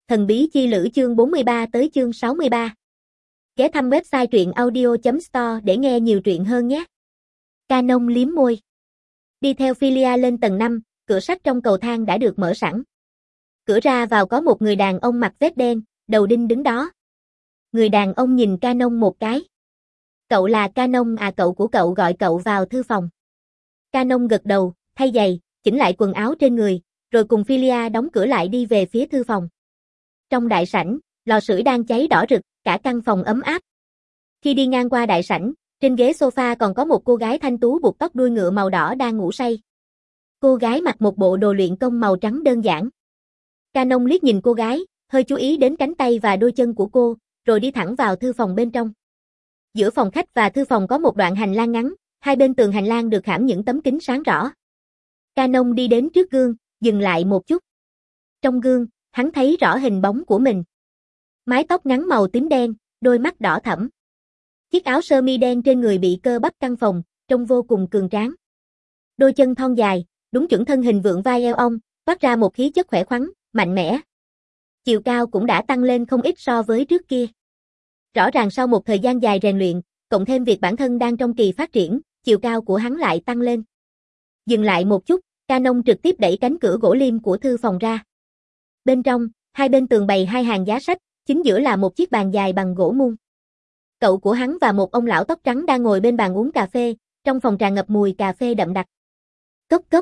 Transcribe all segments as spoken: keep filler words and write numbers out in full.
Thần bí chi lữ chương bốn mươi ba tới chương sáu mươi ba. Ghé thăm website truyện audio chấm store để nghe nhiều truyện hơn nhé. Canon liếm môi. Đi theo Philia lên tầng năm, cửa sắt trong cầu thang đã được mở sẵn. Cửa ra vào có một người đàn ông mặc vest đen, đầu đinh đứng đó. Người đàn ông nhìn Canon một cái. Cậu là Canon à, cậu của cậu gọi cậu vào thư phòng. Canon gật đầu, thay giày, chỉnh lại quần áo trên người, rồi cùng Philia đóng cửa lại đi về phía thư phòng. Trong đại sảnh, lò sưởi đang cháy đỏ rực, cả căn phòng ấm áp. Khi đi ngang qua đại sảnh, trên ghế sofa còn có một cô gái thanh tú buộc tóc đuôi ngựa màu đỏ đang ngủ say. Cô gái mặc một bộ đồ luyện công màu trắng đơn giản. Canon liếc nhìn cô gái, hơi chú ý đến cánh tay và đôi chân của cô, rồi đi thẳng vào thư phòng bên trong. Giữa phòng khách và thư phòng có một đoạn hành lang ngắn, hai bên tường hành lang được khảm những tấm kính sáng rõ. Canon đi đến trước gương, dừng lại một chút. Trong gương, hắn thấy rõ hình bóng của mình. Mái tóc ngắn màu tím đen, đôi mắt đỏ thẫm. Chiếc áo sơ mi đen trên người bị cơ bắp căng phồng, trông vô cùng cường tráng. Đôi chân thon dài, đúng chuẩn thân hình vượn vai eo ong, toát ra một khí chất khỏe khoắn, mạnh mẽ. Chiều cao cũng đã tăng lên không ít so với trước kia. Rõ ràng sau một thời gian dài rèn luyện, cộng thêm việc bản thân đang trong kỳ phát triển, chiều cao của hắn lại tăng lên. Dừng lại một chút, Canon trực tiếp đẩy cánh cửa gỗ lim của thư phòng ra. Bên trong, hai bên tường bày hai hàng giá sách, chính giữa là một chiếc bàn dài bằng gỗ muôn. Cậu của hắn và một ông lão tóc trắng đang ngồi bên bàn uống cà phê, trong phòng tràn ngập mùi cà phê đậm đặc. Cốc cốc.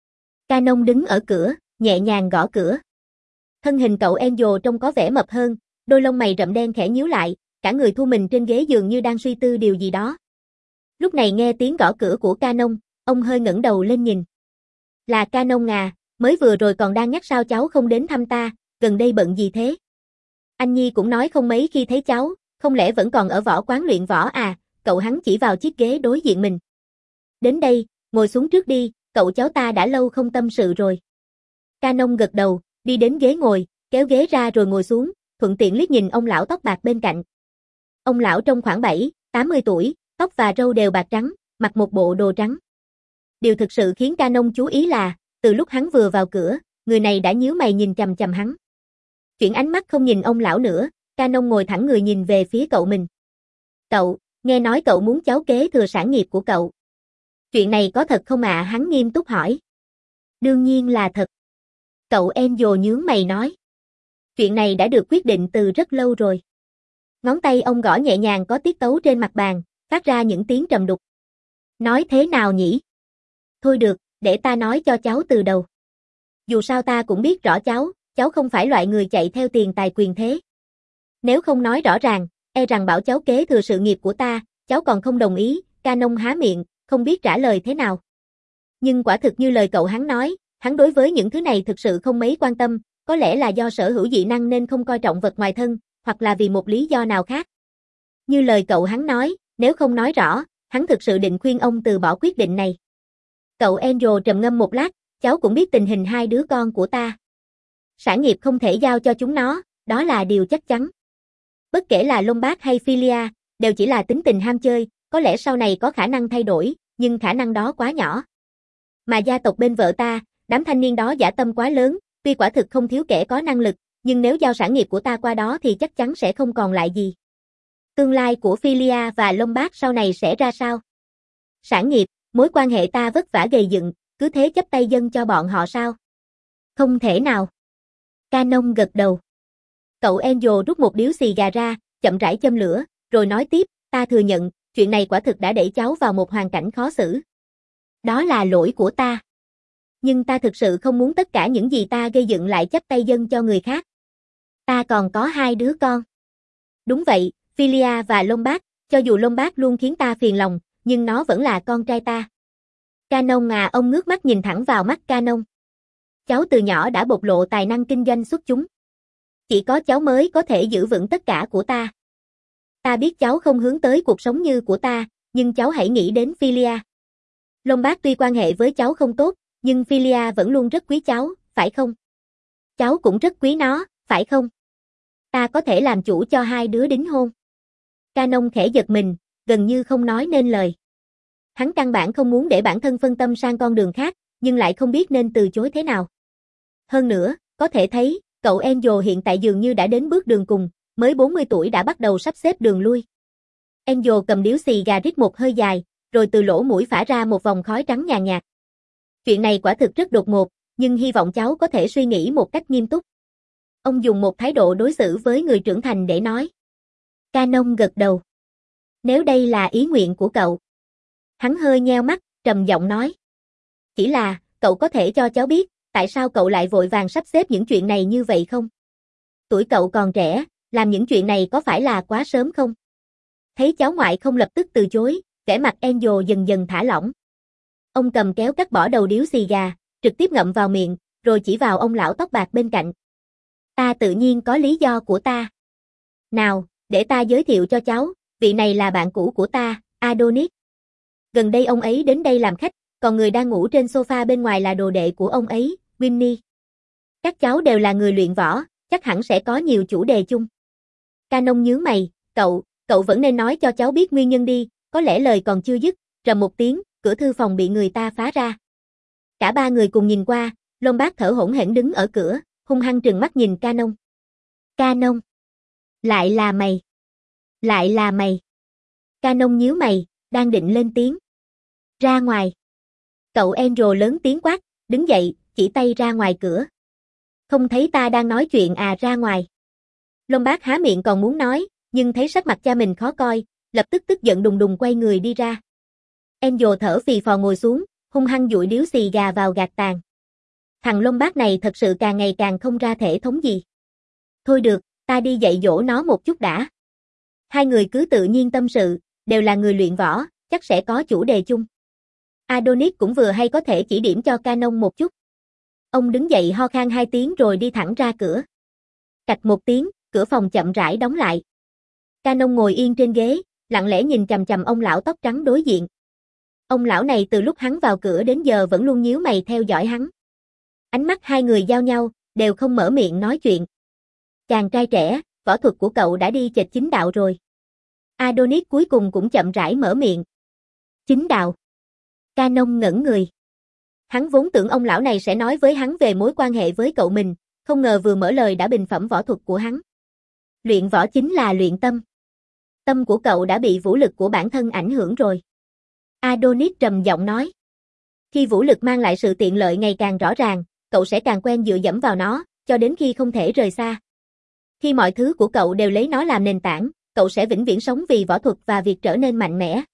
Canon đứng ở cửa, nhẹ nhàng gõ cửa. Thân hình cậu Angel trông có vẻ mập hơn, đôi lông mày rậm đen khẽ nhíu lại, cả người thu mình trên ghế dường như đang suy tư điều gì đó. Lúc này nghe tiếng gõ cửa của Canon, ông hơi ngẩng đầu lên nhìn. Là Canon à, mới vừa rồi còn đang nhắc sao cháu không đến thăm ta, gần đây bận gì thế? Anh Nhi cũng nói không mấy khi thấy cháu, không lẽ vẫn còn ở võ quán luyện võ à? Cậu hắn chỉ vào chiếc ghế đối diện mình. Đến đây, ngồi xuống trước đi, cậu cháu ta đã lâu không tâm sự rồi. Canon gật đầu, đi đến ghế ngồi, kéo ghế ra rồi ngồi xuống, thuận tiện liếc nhìn ông lão tóc bạc bên cạnh. Ông lão trông khoảng bảy, tám mươi tuổi, tóc và râu đều bạc trắng, mặc một bộ đồ trắng. Điều thực sự khiến Canon chú ý là, từ lúc hắn vừa vào cửa, người này đã nhíu mày nhìn chằm chằm hắn. Chuyển ánh mắt không nhìn ông lão nữa, Canon ngồi thẳng người nhìn về phía cậu mình. Cậu, nghe nói cậu muốn cháu kế thừa sản nghiệp của cậu. Chuyện này có thật không ạ? Hắn nghiêm túc hỏi. Đương nhiên là thật. Cậu Angel nhướng mày nói. Chuyện này đã được quyết định từ rất lâu rồi. Ngón tay ông gõ nhẹ nhàng có tiết tấu trên mặt bàn, phát ra những tiếng trầm đục. Nói thế nào nhỉ? Thôi được, để ta nói cho cháu từ đầu. Dù sao ta cũng biết rõ cháu, cháu không phải loại người chạy theo tiền tài quyền thế. Nếu không nói rõ ràng, e rằng bảo cháu kế thừa sự nghiệp của ta, cháu còn không đồng ý. Canon há miệng, không biết trả lời thế nào. Nhưng quả thực như lời cậu hắn nói, hắn đối với những thứ này thực sự không mấy quan tâm, có lẽ là do sở hữu dị năng nên không coi trọng vật ngoài thân, hoặc là vì một lý do nào khác. Như lời cậu hắn nói, nếu không nói rõ, hắn thực sự định khuyên ông từ bỏ quyết định này. Cậu Angel trầm ngâm một lát, cháu cũng biết tình hình hai đứa con của ta. Sản nghiệp không thể giao cho chúng nó, đó là điều chắc chắn. Bất kể là Lombard hay Philia, đều chỉ là tính tình ham chơi, có lẽ sau này có khả năng thay đổi, nhưng khả năng đó quá nhỏ. Mà gia tộc bên vợ ta, đám thanh niên đó dã tâm quá lớn, tuy quả thực không thiếu kẻ có năng lực, nhưng nếu giao sản nghiệp của ta qua đó thì chắc chắn sẽ không còn lại gì. Tương lai của Philia và Lombard sau này sẽ ra sao? Sản nghiệp, mối quan hệ ta vất vả gầy dựng, cứ thế chấp tay dâng cho bọn họ sao? Không thể nào. Canon gật đầu. Cậu Angel rút một điếu xì gà ra, chậm rãi châm lửa, rồi nói tiếp, ta thừa nhận, chuyện này quả thực đã đẩy cháu vào một hoàn cảnh khó xử. Đó là lỗi của ta. Nhưng ta thực sự không muốn tất cả những gì ta gây dựng lại chấp tay dâng cho người khác. Ta còn có hai đứa con. Đúng vậy, Philia và Lombard, cho dù Lombard luôn khiến ta phiền lòng, nhưng nó vẫn là con trai ta. Canon à, ông ngước mắt nhìn thẳng vào mắt Canon. Cháu từ nhỏ đã bộc lộ tài năng kinh doanh xuất chúng. Chỉ có cháu mới có thể giữ vững tất cả của ta. Ta biết cháu không hướng tới cuộc sống như của ta, nhưng cháu hãy nghĩ đến Philia. Lombard tuy quan hệ với cháu không tốt, nhưng Philia vẫn luôn rất quý cháu, phải không? Cháu cũng rất quý nó, phải không? Ta có thể làm chủ cho hai đứa đính hôn. Canon khẽ giật mình, gần như không nói nên lời. Hắn căn bản không muốn để bản thân phân tâm sang con đường khác, nhưng lại không biết nên từ chối thế nào. Hơn nữa, có thể thấy, Cậu Angel hiện tại dường như đã đến bước đường cùng, mới bốn mươi tuổi đã bắt đầu sắp xếp đường lui. Angel cầm điếu xì gà rít một hơi dài, rồi từ lỗ mũi phả ra một vòng khói trắng nhàn nhạt. Chuyện này quả thực rất đột ngột, nhưng hy vọng cháu có thể suy nghĩ một cách nghiêm túc. Ông dùng một thái độ đối xử với người trưởng thành để nói. Canon gật đầu. Nếu đây là ý nguyện của cậu. Hắn hơi nheo mắt, trầm giọng nói. Chỉ là, cậu có thể cho cháu biết, tại sao cậu lại vội vàng sắp xếp những chuyện này như vậy không? Tuổi cậu còn trẻ, làm những chuyện này có phải là quá sớm không? Thấy cháu ngoại không lập tức từ chối, vẻ mặt Angel dần dần thả lỏng. Ông cầm kéo cắt bỏ đầu điếu xì gà, trực tiếp ngậm vào miệng, rồi chỉ vào ông lão tóc bạc bên cạnh. Ta tự nhiên có lý do của ta. Nào, để ta giới thiệu cho cháu, vị này là bạn cũ của ta, Adonis. Gần đây ông ấy đến đây làm khách, còn người đang ngủ trên sofa bên ngoài là đồ đệ của ông ấy, Winnie. Các cháu đều là người luyện võ, chắc hẳn sẽ có nhiều chủ đề chung. Canon nhướng mày, cậu, cậu vẫn nên nói cho cháu biết nguyên nhân đi, có lẽ lời còn chưa dứt, rầm một tiếng, cửa thư phòng bị người ta phá ra. Cả ba người cùng nhìn qua, Lombard thở hổn hển đứng ở cửa, hung hăng trừng mắt nhìn Canon. Canon. Lại là mày. Lại là mày. Canon nhíu mày, đang định lên tiếng. Ra ngoài. Cậu Angel lớn tiếng quát, đứng dậy, chỉ tay ra ngoài cửa. Không thấy ta đang nói chuyện à, ra ngoài. Lombard há miệng còn muốn nói, nhưng thấy sắc mặt cha mình khó coi, lập tức tức giận đùng đùng quay người đi ra. Angel thở phì phò ngồi xuống, hung hăng dụi điếu xì gà vào gạt tàn. Thằng Lombard này thật sự càng ngày càng không ra thể thống gì. Thôi được, ta đi dạy dỗ nó một chút đã. Hai người cứ tự nhiên tâm sự, đều là người luyện võ, chắc sẽ có chủ đề chung. Adonis cũng vừa hay có thể chỉ điểm cho Canon một chút. Ông đứng dậy ho khan hai tiếng rồi đi thẳng ra cửa. Cạch một tiếng, cửa phòng chậm rãi đóng lại. Canon ngồi yên trên ghế, lặng lẽ nhìn chằm chằm ông lão tóc trắng đối diện. Ông lão này từ lúc hắn vào cửa đến giờ vẫn luôn nhíu mày theo dõi hắn. Ánh mắt hai người giao nhau, đều không mở miệng nói chuyện. Chàng trai trẻ, võ thuật của cậu đã đi chệch chính đạo rồi. Adonis cuối cùng cũng chậm rãi mở miệng. Chính đạo. Canon ngẩn người. Hắn vốn tưởng ông lão này sẽ nói với hắn về mối quan hệ với cậu mình, không ngờ vừa mở lời đã bình phẩm võ thuật của hắn. Luyện võ chính là luyện tâm. Tâm của cậu đã bị vũ lực của bản thân ảnh hưởng rồi. Adonis trầm giọng nói. Khi vũ lực mang lại sự tiện lợi ngày càng rõ ràng, cậu sẽ càng quen dựa dẫm vào nó, cho đến khi không thể rời xa. Khi mọi thứ của cậu đều lấy nó làm nền tảng, cậu sẽ vĩnh viễn sống vì võ thuật và việc trở nên mạnh mẽ.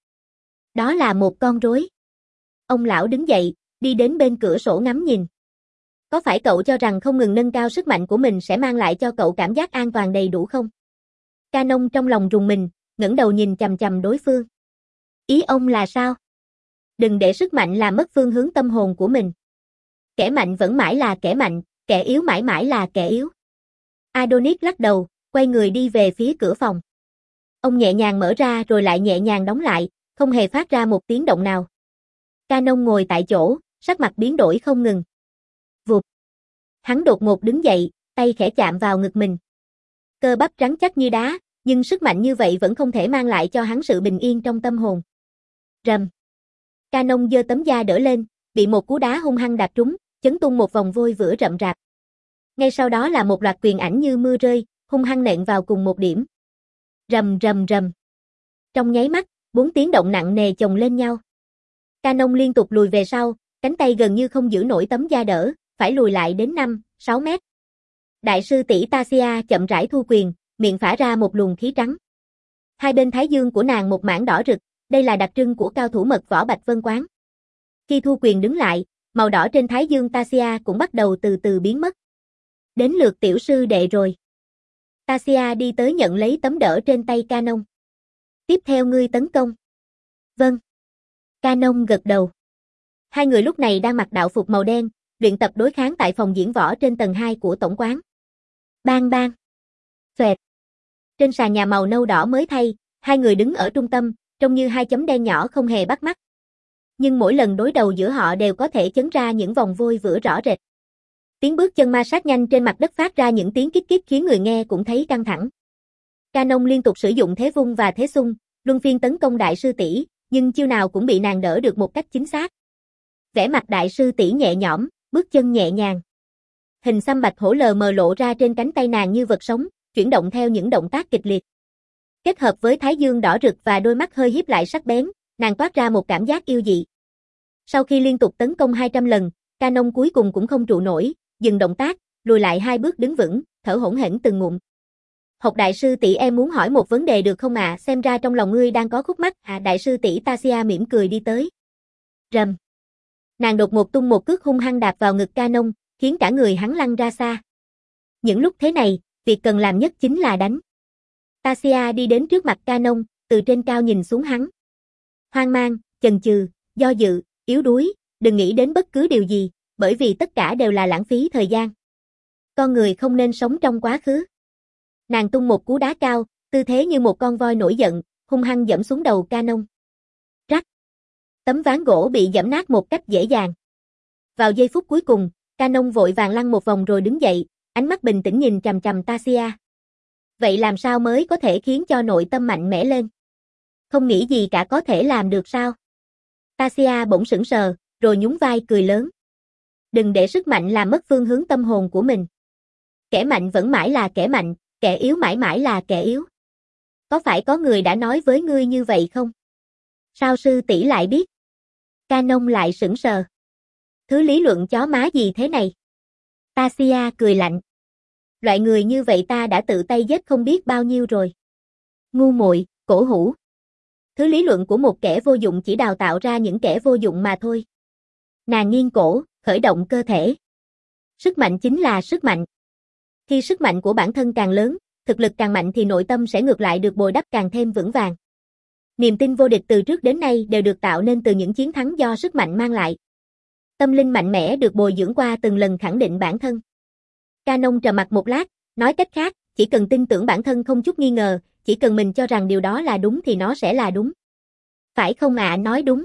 Đó là một con rối. Ông lão đứng dậy, đi đến bên cửa sổ ngắm nhìn. Có phải cậu cho rằng không ngừng nâng cao sức mạnh của mình sẽ mang lại cho cậu cảm giác an toàn đầy đủ không? Canon trong lòng rùng mình, ngẩng đầu nhìn chằm chằm đối phương. Ý ông là sao? Đừng để sức mạnh làm mất phương hướng tâm hồn của mình. Kẻ mạnh vẫn mãi là kẻ mạnh, kẻ yếu mãi mãi là kẻ yếu. Adonis lắc đầu, quay người đi về phía cửa phòng. Ông nhẹ nhàng mở ra rồi lại nhẹ nhàng đóng lại, không hề phát ra một tiếng động nào. Canon ngồi tại chỗ, sắc mặt biến đổi không ngừng. Vụt. Hắn đột ngột đứng dậy, tay khẽ chạm vào ngực mình. Cơ bắp rắn chắc như đá, nhưng sức mạnh như vậy vẫn không thể mang lại cho hắn sự bình yên trong tâm hồn. Rầm. Canon giơ tấm da đỡ lên, bị một cú đá hung hăng đạp trúng, chấn tung một vòng vôi vữa rậm rạp. Ngay sau đó là một loạt quyền ảnh như mưa rơi, hung hăng nện vào cùng một điểm. Rầm rầm rầm. Trong nháy mắt, bốn tiếng động nặng nề chồng lên nhau. Canon liên tục lùi về sau, cánh tay gần như không giữ nổi tấm da đỡ, phải lùi lại đến năm, sáu mét. Đại sư tỷ Tasia chậm rãi thu quyền, miệng phả ra một luồng khí trắng. Hai bên thái dương của nàng một mảng đỏ rực, đây là đặc trưng của cao thủ mật võ Bạch Vân Quán. Khi thu quyền đứng lại, màu đỏ trên thái dương Tasia cũng bắt đầu từ từ biến mất. Đến lượt tiểu sư đệ rồi. Tasia đi tới nhận lấy tấm đỡ trên tay Canon. Tiếp theo ngươi tấn công. Vâng. Canon gật đầu. Hai người lúc này đang mặc đạo phục màu đen, luyện tập đối kháng tại phòng diễn võ trên tầng hai của tổng quán. Bang bang. Xoẹt. Trên sàn nhà màu nâu đỏ mới thay, hai người đứng ở trung tâm, trông như hai chấm đen nhỏ không hề bắt mắt. Nhưng mỗi lần đối đầu giữa họ đều có thể chấn ra những vòng vôi vữa rõ rệt. Tiếng bước chân ma sát nhanh trên mặt đất phát ra những tiếng kít kít khiến người nghe cũng thấy căng thẳng. Canon liên tục sử dụng thế vung và thế xung, luân phiên tấn công đại sư tỷ, nhưng chiêu nào cũng bị nàng đỡ được một cách chính xác. Vẻ mặt đại sư tỷ nhẹ nhõm, bước chân nhẹ nhàng. Hình xăm bạch hổ lờ mờ lộ ra trên cánh tay nàng như vật sống, chuyển động theo những động tác kịch liệt. Kết hợp với thái dương đỏ rực và đôi mắt hơi híp lại sắc bén, nàng toát ra một cảm giác yêu dị. Sau khi liên tục tấn công hai trăm lần, Canon cuối cùng cũng không trụ nổi, dừng động tác, lùi lại hai bước đứng vững, thở hổn hển từng ngụm. Học đại sư tỷ, em muốn hỏi một vấn đề được không ạ? À? Xem ra trong lòng ngươi đang có khúc mắc. À, đại sư tỷ Tasia mỉm cười đi tới. Rầm. Nàng đột ngột tung một cước hung hăng đạp vào ngực Canon, khiến cả người hắn lăn ra xa. Những lúc thế này, việc cần làm nhất chính là đánh. Tasia đi đến trước mặt Canon, từ trên cao nhìn xuống hắn. Hoang mang, chần chừ, do dự, yếu đuối, đừng nghĩ đến bất cứ điều gì, bởi vì tất cả đều là lãng phí thời gian. Con người không nên sống trong quá khứ. Nàng tung một cú đá cao, tư thế như một con voi nổi giận, hung hăng giẫm xuống đầu Canon. Rắc. Tấm ván gỗ bị giẫm nát một cách dễ dàng. Vào giây phút cuối cùng, Canon vội vàng lăn một vòng rồi đứng dậy, ánh mắt bình tĩnh nhìn chằm chằm Tasia. Vậy làm sao mới có thể khiến cho nội tâm mạnh mẽ lên? Không nghĩ gì cả có thể làm được sao? Tasia bỗng sững sờ, rồi nhún vai cười lớn. Đừng để sức mạnh làm mất phương hướng tâm hồn của mình. Kẻ mạnh vẫn mãi là kẻ mạnh, kẻ yếu mãi mãi là kẻ yếu. Có phải có người đã nói với ngươi như vậy không? Sao sư tỷ lại biết? Canon lại sững sờ. Thứ lý luận chó má gì thế này? Tasia cười lạnh. Loại người như vậy ta đã tự tay giết không biết bao nhiêu rồi. Ngu muội, cổ hủ. Thứ lý luận của một kẻ vô dụng chỉ đào tạo ra những kẻ vô dụng mà thôi. Nàng nghiêng cổ, khởi động cơ thể. Sức mạnh chính là sức mạnh. Khi sức mạnh của bản thân càng lớn, thực lực càng mạnh thì nội tâm sẽ ngược lại được bồi đắp càng thêm vững vàng. Niềm tin vô địch từ trước đến nay đều được tạo nên từ những chiến thắng do sức mạnh mang lại. Tâm linh mạnh mẽ được bồi dưỡng qua từng lần khẳng định bản thân. Canon trầm mặc một lát, nói cách khác, chỉ cần tin tưởng bản thân không chút nghi ngờ, chỉ cần mình cho rằng điều đó là đúng thì nó sẽ là đúng. Phải không ạ? À, nói đúng.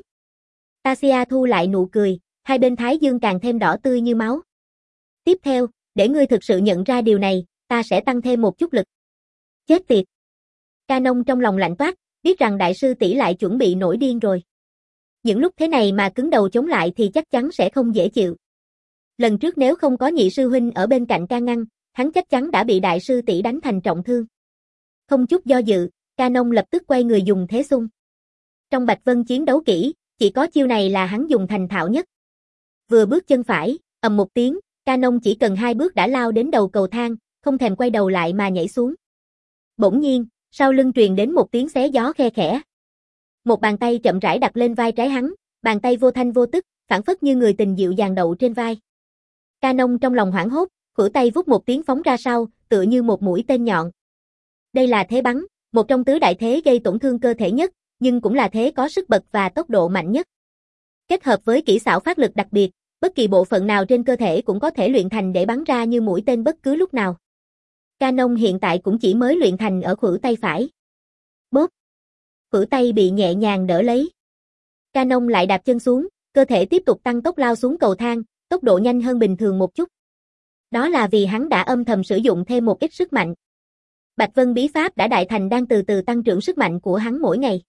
Tasia thu lại nụ cười, hai bên thái dương càng thêm đỏ tươi như máu. Tiếp theo, để ngươi thực sự nhận ra điều này, ta sẽ tăng thêm một chút lực. Chết tiệt. Canon trong lòng lạnh toát, biết rằng đại sư tỷ lại chuẩn bị nổi điên rồi. Những lúc thế này mà cứng đầu chống lại thì chắc chắn sẽ không dễ chịu. Lần trước nếu không có nhị sư huynh ở bên cạnh can ngăn, hắn chắc chắn đã bị đại sư tỷ đánh thành trọng thương. Không chút do dự, Canon lập tức quay người dùng thế xung. Trong Bạch Vân chiến đấu kỹ, chỉ có chiêu này là hắn dùng thành thạo nhất. Vừa bước chân phải, ầm một tiếng, Canon chỉ cần hai bước đã lao đến đầu cầu thang, không thèm quay đầu lại mà nhảy xuống. Bỗng nhiên, sau lưng truyền đến một tiếng xé gió khe khẽ. Một bàn tay chậm rãi đặt lên vai trái hắn, bàn tay vô thanh vô tức, phảng phất như người tình dịu dàng đậu trên vai. Canon trong lòng hoảng hốt, khuỷu tay vút một tiếng phóng ra sau, tựa như một mũi tên nhọn. Đây là thế bắn, một trong tứ đại thế gây tổn thương cơ thể nhất, nhưng cũng là thế có sức bật và tốc độ mạnh nhất. Kết hợp với kỹ xảo phát lực đặc biệt, bất kỳ bộ phận nào trên cơ thể cũng có thể luyện thành để bắn ra như mũi tên bất cứ lúc nào. Canon hiện tại cũng chỉ mới luyện thành ở khuỷu tay phải. Bốp. Khuỷu tay bị nhẹ nhàng đỡ lấy. Canon lại đạp chân xuống, cơ thể tiếp tục tăng tốc lao xuống cầu thang, tốc độ nhanh hơn bình thường một chút. Đó là vì hắn đã âm thầm sử dụng thêm một ít sức mạnh. Bạch Vân bí pháp đã đại thành đang từ từ tăng trưởng sức mạnh của hắn mỗi ngày.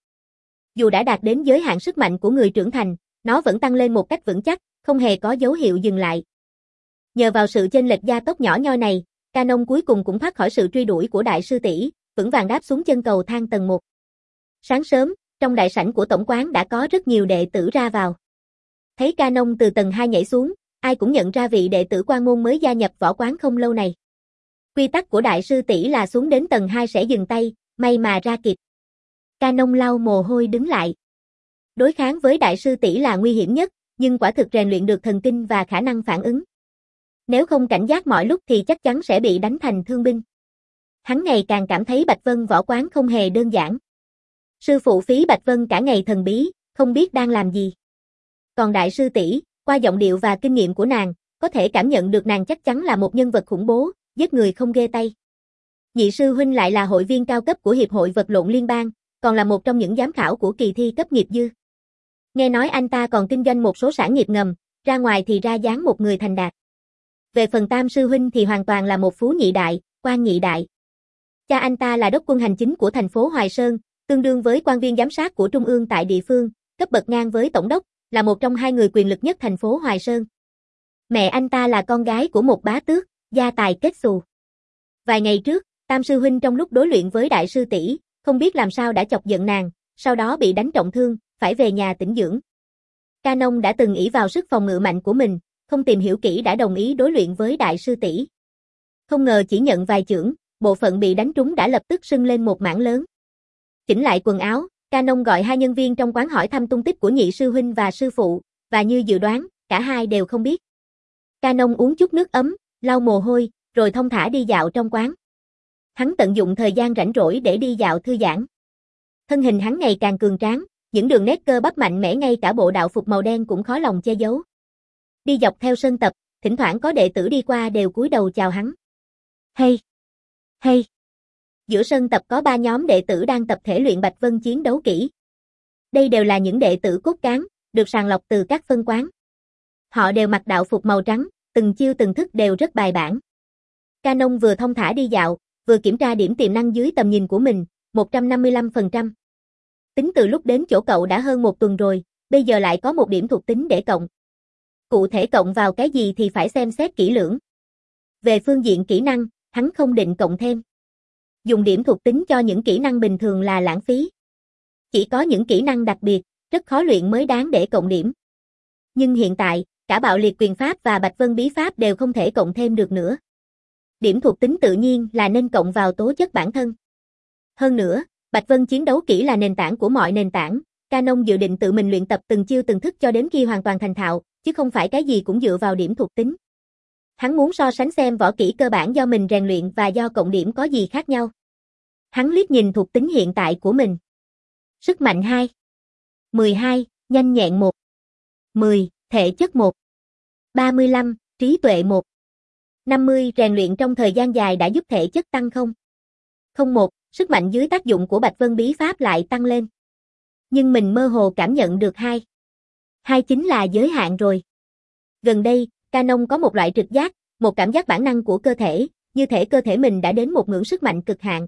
Dù đã đạt đến giới hạn sức mạnh của người trưởng thành, nó vẫn tăng lên một cách vững chắc, không hề có dấu hiệu dừng lại. Nhờ vào sự chênh lệch gia tốc nhỏ nhoi này, Canon cuối cùng cũng thoát khỏi sự truy đuổi của đại sư tỷ, vững vàng đáp xuống chân cầu thang tầng một. Sáng sớm, trong đại sảnh của tổng quán đã có rất nhiều đệ tử ra vào. Thấy Canon từ tầng hai nhảy xuống, ai cũng nhận ra vị đệ tử quan môn mới gia nhập võ quán không lâu này. Quy tắc của đại sư tỷ là xuống đến tầng hai sẽ dừng tay, may mà ra kịp. Canon lau mồ hôi đứng lại. Đối kháng với đại sư tỷ là nguy hiểm nhất, nhưng quả thực rèn luyện được thần kinh và khả năng phản ứng. Nếu không cảnh giác mọi lúc thì chắc chắn sẽ bị đánh thành thương binh. Hắn ngày càng cảm thấy Bạch Vân võ quán không hề đơn giản. Sư phụ Phí Bạch Vân cả ngày thần bí, không biết đang làm gì. Còn đại sư tỷ, qua giọng điệu và kinh nghiệm của nàng, có thể cảm nhận được nàng chắc chắn là một nhân vật khủng bố, giết người không ghê tay. Nhị sư huynh lại là hội viên cao cấp của Hiệp hội Vật lộn Liên bang, còn là một trong những giám khảo của kỳ thi cấp nghiệp dư. Nghe nói anh ta còn kinh doanh một số sản nghiệp ngầm, ra ngoài thì ra dáng một người thành đạt. Về phần Tam sư huynh thì hoàn toàn là một phú nhị đại, quan nhị đại. Cha anh ta là đốc quân hành chính của thành phố Hoài Sơn, tương đương với quan viên giám sát của trung ương tại địa phương, cấp bậc ngang với tổng đốc, là một trong hai người quyền lực nhất thành phố Hoài Sơn. Mẹ anh ta là con gái của một bá tước, gia tài kết xù. Vài ngày trước, Tam sư huynh trong lúc đối luyện với đại sư tỷ, không biết làm sao đã chọc giận nàng, sau đó bị đánh trọng thương, phải về nhà tĩnh dưỡng. Canon đã từng ỷ vào sức phòng ngự mạnh của mình, không tìm hiểu kỹ đã đồng ý đối luyện với đại sư tỷ. Không ngờ chỉ nhận vài chưởng, bộ phận bị đánh trúng đã lập tức sưng lên một mảng lớn. Chỉnh lại quần áo, Canon gọi hai nhân viên trong quán hỏi thăm tung tích của nhị sư huynh và sư phụ, và như dự đoán, cả hai đều không biết. Canon uống chút nước ấm, lau mồ hôi, rồi thong thả đi dạo trong quán. Hắn tận dụng thời gian rảnh rỗi để đi dạo thư giãn. Thân hình hắn ngày càng cường tráng, những đường nét cơ bắp mạnh mẽ ngay cả bộ đạo phục màu đen cũng khó lòng che giấu. Đi dọc theo sân tập, thỉnh thoảng có đệ tử đi qua đều cúi đầu chào hắn. Hey! Hey! Giữa sân tập có ba nhóm đệ tử đang tập thể luyện Bạch Vân chiến đấu kỹ. Đây đều là những đệ tử cốt cán, được sàng lọc từ các phân quán. Họ đều mặc đạo phục màu trắng, từng chiêu từng thức đều rất bài bản. Canon vừa thong thả đi dạo, vừa kiểm tra điểm tiềm năng dưới tầm nhìn của mình, một trăm năm mươi lăm phần trăm. Tính từ lúc đến chỗ cậu đã hơn một tuần rồi, bây giờ lại có một điểm thuộc tính để cộng. Cụ thể cộng vào cái gì thì phải xem xét kỹ lưỡng. Về phương diện kỹ năng, hắn không định cộng thêm. Dùng điểm thuộc tính cho những kỹ năng bình thường là lãng phí. Chỉ có những kỹ năng đặc biệt, rất khó luyện mới đáng để cộng điểm. Nhưng hiện tại, cả Bạo Liệt Quyền Pháp và Bạch Vân Bí Pháp đều không thể cộng thêm được nữa. Điểm thuộc tính tự nhiên là nên cộng vào tố chất bản thân. Hơn nữa, Bạch Vân chiến đấu kỹ là nền tảng của mọi nền tảng, Canon dự định tự mình luyện tập từng chiêu từng thức cho đến khi hoàn toàn thành thạo, chứ không phải cái gì cũng dựa vào điểm thuộc tính. Hắn muốn so sánh xem võ kỹ cơ bản do mình rèn luyện và do cộng điểm có gì khác nhau. Hắn liếc nhìn thuộc tính hiện tại của mình. Sức mạnh hai, mười hai, nhanh nhẹn một, mười, thể chất một, ba mươi lăm, trí tuệ một, năm mươi rèn luyện trong thời gian dài đã giúp thể chất tăng không. không một, sức mạnh dưới tác dụng của Bạch Vân Bí Pháp lại tăng lên. Nhưng mình mơ hồ cảm nhận được hai. hai chính là giới hạn rồi. Gần đây, Canon có một loại trực giác, một cảm giác bản năng của cơ thể, như thể cơ thể mình đã đến một ngưỡng sức mạnh cực hạn.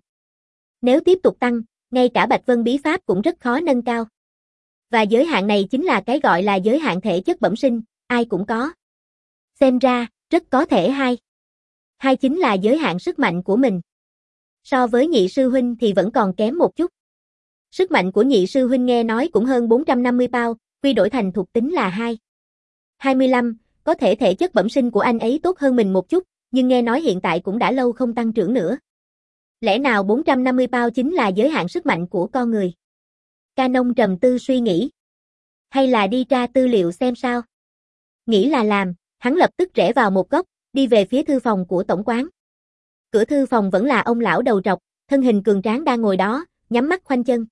Nếu tiếp tục tăng, ngay cả Bạch Vân Bí Pháp cũng rất khó nâng cao. Và giới hạn này chính là cái gọi là giới hạn thể chất bẩm sinh, ai cũng có. Xem ra, rất có thể hai. hai chính là giới hạn sức mạnh của mình. So với nhị sư huynh thì vẫn còn kém một chút. Sức mạnh của nhị sư huynh nghe nói cũng hơn bốn trăm năm mươi pound, quy đổi thành thuộc tính là hai. hai mươi lăm, có thể thể chất bẩm sinh của anh ấy tốt hơn mình một chút, nhưng nghe nói hiện tại cũng đã lâu không tăng trưởng nữa. Lẽ nào bốn trăm năm mươi pound chính là giới hạn sức mạnh của con người? Canon trầm tư suy nghĩ. Hay là đi tra tư liệu xem sao? Nghĩ là làm, hắn lập tức rẽ vào một góc, đi về phía thư phòng của tổng quán. Cửa thư phòng vẫn là ông lão đầu trọc, thân hình cường tráng đang ngồi đó, nhắm mắt khoanh chân.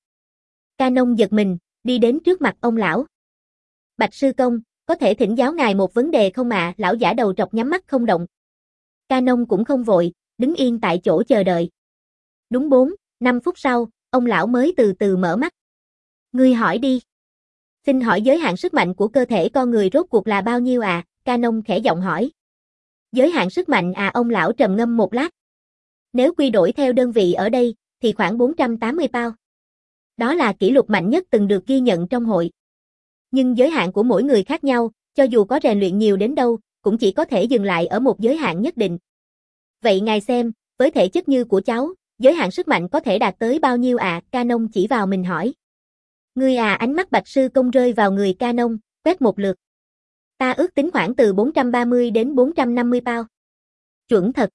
Canon giật mình, đi đến trước mặt ông lão. Bạch sư công, có thể thỉnh giáo ngài một vấn đề không ạ? À? Lão giả đầu trọc nhắm mắt không động. Canon cũng không vội, đứng yên tại chỗ chờ đợi. Đúng bốn, năm phút sau, ông lão mới từ từ mở mắt. Ngươi hỏi đi. Xin hỏi giới hạn sức mạnh của cơ thể con người rốt cuộc là bao nhiêu à? Canon khẽ giọng hỏi. Giới hạn sức mạnh à? Ông lão trầm ngâm một lát. Nếu quy đổi theo đơn vị ở đây, thì khoảng bốn trăm tám mươi pound. Đó là kỷ lục mạnh nhất từng được ghi nhận trong hội. Nhưng giới hạn của mỗi người khác nhau, cho dù có rèn luyện nhiều đến đâu, cũng chỉ có thể dừng lại ở một giới hạn nhất định. Vậy ngài xem, với thể chất như của cháu, giới hạn sức mạnh có thể đạt tới bao nhiêu ạ? À? Canon chỉ vào mình hỏi. Ngươi à? Ánh mắt Bạch sư công rơi vào người Canon, quét một lượt. Ta ước tính khoảng từ bốn trăm ba mươi đến bốn trăm năm mươi pound. Chuẩn thật.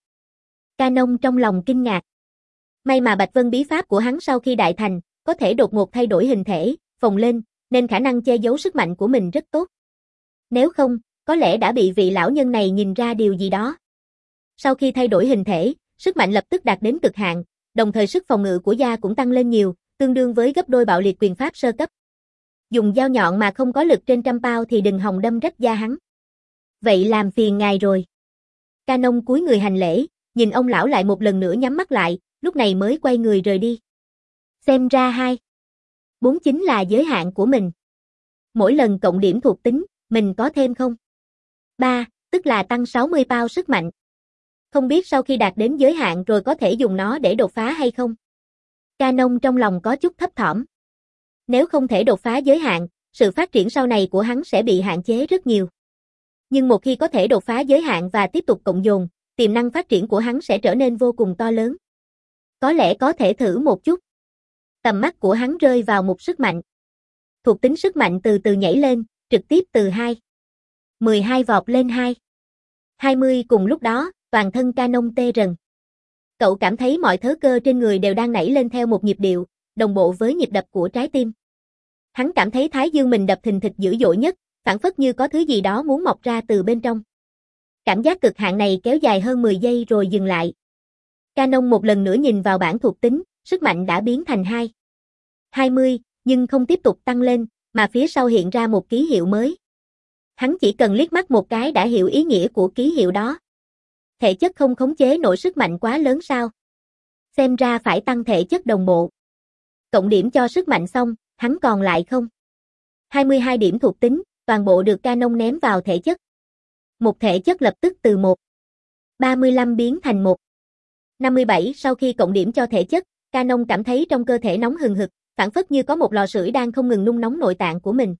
Canon trong lòng kinh ngạc. May mà Bạch Vân Bí Pháp của hắn sau khi đại thành, có thể đột ngột thay đổi hình thể, phồng lên, nên khả năng che giấu sức mạnh của mình rất tốt. Nếu không, có lẽ đã bị vị lão nhân này nhìn ra điều gì đó. Sau khi thay đổi hình thể, sức mạnh lập tức đạt đến cực hạn, đồng thời sức phòng ngự của da cũng tăng lên nhiều, tương đương với gấp đôi Bạo Liệt Quyền Pháp sơ cấp. Dùng dao nhọn mà không có lực trên trăm pound thì đừng hòng đâm rách da hắn. Vậy làm phiền ngài rồi. Canon cúi người hành lễ, nhìn ông lão lại một lần nữa nhắm mắt lại, lúc này mới quay người rời đi. Xem ra hai. bốn chính là giới hạn của mình. Mỗi lần cộng điểm thuộc tính, mình có thêm không? ba, tức là tăng sáu mươi pound sức mạnh. Không biết sau khi đạt đến giới hạn rồi có thể dùng nó để đột phá hay không? Canon trong lòng có chút thấp thỏm. Nếu không thể đột phá giới hạn, sự phát triển sau này của hắn sẽ bị hạn chế rất nhiều. Nhưng một khi có thể đột phá giới hạn và tiếp tục cộng dồn, tiềm năng phát triển của hắn sẽ trở nên vô cùng to lớn. Có lẽ có thể thử một chút. Tầm mắt của hắn rơi vào một sức mạnh. Thuộc tính sức mạnh từ từ nhảy lên, trực tiếp từ hai. mười hai vọt lên hai. hai mươi cùng lúc đó, toàn thân Canon tê rần. Cậu cảm thấy mọi thớ cơ trên người đều đang nảy lên theo một nhịp điệu, đồng bộ với nhịp đập của trái tim. Hắn cảm thấy thái dương mình đập thình thịch dữ dội nhất, phảng phất như có thứ gì đó muốn mọc ra từ bên trong. Cảm giác cực hạn này kéo dài hơn mười giây rồi dừng lại. Canon một lần nữa nhìn vào bảng thuộc tính, sức mạnh đã biến thành hai. hai mươi, nhưng không tiếp tục tăng lên, mà phía sau hiện ra một ký hiệu mới. Hắn chỉ cần liếc mắt một cái đã hiểu ý nghĩa của ký hiệu đó. Thể chất không khống chế nổi sức mạnh quá lớn sao? Xem ra phải tăng thể chất đồng bộ. Cộng điểm cho sức mạnh xong, hắn còn lại không. hai mươi hai điểm thuộc tính, toàn bộ được Canon ném vào thể chất. Một thể chất lập tức từ một. ba mươi lăm biến thành một. năm mươi bảy sau khi cộng điểm cho thể chất, Canon cảm thấy trong cơ thể nóng hừng hực, phảng phất như có một lò sưởi đang không ngừng nung nóng nội tạng của mình.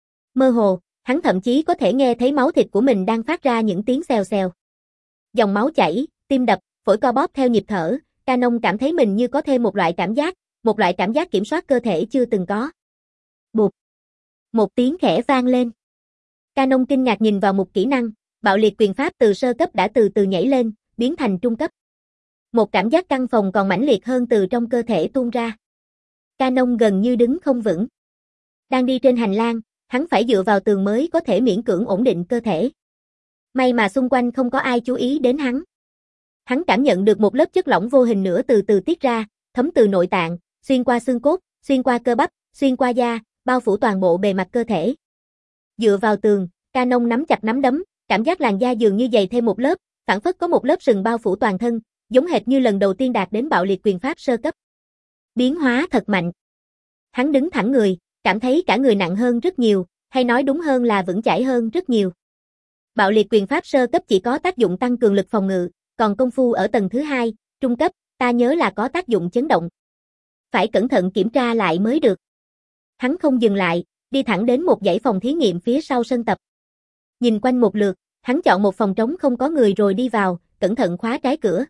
Mơ hồ, hắn thậm chí có thể nghe thấy máu thịt của mình đang phát ra những tiếng xèo xèo. Dòng máu chảy, tim đập, phổi co bóp theo nhịp thở, Canon cảm thấy mình như có thêm một loại cảm giác, một loại cảm giác kiểm soát cơ thể chưa từng có. Bụp. Một tiếng khẽ vang lên. Canon kinh ngạc nhìn vào một kỹ năng, bạo liệt quyền pháp từ sơ cấp đã từ từ nhảy lên, biến thành trung cấp. Một cảm giác căng phồng còn mãnh liệt hơn từ trong cơ thể tuôn ra. Canon gần như đứng không vững. Đang đi trên hành lang, hắn phải dựa vào tường mới có thể miễn cưỡng ổn định cơ thể. May mà xung quanh không có ai chú ý đến hắn. Hắn cảm nhận được một lớp chất lỏng vô hình nữa từ từ tiết ra, thấm từ nội tạng, xuyên qua xương cốt, xuyên qua cơ bắp, xuyên qua da, bao phủ toàn bộ bề mặt cơ thể. Dựa vào tường, Canon nắm chặt nắm đấm, cảm giác làn da dường như dày thêm một lớp, phảng phất có một lớp sừng bao phủ toàn thân, giống hệt như lần đầu tiên đạt đến bạo liệt quyền pháp sơ cấp. Biến hóa thật mạnh. Hắn đứng thẳng người, cảm thấy cả người nặng hơn rất nhiều, hay nói đúng hơn là vững chãi hơn rất nhiều. Bạo liệt quyền pháp sơ cấp chỉ có tác dụng tăng cường lực phòng ngự, còn công phu ở tầng thứ hai, trung cấp, ta nhớ là có tác dụng chấn động. Phải cẩn thận kiểm tra lại mới được. Hắn không dừng lại, đi thẳng đến một dãy phòng thí nghiệm phía sau sân tập. Nhìn quanh một lượt, hắn chọn một phòng trống không có người rồi đi vào, cẩn thận khóa trái cửa.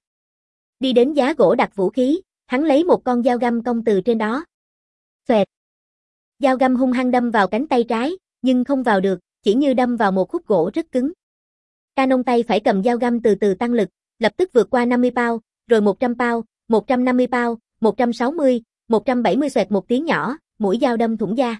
Đi đến giá gỗ đặt vũ khí, hắn lấy một con dao găm cong từ trên đó. Xoẹt. Dao găm hung hăng đâm vào cánh tay trái, nhưng không vào được, chỉ như đâm vào một khúc gỗ rất cứng. Canon tay phải cầm dao găm từ từ tăng lực, lập tức vượt qua năm mươi pound, rồi một trăm pound, một trăm năm mươi pound, một trăm sáu mươi, một trăm bảy mươi xoẹt một tiếng nhỏ, mũi dao đâm thủng da.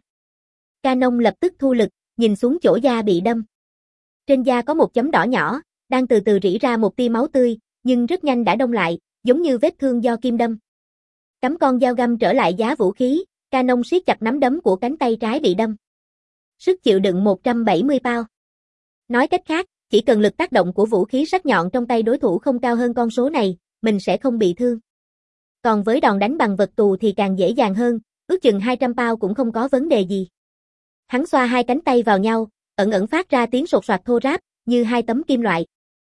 Canon lập tức thu lực, nhìn xuống chỗ da bị đâm. Trên da có một chấm đỏ nhỏ, đang từ từ rỉ ra một tia máu tươi, nhưng rất nhanh đã đông lại, giống như vết thương do kim đâm. Cắm con dao găm trở lại giá vũ khí, Canon siết chặt nắm đấm của cánh tay trái bị đâm. Sức chịu đựng một trăm bảy mươi pound. Nói cách khác, chỉ cần lực tác động của vũ khí sắc nhọn trong tay đối thủ không cao hơn con số này, mình sẽ không bị thương. Còn với đòn đánh bằng vật tù thì càng dễ dàng hơn, ước chừng hai trăm pound cũng không có vấn đề gì. Hắn xoa hai cánh tay vào nhau, ẩn ẩn phát ra tiếng sột soạt thô ráp, như hai tấm kim loại.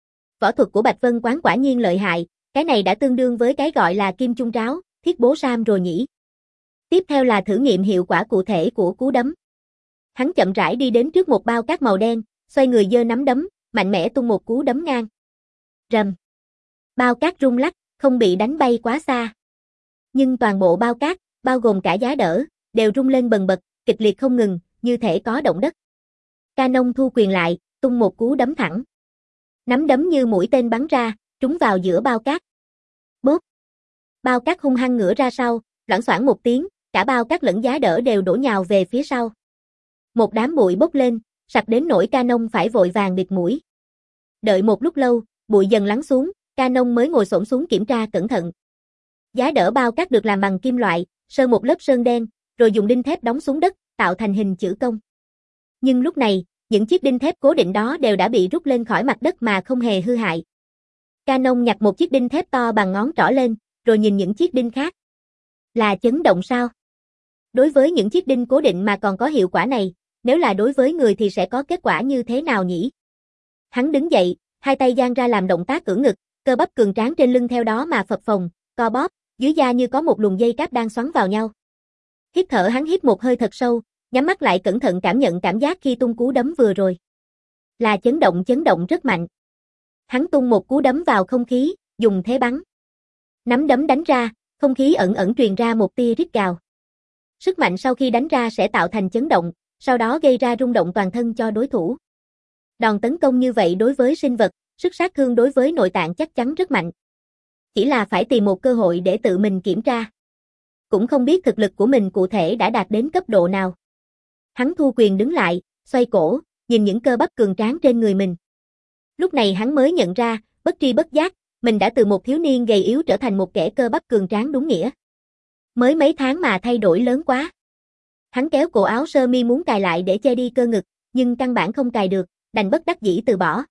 Võ thuật của Bạch Vân Quán quả nhiên lợi hại, cái này đã tương đương với cái gọi là kim chung tráo, thiết bố sam rồi nhỉ. Tiếp theo là thử nghiệm hiệu quả cụ thể của cú đấm. Hắn chậm rãi đi đến trước một bao cát màu đen, xoay người giơ nắm đấm, mạnh mẽ tung một cú đấm ngang. Rầm. Bao cát rung lắc, không bị đánh bay quá xa. Nhưng toàn bộ bao cát, bao gồm cả giá đỡ, đều rung lên bần bật, kịch liệt không ngừng, như thể có động đất. Canon thu quyền lại, tung một cú đấm thẳng. Nắm đấm như mũi tên bắn ra, trúng vào giữa bao cát. Bốp. Bao cát hung hăng ngửa ra sau, loảng xoảng một tiếng, cả bao cát lẫn giá đỡ đều đổ nhào về phía sau. Một đám bụi bốc lên, sặc đến nỗi Canon phải vội vàng bịt mũi. Đợi một lúc lâu, bụi dần lắng xuống, Canon mới ngồi xổm xuống kiểm tra cẩn thận. Giá đỡ bao cát được làm bằng kim loại, sơn một lớp sơn đen, rồi dùng đinh thép đóng xuống đất, tạo thành hình chữ công. Nhưng lúc này, những chiếc đinh thép cố định đó đều đã bị rút lên khỏi mặt đất mà không hề hư hại. Canon nhặt một chiếc đinh thép to bằng ngón trỏ lên, rồi nhìn những chiếc đinh khác. Là chấn động sao? Đối với những chiếc đinh cố định mà còn có hiệu quả này, nếu là đối với người thì sẽ có kết quả như thế nào nhỉ? Hắn đứng dậy, hai tay dang ra làm động tác ưỡn ngực, cơ bắp cường tráng trên lưng theo đó mà phập phồng, co bóp, dưới da như có một luồng dây cáp đang xoắn vào nhau. Hít thở hắn hít một hơi thật sâu, nhắm mắt lại cẩn thận cảm nhận cảm giác khi tung cú đấm vừa rồi. Là chấn động chấn động rất mạnh. Hắn tung một cú đấm vào không khí, dùng thế bắn. Nắm đấm đánh ra, không khí ẩn ẩn truyền ra một tia rít gào. Sức mạnh sau khi đánh ra sẽ tạo thành chấn động, sau đó gây ra rung động toàn thân cho đối thủ. Đòn tấn công như vậy đối với sinh vật, sức sát thương đối với nội tạng chắc chắn rất mạnh. Chỉ là phải tìm một cơ hội để tự mình kiểm tra. Cũng không biết thực lực của mình cụ thể đã đạt đến cấp độ nào. Hắn thu quyền đứng lại, xoay cổ, nhìn những cơ bắp cường tráng trên người mình. Lúc này hắn mới nhận ra, bất tri bất giác, mình đã từ một thiếu niên gầy yếu trở thành một kẻ cơ bắp cường tráng đúng nghĩa. Mới mấy tháng mà thay đổi lớn quá. Hắn kéo cổ áo sơ mi muốn cài lại để che đi cơ ngực, nhưng căn bản không cài được, đành bất đắc dĩ từ bỏ.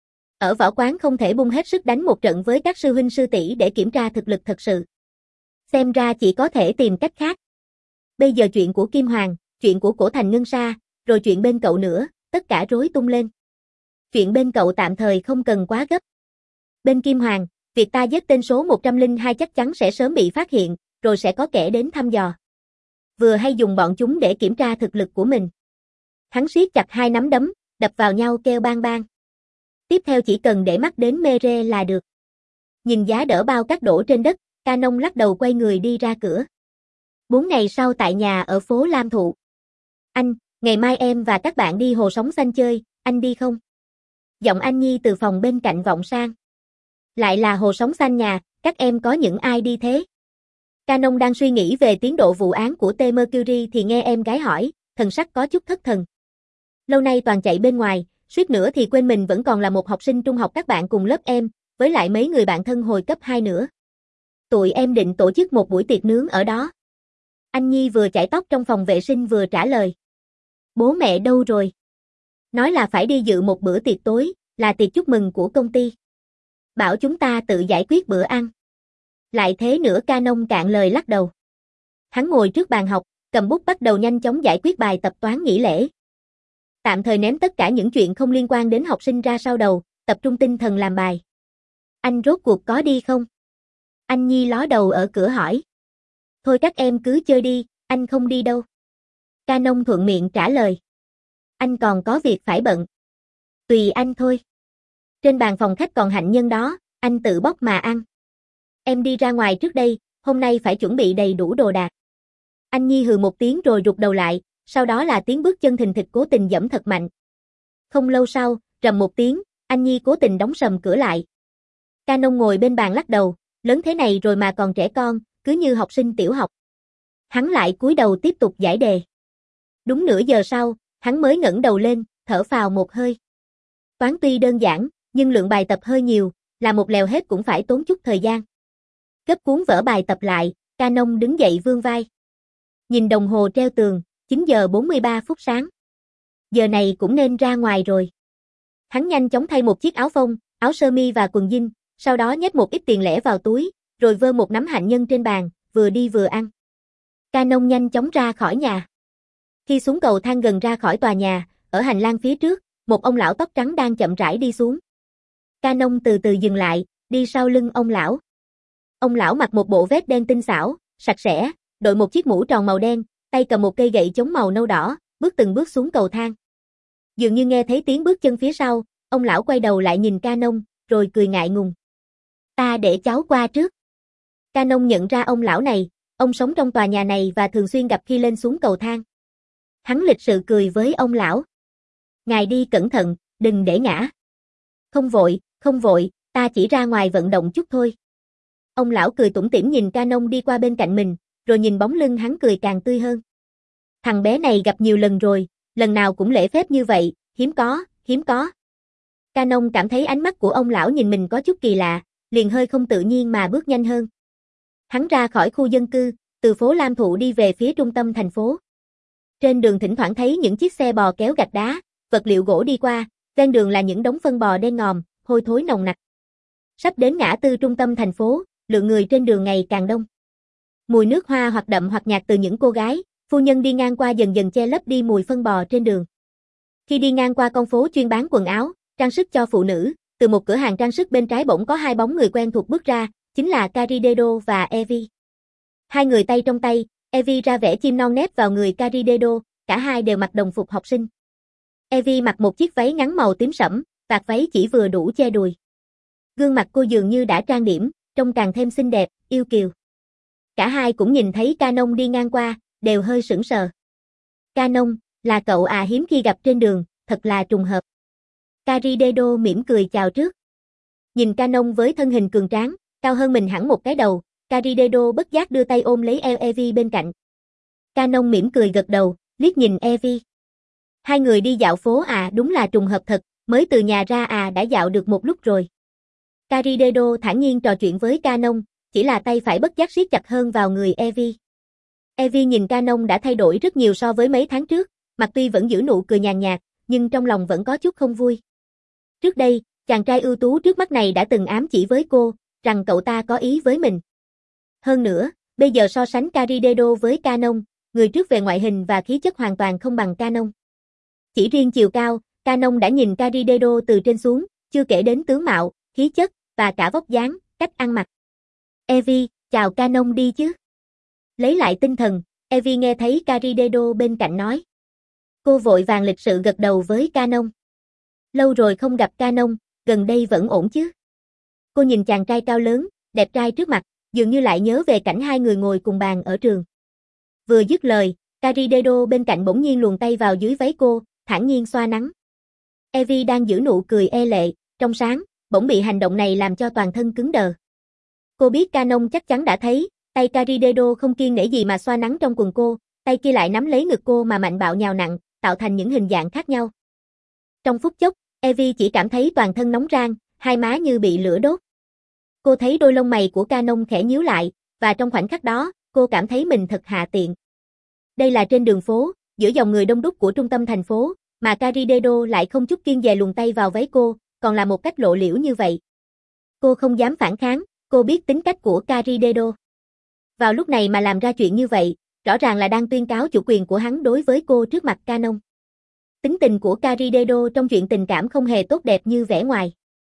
Ở võ quán không thể bung hết sức đánh một trận với các sư huynh sư tỷ để kiểm tra thực lực thật sự. Xem ra chỉ có thể tìm cách khác. Bây giờ chuyện của Kim Hoàng, chuyện của Cổ Thành Ngân Sa, rồi chuyện bên cậu nữa, tất cả rối tung lên. Chuyện bên cậu tạm thời không cần quá gấp. Bên Kim Hoàng, việc ta giết tên số một trăm lẻ hai chắc chắn sẽ sớm bị phát hiện, rồi sẽ có kẻ đến thăm dò. Vừa hay dùng bọn chúng để kiểm tra thực lực của mình. Hắn siết chặt hai nắm đấm, đập vào nhau kêu bang bang. Tiếp theo chỉ cần để mắt đến mê rê là được. Nhìn giá đỡ bao cát đổ trên đất, Canon lắc đầu quay người đi ra cửa. Bốn ngày sau tại nhà ở phố Lam Thụ. Anh, ngày mai em và các bạn đi hồ sóng xanh chơi, anh đi không? Giọng Anh Nhi từ phòng bên cạnh vọng sang. Lại là hồ sóng xanh nhà, các em có những ai đi thế? Canon đang suy nghĩ về tiến độ vụ án của T. Mercury thì nghe em gái hỏi, thần sắc có chút thất thần. Lâu nay toàn chạy bên ngoài, suýt nữa thì quên mình vẫn còn là một học sinh trung học các bạn cùng lớp em, với lại mấy người bạn thân hồi cấp hai nữa. Tụi em định tổ chức một buổi tiệc nướng ở đó. Anh Nhi vừa chải tóc trong phòng vệ sinh vừa trả lời. Bố mẹ đâu rồi? Nói là phải đi dự một bữa tiệc tối, là tiệc chúc mừng của công ty. Bảo chúng ta tự giải quyết bữa ăn. Lại thế nữa, Canon cạn lời lắc đầu. Hắn ngồi trước bàn học, cầm bút bắt đầu nhanh chóng giải quyết bài tập toán nghỉ lễ. Tạm thời ném tất cả những chuyện không liên quan đến học sinh ra sau đầu, tập trung tinh thần làm bài. Anh rốt cuộc có đi không? Anh Nhi ló đầu ở cửa hỏi. Thôi các em cứ chơi đi, anh không đi đâu. Canon thuận miệng trả lời. Anh còn có việc phải bận. Tùy anh thôi. Trên bàn phòng khách còn hạnh nhân đó, anh tự bóc mà ăn. Em đi ra ngoài trước đây, hôm nay phải chuẩn bị đầy đủ đồ đạc. Anh Nhi hừ một tiếng rồi rụt đầu lại, sau đó là tiếng bước chân thình thịch cố tình giẫm thật mạnh. Không lâu sau, rầm một tiếng, anh Nhi cố tình đóng sầm cửa lại. Canon ngồi bên bàn lắc đầu, lớn thế này rồi mà còn trẻ con, cứ như học sinh tiểu học. Hắn lại cúi đầu tiếp tục giải đề. Đúng nửa giờ sau, hắn mới ngẩng đầu lên, thở phào một hơi. Toán tuy đơn giản, nhưng lượng bài tập hơi nhiều, là một lèo hết cũng phải tốn chút thời gian. Gấp cuốn vở bài tập lại, Canon đứng dậy vươn vai. Nhìn đồng hồ treo tường, chín giờ bốn mươi ba phút sáng. Giờ này cũng nên ra ngoài rồi. Hắn nhanh chóng thay một chiếc áo phông, áo sơ mi và quần jean, sau đó nhét một ít tiền lẻ vào túi, rồi vơ một nắm hạnh nhân trên bàn, vừa đi vừa ăn. Canon nhanh chóng ra khỏi nhà. Khi xuống cầu thang gần ra khỏi tòa nhà, ở hành lang phía trước, một ông lão tóc trắng đang chậm rãi đi xuống. Canon từ từ dừng lại, đi sau lưng ông lão. Ông lão mặc một bộ vest đen tinh xảo, sạch sẽ, đội một chiếc mũ tròn màu đen, tay cầm một cây gậy chống màu nâu đỏ, bước từng bước xuống cầu thang. Dường như nghe thấy tiếng bước chân phía sau, ông lão quay đầu lại nhìn Canon, rồi cười ngại ngùng. Ta để cháu qua trước. Canon nhận ra ông lão này, ông sống trong tòa nhà này và thường xuyên gặp khi lên xuống cầu thang. Hắn lịch sự cười với ông lão. Ngài đi cẩn thận, đừng để ngã. Không vội, không vội, ta chỉ ra ngoài vận động chút thôi. Ông lão cười tủm tỉm nhìn Canon đi qua bên cạnh mình, rồi nhìn bóng lưng hắn cười càng tươi hơn. Thằng bé này gặp nhiều lần rồi, lần nào cũng lễ phép như vậy, hiếm có, hiếm có. Canon cảm thấy ánh mắt của ông lão nhìn mình có chút kỳ lạ, liền hơi không tự nhiên mà bước nhanh hơn. Hắn ra khỏi khu dân cư, từ phố Lam Thụ đi về phía trung tâm thành phố. Trên đường thỉnh thoảng thấy những chiếc xe bò kéo gạch đá, vật liệu gỗ đi qua, ven đường là những đống phân bò đen ngòm, hôi thối nồng nặc. Sắp đến ngã tư trung tâm thành phố, lượng người trên đường ngày càng đông. Mùi nước hoa hoặc đậm hoặc nhạt từ những cô gái, phu nhân đi ngang qua dần dần che lấp đi mùi phân bò trên đường. Khi đi ngang qua con phố chuyên bán quần áo, trang sức cho phụ nữ, từ một cửa hàng trang sức bên trái bỗng có hai bóng người quen thuộc bước ra, chính là Caridedo và Evie. Hai người tay trong tay, Evie ra vẻ chim non nép vào người Caridedo, cả hai đều mặc đồng phục học sinh. Evie mặc một chiếc váy ngắn màu tím sẫm, vạt váy chỉ vừa đủ che đùi. Gương mặt cô dường như đã trang điểm, trông càng thêm xinh đẹp, yêu kiều. Cả hai cũng nhìn thấy Canon đi ngang qua, đều hơi sững sờ. Canon, là cậu à, hiếm khi gặp trên đường, thật là trùng hợp. Caridedo mỉm cười chào trước. Nhìn Canon với thân hình cường tráng, cao hơn mình hẳn một cái đầu, Caridedo bất giác đưa tay ôm lấy eo Evie bên cạnh. Canon mỉm cười gật đầu, liếc nhìn Evie. Hai người đi dạo phố à, đúng là trùng hợp thật, mới từ nhà ra à, đã dạo được một lúc rồi. Caridedo thản nhiên trò chuyện với Canon, chỉ là tay phải bất giác siết chặt hơn vào người Evie. Evie nhìn Canon đã thay đổi rất nhiều so với mấy tháng trước, mặt tuy vẫn giữ nụ cười nhàn nhạt, nhưng trong lòng vẫn có chút không vui. Trước đây, chàng trai ưu tú trước mắt này đã từng ám chỉ với cô, rằng cậu ta có ý với mình. Hơn nữa, bây giờ so sánh Caridedo với Canon, người trước về ngoại hình và khí chất hoàn toàn không bằng Canon. Chỉ riêng chiều cao, Canon đã nhìn Caridedo từ trên xuống, chưa kể đến tướng mạo, khí chất, và cả vóc dáng, cách ăn mặc. Evie, chào Canon đi chứ. Lấy lại tinh thần, Evie nghe thấy Caridedo bên cạnh nói. Cô vội vàng lịch sự gật đầu với Canon. Lâu rồi không gặp Canon, gần đây vẫn ổn chứ. Cô nhìn chàng trai cao lớn, đẹp trai trước mặt, dường như lại nhớ về cảnh hai người ngồi cùng bàn ở trường. Vừa dứt lời, Caridedo bên cạnh bỗng nhiên luồn tay vào dưới váy cô, thản nhiên xoa nắng. Evie đang giữ nụ cười e lệ, trong sáng, bỗng bị hành động này làm cho toàn thân cứng đờ. Cô biết Canon chắc chắn đã thấy, tay Caridedo không kiêng nể gì mà xoa nắng trong quần cô, tay kia lại nắm lấy ngực cô mà mạnh bạo nhào nặn, tạo thành những hình dạng khác nhau. Trong phút chốc, Evie chỉ cảm thấy toàn thân nóng rang, hai má như bị lửa đốt. Cô thấy đôi lông mày của Canon khẽ nhíu lại, và trong khoảnh khắc đó, cô cảm thấy mình thật hạ tiện. Đây là trên đường phố, giữa dòng người đông đúc của trung tâm thành phố, mà Caridedo lại không chút kiêng dè luồn tay vào váy cô, còn là một cách lộ liễu như vậy. Cô không dám phản kháng, cô biết tính cách của Caridedo. Vào lúc này mà làm ra chuyện như vậy, rõ ràng là đang tuyên cáo chủ quyền của hắn đối với cô trước mặt Canon. Tính tình của Caridedo trong chuyện tình cảm không hề tốt đẹp như vẻ ngoài.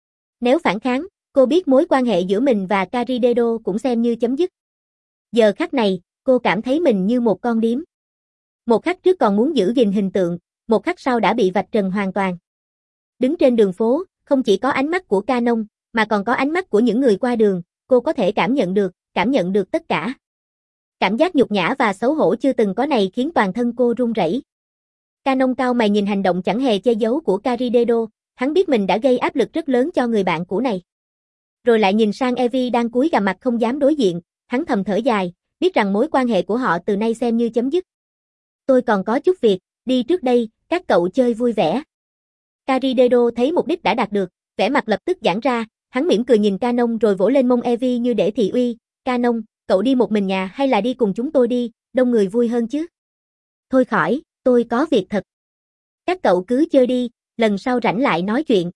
Nếu phản kháng, cô biết mối quan hệ giữa mình và Caridedo cũng xem như chấm dứt. Giờ khắc này, cô cảm thấy mình như một con điếm. Một khắc trước còn muốn giữ gìn hình tượng, một khắc sau đã bị vạch trần hoàn toàn. Đứng trên đường phố, không chỉ có ánh mắt của Canon, mà còn có ánh mắt của những người qua đường, cô có thể cảm nhận được, cảm nhận được tất cả. Cảm giác nhục nhã và xấu hổ chưa từng có này khiến toàn thân cô run rẩy. Canon cao mày nhìn hành động chẳng hề che giấu của Caridedo, hắn biết mình đã gây áp lực rất lớn cho người bạn cũ này. Rồi lại nhìn sang Evie đang cúi gằm mặt không dám đối diện, hắn thầm thở dài, biết rằng mối quan hệ của họ từ nay xem như chấm dứt. Tôi còn có chút việc, đi trước đây, các cậu chơi vui vẻ. Caridedo thấy mục đích đã đạt được, vẻ mặt lập tức giãn ra, hắn mỉm cười nhìn Canon rồi vỗ lên mông Evie như để thị uy. Canon, cậu đi một mình nhà hay là đi cùng chúng tôi đi, đông người vui hơn chứ. Thôi khỏi, tôi có việc thật. Các cậu cứ chơi đi, lần sau rảnh lại nói chuyện.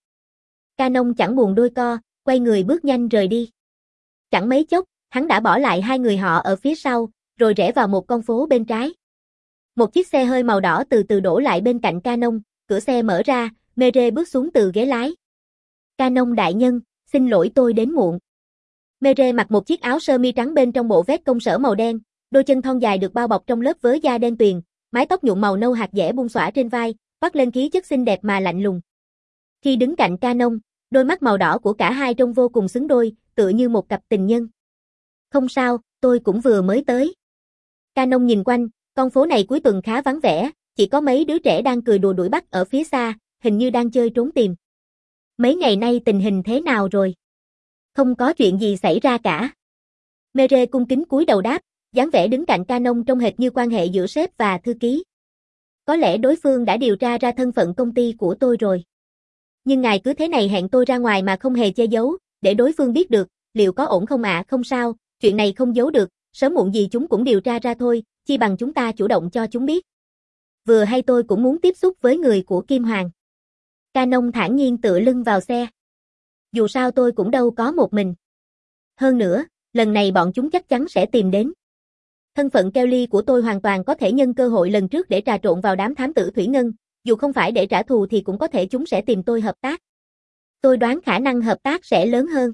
Canon chẳng buồn đôi co, quay người bước nhanh rời đi. Chẳng mấy chốc, hắn đã bỏ lại hai người họ ở phía sau, rồi rẽ vào một con phố bên trái. Một chiếc xe hơi màu đỏ từ từ đổ lại bên cạnh Canon, cửa xe mở ra, Mere bước xuống từ ghế lái. Canon đại nhân, xin lỗi tôi đến muộn. Mere mặc một chiếc áo sơ mi trắng bên trong bộ vest công sở màu đen, đôi chân thon dài được bao bọc trong lớp vớ da đen tuyền, mái tóc nhuộm màu nâu hạt dẻ buông xõa trên vai, toát lên khí chất xinh đẹp mà lạnh lùng. Khi đứng cạnh Canon, đôi mắt màu đỏ của cả hai trông vô cùng xứng đôi, tựa như một cặp tình nhân. Không sao, tôi cũng vừa mới tới. Canon nhìn quanh, con phố này cuối tuần khá vắng vẻ, chỉ có mấy đứa trẻ đang cười đùa đuổi bắt ở phía xa, hình như đang chơi trốn tìm. Mấy ngày nay tình hình thế nào rồi? Không có chuyện gì xảy ra cả. Mere cung kính cúi đầu đáp, dáng vẻ đứng cạnh Canon trông hệt như quan hệ giữa sếp và thư ký. Có lẽ đối phương đã điều tra ra thân phận công ty của tôi rồi. Nhưng ngài cứ thế này hẹn tôi ra ngoài mà không hề che giấu, để đối phương biết được, liệu có ổn không ạ? À? Không sao, chuyện này không giấu được, sớm muộn gì chúng cũng điều tra ra thôi, chi bằng chúng ta chủ động cho chúng biết. Vừa hay tôi cũng muốn tiếp xúc với người của Kim Hoàng. Canon thản nhiên tựa lưng vào xe. Dù sao tôi cũng đâu có một mình. Hơn nữa, lần này bọn chúng chắc chắn sẽ tìm đến. Thân phận Kelly của tôi hoàn toàn có thể nhân cơ hội lần trước để trà trộn vào đám thám tử Thủy Ngân, dù không phải để trả thù thì cũng có thể chúng sẽ tìm tôi hợp tác. Tôi đoán khả năng hợp tác sẽ lớn hơn.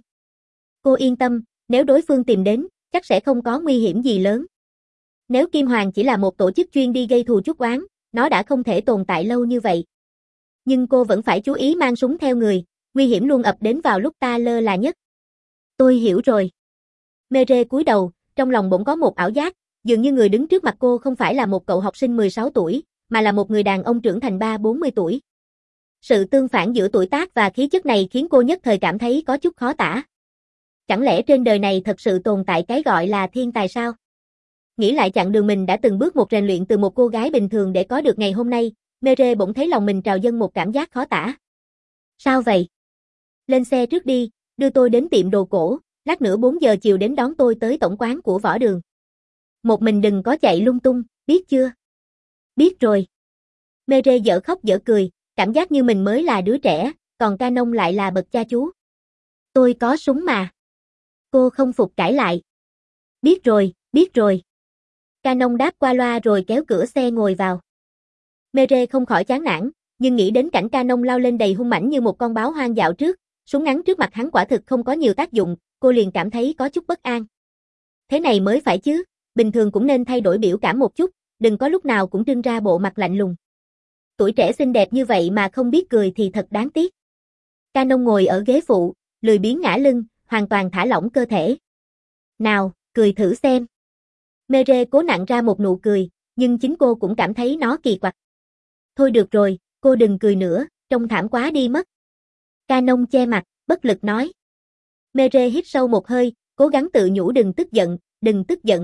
Cô yên tâm, nếu đối phương tìm đến, chắc sẽ không có nguy hiểm gì lớn. Nếu Kim Hoàng chỉ là một tổ chức chuyên đi gây thù chuốc oán, nó đã không thể tồn tại lâu như vậy. Nhưng cô vẫn phải chú ý mang súng theo người, nguy hiểm luôn ập đến vào lúc ta lơ là nhất. Tôi hiểu rồi. Mere cúi đầu, trong lòng bỗng có một ảo giác, dường như người đứng trước mặt cô không phải là một cậu học sinh mười sáu tuổi, mà là một người đàn ông trưởng thành ba bốn mươi tuổi. Sự tương phản giữa tuổi tác và khí chất này khiến cô nhất thời cảm thấy có chút khó tả. Chẳng lẽ trên đời này thật sự tồn tại cái gọi là thiên tài sao? Nghĩ lại chặng đường mình đã từng bước một rèn luyện từ một cô gái bình thường để có được ngày hôm nay, Mere bỗng thấy lòng mình trào dâng một cảm giác khó tả. Sao vậy? Lên xe trước đi, đưa tôi đến tiệm đồ cổ, lát nữa bốn giờ chiều đến đón tôi tới tổng quán của Võ Đường. Một mình đừng có chạy lung tung, biết chưa? Biết rồi. Mere dở khóc dở cười, cảm giác như mình mới là đứa trẻ, còn Canon lại là bậc cha chú. Tôi có súng mà. Cô không phục cãi lại. Biết rồi, biết rồi. Canon đáp qua loa rồi kéo cửa xe ngồi vào. Mere không khỏi chán nản, nhưng nghĩ đến cảnh Canon lao lên đầy hung mãnh như một con báo hoang dạo trước, súng ngắn trước mặt hắn quả thực không có nhiều tác dụng, cô liền cảm thấy có chút bất an. Thế này mới phải chứ, bình thường cũng nên thay đổi biểu cảm một chút, đừng có lúc nào cũng trưng ra bộ mặt lạnh lùng. Tuổi trẻ xinh đẹp như vậy mà không biết cười thì thật đáng tiếc. Canon ngồi ở ghế phụ, lười biếng ngả lưng, hoàn toàn thả lỏng cơ thể. Nào, cười thử xem. Mere cố nặn ra một nụ cười, nhưng chính cô cũng cảm thấy nó kỳ quặc. Thôi được rồi, cô đừng cười nữa, trông thảm quá đi mất. Canon che mặt, bất lực nói. Mere hít sâu một hơi, cố gắng tự nhủ đừng tức giận, đừng tức giận.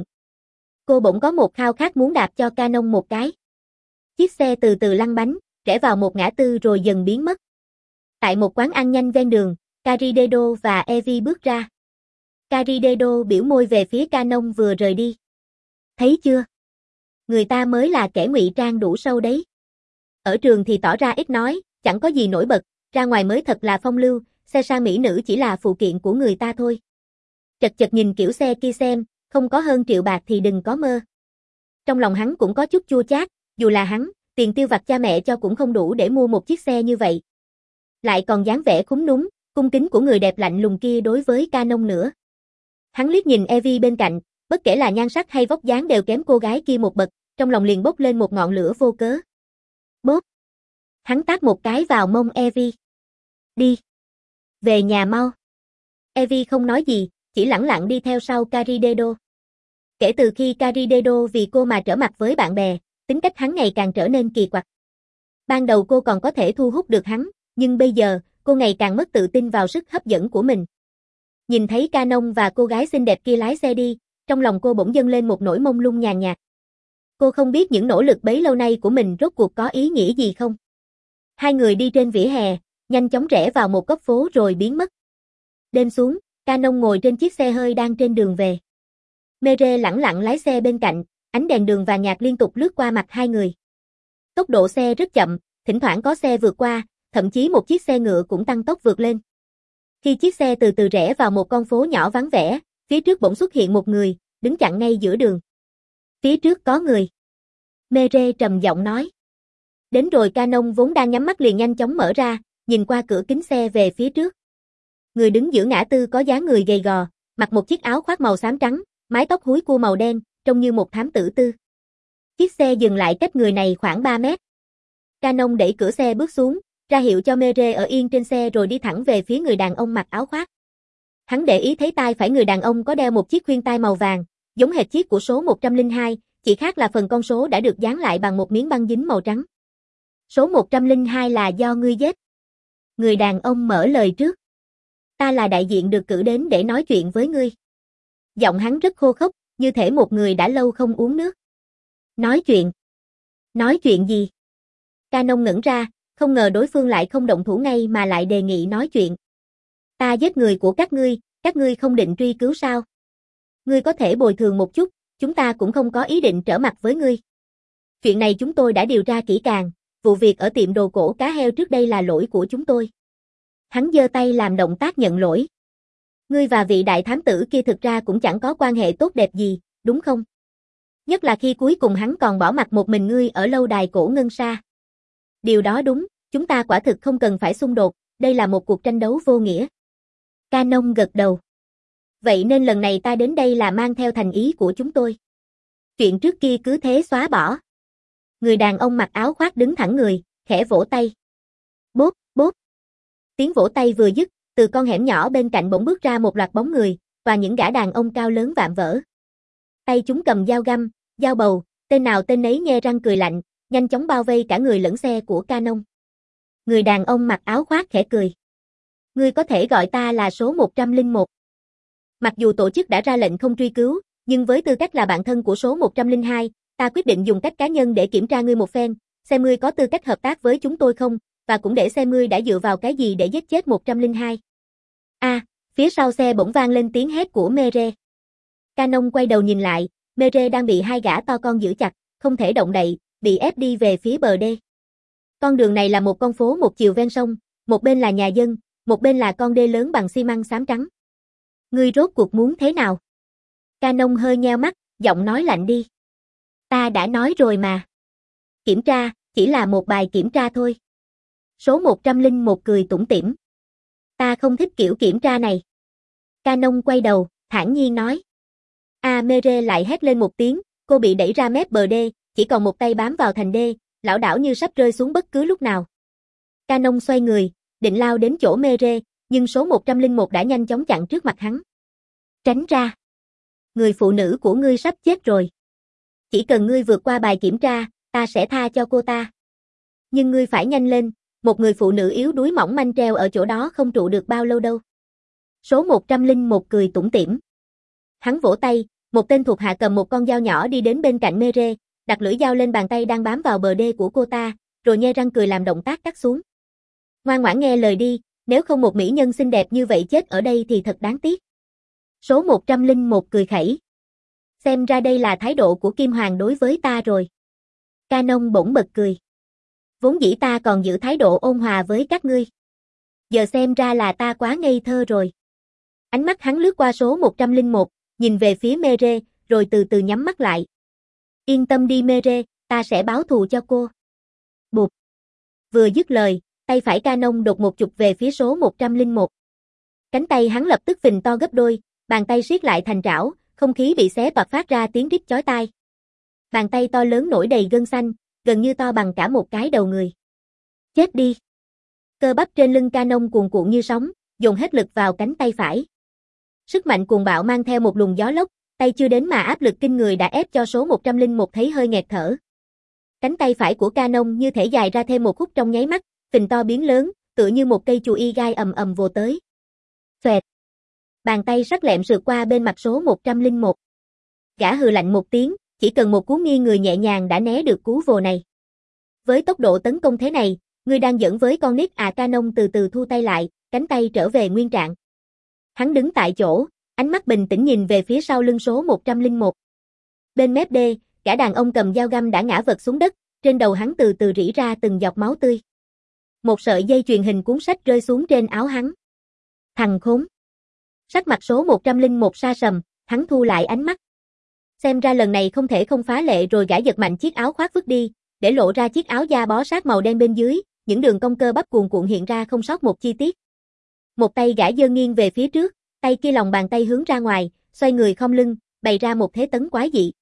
Cô bỗng có một khao khát muốn đạp cho Canon một cái. Chiếc xe từ từ lăn bánh, rẽ vào một ngã tư rồi dần biến mất. Tại một quán ăn nhanh ven đường, Caridedo và Evie bước ra. Caridedo biểu môi về phía Canon vừa rời đi. Thấy chưa? Người ta mới là kẻ ngụy trang đủ sâu đấy. Ở trường thì tỏ ra ít nói, chẳng có gì nổi bật, ra ngoài mới thật là phong lưu, xe sang mỹ nữ chỉ là phụ kiện của người ta thôi. Chật chật nhìn kiểu xe kia xem, không có hơn triệu bạc thì đừng có mơ. Trong lòng hắn cũng có chút chua chát, dù là hắn, tiền tiêu vặt cha mẹ cho cũng không đủ để mua một chiếc xe như vậy. Lại còn dáng vẻ khúm núm, cung kính của người đẹp lạnh lùng kia đối với Canon nữa. Hắn liếc nhìn Evie bên cạnh, bất kể là nhan sắc hay vóc dáng đều kém cô gái kia một bậc, trong lòng liền bốc lên một ngọn lửa vô cớ. Bốp. Hắn tát một cái vào mông Evie. Đi. Về nhà mau. Evie không nói gì, chỉ lẳng lặng đi theo sau Caridedo. Kể từ khi Caridedo vì cô mà trở mặt với bạn bè, tính cách hắn ngày càng trở nên kỳ quặc. Ban đầu cô còn có thể thu hút được hắn, nhưng bây giờ, cô ngày càng mất tự tin vào sức hấp dẫn của mình. Nhìn thấy Canon và cô gái xinh đẹp kia lái xe đi, trong lòng cô bỗng dâng lên một nỗi mông lung nhàn nhạt. Cô không biết những nỗ lực bấy lâu nay của mình rốt cuộc có ý nghĩa gì không. Hai người đi trên vỉa hè, nhanh chóng rẽ vào một góc phố rồi biến mất. Đêm xuống, Canon ngồi trên chiếc xe hơi đang trên đường về. Mere lẳng lặng lái xe bên cạnh, ánh đèn đường vàng nhạt liên tục lướt qua mặt hai người. Tốc độ xe rất chậm, thỉnh thoảng có xe vượt qua, thậm chí một chiếc xe ngựa cũng tăng tốc vượt lên. Khi chiếc xe từ từ rẽ vào một con phố nhỏ vắng vẻ, phía trước bỗng xuất hiện một người, đứng chặn ngay giữa đường. Phía trước có người. Mere trầm giọng nói. Đến rồi. Canon vốn đang nhắm mắt liền nhanh chóng mở ra, nhìn qua cửa kính xe về phía trước. Người đứng giữa ngã tư có dáng người gầy gò, mặc một chiếc áo khoác màu xám trắng, mái tóc húi cua màu đen, trông như một thám tử tư. Chiếc xe dừng lại cách người này khoảng ba mét. Canon đẩy cửa xe bước xuống, ra hiệu cho Mere ở yên trên xe rồi đi thẳng về phía người đàn ông mặc áo khoác. Hắn để ý thấy tai phải người đàn ông có đeo một chiếc khuyên tai màu vàng, giống hệt chiếc của số một trăm lẻ hai, chỉ khác là phần con số đã được dán lại bằng một miếng băng dính màu trắng. Số một trăm lẻ hai là do ngươi giết. Người đàn ông mở lời trước. Ta là đại diện được cử đến để nói chuyện với ngươi. Giọng hắn rất khô khốc, như thể một người đã lâu không uống nước. Nói chuyện? Nói chuyện gì? Canon ngẩn ra, không ngờ đối phương lại không động thủ ngay mà lại đề nghị nói chuyện. Ta giết người của các ngươi, các ngươi không định truy cứu sao? Ngươi có thể bồi thường một chút, chúng ta cũng không có ý định trở mặt với ngươi. Chuyện này chúng tôi đã điều tra kỹ càng, vụ việc ở tiệm đồ cổ cá heo trước đây là lỗi của chúng tôi. Hắn giơ tay làm động tác nhận lỗi. Ngươi và vị đại thám tử kia thực ra cũng chẳng có quan hệ tốt đẹp gì, đúng không? Nhất là khi cuối cùng hắn còn bỏ mặc một mình ngươi ở lâu đài cổ Ngân Sa. Điều đó đúng, chúng ta quả thực không cần phải xung đột, đây là một cuộc tranh đấu vô nghĩa. Canon gật đầu. Vậy nên lần này ta đến đây là mang theo thành ý của chúng tôi. Chuyện trước kia cứ thế xóa bỏ. Người đàn ông mặc áo khoác đứng thẳng người, khẽ vỗ tay. Bốp, bốp. Tiếng vỗ tay vừa dứt, từ con hẻm nhỏ bên cạnh bỗng bước ra một loạt bóng người, và những gã đàn ông cao lớn vạm vỡ. Tay chúng cầm dao găm, dao bầu, tên nào tên nấy nhe răng cười lạnh, nhanh chóng bao vây cả người lẫn xe của Canon. Người đàn ông mặc áo khoác khẽ cười. Ngươi có thể gọi ta là số một trăm lẻ một. Mặc dù tổ chức đã ra lệnh không truy cứu, nhưng với tư cách là bạn thân của số một trăm lẻ hai, ta quyết định dùng cách cá nhân để kiểm tra ngươi một phen, xem ngươi có tư cách hợp tác với chúng tôi không, và cũng để xem ngươi đã dựa vào cái gì để giết chết một trăm lẻ hai. A, à, phía sau xe bỗng vang lên tiếng hét của Mere. Canon quay đầu nhìn lại, Mere đang bị hai gã to con giữ chặt, không thể động đậy, bị ép đi về phía bờ đê. Con đường này là một con phố một chiều ven sông, một bên là nhà dân, một bên là con đê lớn bằng xi măng xám trắng. Ngươi rốt cuộc muốn thế nào? Canon hơi nheo mắt, giọng nói lạnh đi. Ta đã nói rồi mà. Kiểm tra, chỉ là một bài kiểm tra thôi. Số một trăm lẻ một cười tủm tỉm. Ta không thích kiểu kiểm tra này. Canon quay đầu, thản nhiên nói. A Mere lại hét lên một tiếng, cô bị đẩy ra mép bờ đê, chỉ còn một tay bám vào thành đê, lảo đảo như sắp rơi xuống bất cứ lúc nào. Canon xoay người, định lao đến chỗ Mere, nhưng số một trăm lẻ một đã nhanh chóng chặn trước mặt hắn. Tránh ra. Người phụ nữ của ngươi sắp chết rồi. Chỉ cần ngươi vượt qua bài kiểm tra, ta sẽ tha cho cô ta. Nhưng ngươi phải nhanh lên, một người phụ nữ yếu đuối mỏng manh treo ở chỗ đó không trụ được bao lâu đâu. Số một trăm lẻ một cười tủm tỉm. Hắn vỗ tay, một tên thuộc hạ cầm một con dao nhỏ đi đến bên cạnh Mere, đặt lưỡi dao lên bàn tay đang bám vào bờ đê của cô ta, rồi nhe răng cười làm động tác cắt xuống. Ngoan ngoãn nghe lời đi, nếu không một mỹ nhân xinh đẹp như vậy chết ở đây thì thật đáng tiếc. Số một trăm lẻ một cười khẩy. Xem ra đây là thái độ của Kim Hoàng đối với ta rồi. Canon bỗng bật cười. Vốn dĩ ta còn giữ thái độ ôn hòa với các ngươi. Giờ xem ra là ta quá ngây thơ rồi. Ánh mắt hắn lướt qua số một trăm lẻ một, nhìn về phía Mere, rồi từ từ nhắm mắt lại. Yên tâm đi Mere, ta sẽ báo thù cho cô. Bụp. Vừa dứt lời, tay phải Canon đột một chụp về phía số một trăm lẻ một. Cánh tay hắn lập tức phình to gấp đôi, bàn tay siết lại thành trảo, không khí bị xé toạc phát ra tiếng rít chói tai. Bàn tay to lớn nổi đầy gân xanh, gần như to bằng cả một cái đầu người. Chết đi. Cơ bắp trên lưng Canon cuồn cuộn như sóng, dồn hết lực vào cánh tay phải. Sức mạnh cuồng bạo mang theo một luồng gió lốc, tay chưa đến mà áp lực kinh người đã ép cho số một trăm lẻ một thấy hơi nghẹt thở. Cánh tay phải của Canon như thể dài ra thêm một khúc trong nháy mắt, phình to biến lớn, tựa như một cây chùy gai ầm ầm vồ tới. Xoẹt. Bàn tay sắc lẹm sượt qua bên mặt số một trăm lẻ một. Gã hừ lạnh một tiếng, chỉ cần một cú nghiêng người nhẹ nhàng đã né được cú vồ này. Với tốc độ tấn công thế này, ngươi đang giỡn với con nít à? Canon từ từ thu tay lại, cánh tay trở về nguyên trạng. Hắn đứng tại chỗ, ánh mắt bình tĩnh nhìn về phía sau lưng số một trăm lẻ một. Bên mép đê, gã đàn ông cầm dao găm đã ngã vật xuống đất, trên đầu hắn từ từ rỉ ra từng giọt máu tươi. Một sợi dây chuyền hình cuốn sách rơi xuống trên áo hắn. Thằng khốn. Sắc mặt số một trăm lẻ một sa sầm, hắn thu lại ánh mắt. Xem ra lần này không thể không phá lệ rồi. Gã giật mạnh chiếc áo khoác vứt đi, để lộ ra chiếc áo da bó sát màu đen bên dưới, những đường cong cơ bắp cuồn cuộn hiện ra không sót một chi tiết. Một tay gã giơ nghiêng về phía trước, tay kia lòng bàn tay hướng ra ngoài, xoay người khom lưng, bày ra một thế tấn quái dị.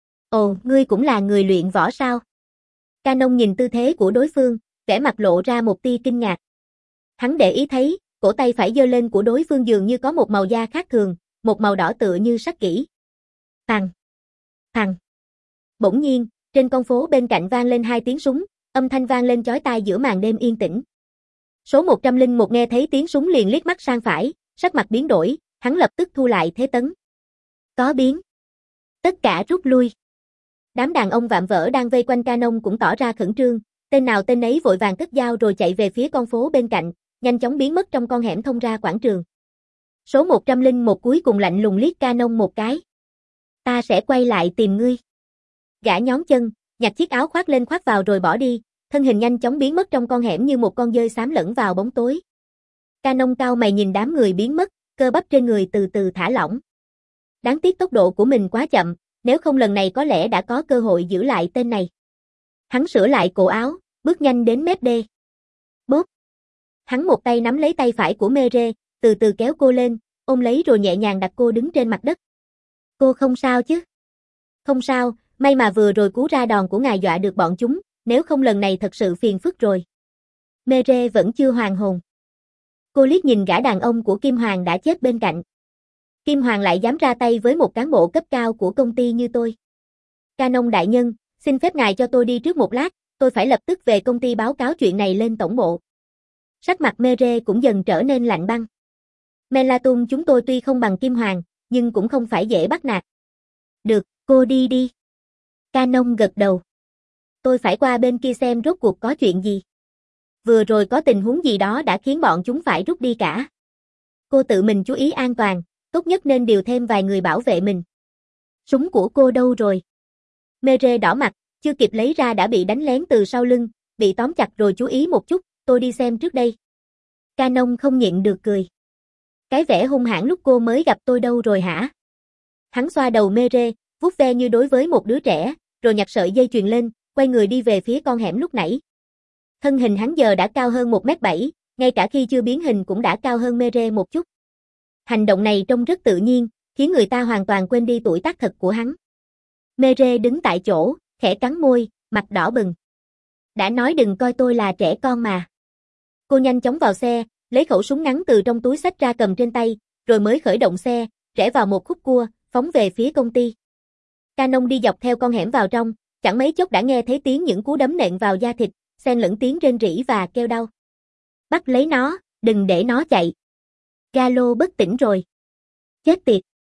Ồ, ngươi cũng là người luyện võ sao? Canon nhìn tư thế của đối phương, vẻ mặt lộ ra một tia kinh ngạc. Hắn để ý thấy, cổ tay phải giơ lên của đối phương dường như có một màu da khác thường, một màu đỏ tựa như sắt kỹ. Thằng! Thằng! Bỗng nhiên, trên con phố bên cạnh vang lên hai tiếng súng, âm thanh vang lên chói tai giữa màn đêm yên tĩnh. Số một trăm lẻ một nghe thấy tiếng súng liền liếc mắt sang phải, sắc mặt biến đổi, hắn lập tức thu lại thế tấn. Có biến. Tất cả rút lui. Đám đàn ông vạm vỡ đang vây quanh Canon cũng tỏ ra khẩn trương, tên nào tên ấy vội vàng cất dao rồi chạy về phía con phố bên cạnh, nhanh chóng biến mất trong con hẻm thông ra quảng trường. Số một trăm lẻ một cuối cùng lạnh lùng liếc Canon một cái. Ta sẽ quay lại tìm ngươi. Gã nhón chân, nhặt chiếc áo khoác lên khoác vào rồi bỏ đi, thân hình nhanh chóng biến mất trong con hẻm như một con dơi xám lẫn vào bóng tối. Canon cao mày nhìn đám người biến mất, cơ bắp trên người từ từ thả lỏng. Đáng tiếc tốc độ của mình quá chậm, nếu không lần này có lẽ đã có cơ hội giữ lại tên này. Hắn sửa lại cổ áo, bước nhanh đến mép đê. Bốp. Hắn một tay nắm lấy tay phải của Mere, từ từ kéo cô lên, ôm lấy rồi nhẹ nhàng đặt cô đứng trên mặt đất. Cô không sao chứ? Không sao, may mà vừa rồi cú ra đòn của ngài dọa được bọn chúng, nếu không lần này thật sự phiền phức rồi. Mere vẫn chưa hoàn hồn. Cô liếc nhìn gã đàn ông của Kim Hoàng đã chết bên cạnh. Kim Hoàng lại dám ra tay với một cán bộ cấp cao của công ty như tôi. Canon đại nhân, xin phép ngài cho tôi đi trước một lát, tôi phải lập tức về công ty báo cáo chuyện này lên tổng bộ. Sắc mặt Mere cũng dần trở nên lạnh băng. Melaton chúng tôi tuy không bằng Kim Hoàng, nhưng cũng không phải dễ bắt nạt. Được, cô đi đi. Canon gật đầu. Tôi phải qua bên kia xem rốt cuộc có chuyện gì. Vừa rồi có tình huống gì đó đã khiến bọn chúng phải rút đi cả. Cô tự mình chú ý an toàn, tốt nhất nên điều thêm vài người bảo vệ mình. Súng của cô đâu rồi? Mere đỏ mặt, chưa kịp lấy ra đã bị đánh lén từ sau lưng, bị tóm chặt rồi chú ý một chút, tôi đi xem trước đây. Canon không nhịn được cười. Cái vẻ hung hãn lúc cô mới gặp tôi đâu rồi hả? Hắn xoa đầu Mere, vuốt ve như đối với một đứa trẻ, rồi nhặt sợi dây chuyền lên, quay người đi về phía con hẻm lúc nãy. Thân hình hắn giờ đã cao hơn một mét bảy, ngay cả khi chưa biến hình cũng đã cao hơn Mere một chút. Hành động này trông rất tự nhiên, khiến người ta hoàn toàn quên đi tuổi tác thật của hắn. Mere đứng tại chỗ, khẽ cắn môi, mặt đỏ bừng. Đã nói đừng coi tôi là trẻ con mà. Cô nhanh chóng vào xe, lấy khẩu súng ngắn từ trong túi xách ra cầm trên tay, rồi mới khởi động xe, rẽ vào một khúc cua, phóng về phía công ty. Canon đi dọc theo con hẻm vào trong, chẳng mấy chốc đã nghe thấy tiếng những cú đấm nện vào da thịt, xen lẫn tiếng rên rỉ và kêu đau. Bắt lấy nó, đừng để nó chạy. Gallo bất tỉnh rồi. Chết tiệt.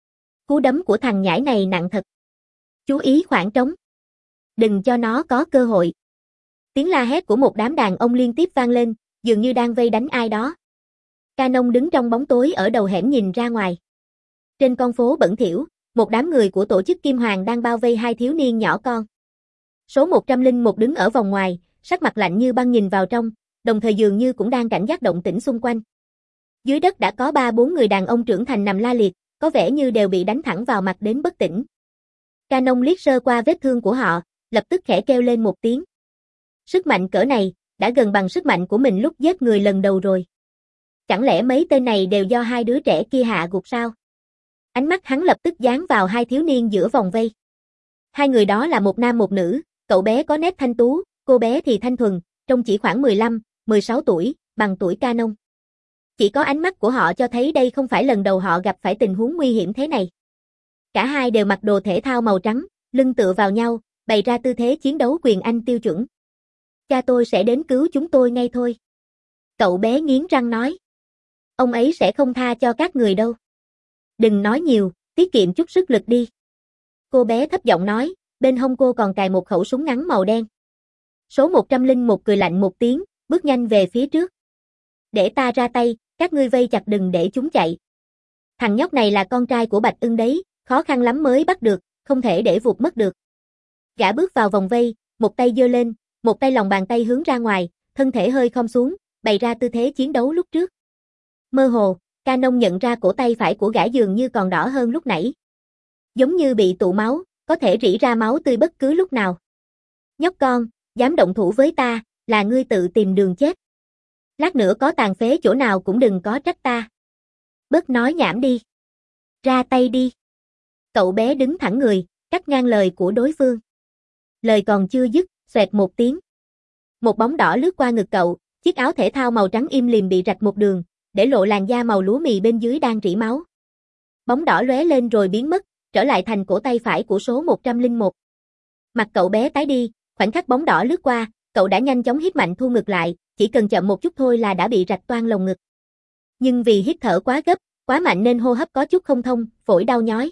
Cú đấm của thằng nhãi này nặng thật. Chú ý khoảng trống. Đừng cho nó có cơ hội. Tiếng la hét của một đám đàn ông liên tiếp vang lên, dường như đang vây đánh ai đó. Canon đứng trong bóng tối ở đầu hẻm nhìn ra ngoài. Trên con phố bẩn thỉu, một đám người của tổ chức Kim Hoàng đang bao vây hai thiếu niên nhỏ con. Số một trăm lẻ một đứng ở vòng ngoài, sắc mặt lạnh như băng nhìn vào trong, đồng thời dường như cũng đang cảnh giác động tĩnh xung quanh. Dưới đất đã có ba bốn người đàn ông trưởng thành nằm la liệt, có vẻ như đều bị đánh thẳng vào mặt đến bất tỉnh. Canon liếc sơ qua vết thương của họ, lập tức khẽ kêu lên một tiếng. Sức mạnh cỡ này, đã gần bằng sức mạnh của mình lúc giết người lần đầu rồi. Chẳng lẽ mấy tên này đều do hai đứa trẻ kia hạ gục sao? Ánh mắt hắn lập tức dán vào hai thiếu niên giữa vòng vây. Hai người đó là một nam một nữ, cậu bé có nét thanh tú, cô bé thì thanh thuần, trông chỉ khoảng mười lăm, mười sáu tuổi, bằng tuổi Canon. Chỉ có ánh mắt của họ cho thấy đây không phải lần đầu họ gặp phải tình huống nguy hiểm thế này. Cả hai đều mặc đồ thể thao màu trắng, lưng tựa vào nhau, bày ra tư thế chiến đấu quyền Anh tiêu chuẩn. Cha tôi sẽ đến cứu chúng tôi ngay thôi. Cậu bé nghiến răng nói. Ông ấy sẽ không tha cho các người đâu. Đừng nói nhiều, tiết kiệm chút sức lực đi. Cô bé thấp giọng nói, bên hông cô còn cài một khẩu súng ngắn màu đen. Số một trăm lẻ một cười lạnh một tiếng, bước nhanh về phía trước. Để ta ra tay, các ngươi vây chặt đừng để chúng chạy. Thằng nhóc này là con trai của Bạch Ưng đấy, khó khăn lắm mới bắt được, không thể để vụt mất được. Gã bước vào vòng vây, một tay giơ lên, một tay lòng bàn tay hướng ra ngoài, thân thể hơi khom xuống, bày ra tư thế chiến đấu lúc trước. Mơ hồ, Canon nhận ra cổ tay phải của gã dường như còn đỏ hơn lúc nãy. Giống như bị tụ máu, có thể rỉ ra máu tươi bất cứ lúc nào. Nhóc con, dám động thủ với ta, là ngươi tự tìm đường chết. Lát nữa có tàn phế chỗ nào cũng đừng có trách ta. Bớt nói nhảm đi. Ra tay đi. Cậu bé đứng thẳng người, cắt ngang lời của đối phương. Lời còn chưa dứt, xoẹt một tiếng. Một bóng đỏ lướt qua ngực cậu, chiếc áo thể thao màu trắng im lìm bị rạch một đường, để lộ làn da màu lúa mì bên dưới đang rỉ máu. Bóng đỏ lóe lên rồi biến mất, trở lại thành cổ tay phải của số một trăm lẻ một. Mặt cậu bé tái đi, khoảnh khắc bóng đỏ lướt qua, cậu đã nhanh chóng hít mạnh thu ngực lại, chỉ cần chậm một chút thôi là đã bị rạch toang lồng ngực. Nhưng vì hít thở quá gấp, quá mạnh nên hô hấp có chút không thông, phổi đau nhói.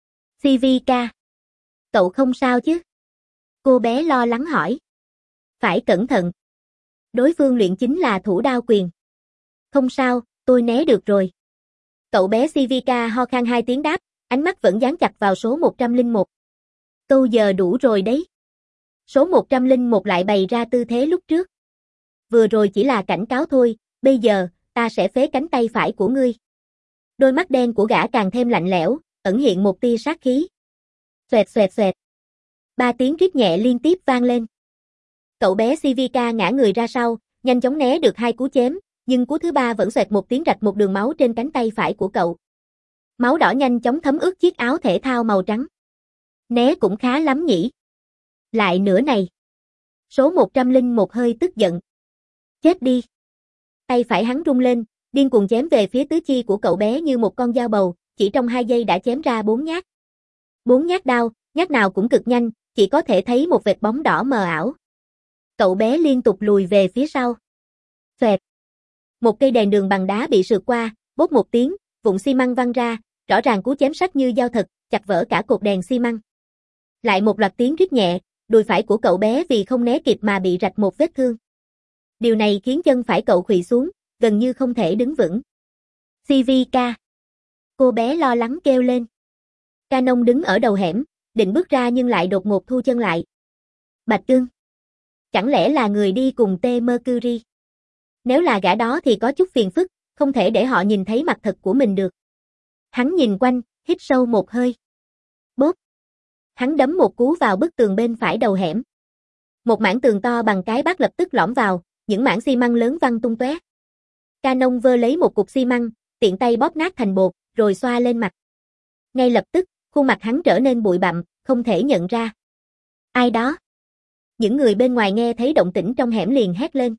xê vê ca. Cậu không sao chứ? Cô bé lo lắng hỏi. Phải cẩn thận. Đối phương luyện chính là thủ đao quyền. Không sao, tôi né được rồi. Cậu bé xê vê ca ho khan hai tiếng đáp, ánh mắt vẫn dán chặt vào số một trăm lẻ một. Câu giờ đủ rồi đấy. Số một trăm lẻ một lại bày ra tư thế lúc trước. Vừa rồi chỉ là cảnh cáo thôi, bây giờ, ta sẽ phế cánh tay phải của ngươi. Đôi mắt đen của gã càng thêm lạnh lẽo, ẩn hiện một tia sát khí. Xoẹt xoẹt xoẹt. Ba tiếng rít nhẹ liên tiếp vang lên. Cậu bé xê vê ca ngã người ra sau, nhanh chóng né được hai cú chém, nhưng cú thứ ba vẫn xoẹt một tiếng rạch một đường máu trên cánh tay phải của cậu. Máu đỏ nhanh chóng thấm ướt chiếc áo thể thao màu trắng. Né cũng khá lắm nhỉ. Lại nữa này. Số một trăm lẻ một hơi tức giận. Chết đi. Tay phải hắn rung lên, điên cuồng chém về phía tứ chi của cậu bé như một con dao bầu, chỉ trong hai giây đã chém ra bốn nhát. Bốn nhát đao, nhát nào cũng cực nhanh, chỉ có thể thấy một vệt bóng đỏ mờ ảo. Cậu bé liên tục lùi về phía sau. Phẹt. Một cây đèn đường bằng đá bị sượt qua, bốp một tiếng, vụn xi măng văng ra, rõ ràng cú chém sắc như dao thật, chặt vỡ cả cột đèn xi măng. Lại một loạt tiếng rít nhẹ, đùi phải của cậu bé vì không né kịp mà bị rạch một vết thương. Điều này khiến chân phải cậu khuỵu xuống, gần như không thể đứng vững. xê vê ca. Cô bé lo lắng kêu lên. Canon đứng ở đầu hẻm, định bước ra nhưng lại đột ngột thu chân lại. Bạch Ưng. Chẳng lẽ là người đi cùng T Mercury? Nếu là gã đó thì có chút phiền phức, không thể để họ nhìn thấy mặt thật của mình được. Hắn nhìn quanh, hít sâu một hơi. Bốp. Hắn đấm một cú vào bức tường bên phải đầu hẻm. Một mảng tường to bằng cái bát lập tức lõm vào, những mảng xi măng lớn văng tung tóe. Canon vơ lấy một cục xi măng, tiện tay bóp nát thành bột, rồi xoa lên mặt. Ngay lập tức, khuôn mặt hắn trở nên bụi bặm, không thể nhận ra. Ai đó? Những người bên ngoài nghe thấy động tĩnh trong hẻm liền hét lên.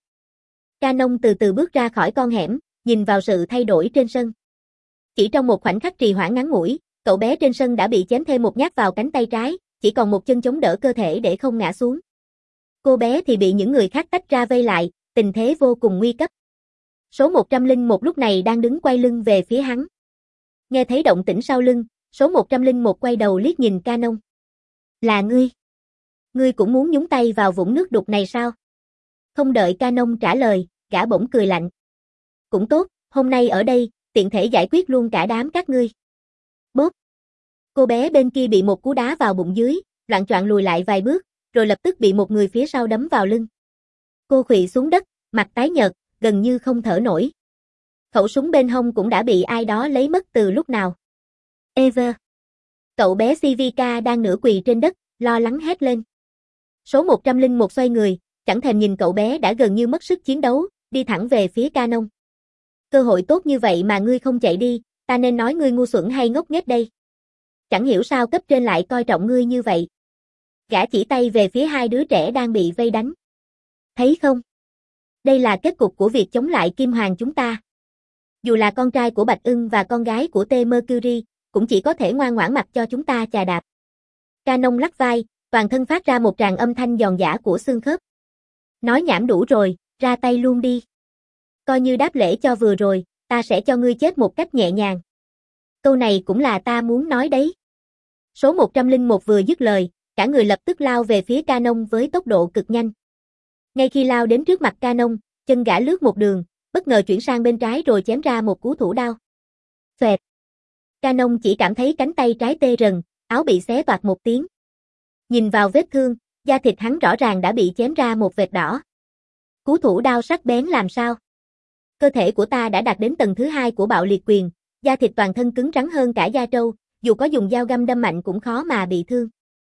Canon từ từ bước ra khỏi con hẻm, nhìn vào sự thay đổi trên sân. Chỉ trong một khoảnh khắc trì hoãn ngắn ngủi, cậu bé trên sân đã bị chém thêm một nhát vào cánh tay trái, chỉ còn một chân chống đỡ cơ thể để không ngã xuống. Cô bé thì bị những người khác tách ra vây lại, tình thế vô cùng nguy cấp. Số một trăm lẻ một lúc này đang đứng quay lưng về phía hắn. Nghe thấy động tĩnh sau lưng, số một trăm lẻ một quay đầu liếc nhìn Canon. Là ngươi? Ngươi cũng muốn nhúng tay vào vũng nước đục này sao? Không đợi Canon trả lời, gã bỗng cười lạnh. Cũng tốt, hôm nay ở đây, tiện thể giải quyết luôn cả đám các ngươi. Bốp. Cô bé bên kia bị một cú đá vào bụng dưới, loạng choạng lùi lại vài bước, rồi lập tức bị một người phía sau đấm vào lưng. Cô khuỵu xuống đất, mặt tái nhợt, gần như không thở nổi. Khẩu súng bên hông cũng đã bị ai đó lấy mất từ lúc nào. Ever. Cậu bé xê vê ca đang nửa quỳ trên đất, lo lắng hét lên. Số một trăm lẻ một xoay người, chẳng thèm nhìn cậu bé đã gần như mất sức chiến đấu, đi thẳng về phía Canon. Cơ hội tốt như vậy mà ngươi không chạy đi, ta nên nói ngươi ngu xuẩn hay ngốc nghếch đây. Chẳng hiểu sao cấp trên lại coi trọng ngươi như vậy. Gã chỉ tay về phía hai đứa trẻ đang bị vây đánh. Thấy không? Đây là kết cục của việc chống lại Kim Hoàng chúng ta. Dù là con trai của Bạch Ưng và con gái của T Mercury, cũng chỉ có thể ngoan ngoãn mặc cho chúng ta chà đạp. Canon lắc vai, toàn thân phát ra một tràng âm thanh giòn giã của xương khớp. Nói nhảm đủ rồi, ra tay luôn đi. Coi như đáp lễ cho vừa rồi, ta sẽ cho ngươi chết một cách nhẹ nhàng. Câu này cũng là ta muốn nói đấy. Số một trăm lẻ một vừa dứt lời, cả người lập tức lao về phía Canon với tốc độ cực nhanh. Ngay khi lao đến trước mặt Canon, chân gã lướt một đường, bất ngờ chuyển sang bên trái rồi chém ra một cú thủ đao. Phẹt. Canon chỉ cảm thấy cánh tay trái tê rần, áo bị xé toạc một tiếng. Nhìn vào vết thương, da thịt hắn rõ ràng đã bị chém ra một vệt đỏ. Cú thủ đao sắc bén làm sao? Cơ thể của ta đã đạt đến tầng thứ hai của bạo liệt quyền, da thịt toàn thân cứng rắn hơn cả da trâu, dù có dùng dao găm đâm mạnh cũng khó mà bị thương.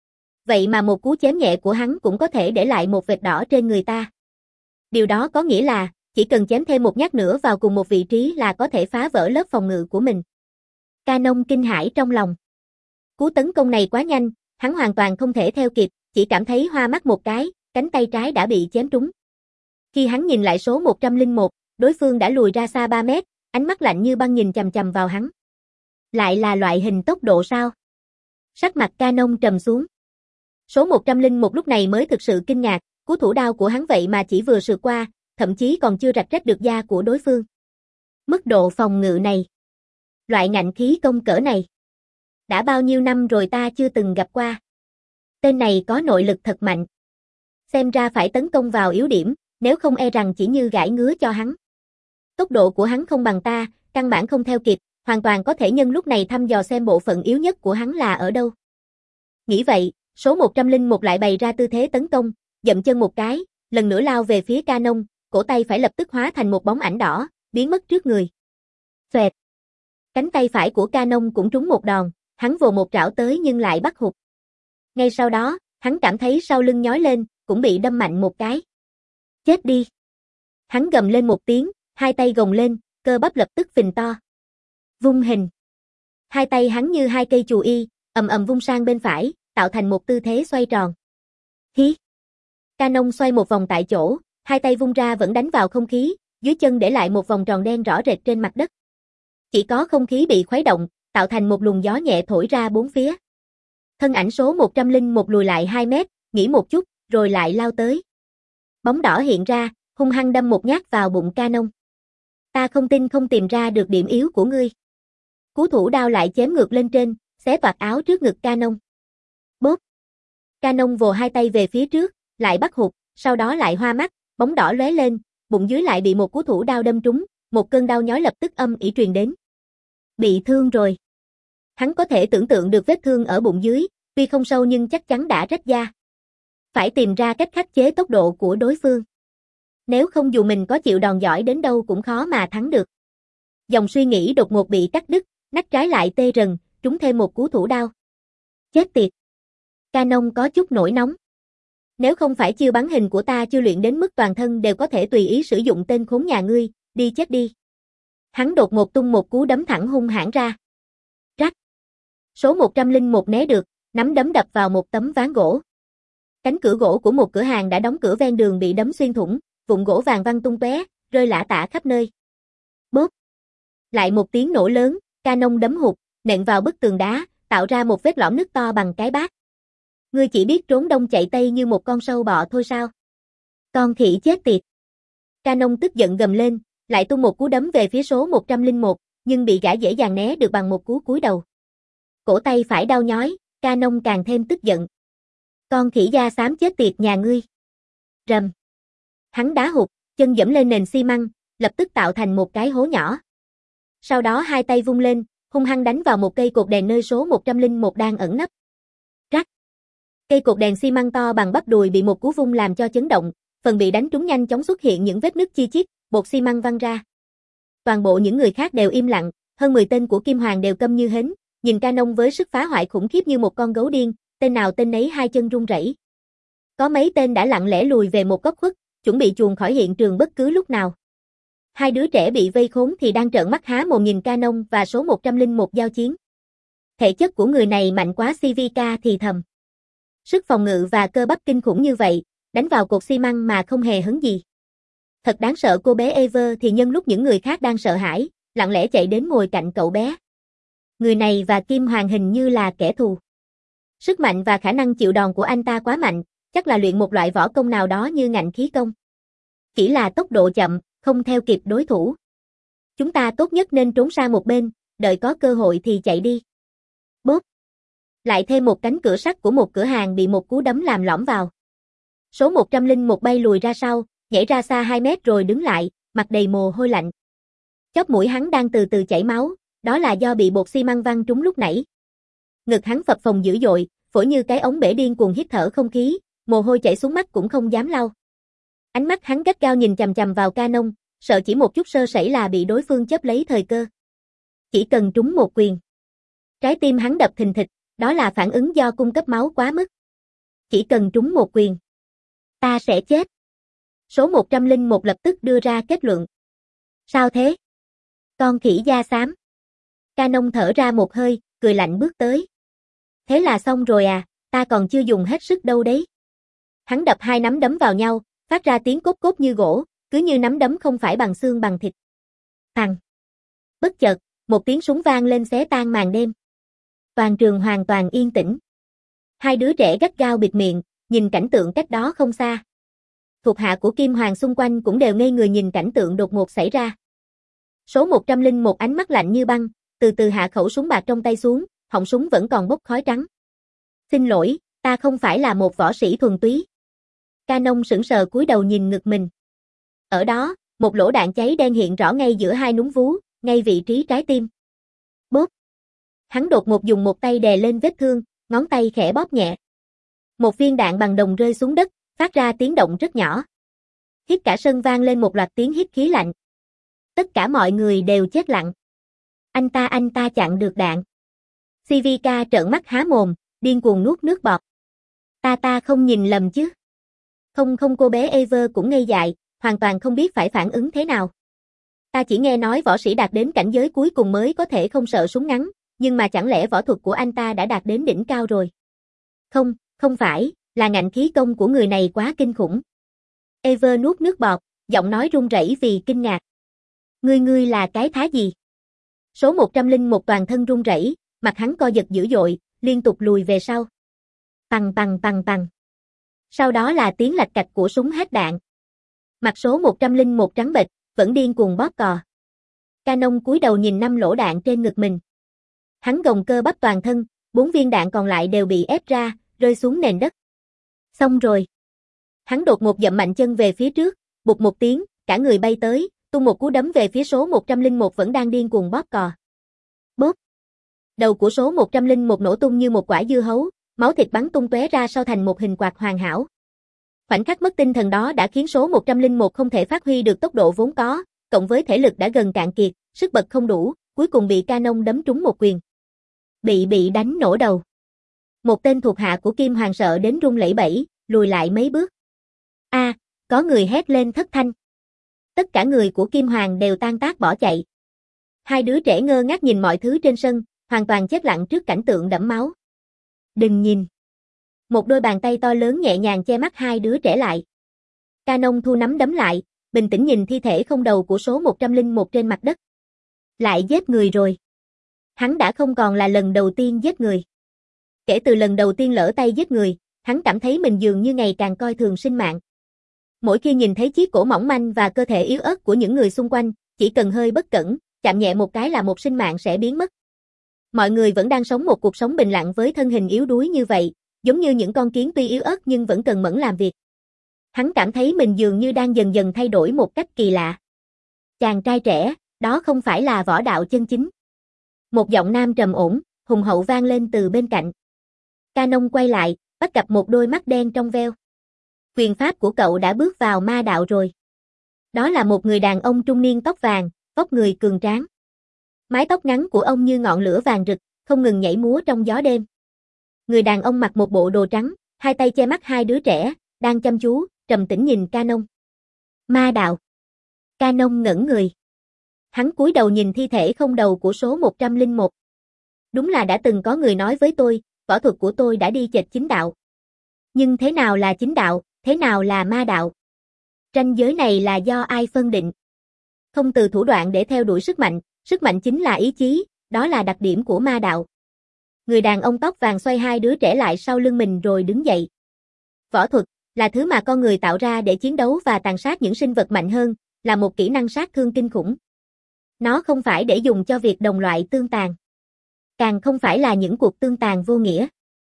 Vậy mà một cú chém nhẹ của hắn cũng có thể để lại một vệt đỏ trên người ta. Điều đó có nghĩa là, chỉ cần chém thêm một nhát nữa vào cùng một vị trí là có thể phá vỡ lớp phòng ngự của mình. Canon kinh hãi trong lòng. Cú tấn công này quá nhanh, hắn hoàn toàn không thể theo kịp, chỉ cảm thấy hoa mắt một cái, cánh tay trái đã bị chém trúng. Khi hắn nhìn lại số một trăm lẻ một, đối phương đã lùi ra xa ba mét, ánh mắt lạnh như băng nhìn chằm chằm vào hắn. Lại là loại hình tốc độ sao? Sắc mặt Canon trầm xuống. Số một trăm lẻ một lúc này mới thực sự kinh ngạc, cú thủ đao của hắn vậy mà chỉ vừa sượt qua, thậm chí còn chưa rạch rách được da của đối phương. Mức độ phòng ngự này. Loại ngạnh khí công cỡ này. Đã bao nhiêu năm rồi ta chưa từng gặp qua. Tên này có nội lực thật mạnh. Xem ra phải tấn công vào yếu điểm, nếu không e rằng chỉ như gãi ngứa cho hắn. Tốc độ của hắn không bằng ta, căn bản không theo kịp, hoàn toàn có thể nhân lúc này thăm dò xem bộ phận yếu nhất của hắn là ở đâu. Nghĩ vậy, số một trăm lẻ một lại bày ra tư thế tấn công, dậm chân một cái, lần nữa lao về phía Canon, cổ tay phải lập tức hóa thành một bóng ảnh đỏ, biến mất trước người. Phẹt. Cánh tay phải của Canon cũng trúng một đòn, hắn vồ một trảo tới nhưng lại bắt hụt. Ngay sau đó, hắn cảm thấy sau lưng nhói lên, cũng bị đâm mạnh một cái. Chết đi. Hắn gầm lên một tiếng, hai tay gồng lên, cơ bắp lập tức phình to. Vung hình. Hai tay hắn như hai cây chù y, ầm ầm vung sang bên phải, tạo thành một tư thế xoay tròn. Hí. Canon xoay một vòng tại chỗ, Hai tay vung ra vẫn đánh vào không khí, dưới chân để lại một vòng tròn đen rõ rệt trên mặt đất. Chỉ có không khí bị khuấy động, tạo thành một luồng gió nhẹ thổi ra bốn phía. Thân ảnh số một trăm lẻ một lùi lại hai mét, nghỉ một chút, rồi lại lao tới. Bóng đỏ hiện ra, hung hăng đâm một nhát vào bụng Canon. Ta không tin không tìm ra được điểm yếu của ngươi. Cú thủ đao lại chém ngược lên trên, xé toạc áo trước ngực Canon. Bốp. Canon vồ hai tay về phía trước, lại bắt hụt, sau đó lại hoa mắt, bóng đỏ lóe lên, bụng dưới lại bị một cú thủ đao đâm trúng, một cơn đau nhói lập tức âm ỉ truyền đến. Bị thương rồi. Hắn có thể tưởng tượng được vết thương ở bụng dưới, tuy không sâu nhưng chắc chắn đã rách da. Phải tìm ra cách khắc chế tốc độ của đối phương. Nếu không dù mình có chịu đòn giỏi đến đâu cũng khó mà thắng được. Dòng suy nghĩ đột ngột bị cắt đứt, nách trái lại tê rần, trúng thêm một cú thủ đao. Chết tiệt. Canon có chút nổi nóng. Nếu không phải chiêu bắn hình của ta chưa luyện đến mức toàn thân đều có thể tùy ý sử dụng tên khốn nhà ngươi, đi chết đi. Hắn đột ngột tung một cú đấm thẳng hung hãn ra. Rắc. Số một trăm lẻ một né được, nắm đấm đập vào một tấm ván gỗ. Cánh cửa gỗ của một cửa hàng đã đóng cửa ven đường bị đấm xuyên thủng, vụn gỗ vàng văng tung tóe, rơi lả tả khắp nơi. Bốp. Lại một tiếng nổ lớn, Canon đấm hụt, nện vào bức tường đá, tạo ra một vết lõm nứt to bằng cái bát. Ngươi chỉ biết trốn đông chạy tây như một con sâu bọ thôi sao? Con khỉ chết tiệt. Canon tức giận gầm lên, lại tung một cú đấm về phía số một trăm lẻ một, nhưng bị gã dễ dàng né được bằng một cú cúi đầu. Cổ tay phải đau nhói, Canon càng thêm tức giận. Con khỉ da xám chết tiệt nhà ngươi. Rầm. Hắn đá hụt, chân dẫm lên nền xi măng, lập tức tạo thành một cái hố nhỏ. Sau đó hai tay vung lên, hung hăng đánh vào một cây cột đèn nơi số một trăm lẻ một đang ẩn nấp. Rắc. Cây cột đèn xi măng to bằng bắp đùi bị một cú vung làm cho chấn động, phần bị đánh trúng nhanh chóng xuất hiện những vết nứt chi chít, bột xi măng văng ra. Toàn bộ những người khác đều im lặng, hơn mười tên của Kim Hoàng đều câm như hến, nhìn Canon với sức phá hoại khủng khiếp như một con gấu điên, tên nào tên nấy hai chân run rẩy. Có mấy tên đã lặng lẽ lùi về một góc khuất, chuẩn bị chuồn khỏi hiện trường bất cứ lúc nào. Hai đứa trẻ bị vây khốn thì đang trợn mắt há mồm nhìn Canon và số một trăm lẻ một giao chiến. Thể chất của người này mạnh quá, xê vê ca thì thầm. Sức phòng ngự và cơ bắp kinh khủng như vậy, đánh vào cột xi măng mà không hề hấn gì. Thật đáng sợ. Cô bé Ever thì nhân lúc những người khác đang sợ hãi, lặng lẽ chạy đến ngồi cạnh cậu bé. Người này và Kim Hoàng hình như là kẻ thù. Sức mạnh và khả năng chịu đòn của anh ta quá mạnh, chắc là luyện một loại võ công nào đó như ngạnh khí công. Chỉ là tốc độ chậm, không theo kịp đối thủ. Chúng ta tốt nhất nên trốn sang một bên, đợi có cơ hội thì chạy đi. Bốp. Lại thêm một cánh cửa sắt của một cửa hàng bị một cú đấm làm lõm vào. Số một trăm lẻ một bay lùi ra sau, nhảy ra xa hai mét rồi đứng lại, mặt đầy mồ hôi lạnh. Chóp mũi hắn đang từ từ chảy máu, đó là do bị bột xi măng văng trúng lúc nãy. Ngực hắn phập phồng dữ dội, phổi như cái ống bể điên cuồng hít thở không khí, mồ hôi chảy xuống mắt cũng không dám lau. Ánh mắt hắn gắt gao nhìn chằm chằm vào Canon, sợ chỉ một chút sơ sẩy là bị đối phương chấp lấy thời cơ. Chỉ cần trúng một quyền. Trái tim hắn đập thình thịch, đó là phản ứng do cung cấp máu quá mức. Chỉ cần trúng một quyền. Ta sẽ chết. Số một trăm lẻ một lập tức đưa ra kết luận. Sao thế? Con khỉ da xám. Canon thở ra một hơi, cười lạnh bước tới. Thế là xong rồi à, ta còn chưa dùng hết sức đâu đấy. Hắn đập hai nắm đấm vào nhau, phát ra tiếng cốt cốt như gỗ, cứ như nắm đấm không phải bằng xương bằng thịt. Thằng. Bất chợt, một tiếng súng vang lên xé tan màn đêm. Toàn trường hoàn toàn yên tĩnh. Hai đứa trẻ gắt gao bịt miệng, nhìn cảnh tượng cách đó không xa. Thuộc hạ của Kim Hoàng xung quanh cũng đều ngây người nhìn cảnh tượng đột ngột xảy ra. Số một trăm lẻ một ánh mắt lạnh như băng, từ từ hạ khẩu súng bạc trong tay xuống, họng súng vẫn còn bốc khói trắng. Xin lỗi, ta không phải là một võ sĩ thuần túy. Canon sững sờ cúi đầu nhìn ngực mình. Ở đó, một lỗ đạn cháy đen hiện rõ ngay giữa hai núm vú, ngay vị trí trái tim. Bốp. Hắn đột ngột dùng một tay đè lên vết thương, ngón tay khẽ bóp nhẹ. Một viên đạn bằng đồng rơi xuống đất, phát ra tiếng động rất nhỏ. Hít cả sân vang lên một loạt tiếng hít khí lạnh. Tất cả mọi người đều chết lặng. Anh ta anh ta chặn được đạn. xê vê ca trợn mắt há mồm, điên cuồng nuốt nước bọt. Ta ta không nhìn lầm chứ. Không không cô bé Ever cũng ngây dại, hoàn toàn không biết phải phản ứng thế nào. Ta chỉ nghe nói võ sĩ đạt đến cảnh giới cuối cùng mới có thể không sợ súng ngắn, nhưng mà chẳng lẽ võ thuật của anh ta đã đạt đến đỉnh cao rồi? Không, không phải, là ngạnh khí công của người này quá kinh khủng. Ever nuốt nước bọt, giọng nói run rẩy vì kinh ngạc. Ngươi ngươi là cái thá gì? Số một trăm lẻ một toàn thân run rẩy, mặt hắn co giật dữ dội, liên tục lùi về sau. Tằng tằng tằng tằng. Sau đó là tiếng lạch cạch của súng hết đạn. Mặt số một trăm lẻ một trắng bệch, vẫn điên cuồng bóp cò. Canon cúi đầu nhìn năm lỗ đạn trên ngực mình. Hắn gồng cơ bắp toàn thân, bốn viên đạn còn lại đều bị ép ra, rơi xuống nền đất. Xong rồi. Hắn đột ngột dậm mạnh chân về phía trước, bụp một tiếng, cả người bay tới, tung một cú đấm về phía số một trăm lẻ một vẫn đang điên cuồng bóp cò. Bốp. Đầu của số một trăm lẻ một nổ tung như một quả dưa hấu, máu thịt bắn tung tóe ra sau thành một hình quạt hoàn hảo. Khoảnh khắc mất tinh thần đó đã khiến số một trăm lẻ một không thể phát huy được tốc độ vốn có, cộng với thể lực đã gần cạn kiệt, sức bật không đủ, cuối cùng bị Canon đấm trúng một quyền. Bị bị đánh nổ đầu. Một tên thuộc hạ của Kim Hoàng sợ đến run lẩy bẩy, lùi lại mấy bước. A, à, có người hét lên thất thanh. Tất cả người của Kim Hoàng đều tan tác bỏ chạy. Hai đứa trẻ ngơ ngác nhìn mọi thứ trên sân, hoàn toàn chết lặng trước cảnh tượng đẫm máu. Đừng nhìn. Một đôi bàn tay to lớn nhẹ nhàng che mắt hai đứa trẻ lại. Canon thu nắm đấm lại, bình tĩnh nhìn thi thể không đầu của số một trăm lẻ một trên mặt đất. Lại giết người rồi. Hắn đã không còn là lần đầu tiên giết người. Kể từ lần đầu tiên lỡ tay giết người, hắn cảm thấy mình dường như ngày càng coi thường sinh mạng. Mỗi khi nhìn thấy chiếc cổ mỏng manh và cơ thể yếu ớt của những người xung quanh, chỉ cần hơi bất cẩn, chạm nhẹ một cái là một sinh mạng sẽ biến mất. Mọi người vẫn đang sống một cuộc sống bình lặng với thân hình yếu đuối như vậy, giống như những con kiến tuy yếu ớt nhưng vẫn cần mẫn làm việc. Hắn cảm thấy mình dường như đang dần dần thay đổi một cách kỳ lạ. Chàng trai trẻ, đó không phải là võ đạo chân chính. Một giọng nam trầm ổn, hùng hậu vang lên từ bên cạnh. Canon quay lại, bắt gặp một đôi mắt đen trong veo. Quyền pháp của cậu đã bước vào ma đạo rồi. Đó là một người đàn ông trung niên tóc vàng, vóc người cường tráng. Mái tóc ngắn của ông như ngọn lửa vàng rực, không ngừng nhảy múa trong gió đêm. Người đàn ông mặc một bộ đồ trắng, hai tay che mắt hai đứa trẻ, đang chăm chú, trầm tĩnh nhìn Canon. Ma đạo. Canon ngẩn người. Hắn cúi đầu nhìn thi thể không đầu của số một trăm lẻ một. Đúng là đã từng có người nói với tôi, võ thuật của tôi đã đi chệch chính đạo. Nhưng thế nào là chính đạo, thế nào là ma đạo? Ranh giới này là do ai phân định? Không từ thủ đoạn để theo đuổi sức mạnh, sức mạnh chính là ý chí, đó là đặc điểm của ma đạo. Người đàn ông tóc vàng xoay hai đứa trẻ lại sau lưng mình rồi đứng dậy. Võ thuật là thứ mà con người tạo ra để chiến đấu và tàn sát những sinh vật mạnh hơn, là một kỹ năng sát thương kinh khủng. Nó không phải để dùng cho việc đồng loại tương tàn. Càng không phải là những cuộc tương tàn vô nghĩa.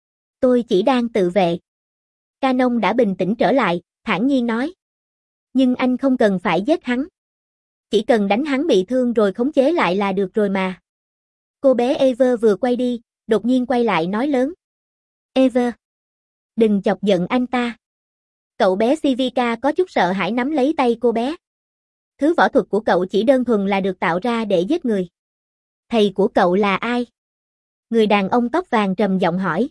Tôi chỉ đang tự vệ. Canon đã bình tĩnh trở lại, thản nhiên nói. Nhưng anh không cần phải giết hắn. Chỉ cần đánh hắn bị thương rồi khống chế lại là được rồi mà. Cô bé Ever vừa quay đi, đột nhiên quay lại nói lớn. Ever, đừng chọc giận anh ta. Cậu bé Civica có chút sợ hãi nắm lấy tay cô bé. Thứ võ thuật của cậu chỉ đơn thuần là được tạo ra để giết người. Thầy của cậu là ai? Người đàn ông tóc vàng trầm giọng hỏi.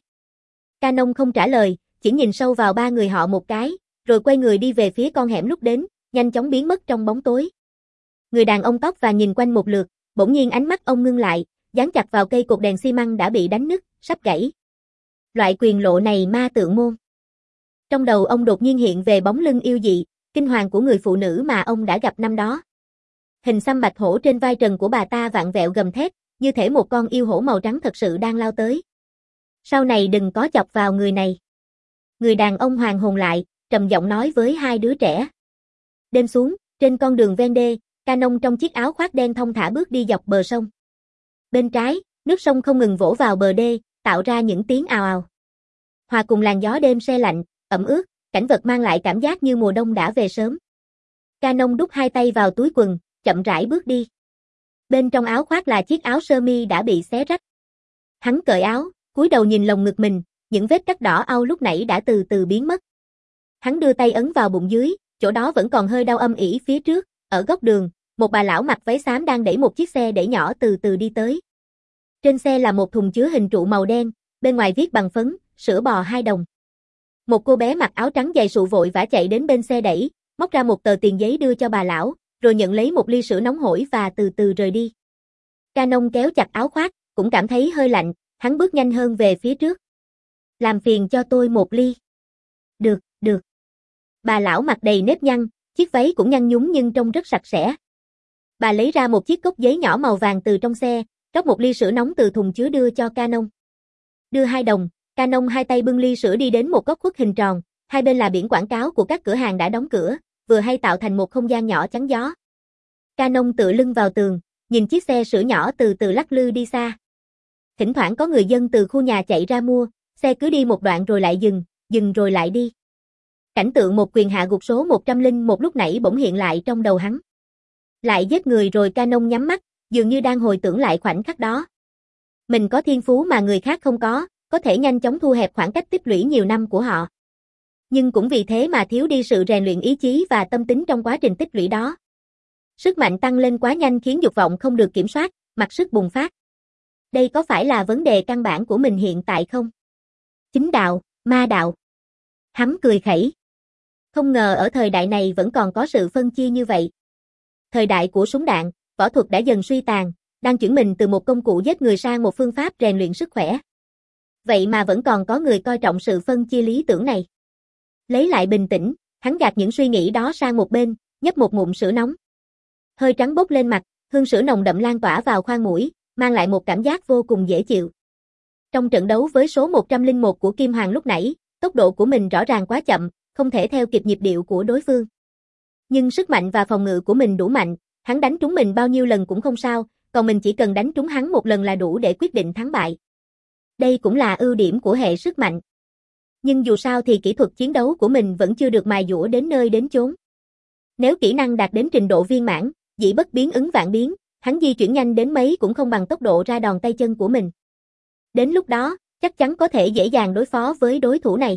Canon không trả lời, chỉ nhìn sâu vào ba người họ một cái, rồi quay người đi về phía con hẻm lúc đến, nhanh chóng biến mất trong bóng tối. Người đàn ông tóc vàng nhìn quanh một lượt, bỗng nhiên ánh mắt ông ngưng lại, dán chặt vào cây cột đèn xi măng đã bị đánh nứt, sắp gãy. Loại quyền lộ này ma tượng môn. Trong đầu ông đột nhiên hiện về bóng lưng yêu dị, kinh hoàng của người phụ nữ mà ông đã gặp năm đó. Hình xăm bạch hổ trên vai trần của bà ta vặn vẹo gầm thét, như thể một con yêu hổ màu trắng thật sự đang lao tới. Sau này đừng có chọc vào người này. Người đàn ông hoàn hồn lại, trầm giọng nói với hai đứa trẻ. Đêm xuống, trên con đường ven đê, Canon trong chiếc áo khoác đen thong thả bước đi dọc bờ sông. Bên trái, nước sông không ngừng vỗ vào bờ đê, tạo ra những tiếng ào ào. Hòa cùng làn gió đêm se lạnh, ẩm ướt, cảnh vật mang lại cảm giác như mùa đông đã về sớm. Canon đút hai tay vào túi quần, chậm rãi bước đi. Bên trong áo khoác là chiếc áo sơ mi đã bị xé rách. Hắn cởi áo, cúi đầu nhìn lồng ngực mình, những vết cắt đỏ au lúc nãy đã từ từ biến mất. Hắn đưa tay ấn vào bụng dưới, chỗ đó vẫn còn hơi đau âm ỉ. Phía trước, ở góc đường, một bà lão mặc váy xám đang đẩy một chiếc xe đẩy nhỏ từ từ đi tới. Trên xe là một thùng chứa hình trụ màu đen, bên ngoài viết bằng phấn, sữa bò hai đồng. Một cô bé mặc áo trắng dày sụ vội vã chạy đến bên xe đẩy, móc ra một tờ tiền giấy đưa cho bà lão, rồi nhận lấy một ly sữa nóng hổi và từ từ rời đi. Canon kéo chặt áo khoác, cũng cảm thấy hơi lạnh, hắn bước nhanh hơn về phía trước. Làm phiền cho tôi một ly. Được, được. Bà lão mặt đầy nếp nhăn, chiếc váy cũng nhăn nhúm nhưng trông rất sạch sẽ. Bà lấy ra một chiếc cốc giấy nhỏ màu vàng từ trong xe, rót một ly sữa nóng từ thùng chứa đưa cho Canon. Đưa hai đồng, Canon hai tay bưng ly sữa đi đến một góc khuất hình tròn, hai bên là biển quảng cáo của các cửa hàng đã đóng cửa, vừa hay tạo thành một không gian nhỏ chắn gió. Canon tựa lưng vào tường, nhìn chiếc xe sữa nhỏ từ từ lắc lư đi xa. Thỉnh thoảng có người dân từ khu nhà chạy ra mua, xe cứ đi một đoạn rồi lại dừng, dừng rồi lại đi. Cảnh tượng một quyền hạ gục số một trăm lẻ một lúc nãy bỗng hiện lại trong đầu hắn. Lại giết người rồi. Canon nhắm mắt, dường như đang hồi tưởng lại khoảnh khắc đó. Mình có thiên phú mà người khác không có, có thể nhanh chóng thu hẹp khoảng cách tích lũy nhiều năm của họ. Nhưng cũng vì thế mà thiếu đi sự rèn luyện ý chí và tâm tính trong quá trình tích lũy đó. Sức mạnh tăng lên quá nhanh khiến dục vọng không được kiểm soát, mặc sức bùng phát. Đây có phải là vấn đề căn bản của mình hiện tại không? Chính đạo, ma đạo. Hắn cười khẩy. Không ngờ ở thời đại này vẫn còn có sự phân chia như vậy. Thời đại của súng đạn, võ thuật đã dần suy tàn, đang chuyển mình từ một công cụ giết người sang một phương pháp rèn luyện sức khỏe. Vậy mà vẫn còn có người coi trọng sự phân chia lý tưởng này. Lấy lại bình tĩnh, hắn gạt những suy nghĩ đó sang một bên, nhấp một ngụm sữa nóng. Hơi trắng bốc lên mặt, hương sữa nồng đậm lan tỏa vào khoang mũi, mang lại một cảm giác vô cùng dễ chịu. Trong trận đấu với số một trăm lẻ một của Kim Hoàng lúc nãy, tốc độ của mình rõ ràng quá chậm, không thể theo kịp nhịp điệu của đối phương. Nhưng sức mạnh và phòng ngự của mình đủ mạnh, hắn đánh trúng mình bao nhiêu lần cũng không sao, còn mình chỉ cần đánh trúng hắn một lần là đủ để quyết định thắng bại. Đây cũng là ưu điểm của hệ sức mạnh. Nhưng dù sao thì kỹ thuật chiến đấu của mình vẫn chưa được mài dũa đến nơi đến chốn. Nếu kỹ năng đạt đến trình độ viên mãn, dĩ bất biến ứng vạn biến, hắn di chuyển nhanh đến mấy cũng không bằng tốc độ ra đòn tay chân của mình. Đến lúc đó, chắc chắn có thể dễ dàng đối phó với đối thủ này.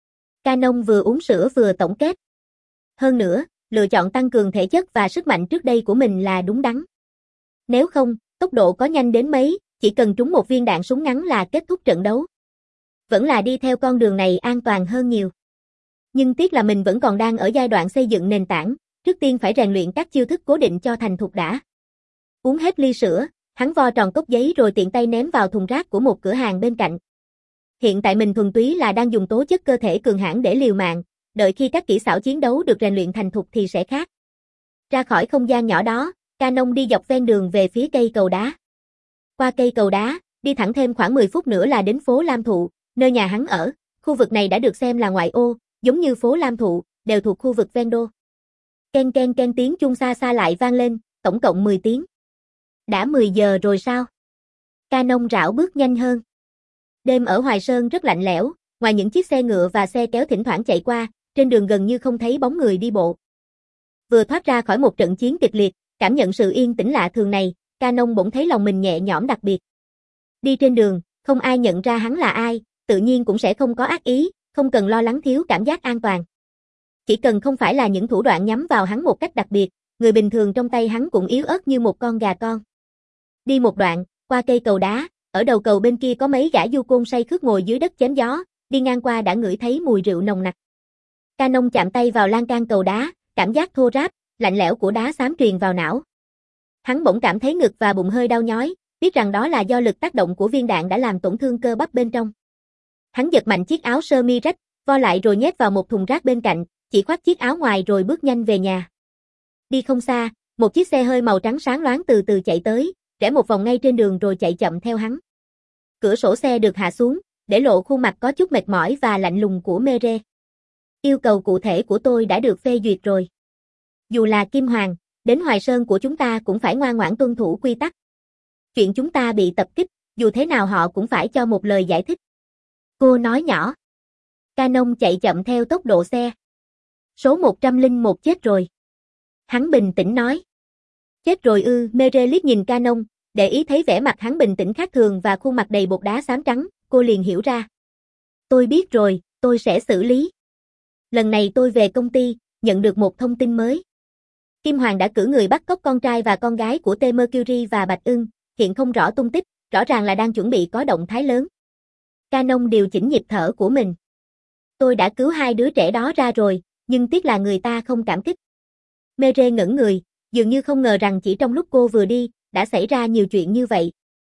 Canon vừa uống sữa vừa tổng kết. Hơn nữa, lựa chọn tăng cường thể chất và sức mạnh trước đây của mình là đúng đắn. Nếu không, tốc độ có nhanh đến mấy, chỉ cần trúng một viên đạn súng ngắn là kết thúc trận đấu. Vẫn là đi theo con đường này an toàn hơn nhiều. Nhưng tiếc là mình vẫn còn đang ở giai đoạn xây dựng nền tảng, trước tiên phải rèn luyện các chiêu thức cố định cho thành thục đã. Uống hết ly sữa, hắn vo tròn cốc giấy rồi tiện tay ném vào thùng rác của một cửa hàng bên cạnh. Hiện tại mình thuần túy là đang dùng tố chất cơ thể cường hãn để liều mạng, đợi khi các kỹ xảo chiến đấu được rèn luyện thành thục thì sẽ khác. Ra khỏi không gian nhỏ đó, Canon đi dọc ven đường về phía cây cầu đá. Qua cây cầu đá, đi thẳng thêm khoảng mười phút nữa là đến phố Lam Thụ, nơi nhà hắn ở. Khu vực này đã được xem là ngoại ô, giống như phố Lam Thụ, đều thuộc khu vực ven đô. Ken ken ken tiếng chuông xa xa lại vang lên, tổng cộng mười tiếng. Đã mười giờ rồi sao? Canon rảo bước nhanh hơn. Đêm ở Hoài Sơn rất lạnh lẽo, ngoài những chiếc xe ngựa và xe kéo thỉnh thoảng chạy qua, trên đường gần như không thấy bóng người đi bộ. Vừa thoát ra khỏi một trận chiến kịch liệt, cảm nhận sự yên tĩnh lạ thường này, Canon bỗng thấy lòng mình nhẹ nhõm đặc biệt. Đi trên đường, không ai nhận ra hắn là ai, tự nhiên cũng sẽ không có ác ý, không cần lo lắng thiếu cảm giác an toàn. Chỉ cần không phải là những thủ đoạn nhắm vào hắn một cách đặc biệt, người bình thường trong tay hắn cũng yếu ớt như một con gà con. Đi một đoạn, qua cây cầu đá, ở đầu cầu bên kia có mấy gã du côn say khướt ngồi dưới đất chém gió, đi ngang qua đã ngửi thấy mùi rượu nồng nặc. Canon chạm tay vào lan can cầu đá, cảm giác thô ráp, lạnh lẽo của đá xám truyền vào não. Hắn bỗng cảm thấy ngực và bụng hơi đau nhói, biết rằng đó là do lực tác động của viên đạn đã làm tổn thương cơ bắp bên trong. Hắn giật mạnh chiếc áo sơ mi rách, vo lại rồi nhét vào một thùng rác bên cạnh, chỉ khoác chiếc áo ngoài rồi bước nhanh về nhà. Đi không xa, một chiếc xe hơi màu trắng sáng loáng từ từ chạy tới, rẽ một vòng ngay trên đường rồi chạy chậm theo hắn. Cửa sổ xe được hạ xuống, để lộ khuôn mặt có chút mệt mỏi và lạnh lùng của Mere. Yêu cầu cụ thể của tôi đã được phê duyệt rồi. Dù là Kim Hoàng, đến Hoài Sơn của chúng ta cũng phải ngoan ngoãn tuân thủ quy tắc. Chuyện chúng ta bị tập kích, dù thế nào họ cũng phải cho một lời giải thích. Cô nói nhỏ. Canon chạy chậm theo tốc độ xe. Số một trăm lẻ một chết rồi. Hắn bình tĩnh nói. Chết rồi ư? Mere liếc nhìn Canon, để ý thấy vẻ mặt hắn bình tĩnh khác thường và khuôn mặt đầy bột đá xám trắng, cô liền hiểu ra. Tôi biết rồi, tôi sẽ xử lý. Lần này tôi về công ty, nhận được một thông tin mới. Kim Hoàng đã cử người bắt cóc con trai và con gái của T Mercury và Bạch Ưng, hiện không rõ tung tích, rõ ràng là đang chuẩn bị có động thái lớn. Canon điều chỉnh nhịp thở của mình. Tôi đã cứu hai đứa trẻ đó ra rồi, nhưng tiếc là người ta không cảm kích. Mere ngẩn người, dường như không ngờ rằng chỉ trong lúc cô vừa đi, đã xảy ra nhiều chuyện như vậy.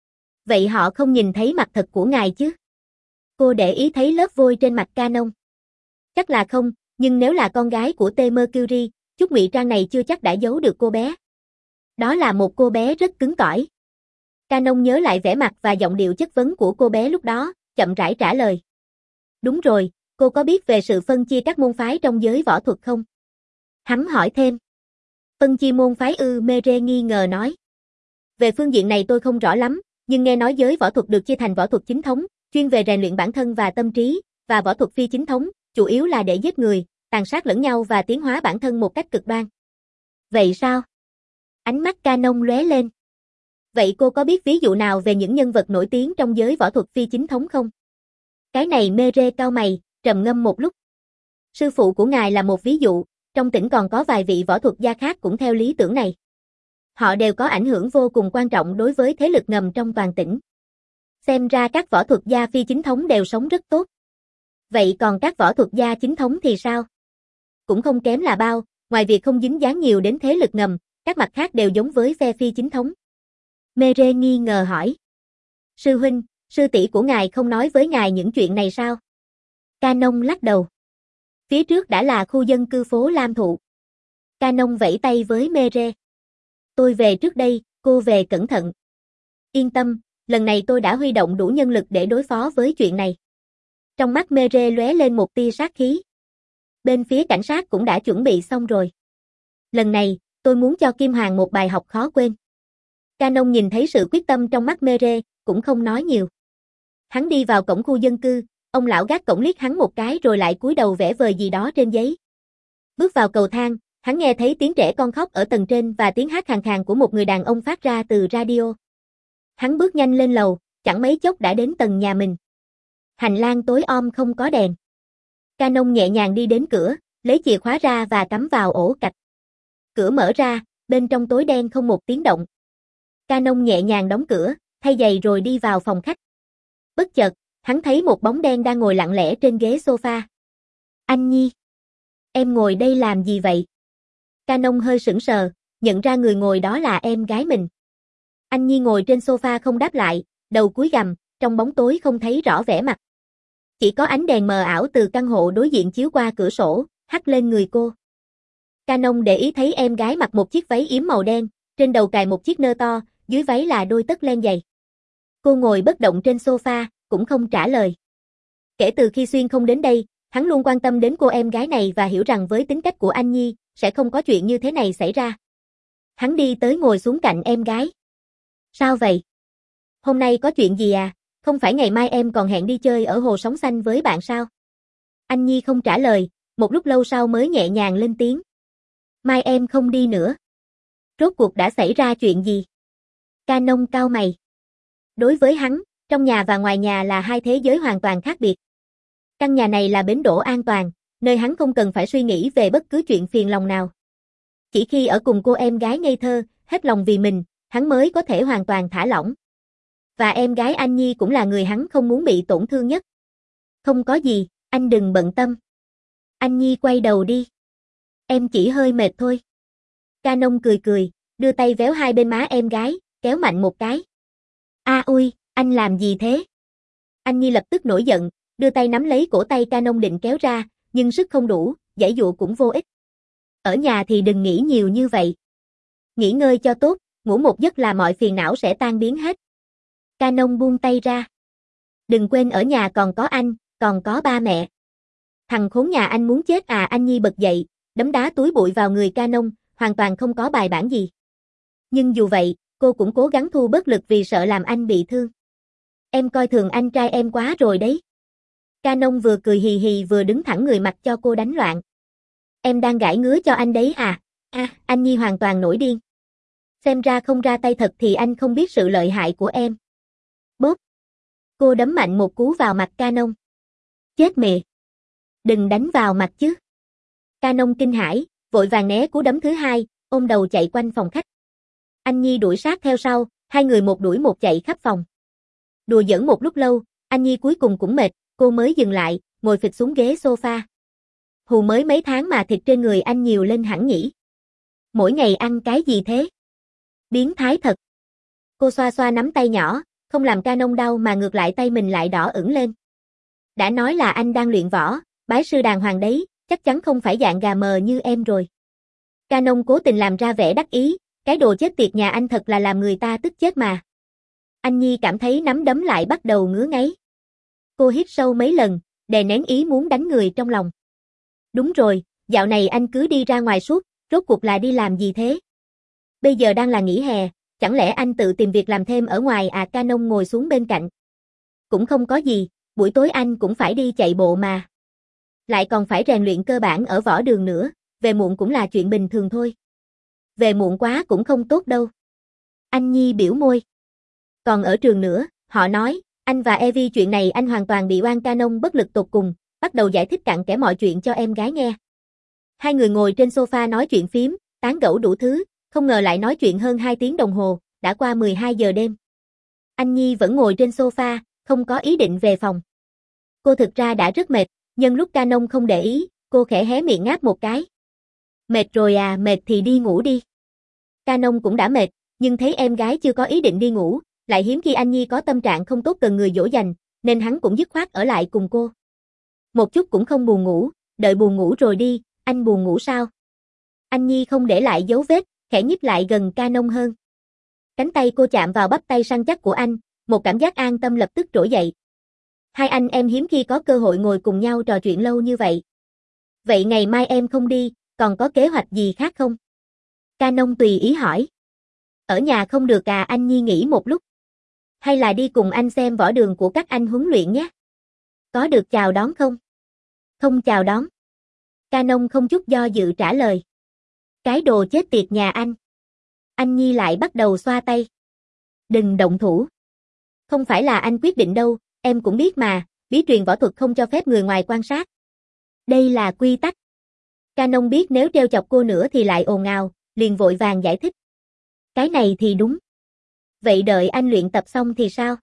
Vậy họ không nhìn thấy mặt thật của ngài chứ? Cô để ý thấy lớp vôi trên mặt Canon. Chắc là không, Nhưng nếu là con gái của T. Mercury, chút ngụy trang này chưa chắc đã giấu được cô bé. Đó là một cô bé rất cứng cỏi. Canon nhớ lại vẻ mặt và giọng điệu chất vấn của cô bé lúc đó, chậm rãi trả lời. Đúng rồi, cô có biết về sự phân chia các môn phái trong giới võ thuật không? Hắn hỏi thêm. Phân chia môn phái ư? Mere nghi ngờ nói. Về phương diện này tôi không rõ lắm, nhưng nghe nói giới võ thuật được chia thành võ thuật chính thống, chuyên về rèn luyện bản thân và tâm trí, và võ thuật phi chính thống, chủ yếu là để giết người, tàn sát lẫn nhau và tiến hóa bản thân một cách cực đoan. Vậy sao? Ánh mắt Canon lóe lên. Vậy cô có biết ví dụ nào về những nhân vật nổi tiếng trong giới võ thuật phi chính thống không? Cái này Mere cau mày, trầm ngâm một lúc. Sư phụ của ngài là một ví dụ, trong tỉnh còn có vài vị võ thuật gia khác cũng theo lý tưởng này. Họ đều có ảnh hưởng vô cùng quan trọng đối với thế lực ngầm trong toàn tỉnh. Xem ra các võ thuật gia phi chính thống đều sống rất tốt. Vậy còn các võ thuật gia chính thống thì sao? Cũng không kém là bao, ngoài việc không dính dáng nhiều đến thế lực ngầm, các mặt khác đều giống với phe phi chính thống. Mere nghi ngờ hỏi. Sư huynh, sư tỷ của ngài không nói với ngài những chuyện này sao? Canon lắc đầu. Phía trước đã là khu dân cư phố Lam Thụ. Canon vẫy tay với Mere. Tôi về trước đây, cô về cẩn thận. Yên tâm, lần này tôi đã huy động đủ nhân lực để đối phó với chuyện này. Trong mắt Mere lóe lên một tia sát khí. Bên phía cảnh sát cũng đã chuẩn bị xong rồi. Lần này, tôi muốn cho Kim Hoàng một bài học khó quên. Canon nhìn thấy sự quyết tâm trong mắt Mere, cũng không nói nhiều. Hắn đi vào cổng khu dân cư, ông lão gác cổng liếc hắn một cái rồi lại cúi đầu vẽ vời gì đó trên giấy. Bước vào cầu thang, hắn nghe thấy tiếng trẻ con khóc ở tầng trên và tiếng hát khàn khàn của một người đàn ông phát ra từ radio. Hắn bước nhanh lên lầu, chẳng mấy chốc đã đến tầng nhà mình. Hành lang tối om không có đèn. Canon nhẹ nhàng đi đến cửa, lấy chìa khóa ra và cắm vào ổ cạch. Cửa mở ra, bên trong tối đen không một tiếng động. Canon nhẹ nhàng đóng cửa, thay giày rồi đi vào phòng khách. Bất chợt, hắn thấy một bóng đen đang ngồi lặng lẽ trên ghế sofa. Anh Nhi, em ngồi đây làm gì vậy? Canon hơi sững sờ, nhận ra người ngồi đó là em gái mình. Anh Nhi ngồi trên sofa không đáp lại, đầu cúi gằm, trong bóng tối không thấy rõ vẻ mặt. Chỉ có ánh đèn mờ ảo từ căn hộ đối diện chiếu qua cửa sổ, hắt lên người cô. Canon để ý thấy em gái mặc một chiếc váy yếm màu đen, trên đầu cài một chiếc nơ to, dưới váy là đôi tất len dày. Cô ngồi bất động trên sofa, cũng không trả lời. Kể từ khi Xuyên không đến đây, hắn luôn quan tâm đến cô em gái này và hiểu rằng với tính cách của anh Nhi, sẽ không có chuyện như thế này xảy ra. Hắn đi tới ngồi xuống cạnh em gái. Sao vậy? Hôm nay có chuyện gì à? Không phải ngày mai em còn hẹn đi chơi ở hồ Sóng Xanh với bạn sao? Anh Nhi không trả lời, một lúc lâu sau mới nhẹ nhàng lên tiếng. Mai em không đi nữa. Rốt cuộc đã xảy ra chuyện gì? Canon cau mày. Đối với hắn, trong nhà và ngoài nhà là hai thế giới hoàn toàn khác biệt. Căn nhà này là bến đỗ an toàn, nơi hắn không cần phải suy nghĩ về bất cứ chuyện phiền lòng nào. Chỉ khi ở cùng cô em gái ngây thơ, hết lòng vì mình, hắn mới có thể hoàn toàn thả lỏng. Và em gái anh Nhi cũng là người hắn không muốn bị tổn thương nhất. Không có gì, anh đừng bận tâm. Anh Nhi quay đầu đi. Em chỉ hơi mệt thôi. Canon cười cười, đưa tay véo hai bên má em gái, kéo mạnh một cái. A ui, anh làm gì thế? Anh Nhi lập tức nổi giận, đưa tay nắm lấy cổ tay Canon định kéo ra, nhưng sức không đủ, giãy dụa cũng vô ích. Ở nhà thì đừng nghĩ nhiều như vậy. Nghỉ ngơi cho tốt, ngủ một giấc là mọi phiền não sẽ tan biến hết. Canon buông tay ra. Đừng quên ở nhà còn có anh, còn có ba mẹ. Thằng khốn nhà anh muốn chết à? Anh Nhi bật dậy, đấm đá túi bụi vào người Canon, hoàn toàn không có bài bản gì. Nhưng dù vậy, cô cũng cố gắng thu bớt lực vì sợ làm anh bị thương. Em coi thường anh trai em quá rồi đấy. Canon vừa cười hì hì vừa đứng thẳng người mặc cho cô đánh loạn. Em đang gãi ngứa cho anh đấy à? À, anh Nhi hoàn toàn nổi điên. Xem ra không ra tay thật thì anh không biết sự lợi hại của em. Bốp. Cô đấm mạnh một cú vào mặt Canon. Chết mẹ. Đừng đánh vào mặt chứ. Canon kinh hãi, vội vàng né cú đấm thứ hai, ôm đầu chạy quanh phòng khách. Anh Nhi đuổi sát theo sau, hai người một đuổi một chạy khắp phòng. Đùa giỡn một lúc lâu, anh Nhi cuối cùng cũng mệt, cô mới dừng lại, ngồi phịch xuống ghế sofa. Hù mới mấy tháng mà thịt trên người anh nhiều lên hẳn nhỉ. Mỗi ngày ăn cái gì thế? Biến thái thật. Cô xoa xoa nắm tay nhỏ, không làm Canon đau mà ngược lại tay mình lại đỏ ửng lên. Đã nói là anh đang luyện võ, bái sư đàng hoàng đấy, chắc chắn không phải dạng gà mờ như em rồi. Canon cố tình làm ra vẻ đắc ý, cái đồ chết tiệt nhà anh thật là làm người ta tức chết mà. Anh Nhi cảm thấy nắm đấm lại bắt đầu ngứa ngáy. Cô hít sâu mấy lần, đè nén ý muốn đánh người trong lòng. Đúng rồi, dạo này anh cứ đi ra ngoài suốt, rốt cuộc là đi làm gì thế? Bây giờ đang là nghỉ hè, chẳng lẽ anh tự tìm việc làm thêm ở ngoài à? Canon ngồi xuống bên cạnh. Cũng không có gì, buổi tối anh cũng phải đi chạy bộ mà. Lại còn phải rèn luyện cơ bản ở võ đường nữa, về muộn cũng là chuyện bình thường thôi. Về muộn quá cũng không tốt đâu. Anh Nhi biểu môi. Còn ở trường nữa, họ nói, anh và Evie chuyện này anh hoàn toàn bị oan. Canon bất lực tột cùng, bắt đầu giải thích cặn kẽ mọi chuyện cho em gái nghe. Hai người ngồi trên sofa nói chuyện phím, tán gẫu đủ thứ, không ngờ lại nói chuyện hơn hai tiếng đồng hồ, đã qua mười hai giờ đêm. Anh Nhi vẫn ngồi trên sofa, không có ý định về phòng. Cô thực ra đã rất mệt, nhưng lúc Canon không để ý, cô khẽ hé miệng ngáp một cái. Mệt rồi à, mệt thì đi ngủ đi. Canon cũng đã mệt, nhưng thấy em gái chưa có ý định đi ngủ, lại hiếm khi anh Nhi có tâm trạng không tốt cần người dỗ dành, nên hắn cũng dứt khoát ở lại cùng cô. Một chút cũng không buồn ngủ, đợi buồn ngủ rồi đi, anh buồn ngủ sao? Anh Nhi không để lại dấu vết, khẽ nhích lại gần Canon hơn. Cánh tay cô chạm vào bắp tay săn chắc của anh, một cảm giác an tâm lập tức trỗi dậy. Hai anh em hiếm khi có cơ hội ngồi cùng nhau trò chuyện lâu như vậy. Vậy ngày mai em không đi, còn có kế hoạch gì khác không? Canon tùy ý hỏi. Ở nhà không được à? Anh Nhi nghĩ một lúc. Hay là đi cùng anh xem võ đường của các anh huấn luyện nhé? Có được chào đón không? Không chào đón. Canon không chút do dự trả lời. Cái đồ chết tiệt nhà anh. Anh Nhi lại bắt đầu xoa tay. Đừng động thủ. Không phải là anh quyết định đâu, em cũng biết mà, bí truyền võ thuật không cho phép người ngoài quan sát. Đây là quy tắc. Canon biết nếu trêu chọc cô nữa thì lại ồn ào, liền vội vàng giải thích. Cái này thì đúng. Vậy đợi anh luyện tập xong thì sao?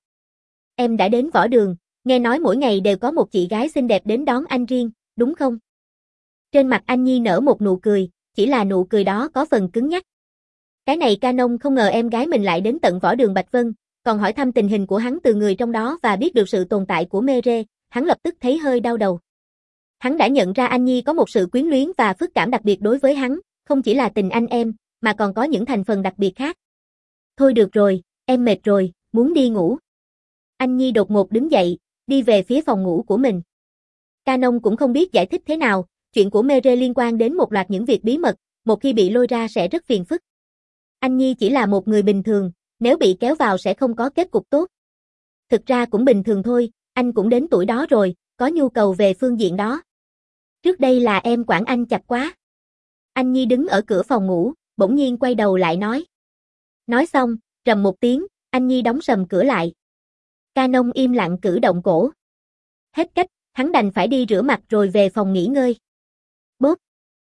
Em đã đến võ đường, nghe nói mỗi ngày đều có một chị gái xinh đẹp đến đón anh riêng, đúng không? Trên mặt anh Nhi nở một nụ cười, chỉ là nụ cười đó có phần cứng nhắc. Cái này Canon không ngờ em gái mình lại đến tận võ đường Bạch Vân, còn hỏi thăm tình hình của hắn từ người trong đó và biết được sự tồn tại của Mere, hắn lập tức thấy hơi đau đầu. Hắn đã nhận ra anh Nhi có một sự quyến luyến và phức cảm đặc biệt đối với hắn, không chỉ là tình anh em, mà còn có những thành phần đặc biệt khác. Thôi được rồi, em mệt rồi, muốn đi ngủ. Anh Nhi đột ngột đứng dậy, đi về phía phòng ngủ của mình. Canon cũng không biết giải thích thế nào, chuyện của Mere liên quan đến một loạt những việc bí mật, một khi bị lôi ra sẽ rất phiền phức. Anh Nhi chỉ là một người bình thường, nếu bị kéo vào sẽ không có kết cục tốt. Thực ra cũng bình thường thôi, anh cũng đến tuổi đó rồi, có nhu cầu về phương diện đó. Trước đây là em quản anh chặt quá. Anh Nhi đứng ở cửa phòng ngủ, bỗng nhiên quay đầu lại nói. Nói xong, rầm một tiếng, anh Nhi đóng sầm cửa lại. Canon im lặng cử động cổ. Hết cách, hắn đành phải đi rửa mặt rồi về phòng nghỉ ngơi. Bốp.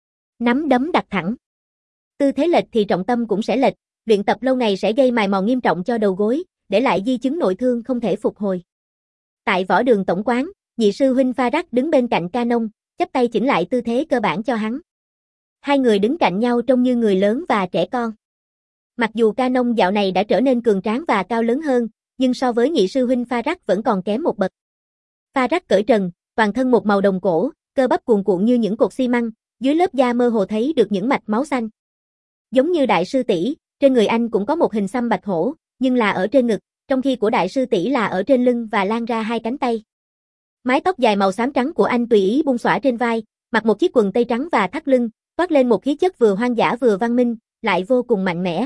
Nắm đấm đặt thẳng. Tư thế lệch thì trọng tâm cũng sẽ lệch, luyện tập lâu ngày sẽ gây mài mòn nghiêm trọng cho đầu gối, để lại di chứng nội thương không thể phục hồi. Tại võ đường tổng quán, nhị sư huynh Farad đứng bên cạnh Canon, chắp tay chỉnh lại tư thế cơ bản cho hắn. Hai người đứng cạnh nhau trông như người lớn và trẻ con. Mặc dù Canon dạo này đã trở nên cường tráng và cao lớn hơn, nhưng so với nhị sư huynh Farad vẫn còn kém một bậc. Farad cởi trần, toàn thân một màu đồng cổ, cơ bắp cuồn cuộn như những cột xi măng, dưới lớp da mơ hồ thấy được những mạch máu xanh. Giống như đại sư tỷ, trên người anh cũng có một hình xăm bạch hổ, nhưng là ở trên ngực, trong khi của đại sư tỷ là ở trên lưng và lan ra hai cánh tay. Mái tóc dài màu xám trắng của anh tùy ý buông xõa trên vai, mặc một chiếc quần tây trắng và thắt lưng, toát lên một khí chất vừa hoang dã vừa văn minh, lại vô cùng mạnh mẽ.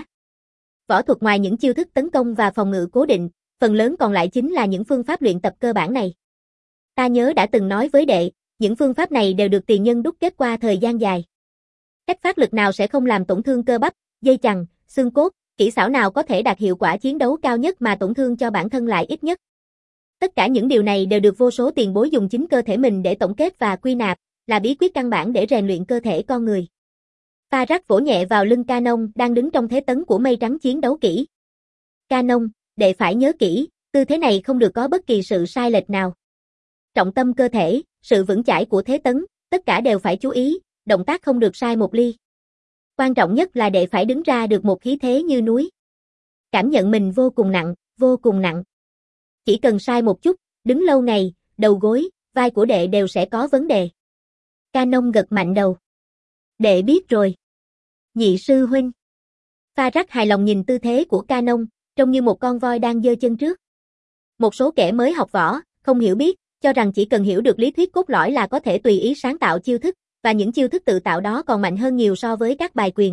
Võ thuật ngoài những chiêu thức tấn công và phòng ngự cố định, phần lớn còn lại chính là những phương pháp luyện tập cơ bản này. Ta nhớ đã từng nói với đệ, những phương pháp này đều được tiền nhân đúc kết qua thời gian dài. Cách phát lực nào sẽ không làm tổn thương cơ bắp, dây chằng, xương cốt, kỹ xảo nào có thể đạt hiệu quả chiến đấu cao nhất mà tổn thương cho bản thân lại ít nhất. Tất cả những điều này đều được vô số tiền bối dùng chính cơ thể mình để tổng kết và quy nạp, là bí quyết căn bản để rèn luyện cơ thể con người. Farad vỗ nhẹ vào lưng Canon đang đứng trong thế tấn của mây trắng chiến đấu kỹ. Canon, đệ phải nhớ kỹ, tư thế này không được có bất kỳ sự sai lệch nào. Trọng tâm cơ thể, sự vững chãi của thế tấn, tất cả đều phải chú ý, động tác không được sai một ly. Quan trọng nhất là đệ phải đứng ra được một khí thế như núi. Cảm nhận mình vô cùng nặng, vô cùng nặng. Chỉ cần sai một chút, đứng lâu ngày, đầu gối, vai của đệ đều sẽ có vấn đề. Canon gật mạnh đầu. Đệ biết rồi. Nhị sư huynh. Pha Rắc hài lòng nhìn tư thế của Canon, trông như một con voi đang giơ chân trước. Một số kẻ mới học võ, không hiểu biết, cho rằng chỉ cần hiểu được lý thuyết cốt lõi là có thể tùy ý sáng tạo chiêu thức, và những chiêu thức tự tạo đó còn mạnh hơn nhiều so với các bài quyền.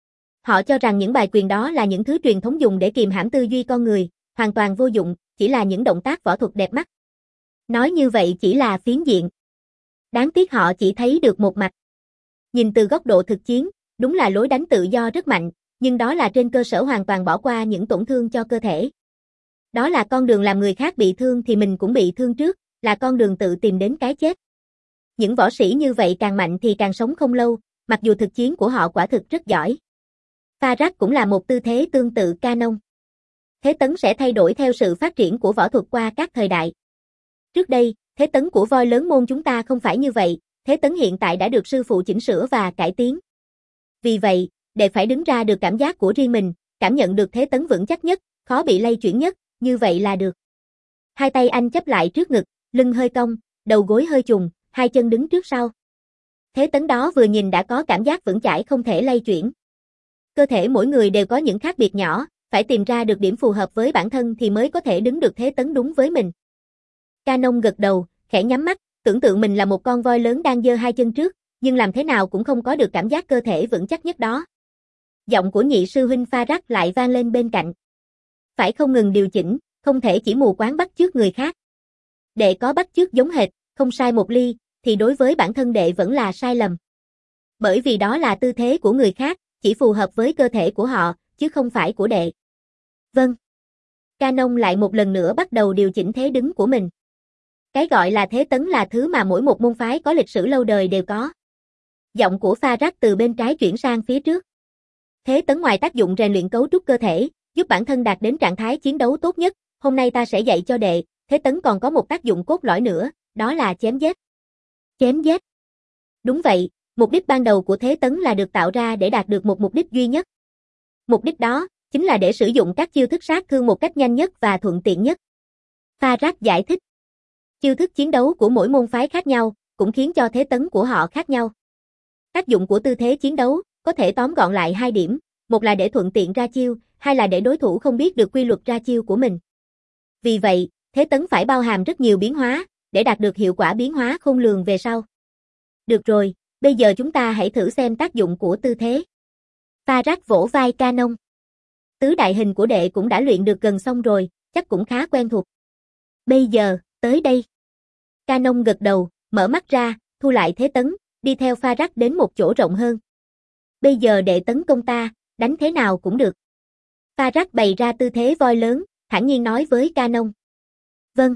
Họ cho rằng những bài quyền đó là những thứ truyền thống dùng để kìm hãm tư duy con người, hoàn toàn vô dụng, chỉ là những động tác võ thuật đẹp mắt. Nói như vậy chỉ là phiến diện. Đáng tiếc họ chỉ thấy được một mặt. Nhìn từ góc độ thực chiến, đúng là lối đánh tự do rất mạnh, nhưng đó là trên cơ sở hoàn toàn bỏ qua những tổn thương cho cơ thể. Đó là con đường làm người khác bị thương thì mình cũng bị thương trước, là con đường tự tìm đến cái chết. Những võ sĩ như vậy càng mạnh thì càng sống không lâu, mặc dù thực chiến của họ quả thực rất giỏi. Pha Rắc cũng là một tư thế tương tự Canon. Thế tấn sẽ thay đổi theo sự phát triển của võ thuật qua các thời đại. Trước đây, thế tấn của voi lớn môn chúng ta không phải như vậy, thế tấn hiện tại đã được sư phụ chỉnh sửa và cải tiến. Vì vậy, đệ phải đứng ra được cảm giác của riêng mình, cảm nhận được thế tấn vững chắc nhất, khó bị lay chuyển nhất, như vậy là được. Hai tay anh chấp lại trước ngực, lưng hơi cong, đầu gối hơi chùng, hai chân đứng trước sau. Thế tấn đó vừa nhìn đã có cảm giác vững chãi không thể lay chuyển. Cơ thể mỗi người đều có những khác biệt nhỏ, phải tìm ra được điểm phù hợp với bản thân thì mới có thể đứng được thế tấn đúng với mình. Canon gật đầu, khẽ nhắm mắt, tưởng tượng mình là một con voi lớn đang giơ hai chân trước, nhưng làm thế nào cũng không có được cảm giác cơ thể vững chắc nhất đó. Giọng của nhị sư huynh Pha Rắc lại vang lên bên cạnh. Phải không ngừng điều chỉnh, không thể chỉ mù quáng bắt chước người khác. Đệ có bắt chước giống hệt, không sai một ly, thì đối với bản thân đệ vẫn là sai lầm. Bởi vì đó là tư thế của người khác, chỉ phù hợp với cơ thể của họ, chứ không phải của đệ. Vâng. Canon lại một lần nữa bắt đầu điều chỉnh thế đứng của mình. Cái gọi là thế tấn là thứ mà mỗi một môn phái có lịch sử lâu đời đều có. Giọng của Pha Rắc từ bên trái chuyển sang phía trước. Thế tấn ngoài tác dụng rèn luyện cấu trúc cơ thể, giúp bản thân đạt đến trạng thái chiến đấu tốt nhất, hôm nay ta sẽ dạy cho đệ, thế tấn còn có một tác dụng cốt lõi nữa, đó là chém giết. Chém giết. Đúng vậy, mục đích ban đầu của thế tấn là được tạo ra để đạt được một mục đích duy nhất. Mục đích đó, chính là để sử dụng các chiêu thức sát thương một cách nhanh nhất và thuận tiện nhất. Pha Rắc giải thích. Chiêu thức chiến đấu của mỗi môn phái khác nhau, cũng khiến cho thế tấn của họ khác nhau. Tác dụng của tư thế chiến đấu, có thể tóm gọn lại hai điểm, một là để thuận tiện ra chiêu, hai là để đối thủ không biết được quy luật ra chiêu của mình. Vì vậy, thế tấn phải bao hàm rất nhiều biến hóa, để đạt được hiệu quả biến hóa khôn lường về sau. Được rồi, bây giờ chúng ta hãy thử xem tác dụng của tư thế. Pha Rắc vỗ vai Canon. Tứ đại hình của đệ cũng đã luyện được gần xong rồi, chắc cũng khá quen thuộc. Bây giờ, tới đây. Canon gật đầu, mở mắt ra, thu lại thế tấn, đi theo Pha Rắc đến một chỗ rộng hơn. Bây giờ đệ tấn công ta, đánh thế nào cũng được. Pha Rắc bày ra tư thế voi lớn, thản nhiên nói với Canon. Vâng.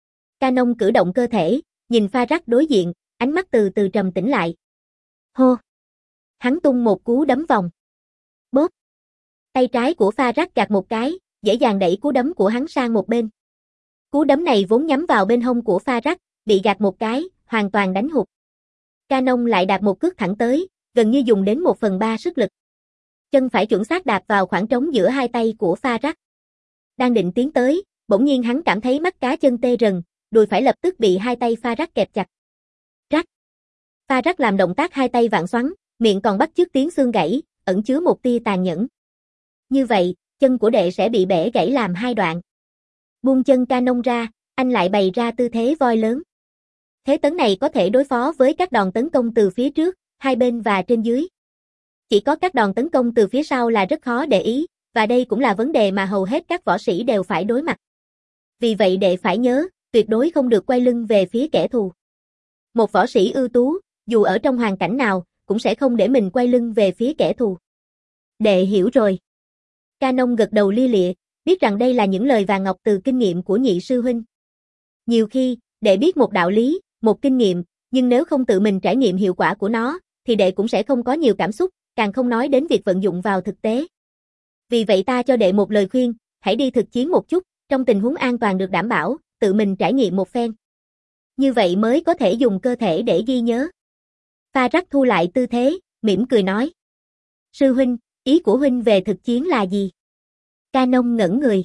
Canon cử động cơ thể, nhìn Pha Rắc đối diện, ánh mắt từ từ trầm tĩnh lại. Hô. Hắn tung một cú đấm vòng. Bốp. Tay trái của Pha Rắc gạt một cái, dễ dàng đẩy cú đấm của hắn sang một bên. Cú đấm này vốn nhắm vào bên hông của Pha Rắc, bị gạt một cái, hoàn toàn đánh hụt. Canon lại đạp một cước thẳng tới, gần như dùng đến một phần ba sức lực. Chân phải chuẩn xác đạp vào khoảng trống giữa hai tay của Pha Rắc. Đang định tiến tới, bỗng nhiên hắn cảm thấy mắt cá chân tê rần, đùi phải lập tức bị hai tay Pha Rắc kẹp chặt. Rắc. Pha Rắc làm động tác hai tay vạn xoắn, miệng còn bắt chước tiếng xương gãy, ẩn chứa một tia tàn nhẫn. Như vậy, chân của đệ sẽ bị bẻ gãy làm hai đoạn. Buông chân Canon ra, anh lại bày ra tư thế voi lớn. Thế tấn này có thể đối phó với các đòn tấn công từ phía trước, hai bên và trên dưới. Chỉ có các đòn tấn công từ phía sau là rất khó để ý, và đây cũng là vấn đề mà hầu hết các võ sĩ đều phải đối mặt. Vì vậy đệ phải nhớ, tuyệt đối không được quay lưng về phía kẻ thù. Một võ sĩ ưu tú, dù ở trong hoàn cảnh nào, cũng sẽ không để mình quay lưng về phía kẻ thù. Đệ hiểu rồi. Canon gật đầu lia lịa, biết rằng đây là những lời vàng ngọc từ kinh nghiệm của nhị sư huynh. Nhiều khi, đệ biết một đạo lý, một kinh nghiệm, nhưng nếu không tự mình trải nghiệm hiệu quả của nó, thì đệ cũng sẽ không có nhiều cảm xúc, càng không nói đến việc vận dụng vào thực tế. Vì vậy ta cho đệ một lời khuyên, hãy đi thực chiến một chút, trong tình huống an toàn được đảm bảo, tự mình trải nghiệm một phen. Như vậy mới có thể dùng cơ thể để ghi nhớ. Pha Rắc thu lại tư thế, mỉm cười nói. Sư huynh, ý của huynh về thực chiến là gì? Canon ngẩn người.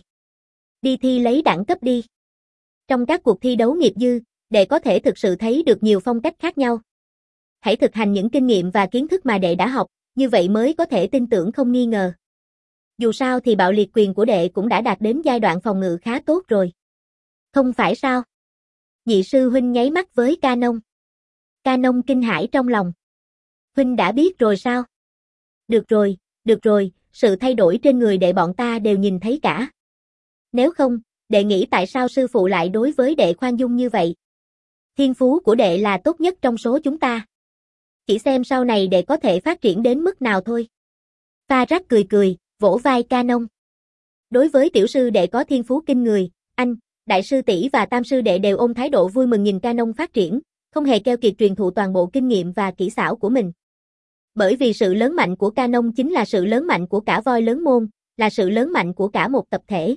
Đi thi lấy đẳng cấp đi. Trong các cuộc thi đấu nghiệp dư, đệ có thể thực sự thấy được nhiều phong cách khác nhau. hãy thực hành những kinh nghiệm và kiến thức mà đệ đã học, như vậy mới có thể tin tưởng không nghi ngờ. Dù sao thì bạo liệt quyền của đệ cũng đã đạt đến giai đoạn phòng ngự khá tốt rồi. Không phải sao? Nhị sư huynh nháy mắt với Ca Nông. Ca Nông kinh hãi trong lòng. Huynh đã biết rồi sao? Được rồi, được rồi, sự thay đổi trên người đệ bọn ta đều nhìn thấy cả. Nếu không, đệ nghĩ tại sao sư phụ lại đối với đệ khoan dung như vậy? Thiên phú của đệ là tốt nhất trong số chúng ta. Chỉ xem sau này đệ có thể phát triển đến mức nào thôi. Pha Rắc cười cười, vỗ vai Ca Nông. Đối với tiểu sư đệ có thiên phú kinh người, anh, đại sư tỷ và tam sư đệ đều ôm thái độ vui mừng nhìn Ca Nông phát triển, không hề keo kiệt truyền thụ toàn bộ kinh nghiệm và kỹ xảo của mình. Bởi vì sự lớn mạnh của Ca Nông chính là sự lớn mạnh của cả voi lớn môn, là sự lớn mạnh của cả một tập thể.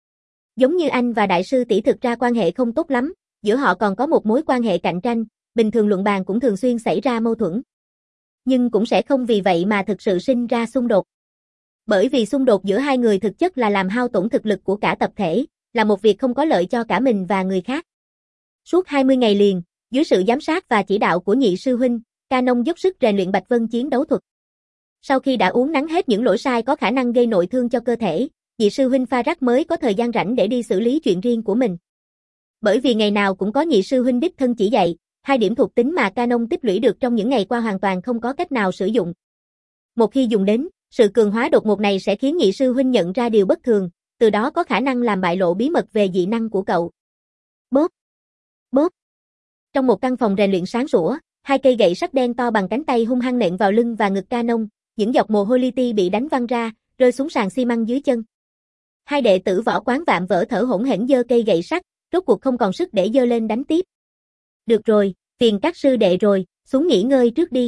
Giống như anh và đại sư tỷ thực ra quan hệ không tốt lắm, giữa họ còn có một mối quan hệ cạnh tranh, bình thường luận bàn cũng thường xuyên xảy ra mâu thuẫn. Nhưng cũng sẽ không vì vậy mà thực sự sinh ra xung đột. Bởi vì xung đột giữa hai người thực chất là làm hao tổn thực lực của cả tập thể, là một việc không có lợi cho cả mình và người khác. Suốt hai mươi ngày liền, dưới sự giám sát và chỉ đạo của nhị sư huynh, Ca Nông dốc sức rèn luyện Bạch Vân chiến đấu thuật. Sau khi đã uốn nắn hết những lỗi sai có khả năng gây nội thương cho cơ thể, nhị sư huynh Pha Rắc mới có thời gian rảnh để đi xử lý chuyện riêng của mình. Bởi vì ngày nào cũng có nhị sư huynh đích thân chỉ dạy, hai điểm thuộc tính mà Ca Nông tích lũy được trong những ngày qua hoàn toàn không có cách nào sử dụng. Một khi dùng đến, sự cường hóa đột ngột này sẽ khiến nhị sư huynh nhận ra điều bất thường, từ đó có khả năng làm bại lộ bí mật về dị năng của cậu. Bốp! Bốp! Trong một căn phòng rèn luyện sáng sủa, hai cây gậy sắt đen to bằng cánh tay hung hăng nện vào lưng và ngực Ca Nông, những giọt mồ hôi li ti bị đánh văng ra, rơi xuống sàn xi măng dưới chân. Hai đệ tử võ quán vạm vỡ thở hổn hển giơ cây gậy sắt, rốt cuộc không còn sức để giơ lên đánh tiếp. Được rồi, phiền các sư đệ rồi, xuống nghỉ ngơi trước đi.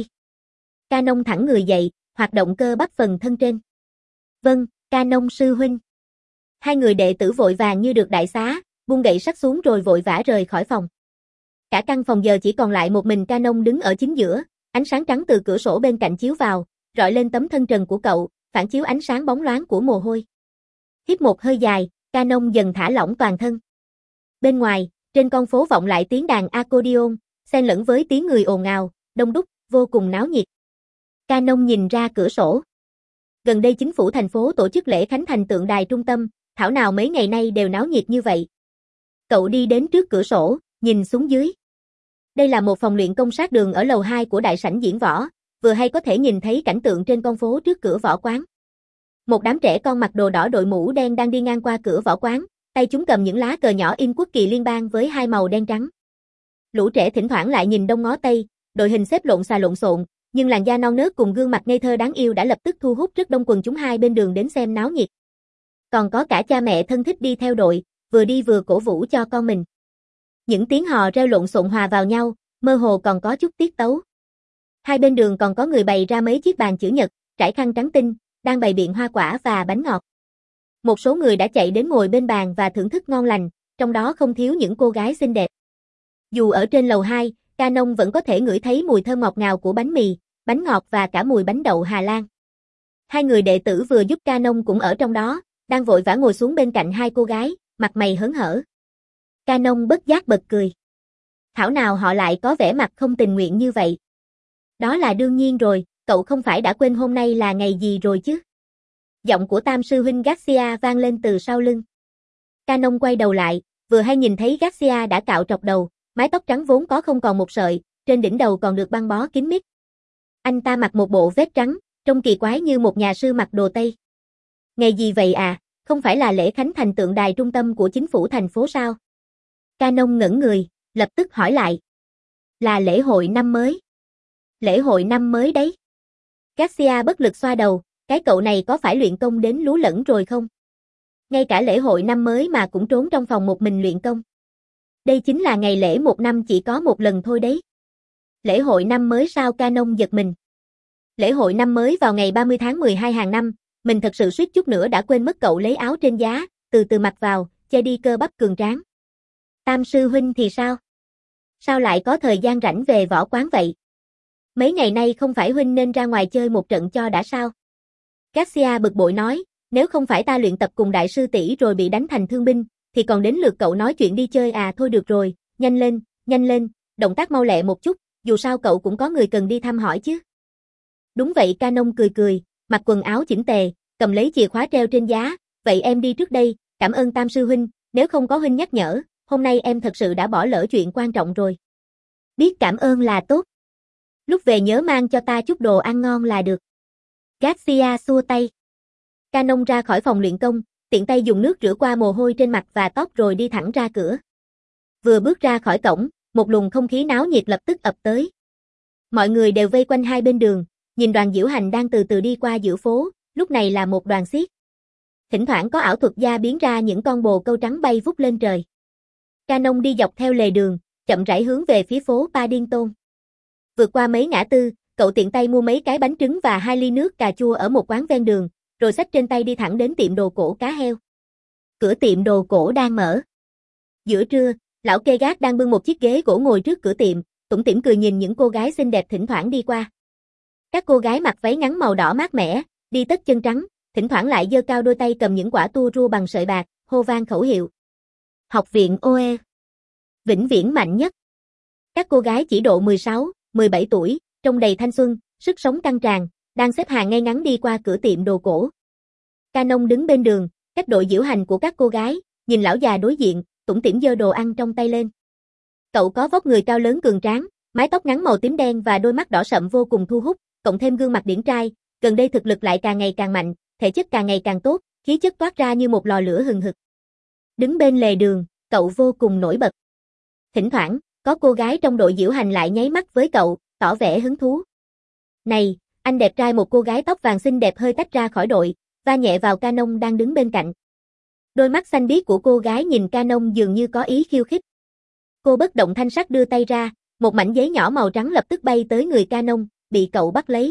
Ca Nông thẳng người dậy, hoạt động cơ bắp phần thân trên. Vâng, Ca Nông sư huynh. Hai người đệ tử vội vàng như được đại xá, buông gậy sắt xuống rồi vội vã rời khỏi phòng. Cả căn phòng giờ chỉ còn lại một mình Ca Nông đứng ở chính giữa, ánh sáng trắng từ cửa sổ bên cạnh chiếu vào, rọi lên tấm thân trần của cậu, phản chiếu ánh sáng bóng loáng của mồ hôi. Hít một hơi dài, Ca Nông dần thả lỏng toàn thân. Bên ngoài, trên con phố vọng lại tiếng đàn accordion, xen lẫn với tiếng người ồn ào, đông đúc, vô cùng náo nhiệt. Ca Nông nhìn ra cửa sổ. Gần đây chính phủ thành phố tổ chức lễ khánh thành tượng đài trung tâm, thảo nào mấy ngày nay đều náo nhiệt như vậy. Cậu đi đến trước cửa sổ, nhìn xuống dưới. Đây là một phòng luyện công sát đường ở lầu hai của đại sảnh diễn võ, vừa hay có thể nhìn thấy cảnh tượng trên con phố trước cửa võ quán. Một đám trẻ con mặc đồ đỏ đội mũ đen đang đi ngang qua cửa võ quán, tay chúng cầm những lá cờ nhỏ in quốc kỳ liên bang với hai màu đen trắng. Lũ trẻ thỉnh thoảng lại nhìn đông ngó tây, đội hình xếp lộn xà lộn xộn, nhưng làn da non nớt cùng gương mặt ngây thơ đáng yêu đã lập tức thu hút rất đông quần chúng hai bên đường đến xem náo nhiệt. Còn có cả cha mẹ thân thích đi theo đội, vừa đi vừa cổ vũ cho con mình. Những tiếng hò reo lộn xộn hòa vào nhau, mơ hồ còn có chút tiết tấu. Hai bên đường còn có người bày ra mấy chiếc bàn chữ nhật, trải khăn trắng tinh, đang bày biện hoa quả và bánh ngọt. Một số người đã chạy đến ngồi bên bàn và thưởng thức ngon lành, trong đó không thiếu những cô gái xinh đẹp. Dù ở trên lầu hai, Ca Nông vẫn có thể ngửi thấy mùi thơm ngọt ngào của bánh mì, bánh ngọt và cả mùi bánh đậu Hà Lan. Hai người đệ tử vừa giúp Ca Nông cũng ở trong đó, đang vội vã ngồi xuống bên cạnh hai cô gái, mặt mày hớn hở. Ca Nông bất giác bật cười. Thảo nào họ lại có vẻ mặt không tình nguyện như vậy. Đó là đương nhiên rồi, cậu không phải đã quên hôm nay là ngày gì rồi chứ? Giọng của tam sư huynh Garcia vang lên từ sau lưng. Ca Nông quay đầu lại, vừa hay nhìn thấy Garcia đã cạo trọc đầu, mái tóc trắng vốn có không còn một sợi, trên đỉnh đầu còn được băng bó kín mít. Anh ta mặc một bộ vest trắng, trông kỳ quái như một nhà sư mặc đồ Tây. Ngày gì vậy à, không phải là lễ khánh thành tượng đài trung tâm của chính phủ thành phố sao? Ca Nông ngẩn người, lập tức hỏi lại. Là lễ hội năm mới. Lễ hội năm mới đấy. Garcia bất lực xoa đầu, cái cậu này có phải luyện công đến lú lẫn rồi không? Ngay cả lễ hội năm mới mà cũng trốn trong phòng một mình luyện công. Đây chính là ngày lễ một năm chỉ có một lần thôi đấy. Lễ hội năm mới sao? Ca Nông giật mình. Lễ hội năm mới vào ngày ba mươi tháng mười hai hàng năm, mình thật sự suýt chút nữa đã quên mất cậu lấy áo trên giá, từ từ mặc vào, che đi cơ bắp cường tráng. Tam sư huynh thì sao? Sao lại có thời gian rảnh về võ quán vậy? Mấy ngày nay không phải huynh nên ra ngoài chơi một trận cho đã sao? Garcia bực bội nói, nếu không phải ta luyện tập cùng đại sư tỷ rồi bị đánh thành thương binh, thì còn đến lượt cậu nói chuyện đi chơi à? Thôi được rồi, nhanh lên, nhanh lên, động tác mau lẹ một chút, dù sao cậu cũng có người cần đi thăm hỏi chứ. Đúng vậy, Canon cười cười, mặc quần áo chỉnh tề, cầm lấy chìa khóa treo trên giá, vậy em đi trước đây, cảm ơn Tam sư huynh, nếu không có huynh nhắc nhở, hôm nay em thật sự đã bỏ lỡ chuyện quan trọng rồi. Biết cảm ơn là tốt. Lúc về nhớ mang cho ta chút đồ ăn ngon là được. Garcia xua tay. Canon ra khỏi phòng luyện công, tiện tay dùng nước rửa qua mồ hôi trên mặt và tóc rồi đi thẳng ra cửa. Vừa bước ra khỏi cổng, một luồng không khí náo nhiệt lập tức ập tới. Mọi người đều vây quanh hai bên đường, nhìn đoàn diễu hành đang từ từ đi qua giữa phố, lúc này là một đoàn xiếc. Thỉnh thoảng có ảo thuật gia biến ra những con bồ câu trắng bay vút lên trời. Canon đi dọc theo lề đường, chậm rãi hướng về phía phố Paddington. Vượt qua mấy ngã tư, cậu tiện tay mua mấy cái bánh trứng và hai ly nước cà chua ở một quán ven đường, rồi xách trên tay đi thẳng đến tiệm đồ cổ cá heo. Cửa tiệm đồ cổ đang mở. Giữa trưa, lão kê gác đang bưng một chiếc ghế gỗ ngồi trước cửa tiệm, tủm tỉm cười nhìn những cô gái xinh đẹp thỉnh thoảng đi qua. Các cô gái mặc váy ngắn màu đỏ mát mẻ, đi tất chân trắng, thỉnh thoảng lại giơ cao đôi tay cầm những quả tua rua bằng sợi bạc, hô vang khẩu hiệu. Học viện ô e. Vĩnh viễn mạnh nhất. Các cô gái chỉ độ mười sáu, mười bảy tuổi, trông đầy thanh xuân, sức sống căng tràn, đang xếp hàng ngay ngắn đi qua cửa tiệm đồ cổ. Canon đứng bên đường, cách đội diễu hành của các cô gái, nhìn lão già đối diện, tủm tỉm giơ đồ ăn trong tay lên. Cậu có vóc người cao lớn cường tráng, mái tóc ngắn màu tím đen và đôi mắt đỏ sậm vô cùng thu hút, cộng thêm gương mặt điển trai, gần đây thực lực lại càng ngày càng mạnh, thể chất càng ngày càng tốt, khí chất toát ra như một lò lửa hừng hực. Đứng bên lề đường, cậu vô cùng nổi bật. Thỉnh thoảng, có cô gái trong đội diễu hành lại nháy mắt với cậu, tỏ vẻ hứng thú. Này, anh đẹp trai, một cô gái tóc vàng xinh đẹp hơi tách ra khỏi đội, va nhẹ vào Canon đang đứng bên cạnh. Đôi mắt xanh biếc của cô gái nhìn Canon dường như có ý khiêu khích. Cô bất động thanh sắc đưa tay ra, một mảnh giấy nhỏ màu trắng lập tức bay tới người Canon, bị cậu bắt lấy.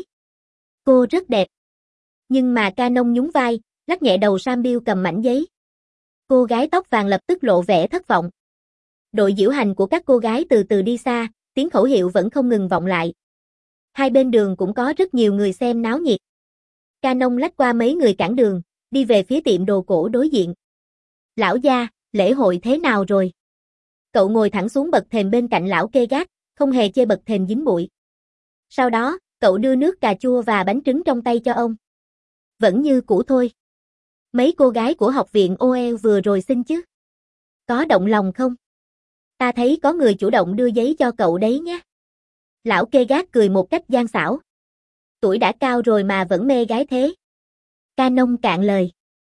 Cô rất đẹp. Nhưng mà Canon nhún vai, lắc nhẹ đầu Sambill cầm mảnh giấy. Cô gái tóc vàng lập tức lộ vẻ thất vọng. Đội diễu hành của các cô gái từ từ đi xa, tiếng khẩu hiệu vẫn không ngừng vọng lại. Hai bên đường cũng có rất nhiều người xem náo nhiệt. Canon lách qua mấy người cản đường, đi về phía tiệm đồ cổ đối diện. Lão gia, lễ hội thế nào rồi? Cậu ngồi thẳng xuống bậc thềm bên cạnh lão kê gác, không hề chê bậc thềm dính bụi. Sau đó, cậu đưa nước cà chua và bánh trứng trong tay cho ông. Vẫn như cũ thôi. Mấy cô gái của học viện ô e vừa rồi xin chứ? Có động lòng không? Ta thấy có người chủ động đưa giấy cho cậu đấy nhé. Lão kê gác cười một cách gian xảo. Tuổi đã cao rồi mà vẫn mê gái thế. Canon cạn lời.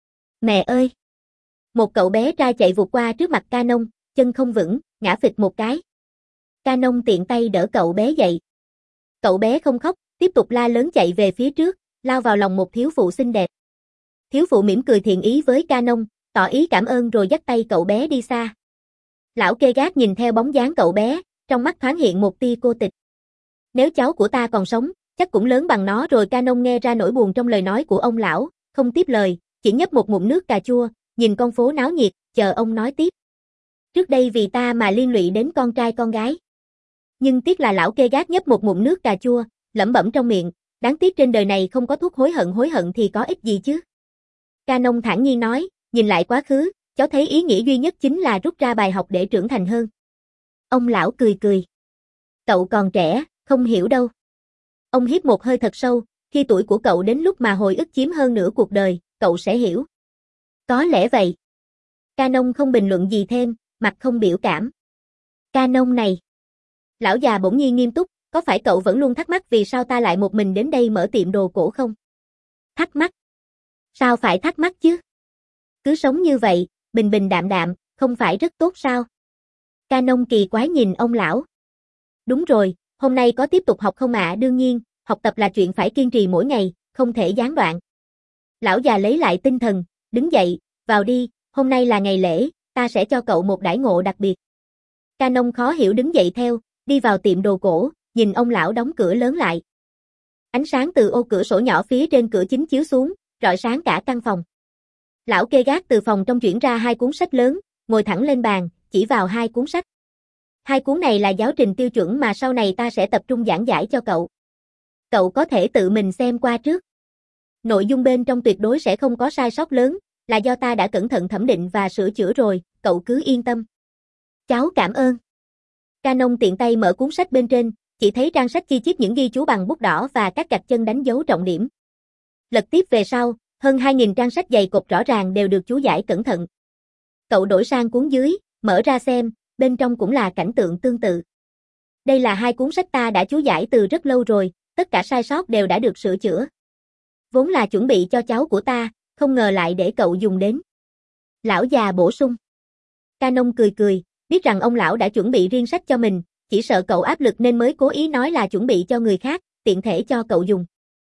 Mẹ ơi! Một cậu bé trai chạy vụt qua trước mặt Canon, chân không vững, ngã phịch một cái. Canon tiện tay đỡ cậu bé dậy. Cậu bé không khóc, tiếp tục la lớn chạy về phía trước, lao vào lòng một thiếu phụ xinh đẹp. Thiếu phụ mỉm cười thiện ý với Canon, tỏ ý cảm ơn rồi dắt tay cậu bé đi xa. Lão kê gác nhìn theo bóng dáng cậu bé, trong mắt thoáng hiện một tia cô tịch. Nếu cháu của ta còn sống, chắc cũng lớn bằng nó rồi. Canon nghe ra nỗi buồn trong lời nói của ông lão, không tiếp lời, chỉ nhấp một ngụm nước cà chua, nhìn con phố náo nhiệt, chờ ông nói tiếp. Trước đây vì ta mà liên lụy đến con trai con gái. Nhưng tiếc là lão kê gác nhấp một ngụm nước cà chua, lẩm bẩm trong miệng, đáng tiếc trên đời này không có thuốc hối hận, hối hận thì có ích gì chứ. Canon thản nhiên nói, nhìn lại quá khứ, cháu thấy ý nghĩa duy nhất chính là rút ra bài học để trưởng thành hơn. Ông lão cười cười. Cậu còn trẻ, không hiểu đâu. Ông hít một hơi thật sâu, khi tuổi của cậu đến lúc mà hồi ức chiếm hơn nửa cuộc đời, cậu sẽ hiểu. Có lẽ vậy. Canon không bình luận gì thêm, mặt không biểu cảm. Canon này. Lão già bỗng nhiên nghiêm túc, có phải cậu vẫn luôn thắc mắc vì sao ta lại một mình đến đây mở tiệm đồ cổ không? Thắc mắc? Sao phải thắc mắc chứ? Cứ sống như vậy, bình bình đạm đạm, không phải rất tốt sao? Canon kỳ quái nhìn ông lão. Đúng rồi, hôm nay có tiếp tục học không ạ? Đương nhiên, học tập là chuyện phải kiên trì mỗi ngày, không thể gián đoạn. Lão già lấy lại tinh thần, đứng dậy, vào đi, hôm nay là ngày lễ, ta sẽ cho cậu một đãi ngộ đặc biệt. Canon khó hiểu đứng dậy theo, đi vào tiệm đồ cổ, nhìn ông lão đóng cửa lớn lại. Ánh sáng từ ô cửa sổ nhỏ phía trên cửa chính chiếu xuống, rọi sáng cả căn phòng. Lão kê gác từ phòng trong chuyển ra hai cuốn sách lớn, ngồi thẳng lên bàn, chỉ vào hai cuốn sách. Hai cuốn này là giáo trình tiêu chuẩn mà sau này ta sẽ tập trung giảng giải cho cậu. Cậu có thể tự mình xem qua trước. Nội dung bên trong tuyệt đối sẽ không có sai sót lớn, là do ta đã cẩn thận thẩm định và sửa chữa rồi, cậu cứ yên tâm. Cháu cảm ơn. Canon tiện tay mở cuốn sách bên trên, Chỉ thấy trang sách chi chít những ghi chú bằng bút đỏ và các gạch chân đánh dấu trọng điểm. Lật tiếp về sau, hơn hai nghìn trang sách dày cộp rõ ràng đều được chú giải cẩn thận. Cậu đổi sang cuốn dưới, mở ra xem, bên trong cũng là cảnh tượng tương tự. Đây là hai cuốn sách ta đã chú giải từ rất lâu rồi, tất cả sai sót đều đã được sửa chữa. Vốn là chuẩn bị cho cháu của ta, không ngờ lại để cậu dùng đến. Lão già bổ sung. Canon cười cười, biết rằng ông lão đã chuẩn bị riêng sách cho mình, chỉ sợ cậu áp lực nên mới cố ý nói là chuẩn bị cho người khác, tiện thể cho cậu dùng.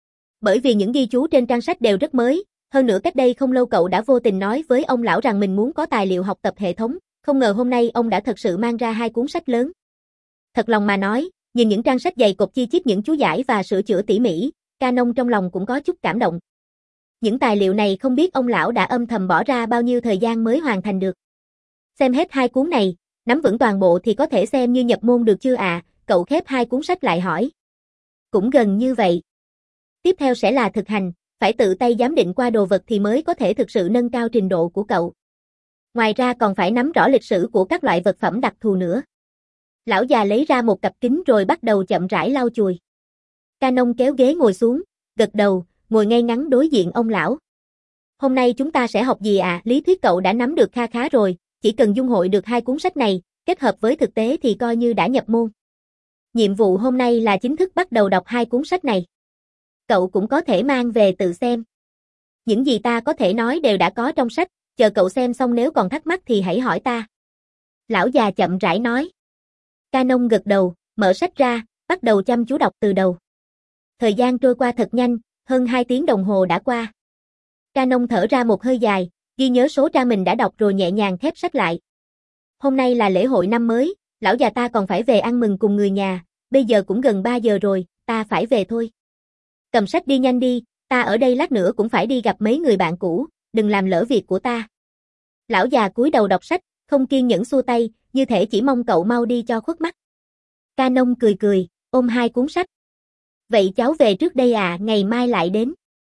Bởi vì những ghi chú trên trang sách đều rất mới, hơn nữa cách đây không lâu cậu đã vô tình nói với ông lão rằng mình muốn có tài liệu học tập hệ thống, không ngờ hôm nay ông đã thật sự mang ra hai cuốn sách lớn. Thật lòng mà nói, nhìn những trang sách dày cộp chi chít những chú giải và sửa chữa tỉ mỉ, Canon trong lòng cũng có chút cảm động. Những tài liệu này không biết ông lão đã âm thầm bỏ ra bao nhiêu thời gian mới hoàn thành được. Xem hết hai cuốn này, nắm vững toàn bộ thì có thể xem như nhập môn được chưa à, cậu khép hai cuốn sách lại hỏi. Cũng gần như vậy. Tiếp theo sẽ là thực hành, phải tự tay giám định qua đồ vật thì mới có thể thực sự nâng cao trình độ của cậu. Ngoài ra còn phải nắm rõ lịch sử của các loại vật phẩm đặc thù nữa. Lão già lấy ra một cặp kính rồi bắt đầu chậm rãi lau chùi. Canon kéo ghế ngồi xuống, gật đầu, ngồi ngay ngắn đối diện ông lão. Hôm nay chúng ta sẽ học gì ạ? À? Lý thuyết cậu đã nắm được kha khá rồi, chỉ cần dung hội được hai cuốn sách này, kết hợp với thực tế thì coi như đã nhập môn. Nhiệm vụ hôm nay là chính thức bắt đầu đọc hai cuốn sách này. Cậu cũng có thể mang về tự xem. Những gì ta có thể nói đều đã có trong sách, chờ cậu xem xong nếu còn thắc mắc thì hãy hỏi ta. Lão già chậm rãi nói. Canon gật đầu, mở sách ra, bắt đầu chăm chú đọc từ đầu. Thời gian trôi qua thật nhanh, hơn hai tiếng đồng hồ đã qua. Canon thở ra một hơi dài, ghi nhớ số trang mình đã đọc rồi nhẹ nhàng khép sách lại. Hôm nay là lễ hội năm mới, lão già ta còn phải về ăn mừng cùng người nhà, bây giờ cũng gần ba giờ rồi, ta phải về thôi. Cầm sách đi nhanh đi, ta ở đây lát nữa cũng phải đi gặp mấy người bạn cũ, đừng làm lỡ việc của ta. Lão già cúi đầu đọc sách, không kiên nhẫn xua tay, như thể chỉ mong cậu mau đi cho khuất mắt. Canon cười cười, ôm hai cuốn sách. Vậy cháu về trước đây à, ngày mai lại đến.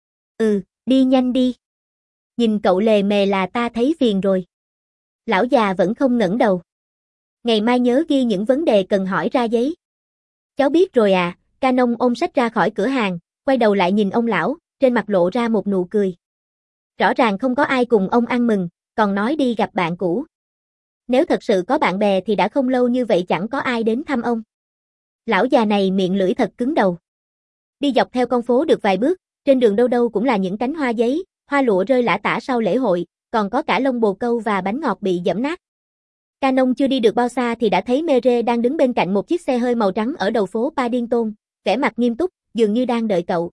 Ừ, đi nhanh đi. Nhìn cậu lề mề là ta thấy phiền rồi. Lão già vẫn không ngẩng đầu. Ngày mai nhớ ghi những vấn đề cần hỏi ra giấy. Cháu biết rồi à, Canon ôm sách ra khỏi cửa hàng, quay đầu lại nhìn ông lão, trên mặt lộ ra một nụ cười. Rõ ràng không có ai cùng ông ăn mừng, còn nói đi gặp bạn cũ. Nếu thật sự có bạn bè thì đã không lâu như vậy chẳng có ai đến thăm ông. Lão già này miệng lưỡi thật cứng đầu. Đi dọc theo con phố được vài bước, trên đường đâu đâu cũng là những cánh hoa giấy, hoa lụa rơi lả tả sau lễ hội, còn có cả lông bồ câu và bánh ngọt bị giẫm nát. Canon chưa đi được bao xa thì đã thấy Mere đang đứng bên cạnh một chiếc xe hơi màu trắng ở đầu phố Paddington, vẻ mặt nghiêm túc, dường như đang đợi cậu.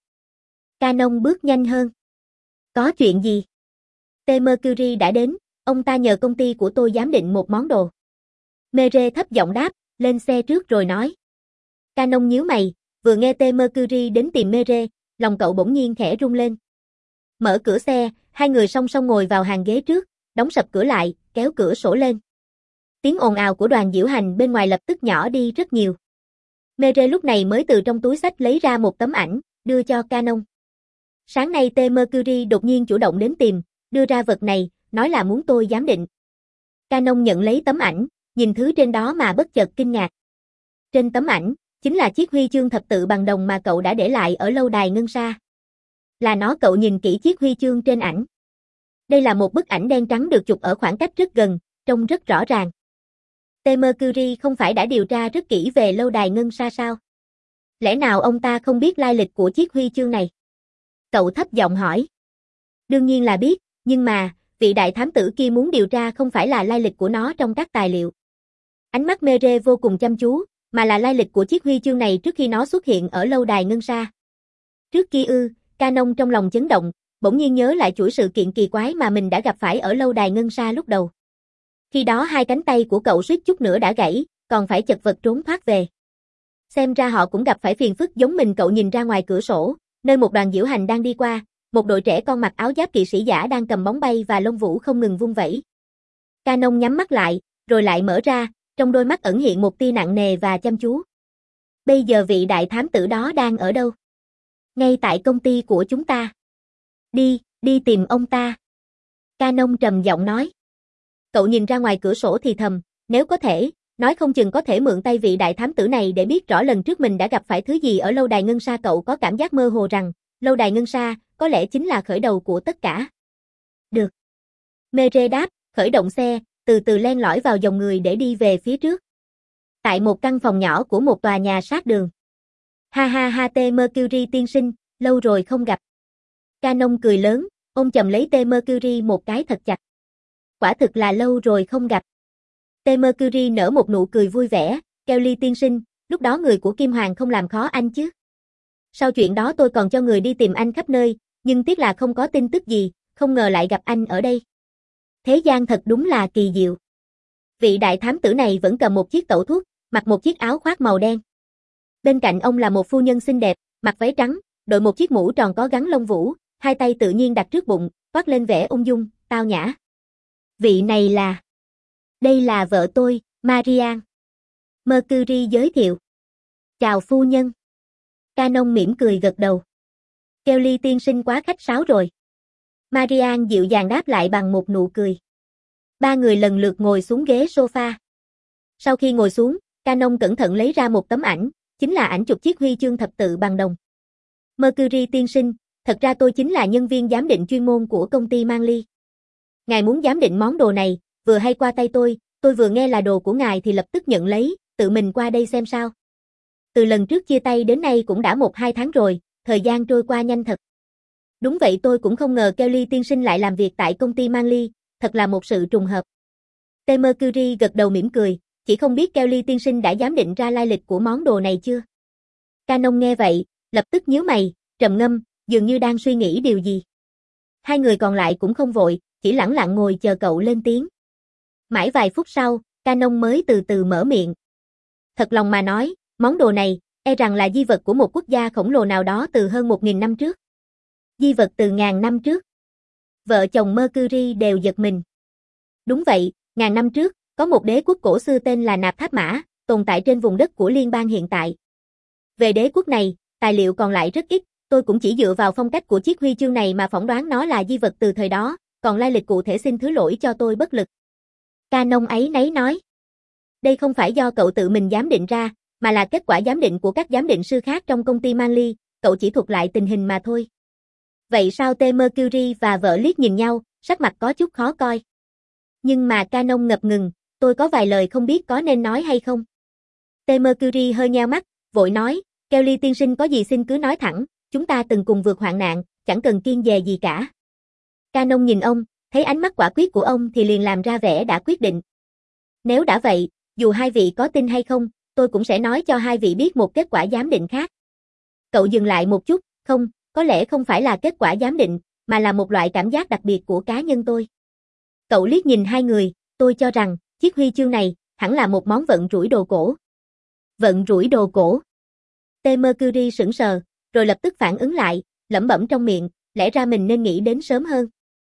Canon bước nhanh hơn. Có chuyện gì? T. Mercury đã đến, ông ta nhờ công ty của tôi giám định một món đồ. Mere thấp giọng đáp, lên xe trước rồi nói. Canon nhíu mày, vừa nghe T. Mercury đến tìm Mere, lòng cậu bỗng nhiên khẽ rung lên. Mở cửa xe, hai người song song ngồi vào hàng ghế trước, đóng sập cửa lại, kéo cửa sổ lên. Tiếng ồn ào của đoàn diễu hành bên ngoài lập tức nhỏ đi rất nhiều. Mere lúc này mới từ trong túi xách lấy ra một tấm ảnh, đưa cho Canon. Sáng nay T. Mercury đột nhiên chủ động đến tìm, đưa ra vật này, nói là muốn tôi giám định. Canon nhận lấy tấm ảnh, nhìn thứ trên đó mà bất chợt kinh ngạc. Trên tấm ảnh, chính là chiếc huy chương thập tự bằng đồng mà cậu đã để lại ở lâu đài Ngân Sa. Là nó. Cậu nhìn kỹ chiếc huy chương trên ảnh. Đây là một bức ảnh đen trắng được chụp ở khoảng cách rất gần, trông rất rõ ràng. T. Mercury không phải đã điều tra rất kỹ về lâu đài Ngân Sa sao? Lẽ nào ông ta không biết lai lịch của chiếc huy chương này? Cậu thấp giọng hỏi. Đương nhiên là biết, nhưng mà, vị đại thám tử kia muốn điều tra không phải là lai lịch của nó trong các tài liệu. Ánh mắt Mere vô cùng chăm chú, mà là lai lịch của chiếc huy chương này trước khi nó xuất hiện ở lâu đài Ngân Sa. Trước kia ư, Canon trong lòng chấn động, bỗng nhiên nhớ lại chuỗi sự kiện kỳ quái mà mình đã gặp phải ở lâu đài Ngân Sa lúc đầu. Khi đó hai cánh tay của cậu suýt chút nữa đã gãy, còn phải chật vật trốn thoát về. Xem ra họ cũng gặp phải phiền phức giống mình. Cậu nhìn ra ngoài cửa sổ, nơi một đoàn diễu hành đang đi qua, một đội trẻ con mặc áo giáp kỵ sĩ giả đang cầm bóng bay và lông vũ không ngừng vung vẩy. Canon nhắm mắt lại, rồi lại mở ra, trong đôi mắt ẩn hiện một tia nặng nề và chăm chú. Bây giờ vị đại thám tử đó đang ở đâu? Ngay tại công ty của chúng ta. Đi, đi tìm ông ta. Canon trầm giọng nói. Cậu nhìn ra ngoài cửa sổ thì thầm, nếu có thể, nói không chừng có thể mượn tay vị đại thám tử này để biết rõ lần trước mình đã gặp phải thứ gì ở lâu đài ngân sa. Cậu có cảm giác mơ hồ rằng, lâu đài ngân sa, có lẽ chính là khởi đầu của tất cả. Được. Mere đáp, khởi động xe, từ từ len lỏi vào dòng người để đi về phía trước. Tại một căn phòng nhỏ của một tòa nhà sát đường. Ha ha ha T Mercury tiên sinh, lâu rồi không gặp. Canon cười lớn, ôm chầm lấy T Mercury một cái thật chặt. Quả thực là lâu rồi không gặp. T Mercury nở một nụ cười vui vẻ, Kelly tiên sinh, lúc đó người của Kim Hoàng không làm khó anh chứ. Sau chuyện đó tôi còn cho người đi tìm anh khắp nơi, nhưng tiếc là không có tin tức gì, không ngờ lại gặp anh ở đây. Thế gian thật đúng là kỳ diệu. Vị đại thám tử này vẫn cầm một chiếc tẩu thuốc, mặc một chiếc áo khoác màu đen. Bên cạnh ông là một phu nhân xinh đẹp, mặc váy trắng, đội một chiếc mũ tròn có gắn lông vũ, hai tay tự nhiên đặt trước bụng, toát lên vẻ ung dung, tao nhã. Vị này là... Đây là vợ tôi, Marian. Mercury giới thiệu. Chào phu nhân. Canon mỉm cười gật đầu. Kelly tiên sinh quá khách sáo rồi. Marian dịu dàng đáp lại bằng một nụ cười. Ba người lần lượt ngồi xuống ghế sofa. Sau khi ngồi xuống, Canon cẩn thận lấy ra một tấm ảnh, chính là ảnh chụp chiếc huy chương thập tự bằng đồng. Mercury tiên sinh, thật ra tôi chính là nhân viên giám định chuyên môn của công ty Manly. Ngài muốn giám định món đồ này, vừa hay qua tay tôi, tôi vừa nghe là đồ của ngài thì lập tức nhận lấy, tự mình qua đây xem sao. Từ lần trước chia tay đến nay cũng đã một hai tháng rồi, thời gian trôi qua nhanh thật. Đúng vậy, tôi cũng không ngờ Kelly tiên sinh lại làm việc tại công ty Manly, thật là một sự trùng hợp. T Mercury gật đầu mỉm cười, chỉ không biết Kelly tiên sinh đã giám định ra lai lịch của món đồ này chưa. Canon nghe vậy, lập tức nhíu mày, trầm ngâm, dường như đang suy nghĩ điều gì. Hai người còn lại cũng không vội, chỉ lẳng lặng ngồi chờ cậu lên tiếng. Mãi vài phút sau, Canon mới từ từ mở miệng. Thật lòng mà nói, món đồ này, e rằng là di vật của một quốc gia khổng lồ nào đó từ hơn một nghìn năm trước. Di vật từ ngàn năm trước. Vợ chồng Mercury đều giật mình. Đúng vậy, ngàn năm trước, có một đế quốc cổ xưa tên là Nạp Tháp Mã, tồn tại trên vùng đất của liên bang hiện tại. Về đế quốc này, tài liệu còn lại rất ít, tôi cũng chỉ dựa vào phong cách của chiếc huy chương này mà phỏng đoán nó là di vật từ thời đó, còn lai lịch cụ thể xin thứ lỗi cho tôi bất lực. Canon ấy nấy nói. Đây không phải do cậu tự mình giám định ra, mà là kết quả giám định của các giám định sư khác trong công ty Manly, cậu chỉ thuật lại tình hình mà thôi. Vậy sao T Mercury và vợ liếc nhìn nhau, sắc mặt có chút khó coi. Nhưng mà Canon ngập ngừng, tôi có vài lời không biết có nên nói hay không. T Mercury hơi nheo mắt, vội nói, Kelly tiên sinh có gì xin cứ nói thẳng, chúng ta từng cùng vượt hoạn nạn, chẳng cần kiêng dè gì cả. Canon nhìn ông, thấy ánh mắt quả quyết của ông thì liền làm ra vẻ đã quyết định. Nếu đã vậy, dù hai vị có tin hay không, tôi cũng sẽ nói cho hai vị biết một kết quả giám định khác. Cậu dừng lại một chút, không, có lẽ không phải là kết quả giám định, mà là một loại cảm giác đặc biệt của cá nhân tôi. Cậu liếc nhìn hai người, tôi cho rằng, chiếc huy chương này, hẳn là một món vận rủi đồ cổ. Vận rủi đồ cổ. T Mercury sững sờ, rồi lập tức phản ứng lại, lẩm bẩm trong miệng, lẽ ra mình nên nghĩ đến sớm hơn.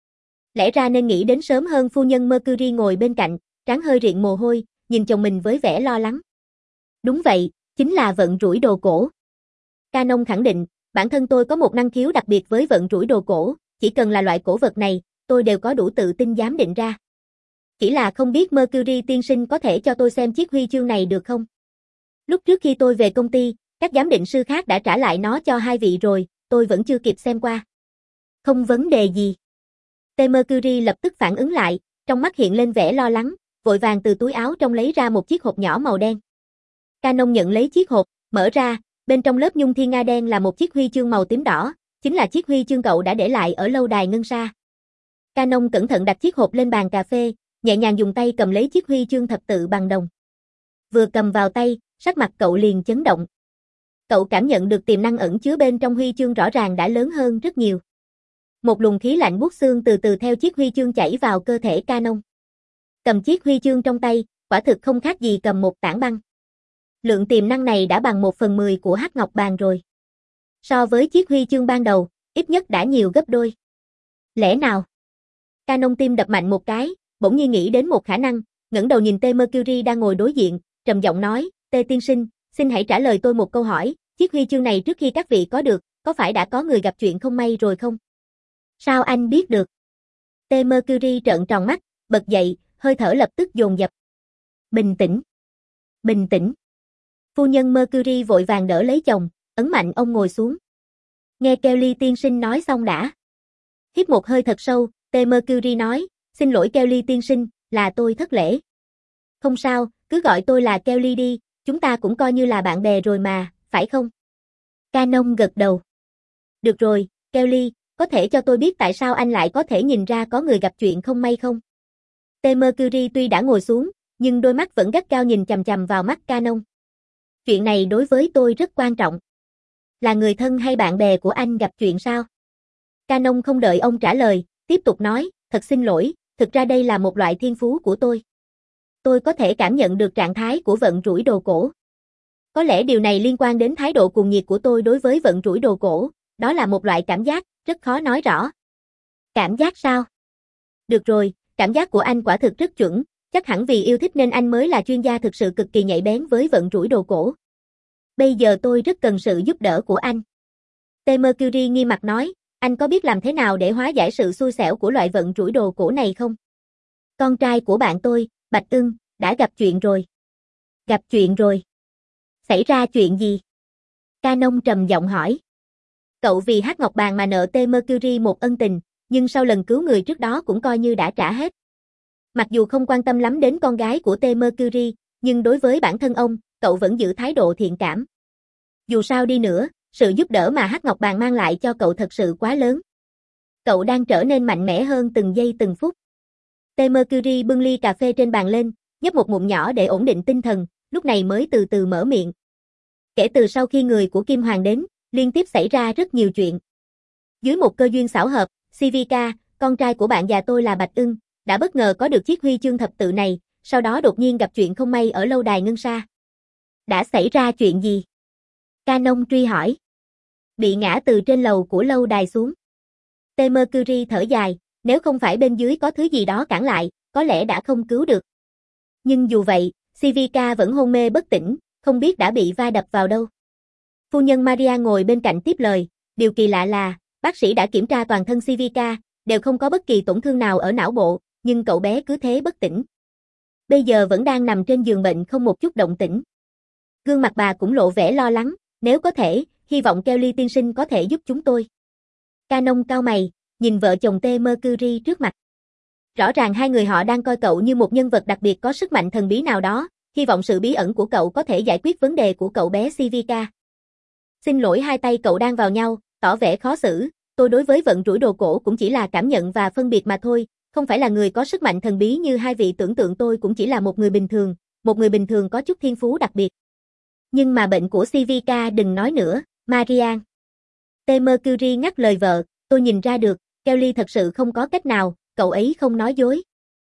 Lẽ ra nên nghĩ đến sớm hơn. Phu nhân Mercury ngồi bên cạnh, trán hơi riện mồ hôi, nhìn chồng mình với vẻ lo lắng. Đúng vậy, chính là vận rủi đồ cổ. Canon khẳng định, bản thân tôi có một năng khiếu đặc biệt với vận rủi đồ cổ, chỉ cần là loại cổ vật này, tôi đều có đủ tự tin giám định ra. Chỉ là không biết Mercury tiên sinh có thể cho tôi xem chiếc huy chương này được không? Lúc trước khi tôi về công ty, các giám định sư khác đã trả lại nó cho hai vị rồi, tôi vẫn chưa kịp xem qua. Không vấn đề gì. T Mercury lập tức phản ứng lại, trong mắt hiện lên vẻ lo lắng, vội vàng từ túi áo trong lấy ra một chiếc hộp nhỏ màu đen. Canon nhận lấy chiếc hộp, mở ra, bên trong lớp nhung thiên nga đen là một chiếc huy chương màu tím đỏ, chính là chiếc huy chương cậu đã để lại ở lâu đài ngân sa. Canon cẩn thận đặt chiếc hộp lên bàn cà phê, nhẹ nhàng dùng tay cầm lấy chiếc huy chương thập tự bằng đồng. Vừa cầm vào tay, sắc mặt cậu liền chấn động. Cậu cảm nhận được tiềm năng ẩn chứa bên trong huy chương rõ ràng đã lớn hơn rất nhiều. Một luồng khí lạnh buốt xương từ từ theo chiếc huy chương chảy vào cơ thể Canon. Cầm chiếc huy chương trong tay, quả thực không khác gì cầm một tảng băng. Lượng tiềm năng này đã bằng một phần mười của hắc ngọc bàn rồi. So với chiếc huy chương ban đầu, ít nhất đã nhiều gấp đôi. Lẽ nào? Canon tim đập mạnh một cái, bỗng nhiên nghĩ đến một khả năng, ngẩng đầu nhìn T Mercury đang ngồi đối diện, trầm giọng nói, T tiên sinh, xin hãy trả lời tôi một câu hỏi, chiếc huy chương này trước khi các vị có được, có phải đã có người gặp chuyện không may rồi không? Sao anh biết được? T Mercury trợn tròn mắt, bật dậy, hơi thở lập tức dồn dập. Bình tĩnh. Bình tĩnh. Phu nhân Mercury vội vàng đỡ lấy chồng, ấn mạnh ông ngồi xuống. Nghe Kelly tiên sinh nói xong đã. Hít một hơi thật sâu, T. Mercury nói, xin lỗi Kelly tiên sinh, là tôi thất lễ. Không sao, cứ gọi tôi là Kelly đi, chúng ta cũng coi như là bạn bè rồi mà, phải không? Canon gật đầu. Được rồi, Kelly, có thể cho tôi biết tại sao anh lại có thể nhìn ra có người gặp chuyện không may không? T. Mercury tuy đã ngồi xuống, nhưng đôi mắt vẫn gắt gao nhìn chằm chằm vào mắt Canon. Chuyện này đối với tôi rất quan trọng. Là người thân hay bạn bè của anh gặp chuyện sao? Canon không đợi ông trả lời, tiếp tục nói, thật xin lỗi, thực ra đây là một loại thiên phú của tôi. Tôi có thể cảm nhận được trạng thái của vận rủi đồ cổ. Có lẽ điều này liên quan đến thái độ cuồng nhiệt của tôi đối với vận rủi đồ cổ, đó là một loại cảm giác, rất khó nói rõ. Cảm giác sao? Được rồi, cảm giác của anh quả thực rất chuẩn, chắc hẳn vì yêu thích nên anh mới là chuyên gia thực sự cực kỳ nhạy bén với vận rủi đồ cổ. Bây giờ tôi rất cần sự giúp đỡ của anh. T. Mercury nghiêm mặt nói, anh có biết làm thế nào để hóa giải sự xui xẻo của loại vận rủi đồ cổ này không? Con trai của bạn tôi, Bạch Ưng, đã gặp chuyện rồi. Gặp chuyện rồi. Xảy ra chuyện gì? Canon trầm giọng hỏi. Cậu vì hát ngọc bàn mà nợ T. Mercury một ân tình, nhưng sau lần cứu người trước đó cũng coi như đã trả hết. Mặc dù không quan tâm lắm đến con gái của T. Mercury, nhưng đối với bản thân ông, cậu vẫn giữ thái độ thiện cảm. Dù sao đi nữa, sự giúp đỡ mà hát ngọc bàn mang lại cho cậu thật sự quá lớn. Cậu đang trở nên mạnh mẽ hơn từng giây từng phút. T. Mercury bưng ly cà phê trên bàn lên, nhấp một ngụm nhỏ để ổn định tinh thần, lúc này mới từ từ mở miệng. Kể từ sau khi người của Kim Hoàng đến, liên tiếp xảy ra rất nhiều chuyện. Dưới một cơ duyên xảo hợp, xê vê ca, con trai của bạn già tôi là Bạch Ưng, đã bất ngờ có được chiếc huy chương thập tự này, sau đó đột nhiên gặp chuyện không may ở lâu đài Ngân Sa. Đã xảy ra chuyện gì? Canon truy hỏi. Bị ngã từ trên lầu của lâu đài xuống. T. Mercury thở dài, nếu không phải bên dưới có thứ gì đó cản lại, có lẽ đã không cứu được. Nhưng dù vậy, xê vê ca vẫn hôn mê bất tỉnh, không biết đã bị va đập vào đâu. Phu nhân Maria ngồi bên cạnh tiếp lời, điều kỳ lạ là, bác sĩ đã kiểm tra toàn thân xê vê ca, đều không có bất kỳ tổn thương nào ở não bộ, nhưng cậu bé cứ thế bất tỉnh. Bây giờ vẫn đang nằm trên giường bệnh không một chút động tĩnh. Gương mặt bà cũng lộ vẻ lo lắng, nếu có thể, hy vọng Kelly tiên sinh có thể giúp chúng tôi. Canon cau mày, nhìn vợ chồng T. Mercury trước mặt. Rõ ràng hai người họ đang coi cậu như một nhân vật đặc biệt có sức mạnh thần bí nào đó, hy vọng sự bí ẩn của cậu có thể giải quyết vấn đề của cậu bé xê vê ca. Xin lỗi, hai tay cậu đang vào nhau, tỏ vẻ khó xử, tôi đối với vận rủi đồ cổ cũng chỉ là cảm nhận và phân biệt mà thôi, không phải là người có sức mạnh thần bí như hai vị tưởng tượng, tôi cũng chỉ là một người bình thường, một người bình thường có chút thiên phú đặc biệt. Nhưng mà bệnh của xê vê ca đừng nói nữa, Marian. T. Mercury ngắt lời vợ, tôi nhìn ra được, Kelly thật sự không có cách nào, cậu ấy không nói dối.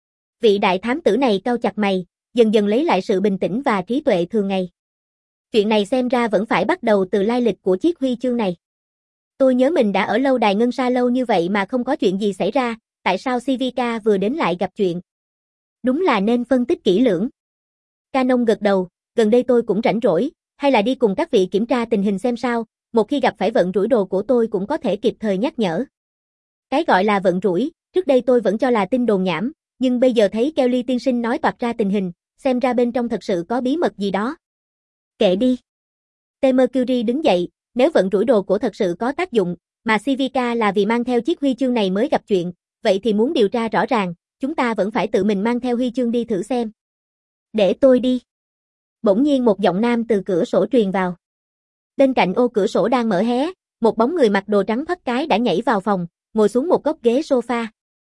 Vị đại thám tử này cau chặt mày, dần dần lấy lại sự bình tĩnh và trí tuệ thường ngày. Chuyện này xem ra vẫn phải bắt đầu từ lai lịch của chiếc huy chương này. Tôi nhớ mình đã ở lâu đài Ngân Sa lâu như vậy mà không có chuyện gì xảy ra, tại sao xê vê ca vừa đến lại gặp chuyện? Đúng là nên phân tích kỹ lưỡng. Canon gật đầu, gần đây tôi cũng rảnh rỗi, hay là đi cùng các vị kiểm tra tình hình xem sao, một khi gặp phải vận rủi đồ của tôi cũng có thể kịp thời nhắc nhở. Cái gọi là vận rủi, trước đây tôi vẫn cho là tin đồn nhảm, nhưng bây giờ thấy Kelly tiên sinh nói toạc ra tình hình, xem ra bên trong thật sự có bí mật gì đó. Kệ đi. T. Mercury đứng dậy, nếu vận rủi đồ cổ thật sự có tác dụng, mà xê vê ca là vì mang theo chiếc huy chương này mới gặp chuyện, vậy thì muốn điều tra rõ ràng, chúng ta vẫn phải tự mình mang theo huy chương đi thử xem. Để tôi đi. Bỗng nhiên một giọng nam từ cửa sổ truyền vào. Bên cạnh ô cửa sổ đang mở hé, một bóng người mặc đồ trắng thoắt cái đã nhảy vào phòng, ngồi xuống một góc ghế sofa.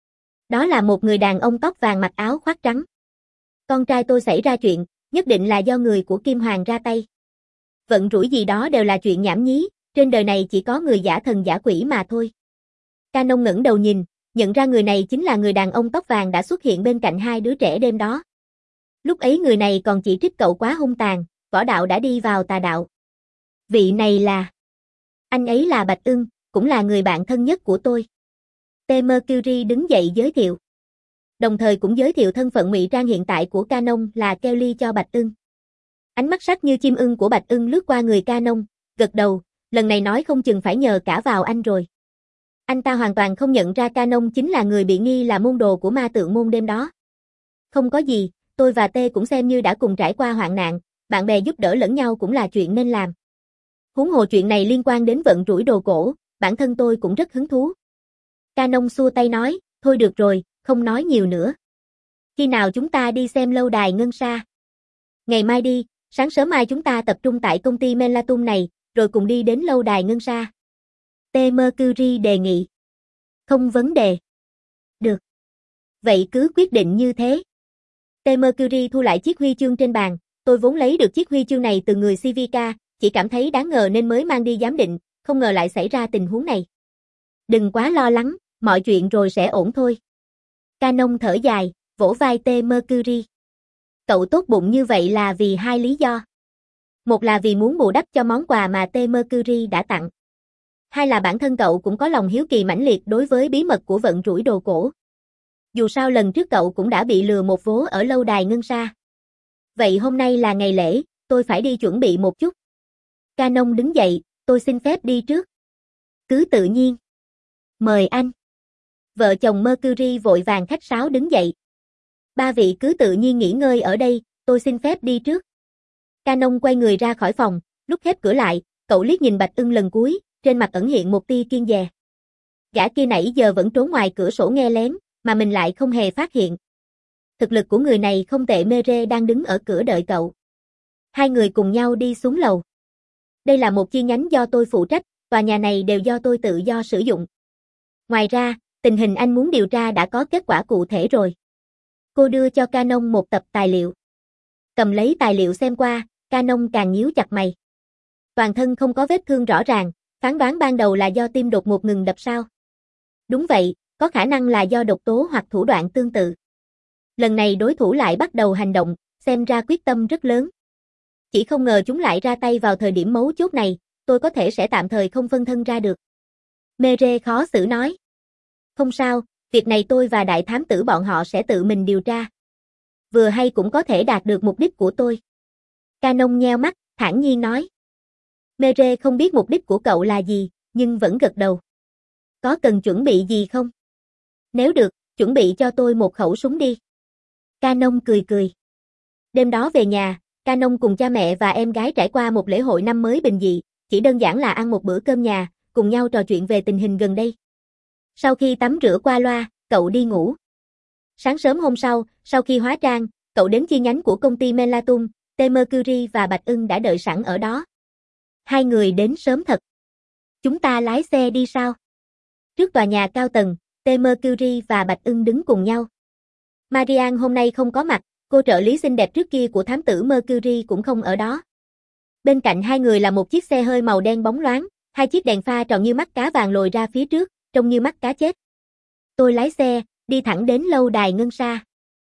Đó là một người đàn ông tóc vàng mặc áo khoác trắng. Con trai tôi xảy ra chuyện, nhất định là do người của Kim Hoàng ra tay. Vận rủi gì đó đều là chuyện nhảm nhí, trên đời này chỉ có người giả thần giả quỷ mà thôi. Canon ngẩng đầu nhìn, nhận ra người này chính là người đàn ông tóc vàng đã xuất hiện bên cạnh hai đứa trẻ đêm đó. Lúc ấy người này còn chỉ trích cậu quá hung tàn, võ đạo đã đi vào tà đạo. Vị này là... Anh ấy là Bạch Ưng, cũng là người bạn thân nhất của tôi. T. Mercury đứng dậy giới thiệu. Đồng thời cũng giới thiệu thân phận ngụy trang hiện tại của Canon là Kelly cho Bạch Ưng. Ánh mắt sắc như chim ưng của Bạch Ưng lướt qua người Canon, gật đầu, lần này nói không chừng phải nhờ cả vào anh rồi. Anh ta hoàn toàn không nhận ra Canon chính là người bị nghi là môn đồ của ma tượng môn đêm đó. Không có gì, tôi và T cũng xem như đã cùng trải qua hoạn nạn, bạn bè giúp đỡ lẫn nhau cũng là chuyện nên làm. Huống hồ chuyện này liên quan đến vận rủi đồ cổ, bản thân tôi cũng rất hứng thú. Canon xua tay nói, thôi được rồi, không nói nhiều nữa. Khi nào chúng ta đi xem lâu đài ngân sa? Ngày mai đi, sáng sớm mai chúng ta tập trung tại công ty Melatum này, rồi cùng đi đến lâu đài ngân sa. T. Mercury đề nghị. Không vấn đề. Được. Vậy cứ quyết định như thế. T. Mercury thu lại chiếc huy chương trên bàn, tôi vốn lấy được chiếc huy chương này từ người xê vê ca, chỉ cảm thấy đáng ngờ nên mới mang đi giám định, không ngờ lại xảy ra tình huống này. Đừng quá lo lắng, mọi chuyện rồi sẽ ổn thôi. Canon thở dài, vỗ vai T. Mercury. Cậu tốt bụng như vậy là vì hai lý do. Một là vì muốn bù đắp cho món quà mà T. Mercury đã tặng. Hai là bản thân cậu cũng có lòng hiếu kỳ mãnh liệt đối với bí mật của vận rủi đồ cổ. Dù sao lần trước cậu cũng đã bị lừa một vố ở lâu đài ngân sa. Vậy hôm nay là ngày lễ, tôi phải đi chuẩn bị một chút. Canon đứng dậy, tôi xin phép đi trước. Cứ tự nhiên. Mời anh. Vợ chồng Mercury vội vàng khách sáo đứng dậy. Ba vị cứ tự nhiên nghỉ ngơi ở đây, tôi xin phép đi trước. Canon quay người ra khỏi phòng, lúc khép cửa lại, cậu liếc nhìn Bạch Ưng lần cuối, trên mặt ẩn hiện một tia kiêng dè. Gã kia nãy giờ vẫn trốn ngoài cửa sổ nghe lén, mà mình lại không hề phát hiện. Thực lực của người này không tệ. Mere đang đứng ở cửa đợi cậu. Hai người cùng nhau đi xuống lầu. Đây là một chi nhánh do tôi phụ trách, tòa nhà này đều do tôi tự do sử dụng. Ngoài ra, tình hình anh muốn điều tra đã có kết quả cụ thể rồi. Cô đưa cho Canon một tập tài liệu. Cầm lấy tài liệu xem qua, Canon càng nhíu chặt mày. Toàn thân không có vết thương rõ ràng, phán đoán ban đầu là do tim đột ngột ngừng đập sao. Đúng vậy, có khả năng là do độc tố hoặc thủ đoạn tương tự. Lần này đối thủ lại bắt đầu hành động, xem ra quyết tâm rất lớn. Chỉ không ngờ chúng lại ra tay vào thời điểm mấu chốt này, tôi có thể sẽ tạm thời không phân thân ra được. Mere khó xử nói. Không sao, việc này tôi và đại thám tử bọn họ sẽ tự mình điều tra. Vừa hay cũng có thể đạt được mục đích của tôi. Canon nheo mắt, thản nhiên nói. Mere không biết mục đích của cậu là gì, nhưng vẫn gật đầu. Có cần chuẩn bị gì không? Nếu được, chuẩn bị cho tôi một khẩu súng đi. Canon cười cười. Đêm đó về nhà, Canon cùng cha mẹ và em gái trải qua một lễ hội năm mới bình dị, chỉ đơn giản là ăn một bữa cơm nhà, cùng nhau trò chuyện về tình hình gần đây. Sau khi tắm rửa qua loa, cậu đi ngủ. Sáng sớm hôm sau, sau khi hóa trang, cậu đến chi nhánh của công ty Melatum, T. Mercury và Bạch Ưng đã đợi sẵn ở đó. Hai người đến sớm thật. Chúng ta lái xe đi sao? Trước tòa nhà cao tầng, T. Mercury và Bạch Ưng đứng cùng nhau. Marian hôm nay không có mặt, cô trợ lý xinh đẹp trước kia của thám tử Mercury cũng không ở đó. Bên cạnh hai người là một chiếc xe hơi màu đen bóng loáng, hai chiếc đèn pha tròn như mắt cá vàng lồi ra phía trước, trông như mắt cá chết. Tôi lái xe, đi thẳng đến lâu đài ngân sa.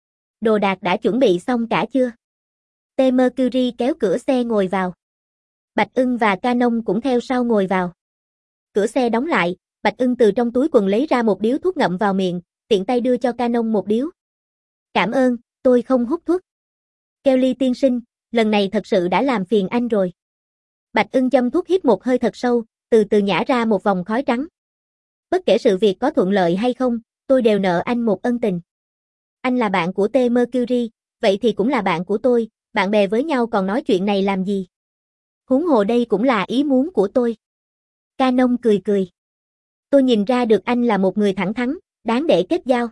Đồ đạc đã chuẩn bị xong cả chưa? T. Mercury kéo cửa xe ngồi vào. Bạch Ưng và Canon cũng theo sau ngồi vào. Cửa xe đóng lại, Bạch Ưng từ trong túi quần lấy ra một điếu thuốc ngậm vào miệng, tiện tay đưa cho Canon một điếu. Cảm ơn, tôi không hút thuốc. Kelly tiên sinh, lần này thật sự đã làm phiền anh rồi. Bạch Ưng châm thuốc hít một hơi thật sâu, từ từ nhả ra một vòng khói trắng. Bất kể sự việc có thuận lợi hay không, tôi đều nợ anh một ân tình. Anh là bạn của T. Mercury, vậy thì cũng là bạn của tôi, bạn bè với nhau còn nói chuyện này làm gì? Huống hồ đây cũng là ý muốn của tôi. Canon cười cười. Tôi nhìn ra được anh là một người thẳng thắn, đáng để kết giao.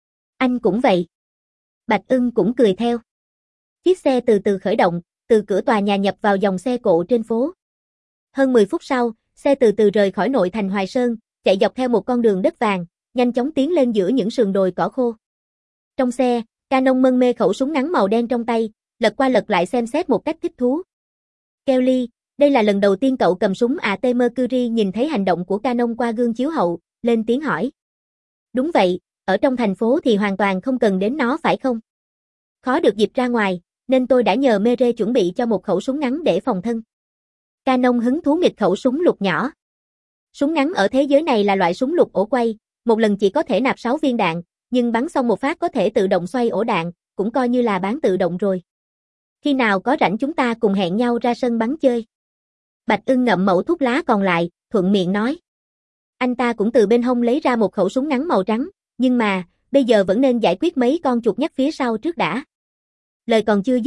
Anh cũng vậy. Bạch Ưng cũng cười theo. Chiếc xe từ từ khởi động, từ cửa tòa nhà nhập vào dòng xe cộ trên phố. Hơn mười phút sau, xe từ từ rời khỏi nội thành Hoài Sơn, chạy dọc theo một con đường đất vàng, nhanh chóng tiến lên giữa những sườn đồi cỏ khô. Trong xe, Canon mân mê khẩu súng ngắn màu đen trong tay, lật qua lật lại xem xét một cách thích thú. Kelly, đây là lần đầu tiên cậu cầm súng à? T. Mercury nhìn thấy hành động của Canon qua gương chiếu hậu, lên tiếng hỏi. Đúng vậy, ở trong thành phố thì hoàn toàn không cần đến nó phải không? Khó được dịp ra ngoài, nên tôi đã nhờ Mere chuẩn bị cho một khẩu súng ngắn để phòng thân. Canon hứng thú nghịch khẩu súng lục nhỏ. Súng ngắn ở thế giới này là loại súng lục ổ quay, một lần chỉ có thể nạp sáu viên đạn, nhưng bắn xong một phát có thể tự động xoay ổ đạn, cũng coi như là bán tự động rồi. Khi nào có rảnh chúng ta cùng hẹn nhau ra sân bắn chơi. Bạch Ưng ngậm mẩu thuốc lá còn lại, thuận miệng nói. Anh ta cũng từ bên hông lấy ra một khẩu súng ngắn màu trắng, nhưng mà, bây giờ vẫn nên giải quyết mấy con chuột nhắt phía sau trước đã. Lời còn chưa dứt,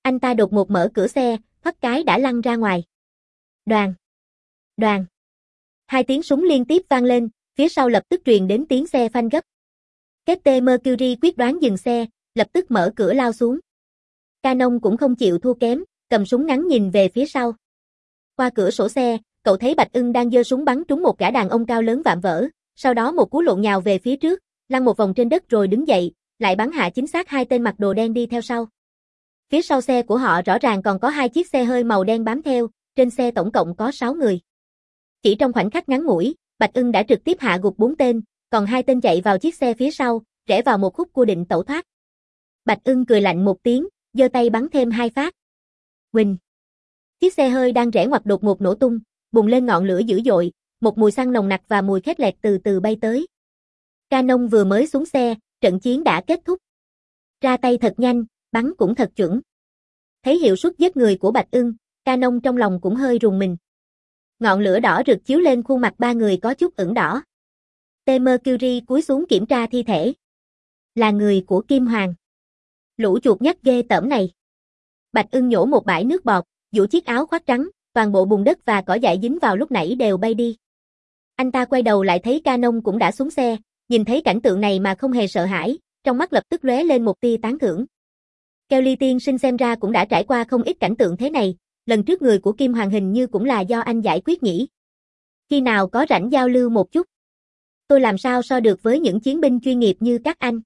Anh ta đột ngột mở cửa xe, thoắt cái đã lăn ra ngoài. Đoàn! Đoàn! Hai tiếng súng liên tiếp vang lên, phía sau lập tức truyền đến tiếng xe phanh gấp. Captain Mercury quyết đoán dừng xe, lập tức mở cửa lao xuống. Canon cũng không chịu thua kém, cầm súng ngắn nhìn về phía sau. Qua cửa sổ xe, cậu thấy Bạch Ưng đang giơ súng bắn trúng một gã đàn ông cao lớn vạm vỡ, sau đó một cú lộn nhào về phía trước, lăn một vòng trên đất rồi đứng dậy, lại bắn hạ chính xác hai tên mặc đồ đen đi theo sau. Phía sau xe của họ rõ ràng còn có hai chiếc xe hơi màu đen bám theo, trên xe tổng cộng có sáu người. Chỉ trong khoảnh khắc ngắn ngủi, Bạch Ưng đã trực tiếp hạ gục bốn tên, còn hai tên chạy vào chiếc xe phía sau, rẽ vào một khúc cua định tẩu thoát. Bạch Ưng cười lạnh một tiếng, giơ tay bắn thêm hai phát. Huỳnh! Chiếc xe hơi đang rẽ ngoặt đột ngột nổ tung, bùng lên ngọn lửa dữ dội, một mùi xăng nồng nặc và mùi khét lẹt từ từ bay tới. Canon vừa mới xuống xe, trận chiến đã kết thúc. Ra tay thật nhanh, bắn cũng thật chuẩn. Thấy hiệu suất giết người của Bạch Ưng, Canon trong lòng cũng hơi rùng mình. Ngọn lửa đỏ rực chiếu lên khuôn mặt ba người có chút ửng đỏ. T. Mercury cúi xuống kiểm tra thi thể. Là người của Kim Hoàng. Lũ chuột nhắt ghê tởm này. Bạch Ưng nhổ một bãi nước bọt, giũ chiếc áo khoác trắng, toàn bộ bùn đất và cỏ dại dính vào lúc nãy đều bay đi. Anh ta quay đầu lại thấy Canon cũng đã xuống xe, nhìn thấy cảnh tượng này mà không hề sợ hãi, trong mắt lập tức lóe lên một tia tán thưởng. Kelly tiên sinh xem ra cũng đã trải qua không ít cảnh tượng thế này, lần trước người của Kim Hoàng hình như cũng là do anh giải quyết nhỉ. Khi nào có rảnh giao lưu một chút. Tôi làm sao so được với những chiến binh chuyên nghiệp như các anh.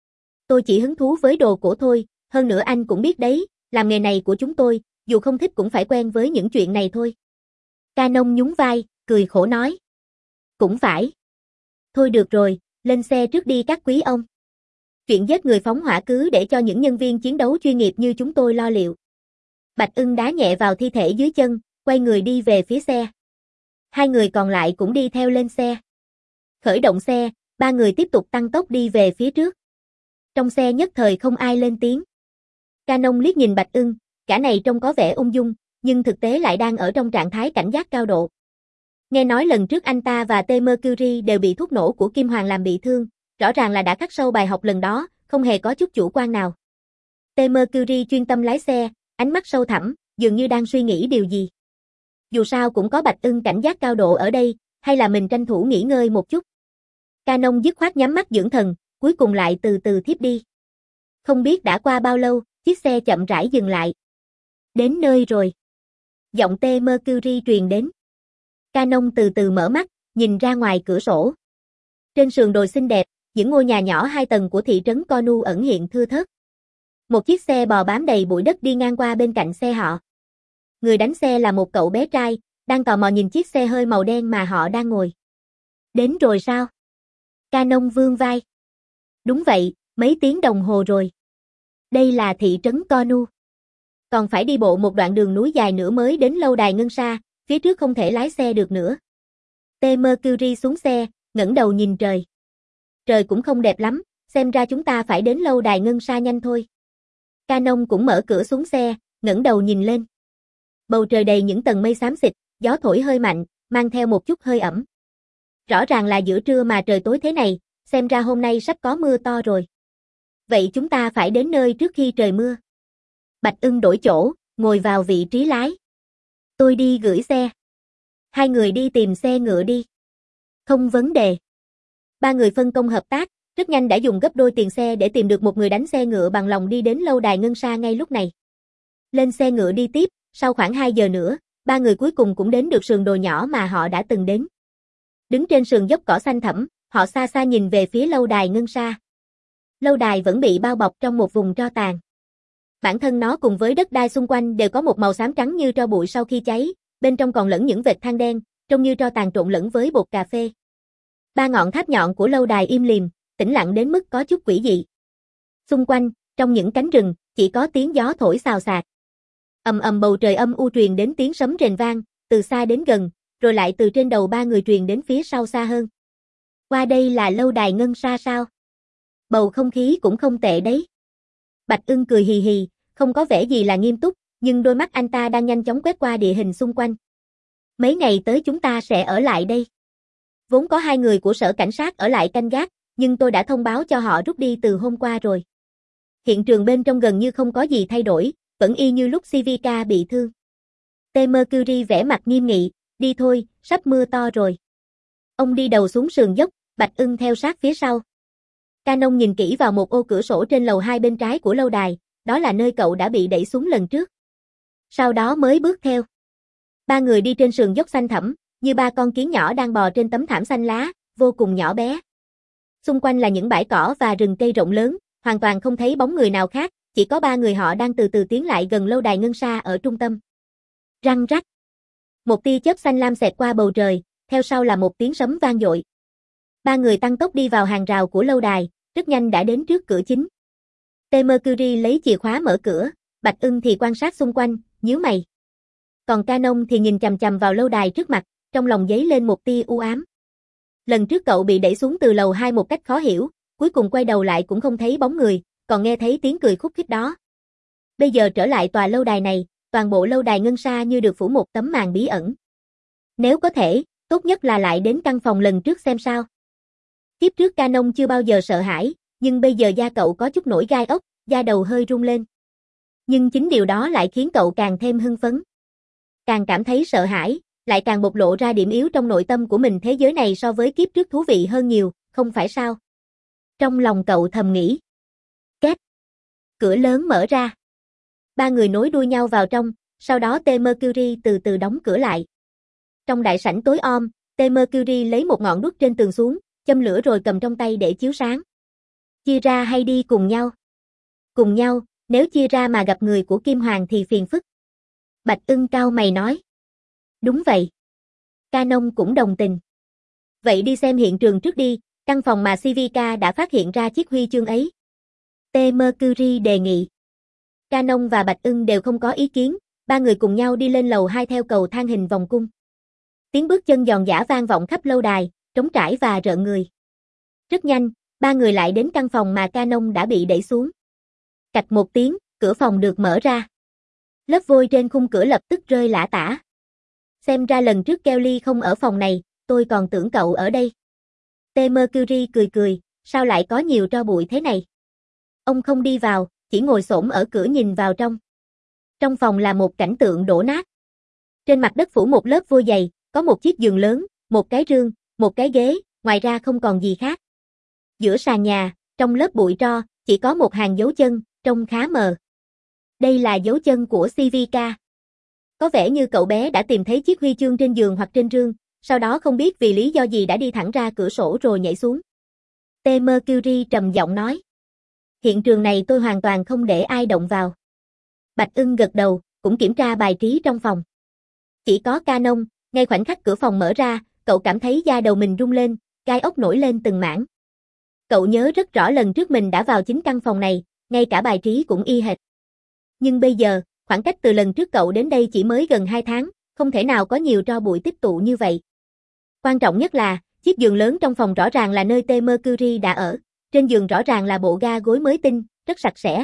Tôi chỉ hứng thú với đồ cổ thôi, hơn nữa anh cũng biết đấy, làm nghề này của chúng tôi, dù không thích cũng phải quen với những chuyện này thôi. Canon nhún vai, cười khổ nói. Cũng phải. Thôi được rồi, lên xe trước đi các quý ông. Chuyện giết người phóng hỏa cứ để cho những nhân viên chiến đấu chuyên nghiệp như chúng tôi lo liệu. Bạch Ưng đá nhẹ vào thi thể dưới chân, quay người đi về phía xe. Hai người còn lại cũng đi theo lên xe. Khởi động xe, ba người tiếp tục tăng tốc đi về phía trước. Trong xe nhất thời không ai lên tiếng. Canon liếc nhìn Bạch Ưng, cả này trông có vẻ ung dung, nhưng thực tế lại đang ở trong trạng thái cảnh giác cao độ. Nghe nói lần trước anh ta và T. Mercury đều bị thuốc nổ của Kim Hoàng làm bị thương, rõ ràng là đã khắc sâu bài học lần đó, không hề có chút chủ quan nào. T. Mercury chuyên tâm lái xe, ánh mắt sâu thẳm, dường như đang suy nghĩ điều gì. Dù sao cũng có Bạch Ưng cảnh giác cao độ ở đây, hay là mình tranh thủ nghỉ ngơi một chút. Canon dứt khoát nhắm mắt dưỡng thần, cuối cùng lại từ từ thiếp đi. Không biết đã qua bao lâu, chiếc xe chậm rãi dừng lại. Đến nơi rồi. Giọng T. Mercury truyền đến. Canon từ từ mở mắt, nhìn ra ngoài cửa sổ. Trên sườn đồi xinh đẹp, những ngôi nhà nhỏ hai tầng của thị trấn Cornu ẩn hiện thưa thớt. Một chiếc xe bò bám đầy bụi đất đi ngang qua bên cạnh xe họ. Người đánh xe là một cậu bé trai, đang tò mò nhìn chiếc xe hơi màu đen mà họ đang ngồi. Đến rồi sao? Canon vươn vai. Đúng vậy, mấy tiếng đồng hồ rồi. Đây là thị trấn Cornu. Còn phải đi bộ một đoạn đường núi dài nữa mới đến lâu đài ngân sa, phía trước không thể lái xe được nữa. T. Mercury xuống xe, ngẩng đầu nhìn trời. Trời cũng không đẹp lắm, xem ra chúng ta phải đến lâu đài ngân sa nhanh thôi. Canon cũng mở cửa xuống xe, ngẩng đầu nhìn lên. Bầu trời đầy những tầng mây xám xịt, gió thổi hơi mạnh, mang theo một chút hơi ẩm. Rõ ràng là giữa trưa mà trời tối thế này, xem ra hôm nay sắp có mưa to rồi. Vậy chúng ta phải đến nơi trước khi trời mưa. Bạch Ưng đổi chỗ, ngồi vào vị trí lái. Tôi đi gửi xe. Hai người đi tìm xe ngựa đi. Không vấn đề. Ba người phân công hợp tác, rất nhanh đã dùng gấp đôi tiền xe để tìm được một người đánh xe ngựa bằng lòng đi đến lâu đài ngân sa ngay lúc này. Lên xe ngựa đi tiếp, sau khoảng hai giờ nữa, ba người cuối cùng cũng đến được sườn đồi nhỏ mà họ đã từng đến. Đứng trên sườn dốc cỏ xanh thẳm, họ xa xa nhìn về phía lâu đài ngân sa. Lâu đài vẫn bị bao bọc trong một vùng tro tàn. Bản thân nó cùng với đất đai xung quanh đều có một màu xám trắng như tro bụi sau khi cháy, bên trong còn lẫn những vệt than đen, trông như tro tàn trộn lẫn với bột cà phê. Ba ngọn tháp nhọn của lâu đài im lìm, tĩnh lặng đến mức có chút quỷ dị. Xung quanh, trong những cánh rừng, chỉ có tiếng gió thổi xào xạc. Ầm ầm bầu trời âm u truyền đến tiếng sấm rền vang, từ xa đến gần, rồi lại từ trên đầu ba người truyền đến phía sau xa hơn. Qua đây là lâu đài ngân sa sao? Bầu không khí cũng không tệ đấy. Bạch Ưng cười hì hì, không có vẻ gì là nghiêm túc, nhưng đôi mắt anh ta đang nhanh chóng quét qua địa hình xung quanh. Mấy ngày tới chúng ta sẽ ở lại đây. Vốn có hai người của sở cảnh sát ở lại canh gác, nhưng tôi đã thông báo cho họ rút đi từ hôm qua rồi. Hiện trường bên trong gần như không có gì thay đổi, vẫn y như lúc Sivika bị thương. T. Mercury vẻ mặt nghiêm nghị, đi thôi, sắp mưa to rồi. Ông đi đầu xuống sườn dốc, Bạch Ưng theo sát phía sau. Canon nhìn kỹ vào một ô cửa sổ trên lầu hai bên trái của lâu đài, đó là nơi cậu đã bị đẩy xuống lần trước. Sau đó mới bước theo. Ba người đi trên sườn dốc xanh thẳm, như ba con kiến nhỏ đang bò trên tấm thảm xanh lá, vô cùng nhỏ bé. Xung quanh là những bãi cỏ và rừng cây rộng lớn, hoàn toàn không thấy bóng người nào khác, chỉ có ba người họ đang từ từ tiến lại gần lâu đài ngân sa ở trung tâm. Răng rắc. Một tia chớp xanh lam xẹt qua bầu trời, theo sau là một tiếng sấm vang dội. Ba người tăng tốc đi vào hàng rào của lâu đài, rất nhanh đã đến trước cửa chính. T. Mercury lấy chìa khóa mở cửa, Bạch Ưng thì quan sát xung quanh, nhíu mày. Còn Canon thì nhìn chằm chằm vào lâu đài trước mặt, trong lòng dấy lên một tia u ám. Lần trước cậu bị đẩy xuống từ lầu hai một cách khó hiểu, cuối cùng quay đầu lại cũng không thấy bóng người, còn nghe thấy tiếng cười khúc khích đó. Bây giờ trở lại tòa lâu đài này, toàn bộ lâu đài ngân sa như được phủ một tấm màn bí ẩn. Nếu có thể, tốt nhất là lại đến căn phòng lần trước xem sao. Kiếp trước Canon chưa bao giờ sợ hãi, nhưng bây giờ da cậu có chút nổi gai ốc, da đầu hơi rung lên. Nhưng chính điều đó lại khiến cậu càng thêm hưng phấn. Càng cảm thấy sợ hãi, lại càng bộc lộ ra điểm yếu trong nội tâm của mình, thế giới này so với kiếp trước thú vị hơn nhiều, không phải sao? Trong lòng cậu thầm nghĩ. Két. Cửa lớn mở ra. Ba người nối đuôi nhau vào trong, sau đó T. Mercury từ từ đóng cửa lại. Trong đại sảnh tối om, T. Mercury lấy một ngọn đuốc trên tường xuống, châm lửa rồi cầm trong tay để chiếu sáng. Chia ra hay đi cùng nhau? Cùng nhau, nếu chia ra mà gặp người của Kim Hoàng thì phiền phức. Bạch Ưng cau mày nói. Đúng vậy. Canon cũng đồng tình. Vậy đi xem hiện trường trước đi, căn phòng mà Sivika đã phát hiện ra chiếc huy chương ấy. T. Mercury đề nghị. Canon và Bạch Ưng đều không có ý kiến, ba người cùng nhau đi lên lầu hai theo cầu thang hình vòng cung. Tiếng bước chân giòn giã vang vọng khắp lâu đài, trống trải và rợn người. Rất nhanh, ba người lại đến căn phòng mà Canon đã bị đẩy xuống. Cạch một tiếng, cửa phòng được mở ra. Lớp vôi trên khung cửa lập tức rơi lả tả. Xem ra lần trước Kelly không ở phòng này, tôi còn tưởng cậu ở đây. T. Mercury cười cười, sao lại có nhiều tro bụi thế này? Ông không đi vào, chỉ ngồi xổm ở cửa nhìn vào trong. Trong phòng là một cảnh tượng đổ nát. Trên mặt đất phủ một lớp vôi dày, có một chiếc giường lớn, một cái rương, một cái ghế, ngoài ra không còn gì khác. Giữa sàn nhà, trong lớp bụi tro, chỉ có một hàng dấu chân, trông khá mờ. Đây là dấu chân của Sivika. Có vẻ như cậu bé đã tìm thấy chiếc huy chương trên giường hoặc trên rương, sau đó không biết vì lý do gì đã đi thẳng ra cửa sổ rồi nhảy xuống. T. Mercury trầm giọng nói. Hiện trường này tôi hoàn toàn không để ai động vào. Bạch Ưng gật đầu, cũng kiểm tra bài trí trong phòng. Chỉ có Canon, ngay khoảnh khắc cửa phòng mở ra, cậu cảm thấy da đầu mình rung lên, gai ốc nổi lên từng mảng. Cậu nhớ rất rõ lần trước mình đã vào chính căn phòng này, ngay cả bài trí cũng y hệt. Nhưng bây giờ, khoảng cách từ lần trước cậu đến đây chỉ mới gần hai tháng, không thể nào có nhiều tro bụi tích tụ như vậy. Quan trọng nhất là, chiếc giường lớn trong phòng rõ ràng là nơi T. Mercury đã ở, trên giường rõ ràng là bộ ga gối mới tinh, rất sạch sẽ.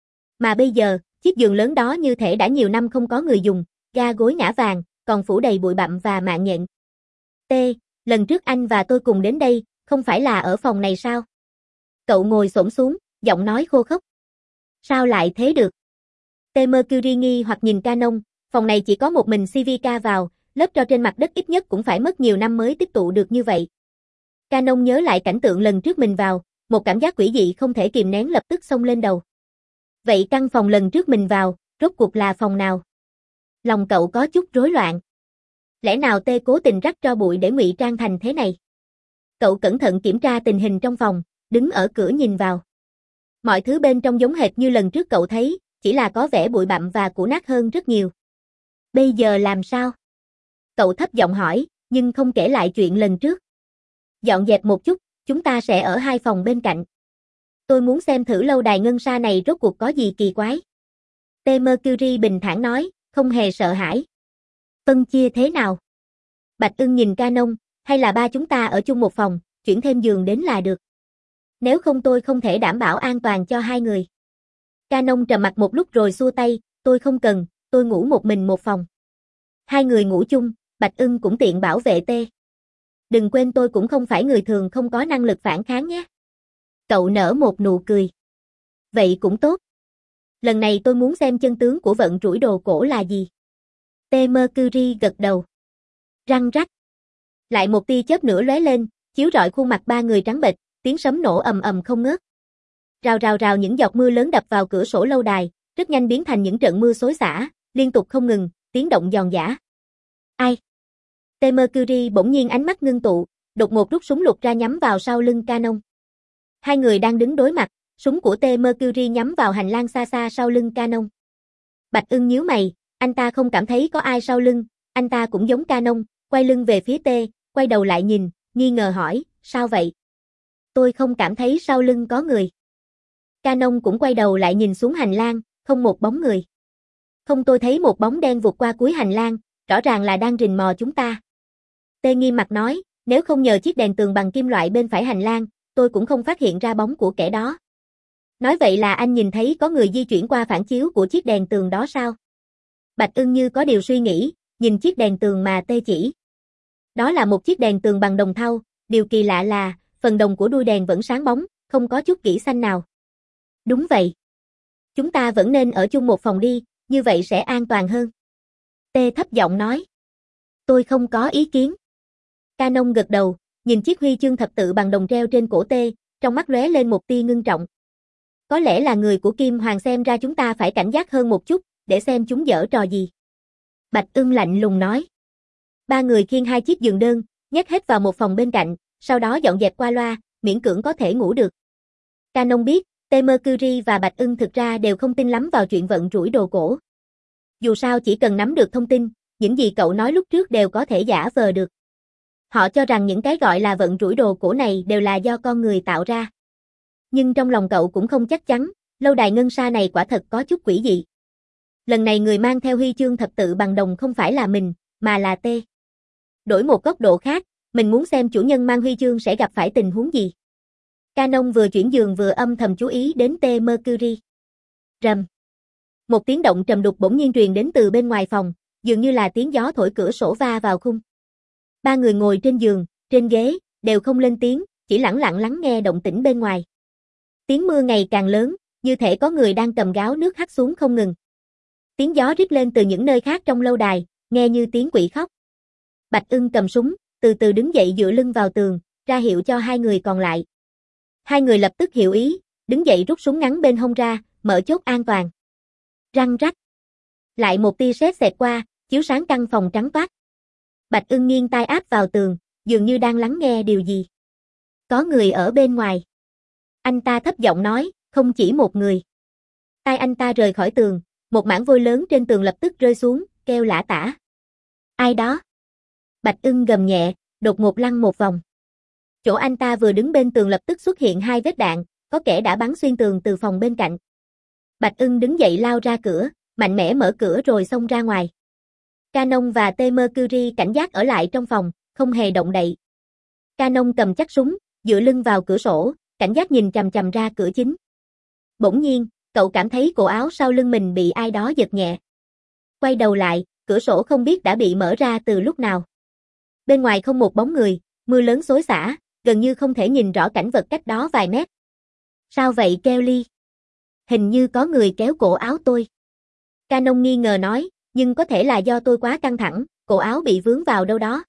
Mà bây giờ, chiếc giường lớn đó như thể đã nhiều năm không có người dùng, ga gối ngả vàng, còn phủ đầy bụi bặm và mạng nhện. T. Lần trước anh và tôi cùng đến đây, không phải là ở phòng này sao? Cậu ngồi xổm xuống, giọng nói khô khốc. Sao lại thế được? T. Mercury nghi hoặc nhìn Canon, phòng này chỉ có một mình Sivika vào, lớp tro trên mặt đất ít nhất cũng phải mất nhiều năm mới tích tụ được như vậy. Canon nhớ lại cảnh tượng lần trước mình vào, một cảm giác quỷ dị không thể kìm nén lập tức xông lên đầu. Vậy căn phòng lần trước mình vào, rốt cuộc là phòng nào? Lòng cậu có chút rối loạn. Lẽ nào T cố tình rắc tro bụi để ngụy trang thành thế này? Cậu cẩn thận kiểm tra tình hình trong phòng, đứng ở cửa nhìn vào. Mọi thứ bên trong giống hệt như lần trước cậu thấy, chỉ là có vẻ bụi bặm và cũ nát hơn rất nhiều. Bây giờ làm sao? Cậu thấp giọng hỏi, nhưng không kể lại chuyện lần trước. Dọn dẹp một chút, chúng ta sẽ ở hai phòng bên cạnh. Tôi muốn xem thử lâu đài ngân sa này rốt cuộc có gì kỳ quái. T. Mercury bình thản nói, không hề sợ hãi. Phân chia thế nào? Bạch Ưng nhìn Canon, hay là ba chúng ta ở chung một phòng, chuyển thêm giường đến là được. Nếu không tôi không thể đảm bảo an toàn cho hai người. Canon trầm mặt một lúc rồi xua tay, tôi không cần, tôi ngủ một mình một phòng. Hai người ngủ chung, Bạch Ưng cũng tiện bảo vệ T. Đừng quên tôi cũng không phải người thường không có năng lực phản kháng nhé. Cậu nở một nụ cười. Vậy cũng tốt. Lần này tôi muốn xem chân tướng của vận rủi đồ cổ là gì. T. Mercury gật đầu. Răng rắc. Lại một tia chớp nữa lóe lên, chiếu rọi khuôn mặt ba người trắng bệch, tiếng sấm nổ ầm ầm không ngớt. Rào rào rào những giọt mưa lớn đập vào cửa sổ lâu đài, rất nhanh biến thành những trận mưa xối xả, liên tục không ngừng, tiếng động giòn giã. Ai? T. Mercury bỗng nhiên ánh mắt ngưng tụ, đột ngột rút súng lục ra nhắm vào sau lưng Canon. Hai người đang đứng đối mặt, súng của T. Mercury nhắm vào hành lang xa xa sau lưng Canon. Bạch Ưng nhíu mày, anh ta không cảm thấy có ai sau lưng, anh ta cũng giống Canon, quay lưng về phía T, quay đầu lại nhìn, nghi ngờ hỏi, sao vậy? Tôi không cảm thấy sau lưng có người. Canon cũng quay đầu lại nhìn xuống hành lang, không một bóng người. Không, tôi thấy một bóng đen vụt qua cuối hành lang, rõ ràng là đang rình mò chúng ta. T nghiêm mặt nói, nếu không nhờ chiếc đèn tường bằng kim loại bên phải hành lang, tôi cũng không phát hiện ra bóng của kẻ đó. Nói vậy là anh nhìn thấy có người di chuyển qua phản chiếu của chiếc đèn tường đó sao? Bạch Ưng như có điều suy nghĩ, nhìn chiếc đèn tường mà T chỉ. Đó là một chiếc đèn tường bằng đồng thau, điều kỳ lạ là, phần đồng của đuôi đèn vẫn sáng bóng, không có chút kỹ xanh nào. Đúng vậy. Chúng ta vẫn nên ở chung một phòng đi, như vậy sẽ an toàn hơn. T thấp giọng nói. Tôi không có ý kiến. Canon gật đầu, nhìn chiếc huy chương thập tự bằng đồng treo trên cổ T, trong mắt lóe lên một tia ngưng trọng. Có lẽ là người của Kim Hoàng, xem ra chúng ta phải cảnh giác hơn một chút, để xem chúng giở trò gì. Bạch Ưng lạnh lùng nói. Ba người khiêng hai chiếc giường đơn, nhét hết vào một phòng bên cạnh, sau đó dọn dẹp qua loa, miễn cưỡng có thể ngủ được. Canon biết, T. Mercury và Bạch Ưng thực ra đều không tin lắm vào chuyện vận rủi đồ cổ. Dù sao chỉ cần nắm được thông tin, những gì cậu nói lúc trước đều có thể giả vờ được. Họ cho rằng những cái gọi là vận rủi đồ cổ này đều là do con người tạo ra. Nhưng trong lòng cậu cũng không chắc chắn, lâu đài ngân sa này quả thật có chút quỷ dị. Lần này người mang theo huy chương thập tự bằng đồng không phải là mình, mà là T. Đổi một góc độ khác, mình muốn xem chủ nhân mang huy chương sẽ gặp phải tình huống gì. Canon vừa chuyển giường vừa âm thầm chú ý đến T. Mercury. Rầm. Một tiếng động trầm đục bỗng nhiên truyền đến từ bên ngoài phòng, dường như là tiếng gió thổi cửa sổ va vào khung. Ba người ngồi trên giường, trên ghế, đều không lên tiếng, chỉ lẳng lặng lắng nghe động tĩnh bên ngoài. Tiếng mưa ngày càng lớn, như thể có người đang cầm gáo nước hắt xuống không ngừng. Tiếng gió rít lên từ những nơi khác trong lâu đài, nghe như tiếng quỷ khóc. Bạch Ưng cầm súng, từ từ đứng dậy dựa lưng vào tường, ra hiệu cho hai người còn lại. Hai người lập tức hiểu ý, đứng dậy rút súng ngắn bên hông ra, mở chốt an toàn. Răng rắc. Lại một tia sét xẹt qua, chiếu sáng căn phòng trắng toát. Bạch Ưng nghiêng tai áp vào tường, dường như đang lắng nghe điều gì. Có người ở bên ngoài. Anh ta thấp giọng nói, không chỉ một người. Tai anh ta rời khỏi tường, một mảng vôi lớn trên tường lập tức rơi xuống, kêu lả tả. Ai đó? Bạch Ưng gầm nhẹ, đột ngột lăn một vòng. Chỗ anh ta vừa đứng bên tường lập tức xuất hiện hai vết đạn, có kẻ đã bắn xuyên tường từ phòng bên cạnh. Bạch Ưng đứng dậy lao ra cửa, mạnh mẽ mở cửa rồi xông ra ngoài. Canon và T. Mercury cảnh giác ở lại trong phòng, không hề động đậy. Canon cầm chắc súng, dựa lưng vào cửa sổ, cảnh giác nhìn chằm chằm ra cửa chính. Bỗng nhiên, cậu cảm thấy cổ áo sau lưng mình bị ai đó giật nhẹ. Quay đầu lại, cửa sổ không biết đã bị mở ra từ lúc nào. Bên ngoài không một bóng người, mưa lớn xối xả, gần như không thể nhìn rõ cảnh vật cách đó vài mét. Sao vậy Kelly? Hình như có người kéo cổ áo tôi. Canon nghi ngờ nói, nhưng có thể là do tôi quá căng thẳng, cổ áo bị vướng vào đâu đó.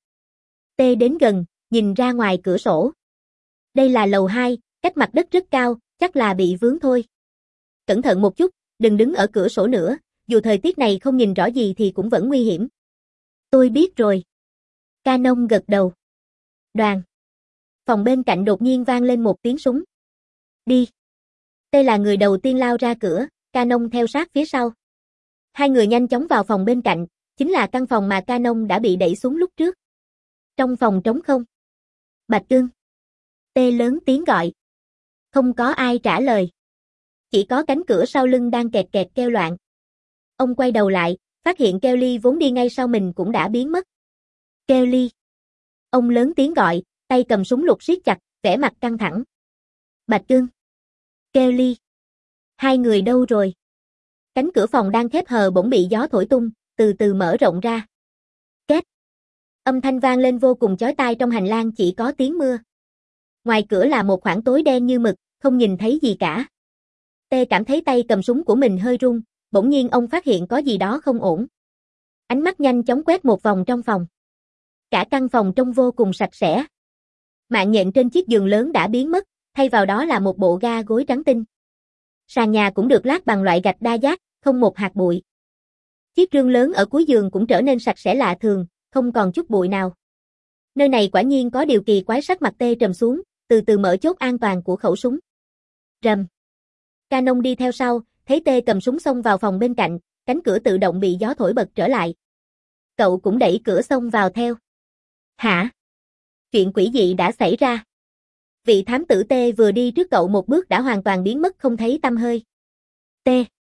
T đến gần, nhìn ra ngoài cửa sổ. Đây là lầu hai, cách mặt đất rất cao, chắc là bị vướng thôi. Cẩn thận một chút, đừng đứng ở cửa sổ nữa, dù thời tiết này không nhìn rõ gì thì cũng vẫn nguy hiểm. Tôi biết rồi. Canon gật đầu. Đoàn. Phòng bên cạnh đột nhiên vang lên một tiếng súng. Đi. Đây là người đầu tiên lao ra cửa, Canon theo sát phía sau. Hai người nhanh chóng vào phòng bên cạnh, chính là căn phòng mà Canon đã bị đẩy xuống lúc trước. Trong phòng trống không. Bạch Ưng. T lớn tiếng gọi. Không có ai trả lời. Chỉ có cánh cửa sau lưng đang kẹt kẹt kêu loạn. Ông quay đầu lại, phát hiện Kelly vốn đi ngay sau mình cũng đã biến mất. Kelly. Ông lớn tiếng gọi, tay cầm súng lục siết chặt, vẻ mặt căng thẳng. Bạch Ưng. Kelly. Hai người đâu rồi? Cánh cửa phòng đang khép hờ bỗng bị gió thổi tung, từ từ mở rộng ra. Két. Âm thanh vang lên vô cùng chói tai, trong hành lang chỉ có tiếng mưa. Ngoài cửa là một khoảng tối đen như mực, không nhìn thấy gì cả. Tê cảm thấy tay cầm súng của mình hơi run, bỗng nhiên ông phát hiện có gì đó không ổn. Ánh mắt nhanh chóng quét một vòng trong phòng. Cả căn phòng trông vô cùng sạch sẽ. Mạng nhện trên chiếc giường lớn đã biến mất, thay vào đó là một bộ ga gối trắng tinh. Sàn nhà cũng được lát bằng loại gạch đa giác, không một hạt bụi. Chiếc rương lớn ở cuối giường cũng trở nên sạch sẽ lạ thường, không còn chút bụi nào. Nơi này quả nhiên có điều kỳ quái. Sắc mặt Tê trầm xuống, từ từ mở chốt an toàn của khẩu súng. Rầm. Canon đi theo sau, thấy Tê cầm súng xông vào phòng bên cạnh, cánh cửa tự động bị gió thổi bật trở lại. Cậu cũng đẩy cửa xông vào theo. Hả? Chuyện quỷ dị đã xảy ra. Vị thám tử Tê vừa đi trước cậu một bước đã hoàn toàn biến mất không thấy tăm hơi. T.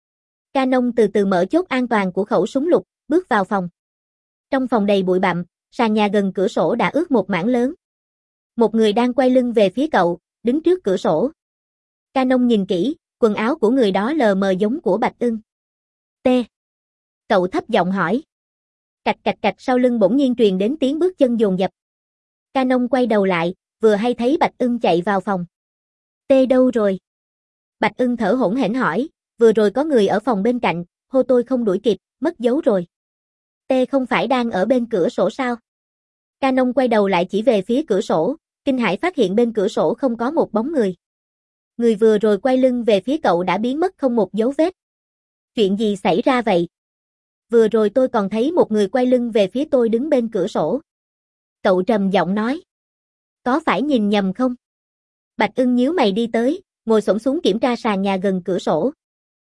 Canon từ từ mở chốt an toàn của khẩu súng lục, bước vào phòng. Trong phòng đầy bụi bặm, sàn nhà gần cửa sổ đã ướt một mảng lớn. Một người đang quay lưng về phía cậu, đứng trước cửa sổ. Canon nhìn kỹ, quần áo của người đó lờ mờ giống của Bạch Ưng. T. Cậu thấp giọng hỏi. Cạch cạch cạch, sau lưng bỗng nhiên truyền đến tiếng bước chân dồn dập. Canon quay đầu lại, vừa hay thấy Bạch Ưng chạy vào phòng. T đâu rồi? Bạch Ưng thở hổn hển hỏi, vừa rồi có người ở phòng bên cạnh, hô tôi không đuổi kịp, mất dấu rồi. T không phải đang ở bên cửa sổ sao? Canon quay đầu lại chỉ về phía cửa sổ, kinh hãi phát hiện bên cửa sổ không có một bóng người. Người vừa rồi quay lưng về phía cậu đã biến mất không một dấu vết. Chuyện gì xảy ra vậy? Vừa rồi tôi còn thấy một người quay lưng về phía tôi đứng bên cửa sổ. Cậu trầm giọng nói. Có phải nhìn nhầm không? Bạch Ưng nhíu mày đi tới, ngồi xổm xuống kiểm tra sàn nhà gần cửa sổ.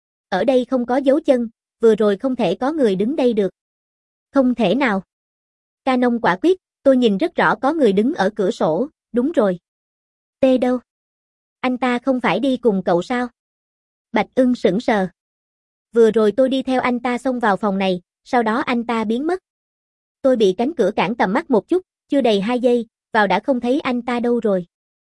Ở đây không có dấu chân, vừa rồi không thể có người đứng đây được. Không thể nào. Canon quả quyết, tôi nhìn rất rõ có người đứng ở cửa sổ, đúng rồi. T đâu? Anh ta không phải đi cùng cậu sao? Bạch Ưng sững sờ. Vừa rồi tôi đi theo anh ta xông vào phòng này, sau đó anh ta biến mất. Tôi bị cánh cửa cản tầm mắt một chút, chưa đầy hai giây, vào đã không thấy anh ta đâu rồi.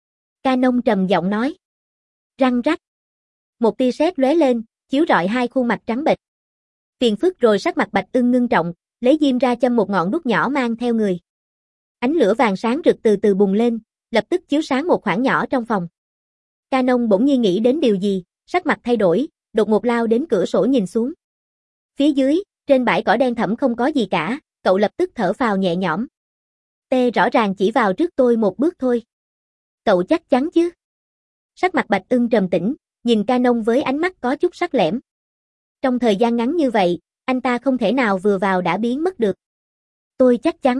Canon trầm giọng nói. Răng rắc. Một tia sét lóe lên, chiếu rọi hai khuôn mặt trắng bệch. Phiền phức rồi. Sắc mặt Bạch Ưng ngưng trọng, lấy diêm ra châm một ngọn đuốc nhỏ mang theo người. Ánh lửa vàng sáng rực từ từ bùng lên, lập tức chiếu sáng một khoảng nhỏ trong phòng. Canon bỗng nhiên nghĩ đến điều gì, sắc mặt thay đổi, đột ngột lao đến cửa sổ nhìn xuống. Phía dưới, trên bãi cỏ đen thẫm không có gì cả, cậu lập tức thở phào nhẹ nhõm. T rõ ràng chỉ vào trước tôi một bước thôi. Cậu chắc chắn chứ? Sắc mặt Bạch Ưng trầm tĩnh, nhìn Canon với ánh mắt có chút sắc lẻm. Trong thời gian ngắn như vậy, anh ta không thể nào vừa vào đã biến mất được. Tôi chắc chắn.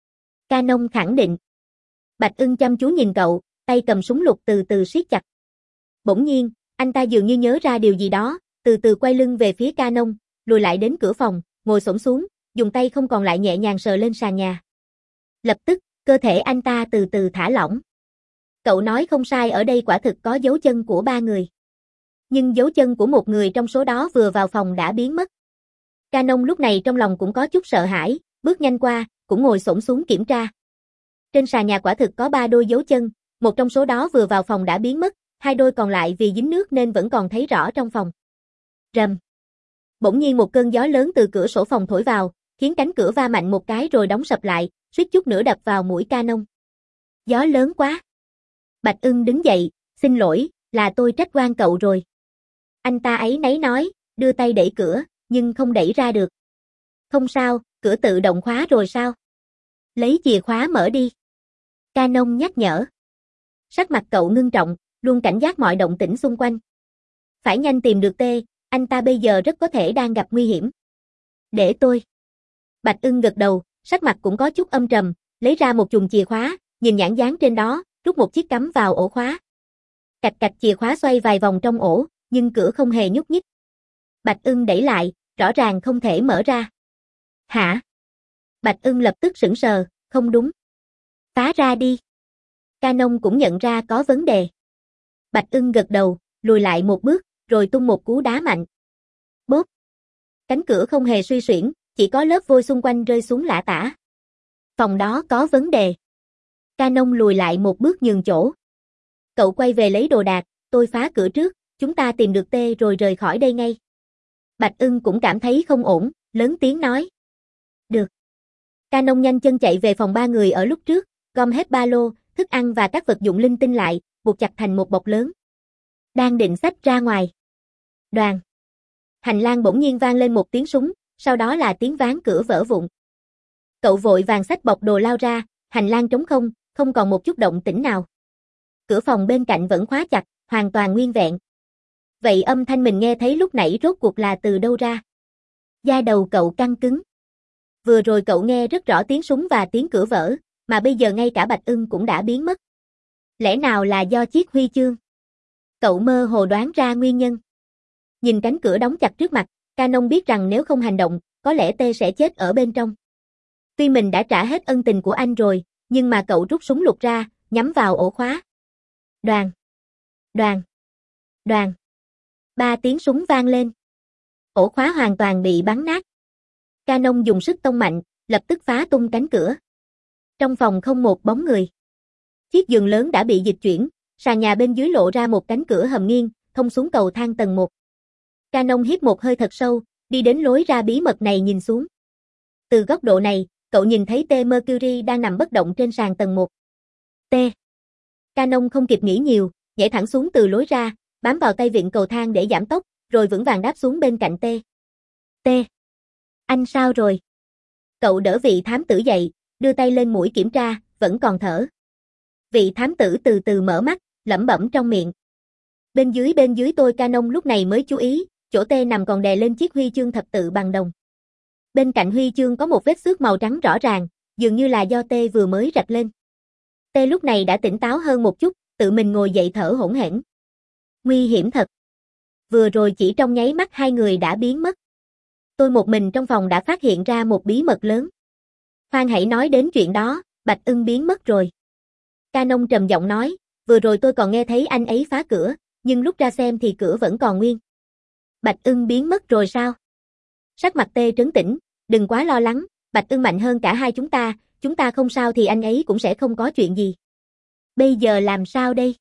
Canon khẳng định. Bạch Ưng chăm chú nhìn cậu, tay cầm súng lục từ từ siết chặt. Bỗng nhiên, anh ta dường như nhớ ra điều gì đó, từ từ quay lưng về phía Canon, lùi lại đến cửa phòng, ngồi xổm xuống, dùng tay không còn lại nhẹ nhàng sờ lên sàn nhà. Lập tức, cơ thể anh ta từ từ thả lỏng. Cậu nói không sai, ở đây quả thực có dấu chân của ba người. Nhưng dấu chân của một người trong số đó vừa vào phòng đã biến mất. Canon lúc này trong lòng cũng có chút sợ hãi, bước nhanh qua, cũng ngồi xổm xuống kiểm tra. Trên sàn nhà quả thực có ba đôi dấu chân, một trong số đó vừa vào phòng đã biến mất, hai đôi còn lại vì dính nước nên vẫn còn thấy rõ trong phòng. Rầm. Bỗng nhiên một cơn gió lớn từ cửa sổ phòng thổi vào, khiến cánh cửa va mạnh một cái rồi đóng sập lại, suýt chút nữa đập vào mũi Canon. Gió lớn quá. Bạch Ưng đứng dậy, xin lỗi, là tôi trách oan cậu rồi. Anh ta ấy nấy nói, đưa tay đẩy cửa, nhưng không đẩy ra được. Không sao, cửa tự động khóa rồi sao? Lấy chìa khóa mở đi. Canon nhắc nhở. Sắc mặt cậu ngưng trọng, luôn cảnh giác mọi động tĩnh xung quanh. Phải nhanh tìm được T, anh ta bây giờ rất có thể đang gặp nguy hiểm. Để tôi. Bạch Ưng gật đầu, sắc mặt cũng có chút âm trầm, lấy ra một chùm chìa khóa, nhìn nhãn dán trên đó, rút một chiếc cắm vào ổ khóa. Cạch cạch, chìa khóa xoay vài vòng trong ổ, nhưng cửa không hề nhúc nhích. Bạch Ưng đẩy lại, rõ ràng không thể mở ra. Hả? Bạch Ưng lập tức sững sờ, không đúng. Phá ra đi. Canon cũng nhận ra có vấn đề. Bạch Ưng gật đầu, lùi lại một bước, rồi tung một cú đá mạnh. Bốp. Cánh cửa không hề suy xuyển, chỉ có lớp vôi xung quanh rơi xuống lả tả. Phòng đó có vấn đề. Canon lùi lại một bước nhường chỗ. Cậu quay về lấy đồ đạc, tôi phá cửa trước, chúng ta tìm được T rồi rời khỏi đây ngay. Bạch Ưng cũng cảm thấy không ổn, lớn tiếng nói. Được. Canon nhanh chân chạy về phòng ba người ở lúc trước, gom hết ba lô, thức ăn và các vật dụng linh tinh lại, buộc chặt thành một bọc lớn. Đang định xách ra ngoài. Đoàn. Hành lang bỗng nhiên vang lên một tiếng súng, sau đó là tiếng ván cửa vỡ vụn. Cậu vội vàng xách bọc đồ lao ra, hành lang trống không, không còn một chút động tĩnh nào. Cửa phòng bên cạnh vẫn khóa chặt, hoàn toàn nguyên vẹn. Vậy âm thanh mình nghe thấy lúc nãy rốt cuộc là từ đâu ra? Da đầu cậu căng cứng. Vừa rồi cậu nghe rất rõ tiếng súng và tiếng cửa vỡ, mà bây giờ ngay cả Bạch Ưng cũng đã biến mất. Lẽ nào là do chiếc huy chương? Cậu mơ hồ đoán ra nguyên nhân. Nhìn cánh cửa đóng chặt trước mặt, Canon biết rằng nếu không hành động, có lẽ T sẽ chết ở bên trong. Tuy mình đã trả hết ân tình của anh rồi, nhưng mà cậu rút súng lục ra, nhắm vào ổ khóa. Đoàn. Đoàn. Đoàn. Ba tiếng súng vang lên. Ổ khóa hoàn toàn bị bắn nát. Canon dùng sức tông mạnh, lập tức phá tung cánh cửa. Trong phòng không một bóng người. Chiếc giường lớn đã bị dịch chuyển, sàn nhà bên dưới lộ ra một cánh cửa hầm nghiêng, thông xuống cầu thang tầng một. Canon hít một hơi thật sâu, đi đến lối ra bí mật này nhìn xuống. Từ góc độ này, cậu nhìn thấy T Mercury đang nằm bất động trên sàn tầng một. T. Canon không kịp nghĩ nhiều, nhảy thẳng xuống từ lối ra, bám vào tay vịn cầu thang để giảm tốc, rồi vững vàng đáp xuống bên cạnh T. T. Anh sao rồi? Cậu đỡ vị thám tử dậy, đưa tay lên mũi kiểm tra, vẫn còn thở. Vị thám tử từ từ mở mắt, lẩm bẩm trong miệng. Bên dưới bên dưới tôi Canon lúc này mới chú ý, chỗ T nằm còn đè lên chiếc huy chương thập tự bằng đồng. Bên cạnh huy chương có một vết xước màu trắng rõ ràng, dường như là do T vừa mới rạch lên. T lúc này đã tỉnh táo hơn một chút, tự mình ngồi dậy thở hổn hển. Nguy hiểm thật. Vừa rồi chỉ trong nháy mắt hai người đã biến mất. Tôi một mình trong phòng đã phát hiện ra một bí mật lớn. Khoan hãy nói đến chuyện đó, Bạch Ưng biến mất rồi. Canon trầm giọng nói, vừa rồi tôi còn nghe thấy anh ấy phá cửa, nhưng lúc ra xem thì cửa vẫn còn nguyên. Bạch Ưng biến mất rồi sao? Sắc mặt T trấn tĩnh, đừng quá lo lắng, Bạch Ưng mạnh hơn cả hai chúng ta, chúng ta không sao thì anh ấy cũng sẽ không có chuyện gì. Bây giờ làm sao đây?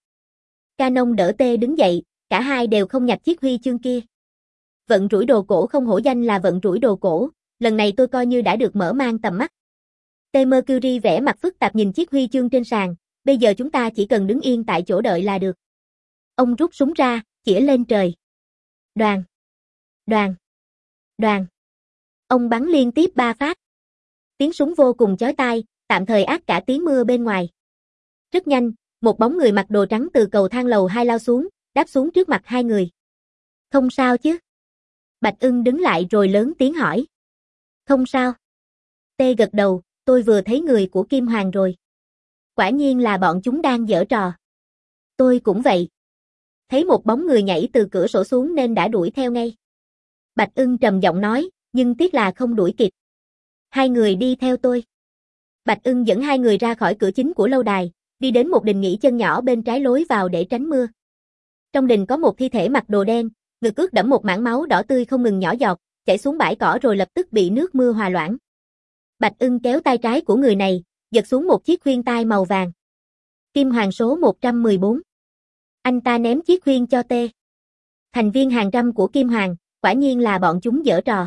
Canon đỡ T đứng dậy, cả hai đều không nhặt chiếc huy chương kia. Vận rủi đồ cổ không hổ danh là vận rủi đồ cổ, lần này tôi coi như đã được mở mang tầm mắt. T Mercury vẽ mặt phức tạp nhìn chiếc huy chương trên sàn, bây giờ chúng ta chỉ cần đứng yên tại chỗ đợi là được. Ông rút súng ra, chĩa lên trời. Đoàn. Đoàn. Đoàn. Ông bắn liên tiếp ba phát. Tiếng súng vô cùng chói tai, tạm thời át cả tiếng mưa bên ngoài. Rất nhanh, một bóng người mặc đồ trắng từ cầu thang lầu hai lao xuống, đáp xuống trước mặt hai người. Không sao chứ? Bạch Ưng đứng lại rồi lớn tiếng hỏi. Không sao. T gật đầu, tôi vừa thấy người của Kim Hoàng rồi. Quả nhiên là bọn chúng đang giở trò. Tôi cũng vậy. Thấy một bóng người nhảy từ cửa sổ xuống nên đã đuổi theo ngay. Bạch Ưng trầm giọng nói, nhưng tiếc là không đuổi kịp. Hai người đi theo tôi. Bạch Ưng dẫn hai người ra khỏi cửa chính của lâu đài, đi đến một đình nghỉ chân nhỏ bên trái lối vào để tránh mưa. Trong đình có một thi thể mặc đồ đen, ngực ướt đẫm một mảng máu đỏ tươi không ngừng nhỏ giọt, chảy xuống bãi cỏ rồi lập tức bị nước mưa hòa loãng. Bạch Ưng kéo tay trái của người này, giật xuống một chiếc khuyên tai màu vàng. Kim Hoàng số một trăm mười bốn. Anh ta ném chiếc khuyên cho T. Thành viên hàng trăm của Kim Hoàng, quả nhiên là bọn chúng giở trò.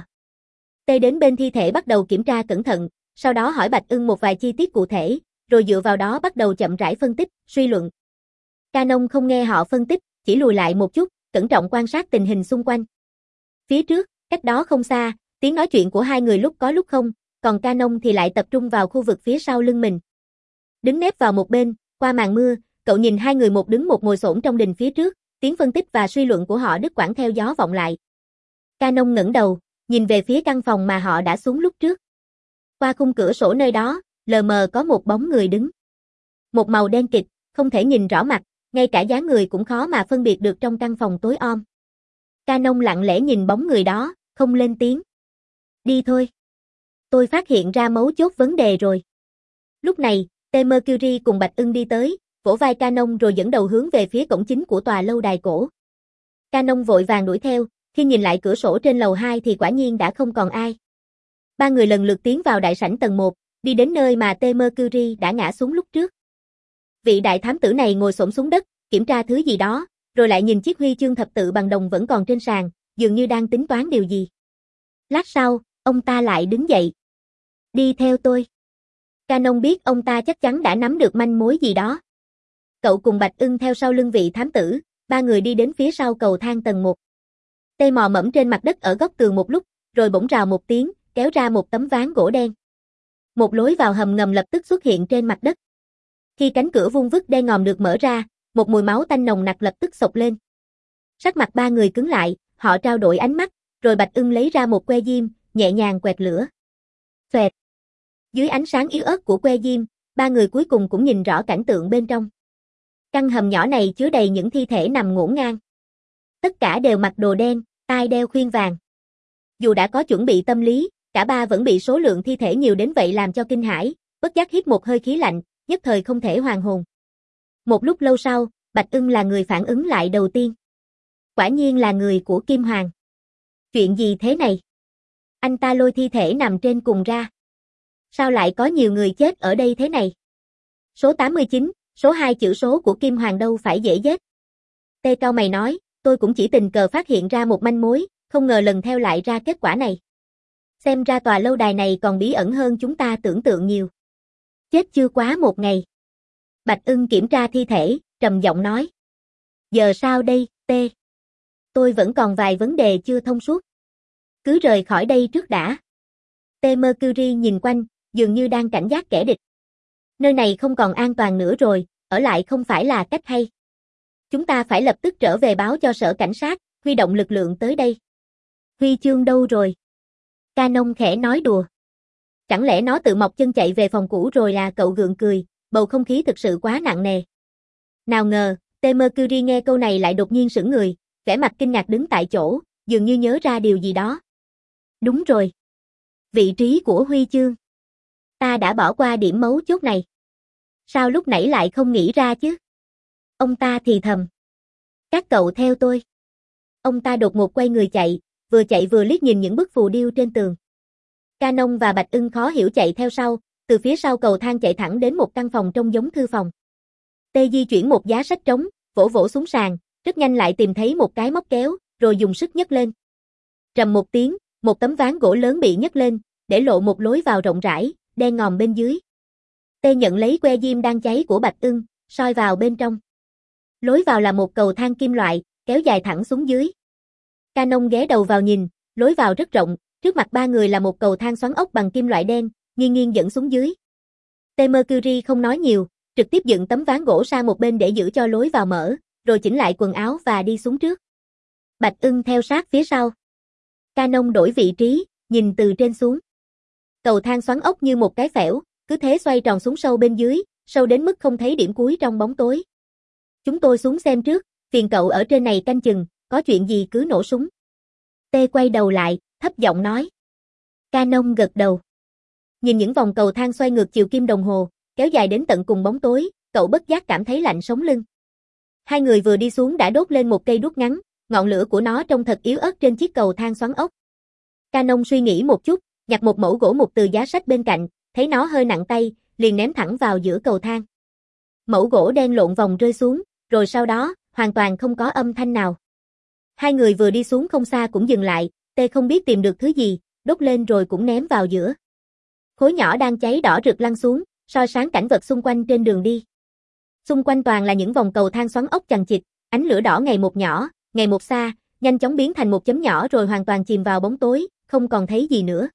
T đến bên thi thể bắt đầu kiểm tra cẩn thận, sau đó hỏi Bạch Ưng một vài chi tiết cụ thể, rồi dựa vào đó bắt đầu chậm rãi phân tích, suy luận. Canon không nghe họ phân tích, chỉ lùi lại một chút, cẩn trọng quan sát tình hình xung quanh. Phía trước, cách đó không xa, tiếng nói chuyện của hai người lúc có lúc không, còn Canon thì lại tập trung vào khu vực phía sau lưng mình. Đứng nép vào một bên, qua màn mưa, cậu nhìn hai người một đứng một ngồi xổm trong đình phía trước, tiếng phân tích và suy luận của họ đứt quãng theo gió vọng lại. Canon ngẩng đầu, nhìn về phía căn phòng mà họ đã xuống lúc trước. Qua khung cửa sổ nơi đó, lờ mờ có một bóng người đứng. Một màu đen kịt, không thể nhìn rõ mặt, ngay cả dáng người cũng khó mà phân biệt được trong căn phòng tối om. Canon lặng lẽ nhìn bóng người đó, không lên tiếng. Đi thôi. Tôi phát hiện ra mấu chốt vấn đề rồi. Lúc này, T Mercury cùng Bạch Ưng đi tới, vỗ vai Canon rồi dẫn đầu hướng về phía cổng chính của tòa lâu đài cổ. Canon vội vàng đuổi theo, khi nhìn lại cửa sổ trên lầu hai thì quả nhiên đã không còn ai. Ba người lần lượt tiến vào đại sảnh tầng một, đi đến nơi mà T Mercury đã ngã xuống lúc trước. Vị đại thám tử này ngồi xổm xuống đất, kiểm tra thứ gì đó, rồi lại nhìn chiếc huy chương thập tự bằng đồng vẫn còn trên sàn, dường như đang tính toán điều gì. Lát sau, ông ta lại đứng dậy. Đi theo tôi. Canon biết ông ta chắc chắn đã nắm được manh mối gì đó. Cậu cùng Bạch Ưng theo sau lưng vị thám tử, ba người đi đến phía sau cầu thang tầng một. Tê mò mẫm trên mặt đất ở góc tường một lúc, rồi bỗng rào một tiếng, kéo ra một tấm ván gỗ đen. Một lối vào hầm ngầm lập tức xuất hiện trên mặt đất. Khi cánh cửa vuông vức đen ngòm được mở ra, một mùi máu tanh nồng nặc lập tức xộc lên. Sắc mặt ba người cứng lại, họ trao đổi ánh mắt, rồi Bạch Ưng lấy ra một que diêm, nhẹ nhàng quẹt lửa. Xoẹt. Dưới ánh sáng yếu ớt của que diêm, ba người cuối cùng cũng nhìn rõ cảnh tượng bên trong. Căn hầm nhỏ này chứa đầy những thi thể nằm ngổn ngang. Tất cả đều mặc đồ đen, tai đeo khuyên vàng. Dù đã có chuẩn bị tâm lý, cả ba vẫn bị số lượng thi thể nhiều đến vậy làm cho kinh hãi, bất giác hít một hơi khí lạnh, nhất thời không thể hoàn hồn. Một lúc lâu sau, Bạch Ưng là người phản ứng lại đầu tiên. Quả nhiên là người của Kim Hoàng. Chuyện gì thế này? Anh ta lôi thi thể nằm trên cùng ra. Sao lại có nhiều người chết ở đây thế này? Số tám mươi chín, số hai chữ số của Kim Hoàng đâu phải dễ giết. Tê cao mày nói, tôi cũng chỉ tình cờ phát hiện ra một manh mối, không ngờ lần theo lại ra kết quả này. Xem ra tòa lâu đài này còn bí ẩn hơn chúng ta tưởng tượng nhiều. Chết chưa quá một ngày. Bạch Ưng kiểm tra thi thể, trầm giọng nói. Giờ sao đây, Tê? Tôi vẫn còn vài vấn đề chưa thông suốt. Cứ rời khỏi đây trước đã. Tê Mercury nhìn quanh, dường như đang cảnh giác kẻ địch. Nơi này không còn an toàn nữa rồi, ở lại không phải là cách hay. Chúng ta phải lập tức trở về báo cho sở cảnh sát, huy động lực lượng tới đây. Huy chương đâu rồi? Canon khẽ nói đùa. Chẳng lẽ nó tự mọc chân chạy về phòng cũ rồi à? Cậu gượng cười, bầu không khí thực sự quá nặng nề. Nào ngờ, Tê Mercury nghe câu này lại đột nhiên sững người, vẻ mặt kinh ngạc đứng tại chỗ, dường như nhớ ra điều gì đó. Đúng rồi. Vị trí của huy chương. Ta đã bỏ qua điểm mấu chốt này. Sao lúc nãy lại không nghĩ ra chứ? Ông ta thì thầm. Các cậu theo tôi. Ông ta đột ngột quay người chạy, vừa chạy vừa liếc nhìn những bức phù điêu trên tường. Canon và Bạch Ưng khó hiểu chạy theo sau, từ phía sau cầu thang chạy thẳng đến một căn phòng trông giống thư phòng. Tê di chuyển một giá sách trống, vỗ vỗ xuống sàn, rất nhanh lại tìm thấy một cái móc kéo, rồi dùng sức nhấc lên. Trầm một tiếng, một tấm ván gỗ lớn bị nhấc lên, để lộ một lối vào rộng rãi, đen ngòm bên dưới. Tê nhận lấy que diêm đang cháy của Bạch Ưng, soi vào bên trong. Lối vào là một cầu thang kim loại, kéo dài thẳng xuống dưới. Canon ghé đầu vào nhìn, lối vào rất rộng, trước mặt ba người là một cầu thang xoắn ốc bằng kim loại đen, nghiêng nghiêng dẫn xuống dưới. Tê Mercury không nói nhiều, trực tiếp dựng tấm ván gỗ sang một bên để giữ cho lối vào mở, rồi chỉnh lại quần áo và đi xuống trước. Bạch Ưng theo sát phía sau. Canon đổi vị trí, nhìn từ trên xuống. Cầu thang xoắn ốc như một cái phễu, cứ thế xoay tròn xuống sâu bên dưới, sâu đến mức không thấy điểm cuối trong bóng tối. Chúng tôi xuống xem trước, phiền cậu ở trên này canh chừng, có chuyện gì cứ nổ súng. Tê quay đầu lại, thấp giọng nói. Canon gật đầu. Nhìn những vòng cầu thang xoay ngược chiều kim đồng hồ, kéo dài đến tận cùng bóng tối, cậu bất giác cảm thấy lạnh sống lưng. Hai người vừa đi xuống đã đốt lên một cây đuốc ngắn, ngọn lửa của nó trông thật yếu ớt trên chiếc cầu thang xoắn ốc. Canon suy nghĩ một chút, nhặt một mẩu gỗ mục từ giá sách bên cạnh, thấy nó hơi nặng tay, liền ném thẳng vào giữa cầu thang. Mẩu gỗ đen lộn vòng rơi xuống, rồi sau đó, hoàn toàn không có âm thanh nào. Hai người vừa đi xuống không xa cũng dừng lại, Tê không biết tìm được thứ gì, đốt lên rồi cũng ném vào giữa. Khối nhỏ đang cháy đỏ rực lăn xuống, soi sáng cảnh vật xung quanh trên đường đi. Xung quanh toàn là những vòng cầu thang xoắn ốc chằng chịt, ánh lửa đỏ ngày một nhỏ, ngày một xa, nhanh chóng biến thành một chấm nhỏ rồi hoàn toàn chìm vào bóng tối, không còn thấy gì nữa.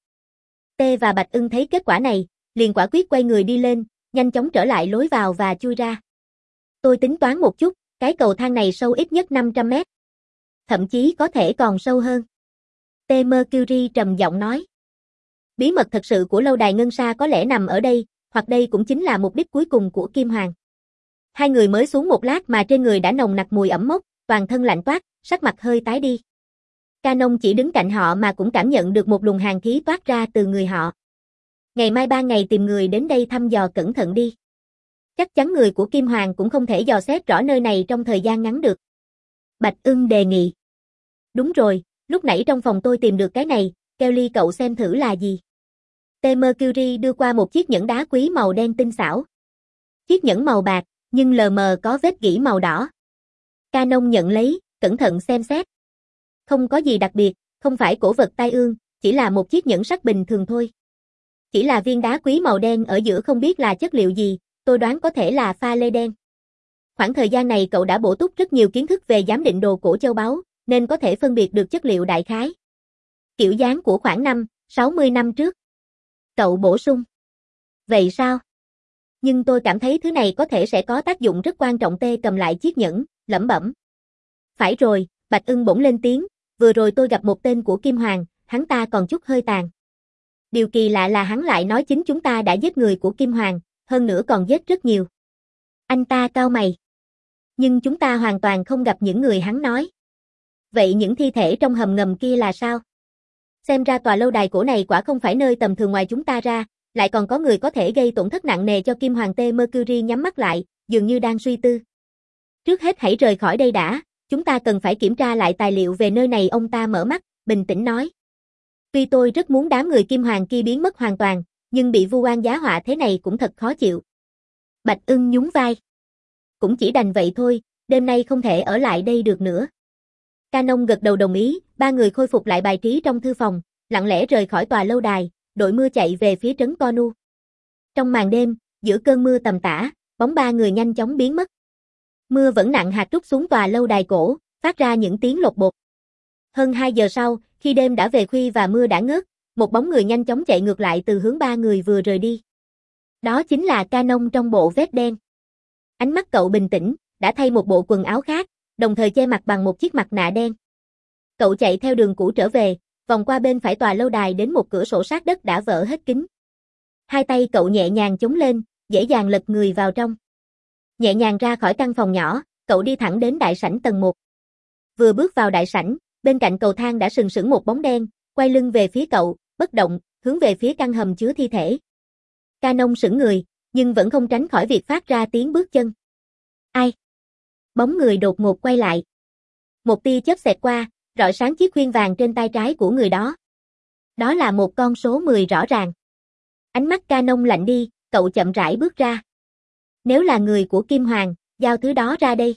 Tê và Bạch Ưng thấy kết quả này, liền quả quyết quay người đi lên, nhanh chóng trở lại lối vào và chui ra. Tôi tính toán một chút, cái cầu thang này sâu ít nhất năm trăm mét. Thậm chí có thể còn sâu hơn. Tê Mercury trầm giọng nói. Bí mật thật sự của lâu đài Ngân Sa có lẽ nằm ở đây, hoặc đây cũng chính là mục đích cuối cùng của Kim Hoàng. Hai người mới xuống một lát mà trên người đã nồng nặc mùi ẩm mốc, toàn thân lạnh toát, sắc mặt hơi tái đi. Canon chỉ đứng cạnh họ mà cũng cảm nhận được một luồng hàn khí toát ra từ người họ. Ngày mai ba ngày tìm người đến đây thăm dò cẩn thận đi. Chắc chắn người của Kim Hoàng cũng không thể dò xét rõ nơi này trong thời gian ngắn được. Bạch Ưng đề nghị. Đúng rồi, lúc nãy trong phòng tôi tìm được cái này, Kelly cậu xem thử là gì. Tê Mercury đưa qua một chiếc nhẫn đá quý màu đen tinh xảo. Chiếc nhẫn màu bạc, nhưng lờ mờ có vết gỉ màu đỏ. Canon nhận lấy, cẩn thận xem xét. Không có gì đặc biệt, không phải cổ vật tai ương, chỉ là một chiếc nhẫn sắt bình thường thôi. Chỉ là viên đá quý màu đen ở giữa không biết là chất liệu gì, tôi đoán có thể là pha lê đen. Khoảng thời gian này cậu đã bổ túc rất nhiều kiến thức về giám định đồ cổ châu báu, nên có thể phân biệt được chất liệu đại khái. Kiểu dáng của khoảng năm, sáu mươi năm trước. Cậu bổ sung. Vậy sao? Nhưng tôi cảm thấy thứ này có thể sẽ có tác dụng rất quan trọng. Tê cầm lại chiếc nhẫn, lẩm bẩm. Phải rồi, Bạch Ưng bỗng lên tiếng, vừa rồi tôi gặp một tên của Kim Hoàng, hắn ta còn chút hơi tàn. Điều kỳ lạ là hắn lại nói chính chúng ta đã giết người của Kim Hoàng, hơn nữa còn giết rất nhiều. Anh ta cau mày. Nhưng chúng ta hoàn toàn không gặp những người hắn nói. Vậy những thi thể trong hầm ngầm kia là sao? Xem ra tòa lâu đài cổ này quả không phải nơi tầm thường. Ngoài chúng ta ra, lại còn có người có thể gây tổn thất nặng nề cho Kim Hoàng. T. Mercury nhắm mắt lại, dường như đang suy tư. Trước hết hãy rời khỏi đây đã, chúng ta cần phải kiểm tra lại tài liệu về nơi này. Ông ta mở mắt, bình tĩnh nói. Tuy tôi rất muốn đám người Kim Hoàng kia biến mất hoàn toàn, nhưng bị vu oan giá họa thế này cũng thật khó chịu. Bạch Ưng nhún vai. Cũng chỉ đành vậy thôi, đêm nay không thể ở lại đây được nữa. Canon gật đầu đồng ý, ba người khôi phục lại bài trí trong thư phòng, lặng lẽ rời khỏi tòa lâu đài, đội mưa chạy về phía trấn Konu. Trong màn đêm, giữa cơn mưa tầm tã, bóng ba người nhanh chóng biến mất. Mưa vẫn nặng hạt trút xuống tòa lâu đài cổ, phát ra những tiếng lột bột. Hơn hai giờ sau, khi đêm đã về khuya và mưa đã ngớt, một bóng người nhanh chóng chạy ngược lại từ hướng ba người vừa rời đi. Đó chính là Canon trong bộ vest đen. Ánh mắt cậu bình tĩnh, đã thay một bộ quần áo khác, đồng thời che mặt bằng một chiếc mặt nạ đen. Cậu chạy theo đường cũ trở về, vòng qua bên phải tòa lâu đài đến một cửa sổ sát đất đã vỡ hết kính. Hai tay cậu nhẹ nhàng chống lên, dễ dàng lật người vào trong. Nhẹ nhàng ra khỏi căn phòng nhỏ, cậu đi thẳng đến đại sảnh tầng một. Vừa bước vào đại sảnh, bên cạnh cầu thang đã sừng sững một bóng đen, quay lưng về phía cậu, bất động, hướng về phía căn hầm chứa thi thể. Canon sững người, nhưng vẫn không tránh khỏi việc phát ra tiếng bước chân. Ai? Bóng người đột ngột quay lại. Một tia chớp xẹt qua, rọi sáng chiếc khuyên vàng trên tay trái của người đó. Đó là một con số mười rõ ràng. Ánh mắt Canon lạnh đi, cậu chậm rãi bước ra. Nếu là người của Kim Hoàng, giao thứ đó ra đây.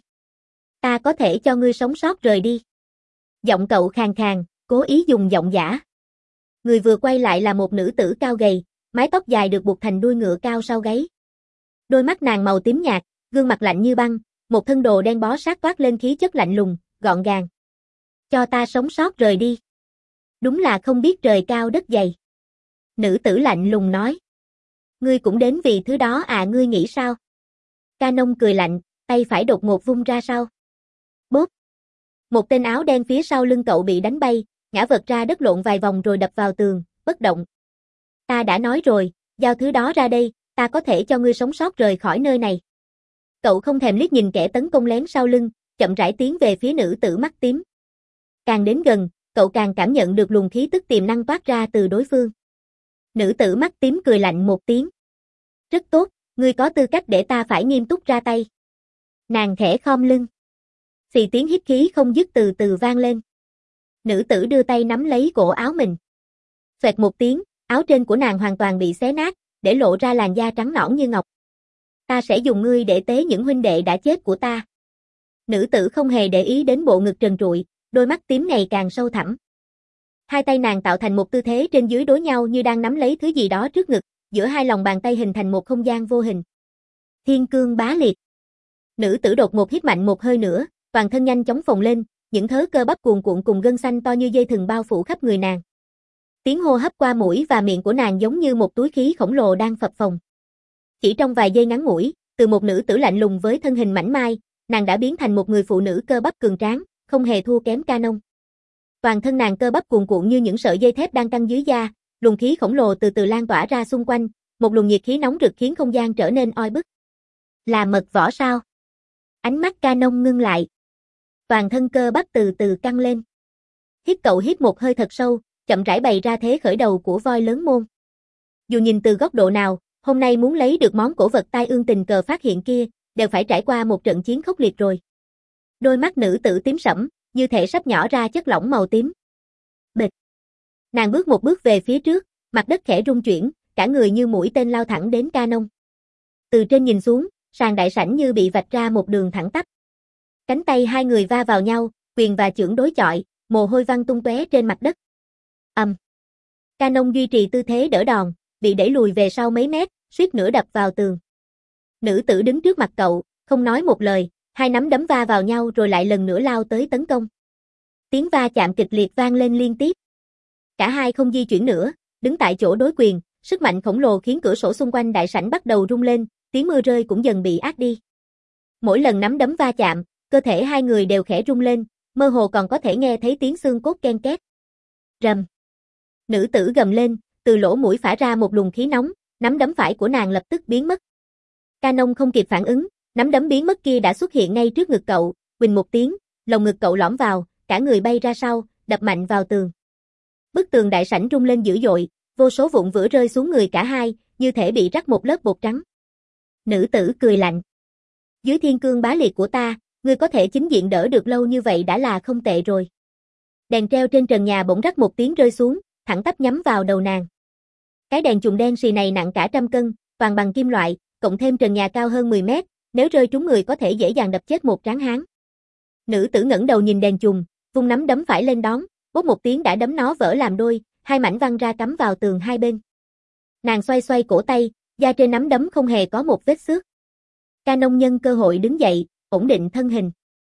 Ta có thể cho ngươi sống sót rời đi. Giọng cậu khàn khàn, cố ý dùng giọng giả. Người vừa quay lại là một nữ tử cao gầy, mái tóc dài được buộc thành đuôi ngựa cao sau gáy. Đôi mắt nàng màu tím nhạt, gương mặt lạnh như băng, một thân đồ đen bó sát toát lên khí chất lạnh lùng, gọn gàng. Cho ta sống sót rời đi. Đúng là không biết trời cao đất dày. Nữ tử lạnh lùng nói. Ngươi cũng đến vì thứ đó à, ngươi nghĩ sao? Canon cười lạnh, tay phải đột ngột vung ra sau. Bốp. Một tên áo đen phía sau lưng cậu bị đánh bay, ngã vật ra đất lộn vài vòng rồi đập vào tường, bất động. Ta đã nói rồi, giao thứ đó ra đây, ta có thể cho ngươi sống sót rời khỏi nơi này. Cậu không thèm liếc nhìn kẻ tấn công lén sau lưng, chậm rãi tiến về phía nữ tử mắt tím. Càng đến gần, cậu càng cảm nhận được luồng khí tức tiềm năng toát ra từ đối phương. Nữ tử mắt tím cười lạnh một tiếng. Rất tốt, ngươi có tư cách để ta phải nghiêm túc ra tay. Nàng khẽ khom lưng. Xì tiếng hít khí không dứt từ từ vang lên. Nữ tử đưa tay nắm lấy cổ áo mình. Xoẹt một tiếng, áo trên của nàng hoàn toàn bị xé nát, để lộ ra làn da trắng nõn như ngọc. Ta sẽ dùng ngươi để tế những huynh đệ đã chết của ta. Nữ tử không hề để ý đến bộ ngực trần trụi, đôi mắt tím ngày càng sâu thẳm. Hai tay nàng tạo thành một tư thế trên dưới đối nhau như đang nắm lấy thứ gì đó trước ngực, giữa hai lòng bàn tay hình thành một không gian vô hình. Thiên cương bá liệt. Nữ tử đột ngột hít mạnh một hơi nữa, toàn thân nhanh chóng phồng lên, những thớ cơ bắp cuồn cuộn cùng gân xanh to như dây thừng bao phủ khắp người nàng. Tiếng hô hấp qua mũi và miệng của nàng giống như một túi khí khổng lồ đang phập phồng. Chỉ trong vài giây ngắn ngủi, từ một nữ tử lạnh lùng với thân hình mảnh mai, nàng đã biến thành một người phụ nữ cơ bắp cường tráng, không hề thua kém Canon. Toàn thân nàng cơ bắp cuồn cuộn như những sợi dây thép đang căng dưới da, luồng khí khổng lồ từ từ lan tỏa ra xung quanh, một luồng nhiệt khí nóng rực khiến không gian trở nên oi bức. Là mật võ sao? Ánh mắt Canon ngưng lại. Toàn thân cơ bắp từ từ căng lên. Hít cậu hít một hơi thật sâu, chậm rãi bày ra thế khởi đầu của voi lớn môn. Dù nhìn từ góc độ nào, hôm nay muốn lấy được món cổ vật tai ương tình cờ phát hiện kia, đều phải trải qua một trận chiến khốc liệt rồi. Đôi mắt nữ tử tím sẫm, như thể sắp nhỏ ra chất lỏng màu tím. Bịch. Nàng bước một bước về phía trước, mặt đất khẽ rung chuyển, cả người như mũi tên lao thẳng đến Canon. Từ trên nhìn xuống, sàn đại sảnh như bị vạch ra một đường thẳng tắp. Cánh tay hai người va vào nhau, quyền và chưởng đối chọi, mồ hôi văng tung tóe trên mặt đất. Ầm. Um. Canon duy trì tư thế đỡ đòn, bị đẩy lùi về sau mấy mét, suýt nữa đập vào tường. Nữ tử đứng trước mặt cậu, không nói một lời, hai nắm đấm va vào nhau rồi lại lần nữa lao tới tấn công. Tiếng va chạm kịch liệt vang lên liên tiếp. Cả hai không di chuyển nữa, đứng tại chỗ đối quyền, sức mạnh khổng lồ khiến cửa sổ xung quanh đại sảnh bắt đầu rung lên, tiếng mưa rơi cũng dần bị át đi. Mỗi lần nắm đấm va chạm, cơ thể hai người đều khẽ rung lên, mơ hồ còn có thể nghe thấy tiếng xương cốt ken két. Rầm. Nữ tử gầm lên, từ lỗ mũi phả ra một luồng khí nóng, nắm đấm phải của nàng lập tức biến mất. Canon không kịp phản ứng, nắm đấm biến mất kia đã xuất hiện ngay trước ngực cậu, huỳnh một tiếng, lồng ngực cậu lõm vào, cả người bay ra sau, đập mạnh vào tường. Bức tường đại sảnh rung lên dữ dội, vô số vụn vỡ rơi xuống người cả hai, như thể bị rắc một lớp bột trắng. Nữ tử cười lạnh. Dưới thiên cương bá liệt của ta, ngươi có thể chính diện đỡ được lâu như vậy đã là không tệ rồi. Đèn treo trên trần nhà bỗng rắc một tiếng rơi xuống, thẳng tắp nhắm vào đầu nàng. Cái đèn chùm đen xì này nặng cả trăm cân, toàn bằng kim loại, cộng thêm trần nhà cao hơn mười mét, nếu rơi trúng người có thể dễ dàng đập chết một tráng hán. Nữ tử ngẩng đầu nhìn đèn chùm, vung nắm đấm phải lên đón, bốp một tiếng đã đấm nó vỡ làm đôi, hai mảnh văng ra cắm vào tường hai bên. Nàng xoay xoay cổ tay, da trên nắm đấm không hề có một vết xước. Canon nhân cơ hội đứng dậy, ổn định thân hình.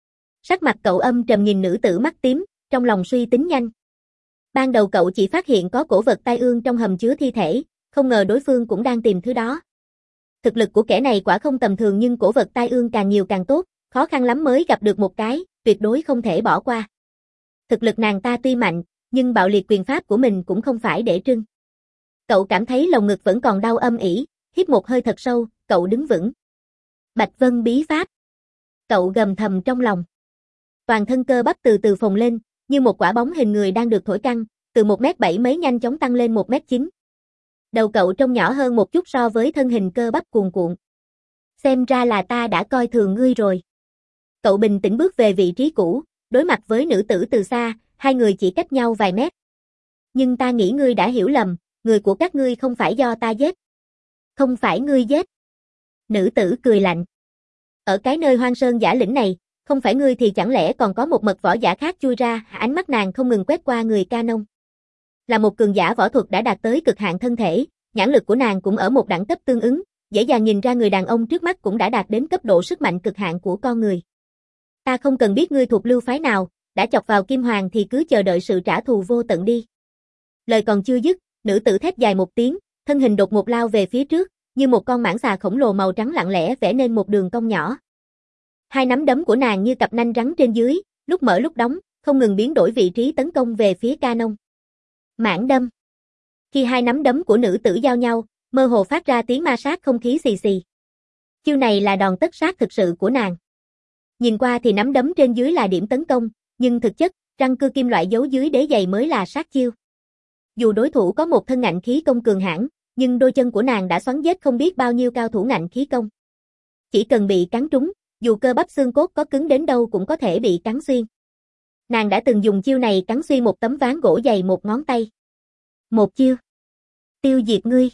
Sắc mặt cậu âm trầm nhìn nữ tử mắt tím, trong lòng suy tính nhanh. Ban đầu cậu chỉ phát hiện có cổ vật tai ương trong hầm chứa thi thể, không ngờ đối phương cũng đang tìm thứ đó. Thực lực của kẻ này quả không tầm thường nhưng cổ vật tai ương càng nhiều càng tốt, khó khăn lắm mới gặp được một cái, tuyệt đối không thể bỏ qua. Thực lực nàng ta tuy mạnh, nhưng bạo liệt quyền pháp của mình cũng không phải để trưng. Cậu cảm thấy lồng ngực vẫn còn đau âm ỉ, hít một hơi thật sâu, cậu đứng vững. Bạch Vân bí pháp. Cậu gầm thầm trong lòng. Toàn thân cơ bắp từ từ phồng lên, như một quả bóng hình người đang được thổi căng, từ một mét bảy mấy nhanh chóng tăng lên một mét chín. Đầu cậu trông nhỏ hơn một chút so với thân hình cơ bắp cuồn cuộn. Xem ra là ta đã coi thường ngươi rồi. Cậu bình tĩnh bước về vị trí cũ, đối mặt với nữ tử từ xa, hai người chỉ cách nhau vài mét. Nhưng ta nghĩ ngươi đã hiểu lầm, người của các ngươi không phải do ta giết. Không phải ngươi giết. Nữ tử cười lạnh. Ở cái nơi hoang sơn giả lĩnh này, không phải ngươi thì chẳng lẽ còn có một mật võ giả khác chui ra, ánh mắt nàng không ngừng quét qua người Canon. Là một cường giả võ thuật đã đạt tới cực hạn thân thể, nhãn lực của nàng cũng ở một đẳng cấp tương ứng, dễ dàng nhìn ra người đàn ông trước mắt cũng đã đạt đến cấp độ sức mạnh cực hạn của con người. Ta không cần biết ngươi thuộc lưu phái nào, đã chọc vào Kim Hoàng thì cứ chờ đợi sự trả thù vô tận đi. Lời còn chưa dứt, nữ tử thét dài một tiếng, thân hình đột ngột lao về phía trước, như một con mãng xà khổng lồ màu trắng lặng lẽ vẽ nên một đường cong nhỏ. Hai nắm đấm của nàng như cặp nanh rắn trên dưới, lúc mở lúc đóng, không ngừng biến đổi vị trí tấn công về phía Canon. Mãn đâm. Khi hai nắm đấm của nữ tử giao nhau, mơ hồ phát ra tiếng ma sát không khí xì xì. Chiêu này là đòn tất sát thực sự của nàng. Nhìn qua thì nắm đấm trên dưới là điểm tấn công, nhưng thực chất, răng cưa kim loại giấu dưới đế giày mới là sát chiêu. Dù đối thủ có một thân ngạnh khí công cường hãn, nhưng đôi chân của nàng đã xoắn giết không biết bao nhiêu cao thủ ngạnh khí công. Chỉ cần bị cắn trúng, dù cơ bắp xương cốt có cứng đến đâu cũng có thể bị cắn xuyên. Nàng đã từng dùng chiêu này cắn xuyên một tấm ván gỗ dày một ngón tay. Một chiêu. Tiêu diệt ngươi.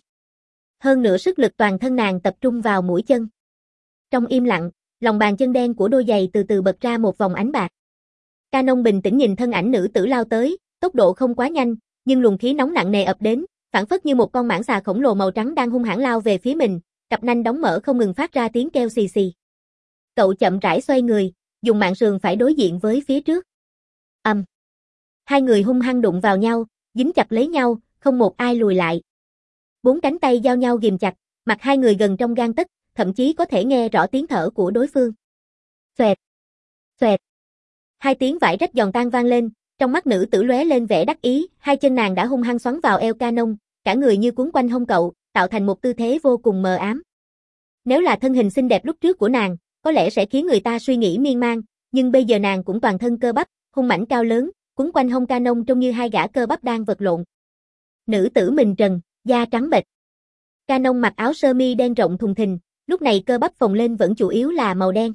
Hơn nữa sức lực toàn thân nàng tập trung vào mũi chân. Trong im lặng, lòng bàn chân đen của đôi giày từ từ bật ra một vòng ánh bạc. Canon bình tĩnh nhìn thân ảnh nữ tử lao tới, tốc độ không quá nhanh, nhưng luồng khí nóng nặng nề ập đến, phảng phất như một con mãng xà khổng lồ màu trắng đang hung hãn lao về phía mình, cặp nanh đóng mở không ngừng phát ra tiếng kêu xì xì. Cậu chậm rãi xoay người, dùng mạng sườn phải đối diện với phía trước. Ầm. Um. Hai người hung hăng đụng vào nhau, dính chặt lấy nhau, không một ai lùi lại. Bốn cánh tay giao nhau ghìm chặt, mặt hai người gần trong gang tấc, thậm chí có thể nghe rõ tiếng thở của đối phương. Xoẹt, xoẹt. Hai tiếng vải rách giòn tan vang lên, trong mắt nữ tử lóe lên vẻ đắc ý, hai chân nàng đã hung hăng xoắn vào eo Canon, cả người như cuốn quanh hông cậu, tạo thành một tư thế vô cùng mờ ám. Nếu là thân hình xinh đẹp lúc trước của nàng, có lẽ sẽ khiến người ta suy nghĩ miên man, nhưng bây giờ nàng cũng toàn thân cơ bắp, hung mãnh cao lớn, quấn quanh hông Canon trông như hai gã cơ bắp đang vật lộn. Nữ tử mình trần, da trắng bệch. Canon mặc áo sơ mi đen rộng thùng thình, lúc này cơ bắp phồng lên vẫn chủ yếu là màu đen.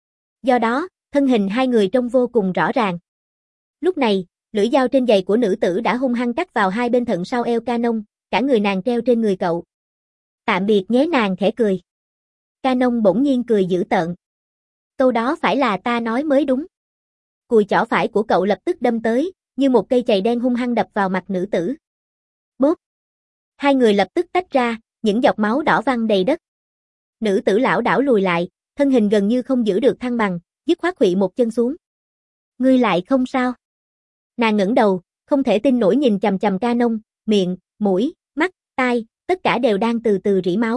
Do đó, thân hình hai người trông vô cùng rõ ràng. Lúc này, lưỡi dao trên giày của nữ tử đã hung hăng cắt vào hai bên thận sau eo Canon, cả người nàng treo trên người cậu. Tạm biệt nhé, nàng khẽ cười. Canon bỗng nhiên cười dữ tợn. Câu đó phải là ta nói mới đúng. Cùi chỏ phải của cậu lập tức đâm tới, như một cây chày đen hung hăng đập vào mặt nữ tử. Bốp. Hai người lập tức tách ra, những giọt máu đỏ văng đầy đất. Nữ tử lảo đảo lùi lại, thân hình gần như không giữ được thăng bằng, dứt khoát khuỵu một chân xuống. Ngươi lại không sao? Nàng ngẩng đầu, không thể tin nổi nhìn chằm chằm Canon, miệng, mũi, mắt, tai, tất cả đều đang từ từ rỉ máu.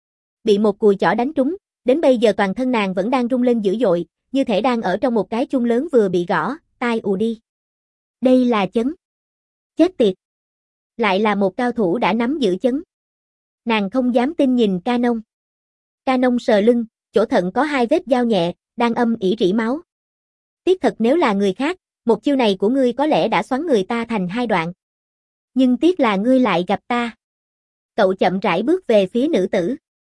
Bị một cùi chỏ đánh trúng, đến bây giờ toàn thân nàng vẫn đang rung lên dữ dội, như thể đang ở trong một cái chuông lớn vừa bị gõ, tai ù đi. Đây là chấn. Chết tiệt. Lại là một cao thủ đã nắm giữ chấn. Nàng không dám tin nhìn Canon. Canon sờ lưng, chỗ thận có hai vết dao nhẹ, đang âm ỉ rỉ máu. Tiếc thật nếu là người khác, một chiêu này của ngươi có lẽ đã xoắn người ta thành hai đoạn. Nhưng tiếc là ngươi lại gặp ta. Cậu chậm rãi bước về phía nữ tử.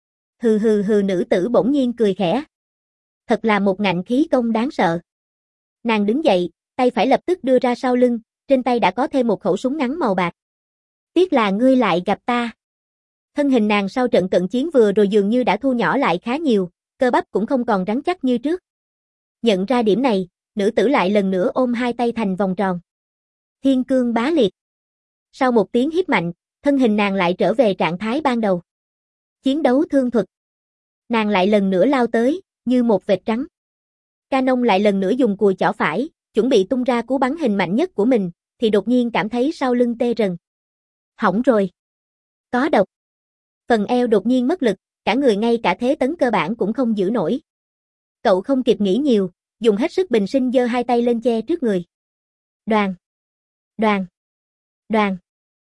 Hừ hừ hừ, nữ tử bỗng nhiên cười khẽ. Thật là một ngạnh khí công đáng sợ. Nàng đứng dậy, tay phải lập tức đưa ra sau lưng, trên tay đã có thêm một khẩu súng ngắn màu bạc. Tiếc là ngươi lại gặp ta. Thân hình nàng sau trận cận chiến vừa rồi dường như đã thu nhỏ lại khá nhiều, cơ bắp cũng không còn rắn chắc như trước. Nhận ra điểm này, nữ tử lại lần nữa ôm hai tay thành vòng tròn. Thiên cương bá liệt. Sau một tiếng hít mạnh, thân hình nàng lại trở về trạng thái ban đầu. Chiến đấu thương thuật. Nàng lại lần nữa lao tới, như một vệt trắng. Canon lại lần nữa dùng cùi chỏ phải, chuẩn bị tung ra cú bắn hình mạnh nhất của mình, thì đột nhiên cảm thấy sau lưng tê rần. Hỏng rồi. Có độc. Phần eo đột nhiên mất lực, cả người ngay cả thế tấn cơ bản cũng không giữ nổi. Cậu không kịp nghĩ nhiều, dùng hết sức bình sinh giơ hai tay lên che trước người. Đoàn. Đoàn. Đoàn.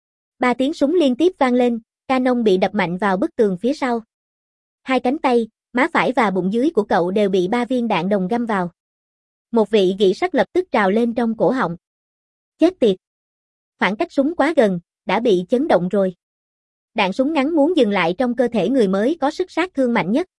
Ba tiếng súng liên tiếp vang lên, Canon bị đập mạnh vào bức tường phía sau. Hai cánh tay, má phải và bụng dưới của cậu đều bị ba viên đạn đồng găm vào. Một vị gỉ sắt lập tức trào lên trong cổ họng. Chết tiệt. Khoảng cách súng quá gần, đã bị chấn động rồi. Đạn súng ngắn muốn dừng lại trong cơ thể người mới có sức sát thương mạnh nhất.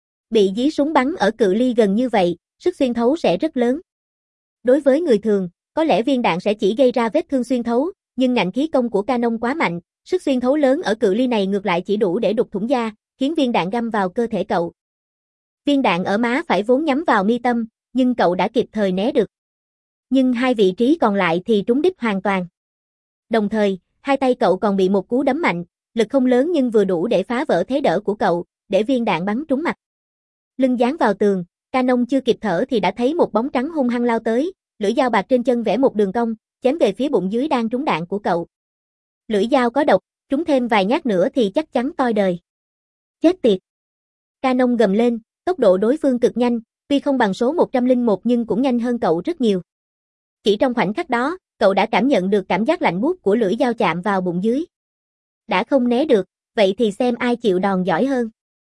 Bị dí súng bắn ở cự ly gần như vậy, sức xuyên thấu sẽ rất lớn. Đối với người thường, có lẽ viên đạn sẽ chỉ gây ra vết thương xuyên thấu, nhưng ngạnh khí công của Canon quá mạnh, sức xuyên thấu lớn ở cự ly này ngược lại chỉ đủ để đục thủng da, khiến viên đạn găm vào cơ thể cậu. Viên đạn ở má phải vốn nhắm vào mi tâm, nhưng cậu đã kịp thời né được. Nhưng hai vị trí còn lại thì trúng đích hoàn toàn. Đồng thời, hai tay cậu còn bị một cú đấm mạnh, lực không lớn nhưng vừa đủ để phá vỡ thế đỡ của cậu, để viên đạn bắn trúng mặt. Lưng dán vào tường, Canon chưa kịp thở thì đã thấy một bóng trắng hung hăng lao tới, lưỡi dao bạc trên chân vẽ một đường cong, chém về phía bụng dưới đang trúng đạn của cậu. Lưỡi dao có độc, trúng thêm vài nhát nữa thì chắc chắn toi đời. Chết tiệt. Canon gầm lên, tốc độ đối phương cực nhanh, tuy không bằng số một trăm lẻ một nhưng cũng nhanh hơn cậu rất nhiều. Chỉ trong khoảnh khắc đó, cậu đã cảm nhận được cảm giác lạnh buốt của lưỡi dao chạm vào bụng dưới. Đã không né được, vậy thì xem ai chịu đòn giỏi hơn.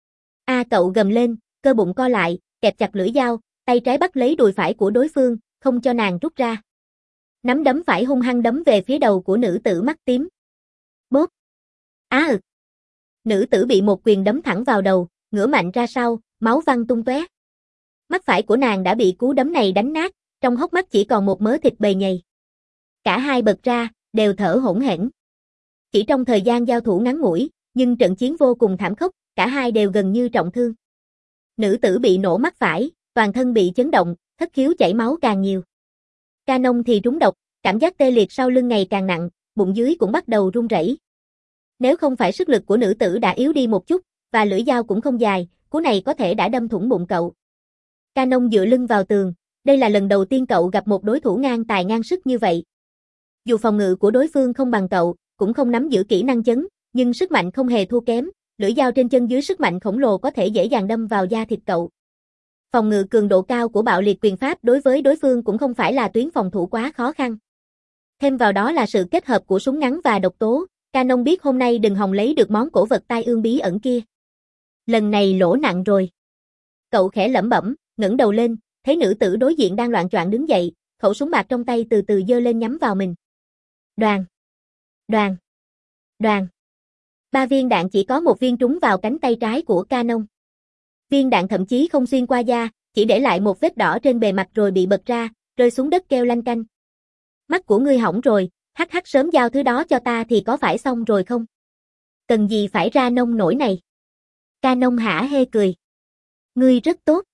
A à, cậu gầm lên, cơ bụng co lại, kẹp chặt lưỡi dao, tay trái bắt lấy đùi phải của đối phương, không cho nàng rút ra. Nắm đấm phải hung hăng đấm về phía đầu của nữ tử mắt tím. Bốp. Á ực. Nữ tử bị một quyền đấm thẳng vào đầu, ngửa mạnh ra sau, máu văng tung tóe. Mắt phải của nàng đã bị cú đấm này đánh nát, trong hốc mắt chỉ còn một mớ thịt bầy nhầy. Cả hai bật ra, đều thở hổn hển. Chỉ trong thời gian giao thủ ngắn ngủi, nhưng trận chiến vô cùng thảm khốc, cả hai đều gần như trọng thương. Nữ tử bị nổ mắt phải, toàn thân bị chấn động, thất khiếu chảy máu càng nhiều. Canon thì trúng độc, cảm giác tê liệt sau lưng ngày càng nặng, bụng dưới cũng bắt đầu run rẩy. Nếu không phải sức lực của nữ tử đã yếu đi một chút, và lưỡi dao cũng không dài, cú này có thể đã đâm thủng bụng cậu. Canon dựa lưng vào tường, đây là lần đầu tiên cậu gặp một đối thủ ngang tài ngang sức như vậy. Dù phòng ngự của đối phương không bằng cậu, cũng không nắm giữ kỹ năng chấn, nhưng sức mạnh không hề thua kém, lưỡi dao trên chân dưới sức mạnh khổng lồ có thể dễ dàng đâm vào da thịt cậu. Phòng ngự cường độ cao của bạo liệt quyền pháp đối với đối phương cũng không phải là tuyến phòng thủ quá khó khăn. Thêm vào đó là sự kết hợp của súng ngắn và độc tố, Canon biết hôm nay đừng hòng lấy được món cổ vật tai ương bí ẩn kia. Lần này lỗ nặng rồi. Cậu khẽ lẩm bẩm, ngẩng đầu lên, thấy nữ tử đối diện đang loạng choạng đứng dậy, khẩu súng bạc trong tay từ từ giơ lên nhắm vào mình. Đoàn. Đoàn. Đoàn. Ba viên đạn chỉ có một viên trúng vào cánh tay trái của Canon. Viên đạn thậm chí không xuyên qua da, chỉ để lại một vết đỏ trên bề mặt rồi bị bật ra, rơi xuống đất kêu lanh canh. Mắt của ngươi hỏng rồi, hắc hắc sớm giao thứ đó cho ta thì có phải xong rồi không? Cần gì phải ra nông nổi này? Canon hả hê cười. Ngươi rất tốt.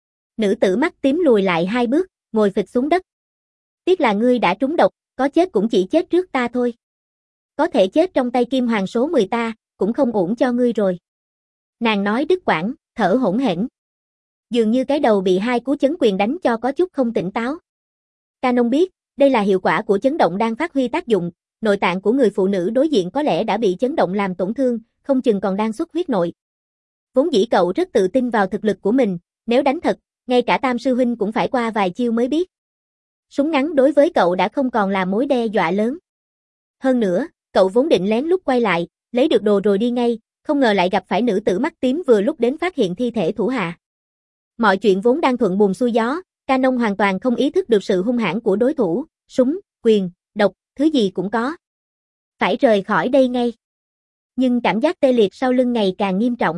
Nữ tử mắt tím lùi lại hai bước, ngồi phịch xuống đất. Tiếc là ngươi đã trúng độc, có chết cũng chỉ chết trước ta thôi. Có thể chết trong tay Kim Hoàng số mười ta, cũng không ổn cho ngươi rồi. Nàng nói đứt quãng, thở hổn hển. Dường như cái đầu bị hai cú chấn quyền đánh cho có chút không tỉnh táo. Canon biết, Đây là hiệu quả của chấn động đang phát huy tác dụng, nội tạng của người phụ nữ đối diện có lẽ đã bị chấn động làm tổn thương, không chừng còn đang xuất huyết nội. Vốn dĩ cậu rất tự tin vào thực lực của mình, nếu đánh thật, ngay cả Tam sư huynh cũng phải qua vài chiêu mới biết. Súng ngắn đối với cậu đã không còn là mối đe dọa lớn. Hơn nữa, cậu vốn định lén lút quay lại, lấy được đồ rồi đi ngay, không ngờ lại gặp phải nữ tử mắt tím vừa lúc đến phát hiện thi thể thủ hạ. Mọi chuyện vốn đang thuận buồm xuôi gió, Canon hoàn toàn không ý thức được sự hung hãn của đối thủ, súng, quyền, độc, thứ gì cũng có. Phải rời khỏi đây ngay. Nhưng cảm giác tê liệt sau lưng ngày càng nghiêm trọng.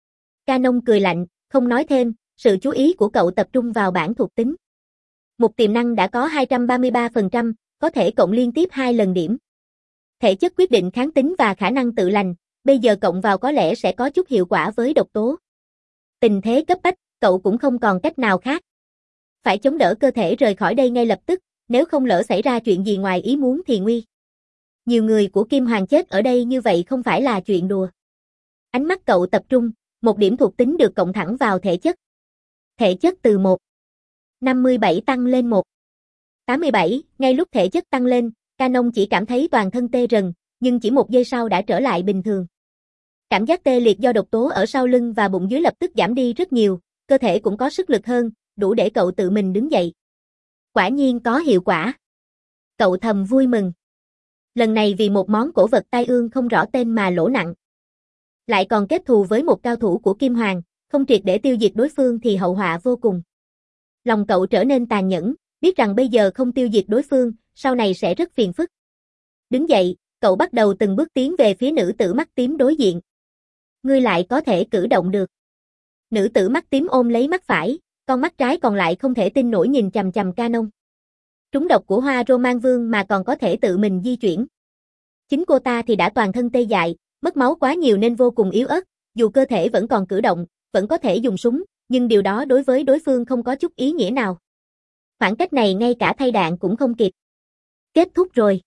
Canon cười lạnh, không nói thêm, sự chú ý của cậu tập trung vào bảng thuộc tính. Một tiềm năng đã có hai trăm ba mươi ba phần trăm, có thể cộng liên tiếp hai lần điểm. Thể chất quyết định kháng tính và khả năng tự lành, bây giờ cộng vào có lẽ sẽ có chút hiệu quả với độc tố. Tình thế cấp bách, cậu cũng không còn cách nào khác. Phải chống đỡ cơ thể rời khỏi đây ngay lập tức, nếu không lỡ xảy ra chuyện gì ngoài ý muốn thì nguy. Nhiều người của Kim Hoàng chết ở đây như vậy không phải là chuyện đùa. Ánh mắt cậu tập trung, một điểm thuộc tính được cộng thẳng vào thể chất. Thể chất từ một năm mươi bảy tăng lên một tám mươi bảy, ngay lúc thể chất tăng lên, Canon chỉ cảm thấy toàn thân tê rần, nhưng chỉ một giây sau đã trở lại bình thường. Cảm giác tê liệt do độc tố ở sau lưng và bụng dưới lập tức giảm đi rất nhiều, cơ thể cũng có sức lực hơn, đủ để cậu tự mình đứng dậy. Quả nhiên có hiệu quả. Cậu thầm vui mừng. Lần này vì một món cổ vật tai ương không rõ tên mà lỗ nặng. Lại còn kết thù với một cao thủ của Kim Hoàng, không triệt để tiêu diệt đối phương thì hậu họa vô cùng. Lòng cậu trở nên tàn nhẫn, biết rằng bây giờ không tiêu diệt đối phương, sau này sẽ rất phiền phức. Đứng dậy, cậu bắt đầu từng bước tiến về phía nữ tử mắt tím đối diện. Ngươi lại có thể cử động được. Nữ tử mắt tím ôm lấy mắt phải, con mắt trái còn lại không thể tin nổi nhìn chằm chằm Canon. Trúng độc của hoa Roman Vương mà còn có thể tự mình di chuyển. Chính cô ta thì đã toàn thân tê dại, mất máu quá nhiều nên vô cùng yếu ớt, dù cơ thể vẫn còn cử động, vẫn có thể dùng súng, nhưng điều đó đối với đối phương không có chút ý nghĩa nào. Khoảng cách này ngay cả thay đạn cũng không kịp. Kết thúc rồi.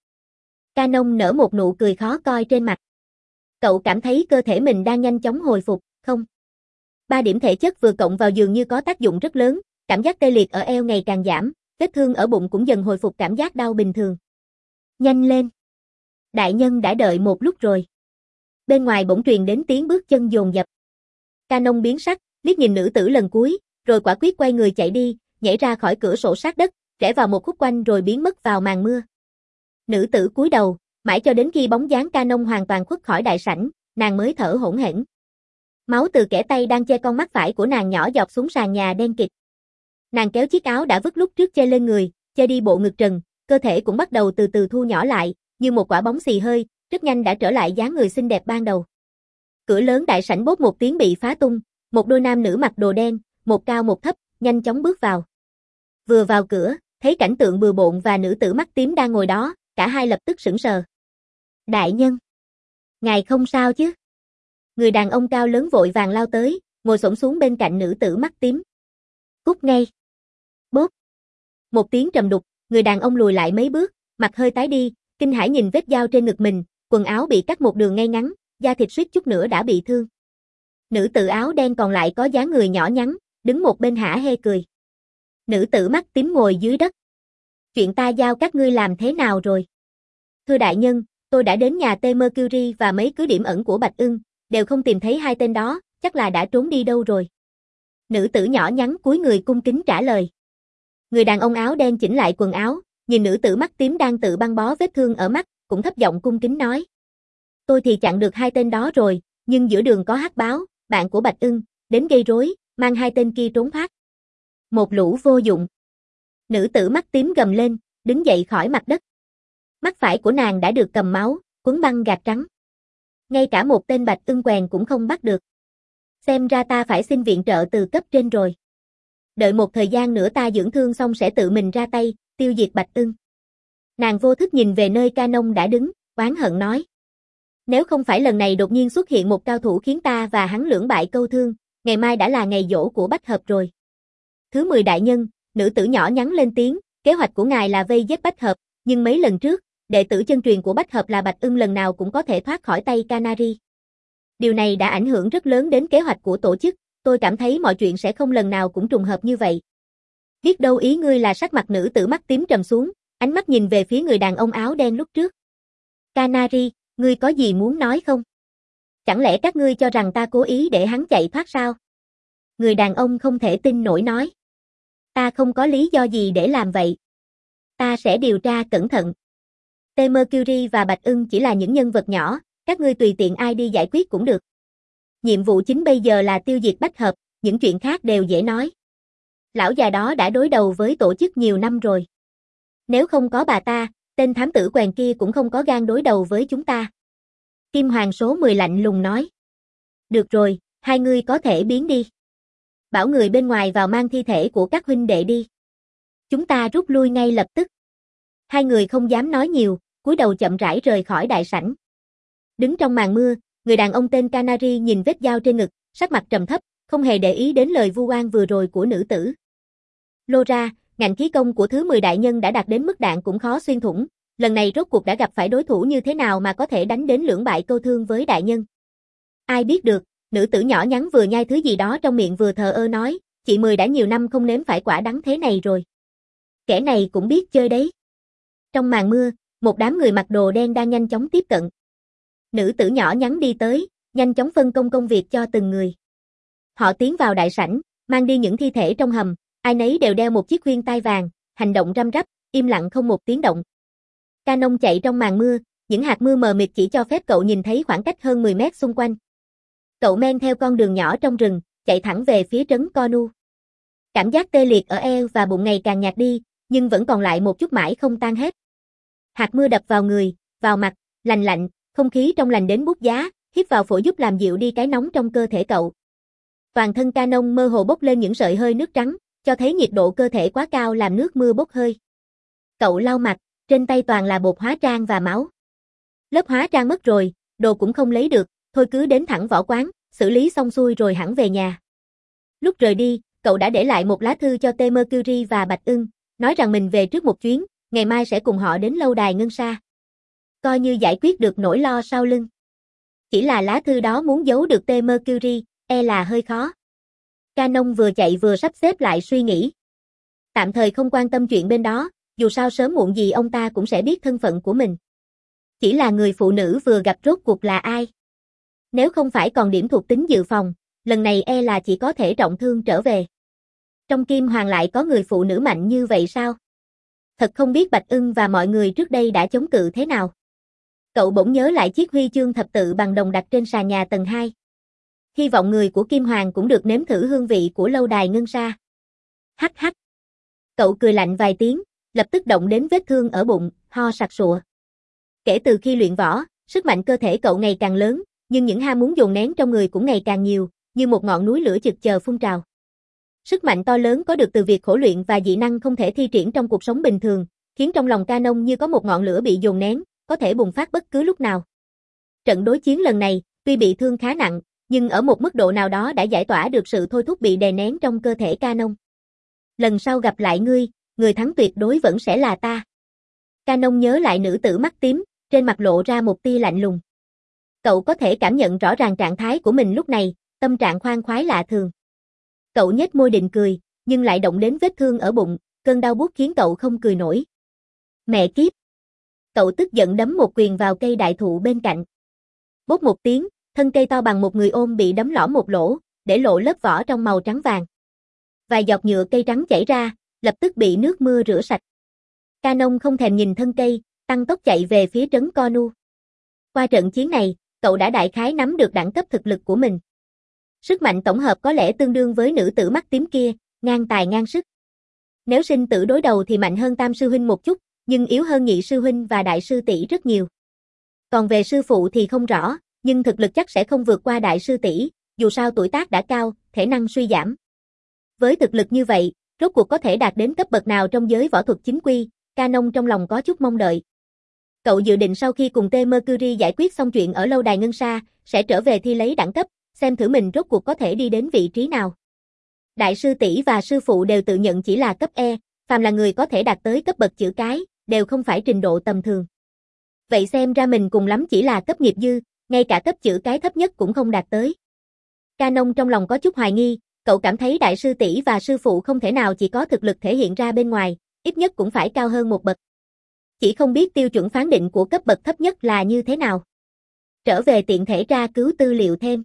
Canon nở một nụ cười khó coi trên mặt. Cậu cảm thấy cơ thể mình đang nhanh chóng hồi phục, không? Ba điểm thể chất vừa cộng vào dường như có tác dụng rất lớn, cảm giác tê liệt ở eo ngày càng giảm, vết thương ở bụng cũng dần hồi phục cảm giác đau bình thường. Nhanh lên. Đại nhân đã đợi một lúc rồi. Bên ngoài bỗng truyền đến tiếng bước chân dồn dập. Canon biến sắc, liếc nhìn nữ tử lần cuối, rồi quả quyết quay người chạy đi, nhảy ra khỏi cửa sổ sát đất, rẽ vào một khúc quanh rồi biến mất vào màn mưa. Nữ tử cúi đầu, mãi cho đến khi bóng dáng Canon hoàn toàn khuất khỏi đại sảnh, nàng mới thở hổn hển. Máu từ kẽ tay đang che con mắt phải của nàng nhỏ giọt xuống sàn nhà đen kịt. Nàng kéo chiếc áo đã vứt lúc trước che lên người, che đi bộ ngực trần, cơ thể cũng bắt đầu từ từ thu nhỏ lại, như một quả bóng xì hơi, rất nhanh đã trở lại dáng người xinh đẹp ban đầu. Cửa lớn đại sảnh bốp một tiếng bị phá tung, một đôi nam nữ mặc đồ đen, một cao một thấp, nhanh chóng bước vào. Vừa vào cửa, thấy cảnh tượng bừa bộn và nữ tử mắt tím đang ngồi đó, cả hai lập tức sững sờ. Đại nhân! Ngài không sao chứ? Người đàn ông cao lớn vội vàng lao tới, ngồi xổm xuống bên cạnh nữ tử mắt tím. Cút ngay! Bốp! Một tiếng trầm đục, người đàn ông lùi lại mấy bước, mặt hơi tái đi, kinh hãi nhìn vết dao trên ngực mình, quần áo bị cắt một đường ngay ngắn, da thịt suýt chút nữa đã bị thương. Nữ tử áo đen còn lại có dáng người nhỏ nhắn, đứng một bên hả hê cười. Nữ tử mắt tím ngồi dưới đất. Chuyện ta giao các ngươi làm thế nào rồi? Thưa đại nhân, tôi đã đến nhà T Mercury và mấy cứ điểm ẩn của Bạch Ưng, đều không tìm thấy hai tên đó, chắc là đã trốn đi đâu rồi. Nữ tử nhỏ nhắn cúi người cung kính trả lời. Người đàn ông áo đen chỉnh lại quần áo, nhìn nữ tử mắt tím đang tự băng bó vết thương ở mắt, cũng thấp giọng cung kính nói. Tôi thì chặn được hai tên đó rồi, nhưng giữa đường có hắc báo, bạn của Bạch Ưng, đến gây rối, mang hai tên kia trốn thoát. Một lũ vô dụng. Nữ tử mắt tím gầm lên, đứng dậy khỏi mặt đất. Mắt phải của nàng đã được cầm máu, quấn băng gạc trắng. Ngay cả một tên Bạch Ưng quèn cũng không bắt được. Xem ra ta phải xin viện trợ từ cấp trên rồi. Đợi một thời gian nữa ta dưỡng thương xong sẽ tự mình ra tay, tiêu diệt Bạch Ưng. Nàng vô thức nhìn về nơi Canon đã đứng, oán hận nói. Nếu không phải lần này đột nhiên xuất hiện một cao thủ khiến ta và hắn lưỡng bại câu thương, ngày mai đã là ngày giỗ của Bách Hợp rồi. Thứ mười đại nhân, nữ tử nhỏ nhắn lên tiếng, kế hoạch của ngài là vây giết Bách Hợp, nhưng mấy lần trước, đệ tử chân truyền của Bách Hợp là Bạch Ưng lần nào cũng có thể thoát khỏi tay Canary. Điều này đã ảnh hưởng rất lớn đến kế hoạch của tổ chức, tôi cảm thấy mọi chuyện sẽ không lần nào cũng trùng hợp như vậy. Biết đâu ý ngươi là sắc mặt nữ tử mắt tím trầm xuống, ánh mắt nhìn về phía người đàn ông áo đen lúc trước. Canary, ngươi có gì muốn nói không? Chẳng lẽ các ngươi cho rằng ta cố ý để hắn chạy thoát sao? Người đàn ông không thể tin nổi nói. Ta không có lý do gì để làm vậy. Ta sẽ điều tra cẩn thận. T. Mercury và Bạch Ưng chỉ là những nhân vật nhỏ, các ngươi tùy tiện ai đi giải quyết cũng được. Nhiệm vụ chính bây giờ là tiêu diệt Bách Hợp, những chuyện khác đều dễ nói. Lão già đó đã đối đầu với tổ chức nhiều năm rồi. Nếu không có bà ta, tên thám tử quèn kia cũng không có gan đối đầu với chúng ta. Kim Hoàng số mười lạnh lùng nói. Được rồi, hai ngươi có thể biến đi. Bảo người bên ngoài vào mang thi thể của các huynh đệ đi. Chúng ta rút lui ngay lập tức. Hai người không dám nói nhiều, cúi đầu chậm rãi rời khỏi đại sảnh. Đứng trong màn mưa, người đàn ông tên Canary nhìn vết dao trên ngực, sắc mặt trầm thấp, không hề để ý đến lời vu oan vừa rồi của nữ tử. Laura, ngạnh khí công của thứ mười đại nhân đã đạt đến mức đạn cũng khó xuyên thủng, lần này rốt cuộc đã gặp phải đối thủ như thế nào mà có thể đánh đến lưỡng bại câu thương với đại nhân. Ai biết được, nữ tử nhỏ nhắn vừa nhai thứ gì đó trong miệng vừa thờ ơ nói, chị Mười đã nhiều năm không nếm phải quả đắng thế này rồi. Kẻ này cũng biết chơi đấy. Trong màn mưa, một đám người mặc đồ đen đang nhanh chóng tiếp cận. Nữ tử nhỏ nhắn đi tới, nhanh chóng phân công công việc cho từng người. Họ tiến vào đại sảnh, mang đi những thi thể trong hầm, ai nấy đều đeo một chiếc khuyên tai vàng, hành động răm rắp, im lặng không một tiếng động. Canon chạy trong màn mưa, những hạt mưa mờ mịt chỉ cho phép cậu nhìn thấy khoảng cách hơn mười mét xung quanh. Cậu men theo con đường nhỏ trong rừng, chạy thẳng về phía trấn Cornu. Cảm giác tê liệt ở eo và bụng ngày càng nhạt đi, nhưng vẫn còn lại một chút mãi không tan hết. Hạt mưa đập vào người, vào mặt, lành lạnh, không khí trong lành đến bút giá, hít vào phổi giúp làm dịu đi cái nóng trong cơ thể cậu. Toàn thân Canon mơ hồ bốc lên những sợi hơi nước trắng, cho thấy nhiệt độ cơ thể quá cao làm nước mưa bốc hơi. Cậu lau mặt, trên tay toàn là bột hóa trang và máu. Lớp hóa trang mất rồi, đồ cũng không lấy được, thôi cứ đến thẳng võ quán, xử lý xong xuôi rồi hẳn về nhà. Lúc rời đi, cậu đã để lại một lá thư cho T. Mercury và Bạch Ưng, nói rằng mình về trước một chuyến, ngày mai sẽ cùng họ đến lâu đài Ngân Sa. Coi như giải quyết được nỗi lo sau lưng. Chỉ là lá thư đó muốn giấu được T. Mercury, e là hơi khó. Canon vừa chạy vừa sắp xếp lại suy nghĩ. Tạm thời không quan tâm chuyện bên đó, dù sao sớm muộn gì ông ta cũng sẽ biết thân phận của mình. Chỉ là người phụ nữ vừa gặp rốt cuộc là ai? Nếu không phải còn điểm thuộc tính dự phòng, lần này e là chỉ có thể trọng thương trở về. Trong Kim Hoàng lại có người phụ nữ mạnh như vậy sao? Thật không biết Bạch Ưng và mọi người trước đây đã chống cự thế nào. Cậu bỗng nhớ lại chiếc huy chương thập tự bằng đồng đặt trên sàn nhà tầng hai. Hy vọng người của Kim Hoàng cũng được nếm thử hương vị của lâu đài Ngân Sa. Hắc hắc. Cậu cười lạnh vài tiếng, lập tức động đến vết thương ở bụng, ho sặc sụa. Kể từ khi luyện võ, sức mạnh cơ thể cậu ngày càng lớn, nhưng những ham muốn dồn nén trong người cũng ngày càng nhiều, như một ngọn núi lửa chực chờ phun trào. Sức mạnh to lớn có được từ việc khổ luyện và dị năng không thể thi triển trong cuộc sống bình thường, khiến trong lòng Canon như có một ngọn lửa bị dồn nén, có thể bùng phát bất cứ lúc nào. Trận đối chiến lần này, tuy bị thương khá nặng, nhưng ở một mức độ nào đó đã giải tỏa được sự thôi thúc bị đè nén trong cơ thể Canon. Lần sau gặp lại ngươi, người thắng tuyệt đối vẫn sẽ là ta. Canon nhớ lại nữ tử mắt tím, trên mặt lộ ra một tia lạnh lùng. Cậu có thể cảm nhận rõ ràng trạng thái của mình lúc này, tâm trạng khoan khoái lạ thường. Cậu nhếch môi định cười, nhưng lại động đến vết thương ở bụng, cơn đau buốt khiến cậu không cười nổi. Mẹ kiếp! Cậu tức giận đấm một quyền vào cây đại thụ bên cạnh. Bốp một tiếng, thân cây to bằng một người ôm bị đấm lõm một lỗ, để lộ lớp vỏ trong màu trắng vàng. Vài giọt nhựa cây trắng chảy ra, lập tức bị nước mưa rửa sạch. Canon không thèm nhìn thân cây, tăng tốc chạy về phía trấn Cornu. Qua trận chiến này, cậu đã đại khái nắm được đẳng cấp thực lực của mình. Sức mạnh tổng hợp có lẽ tương đương với nữ tử mắt tím kia, ngang tài ngang sức. Nếu sinh tử đối đầu thì mạnh hơn tam sư huynh một chút, nhưng yếu hơn nhị sư huynh và đại sư tỷ rất nhiều. Còn về sư phụ thì không rõ, nhưng thực lực chắc sẽ không vượt qua đại sư tỷ, dù sao tuổi tác đã cao, thể năng suy giảm. Với thực lực như vậy, rốt cuộc có thể đạt đến cấp bậc nào trong giới võ thuật chính quy, Canon trong lòng có chút mong đợi. Cậu dự định sau khi cùng T. Mercury giải quyết xong chuyện ở lâu đài Ngân Sa, sẽ trở về thi lấy đẳng cấp, xem thử mình rốt cuộc có thể đi đến vị trí nào. Đại sư tỷ và sư phụ đều tự nhận chỉ là cấp E, phàm là người có thể đạt tới cấp bậc chữ cái, đều không phải trình độ tầm thường. Vậy xem ra mình cùng lắm chỉ là cấp nghiệp dư, ngay cả cấp chữ cái thấp nhất cũng không đạt tới. Canon trong lòng có chút hoài nghi, cậu cảm thấy đại sư tỷ và sư phụ không thể nào chỉ có thực lực thể hiện ra bên ngoài, ít nhất cũng phải cao hơn một bậc. Chỉ không biết tiêu chuẩn phán định của cấp bậc thấp nhất là như thế nào. Trở về tiện thể tra cứu tư liệu thêm.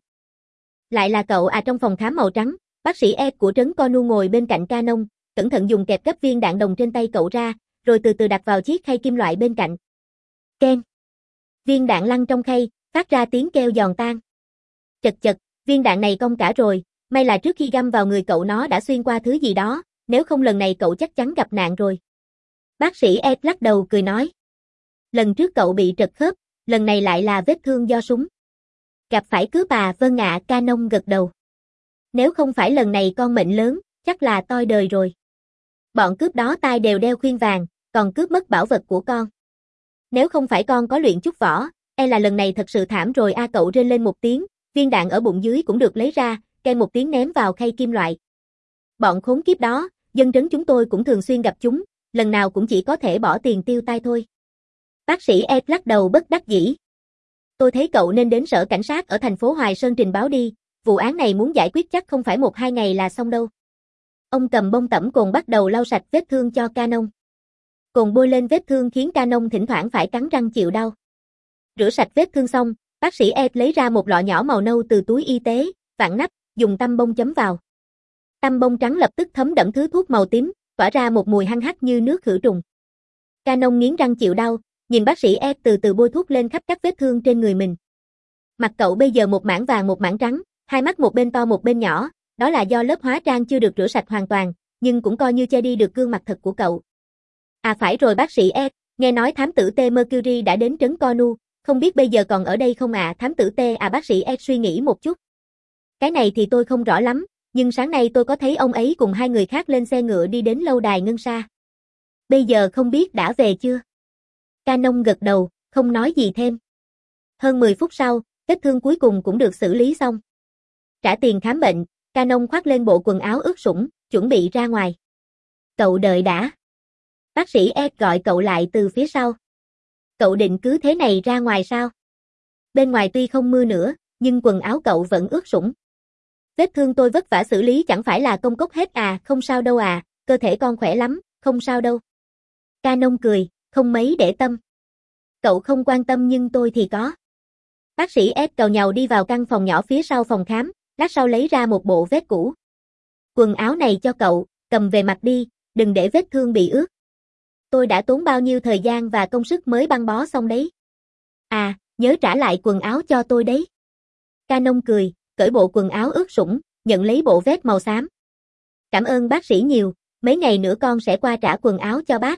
Lại là cậu à. Trong phòng khám màu trắng, bác sĩ E của trấn Konu ngồi bên cạnh Canon, cẩn thận dùng kẹp gấp viên đạn đồng trên tay cậu ra, rồi từ từ đặt vào chiếc khay kim loại bên cạnh. Keng. Viên đạn lăn trong khay, phát ra tiếng kêu giòn tan. Chật chật, viên đạn này cong cả rồi, may là trước khi găm vào người cậu nó đã xuyên qua thứ gì đó, nếu không lần này cậu chắc chắn gặp nạn rồi. Bác sĩ Ed lắc đầu cười nói. Lần trước cậu bị trật khớp, lần này lại là vết thương do súng. Gặp phải cướp à? Vâng ạ. Canon gật đầu. Nếu không phải lần này con mệnh lớn, chắc là toi đời rồi. Bọn cướp đó tai đều đeo khuyên vàng, còn cướp mất bảo vật của con. Nếu không phải con có luyện chút võ, e là lần này thật sự thảm rồi a. Cậu rên lên một tiếng, viên đạn ở bụng dưới cũng được lấy ra, keng một tiếng ném vào khay kim loại. Bọn khốn kiếp đó, dân trấn chúng tôi cũng thường xuyên gặp chúng, lần nào cũng chỉ có thể bỏ tiền tiêu tai thôi. Bác sĩ Ed lắc đầu bất đắc dĩ. Tôi thấy cậu nên đến sở cảnh sát ở thành phố Hoài Sơn trình báo đi, vụ án này muốn giải quyết chắc không phải một hai ngày là xong đâu. Ông cầm bông tẩm cồn bắt đầu lau sạch vết thương cho Canon. Cồn bôi lên vết thương khiến Canon thỉnh thoảng phải cắn răng chịu đau. Rửa sạch vết thương xong, bác sĩ Ed lấy ra một lọ nhỏ màu nâu từ túi y tế, vặn nắp, dùng tăm bông chấm vào. Tăm bông trắng lập tức thấm đẫm thứ thuốc màu tím, tỏa ra một mùi hăng hắc như nước khử trùng. Canon nghiến răng chịu đau, nhìn bác sĩ Ed từ từ bôi thuốc lên khắp các vết thương trên người mình. Mặt cậu bây giờ một mảng vàng một mảng trắng, hai mắt một bên to một bên nhỏ, đó là do lớp hóa trang chưa được rửa sạch hoàn toàn, nhưng cũng coi như che đi được gương mặt thật của cậu. À phải rồi bác sĩ Ed, nghe nói thám tử T Mercury đã đến trấn Konu, không biết bây giờ còn ở đây không ạ? À? Thám tử T à? Bác sĩ Ed suy nghĩ một chút. Cái này thì tôi không rõ lắm, nhưng sáng nay tôi có thấy ông ấy cùng hai người khác lên xe ngựa đi đến lâu đài Ngân Sa. Bây giờ không biết đã về chưa? Canon gật đầu, không nói gì thêm. Hơn mười phút sau, vết thương cuối cùng cũng được xử lý xong. Trả tiền khám bệnh, Canon khoác lên bộ quần áo ướt sũng, chuẩn bị ra ngoài. Cậu đợi đã. Bác sĩ Ed gọi cậu lại từ phía sau. Cậu định cứ thế này ra ngoài sao? Bên ngoài tuy không mưa nữa, nhưng quần áo cậu vẫn ướt sũng. Vết thương tôi vất vả xử lý chẳng phải là công cốc hết à? Không sao đâu à, cơ thể con khỏe lắm, không sao đâu. Canon cười, không mấy để tâm. Cậu không quan tâm nhưng tôi thì có. Bác sĩ Ed càu nhàu đi vào căn phòng nhỏ phía sau phòng khám, lát sau lấy ra một bộ vest cũ. Quần áo này cho cậu, cầm về mặc đi, đừng để vết thương bị ướt. Tôi đã tốn bao nhiêu thời gian và công sức mới băng bó xong đấy. À, nhớ trả lại quần áo cho tôi đấy. Canon cười, cởi bộ quần áo ướt sũng, nhận lấy bộ vest màu xám. Cảm ơn bác sĩ nhiều, mấy ngày nữa con sẽ qua trả quần áo cho bác.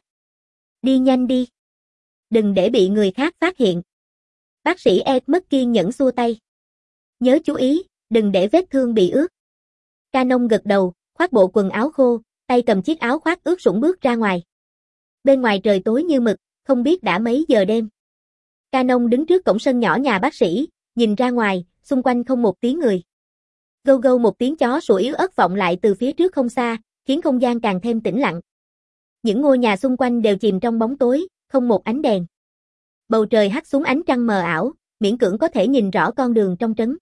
Đi nhanh đi. Đừng để bị người khác phát hiện. Bác sĩ Ed mất kiên nhẫn xua tay. Nhớ chú ý, đừng để vết thương bị ướt. Canon gật đầu, khoác bộ quần áo khô, tay cầm chiếc áo khoác ướt sũng bước ra ngoài. Bên ngoài trời tối như mực, không biết đã mấy giờ đêm. Canon đứng trước cổng sân nhỏ nhà bác sĩ, nhìn ra ngoài, xung quanh không một tiếng người. Gâu gâu một tiếng chó sủa yếu ớt vọng lại từ phía trước không xa, khiến không gian càng thêm tĩnh lặng. Những ngôi nhà xung quanh đều chìm trong bóng tối, không một ánh đèn. Bầu trời hắt xuống ánh trăng mờ ảo, miễn cưỡng có thể nhìn rõ con đường trong trấn.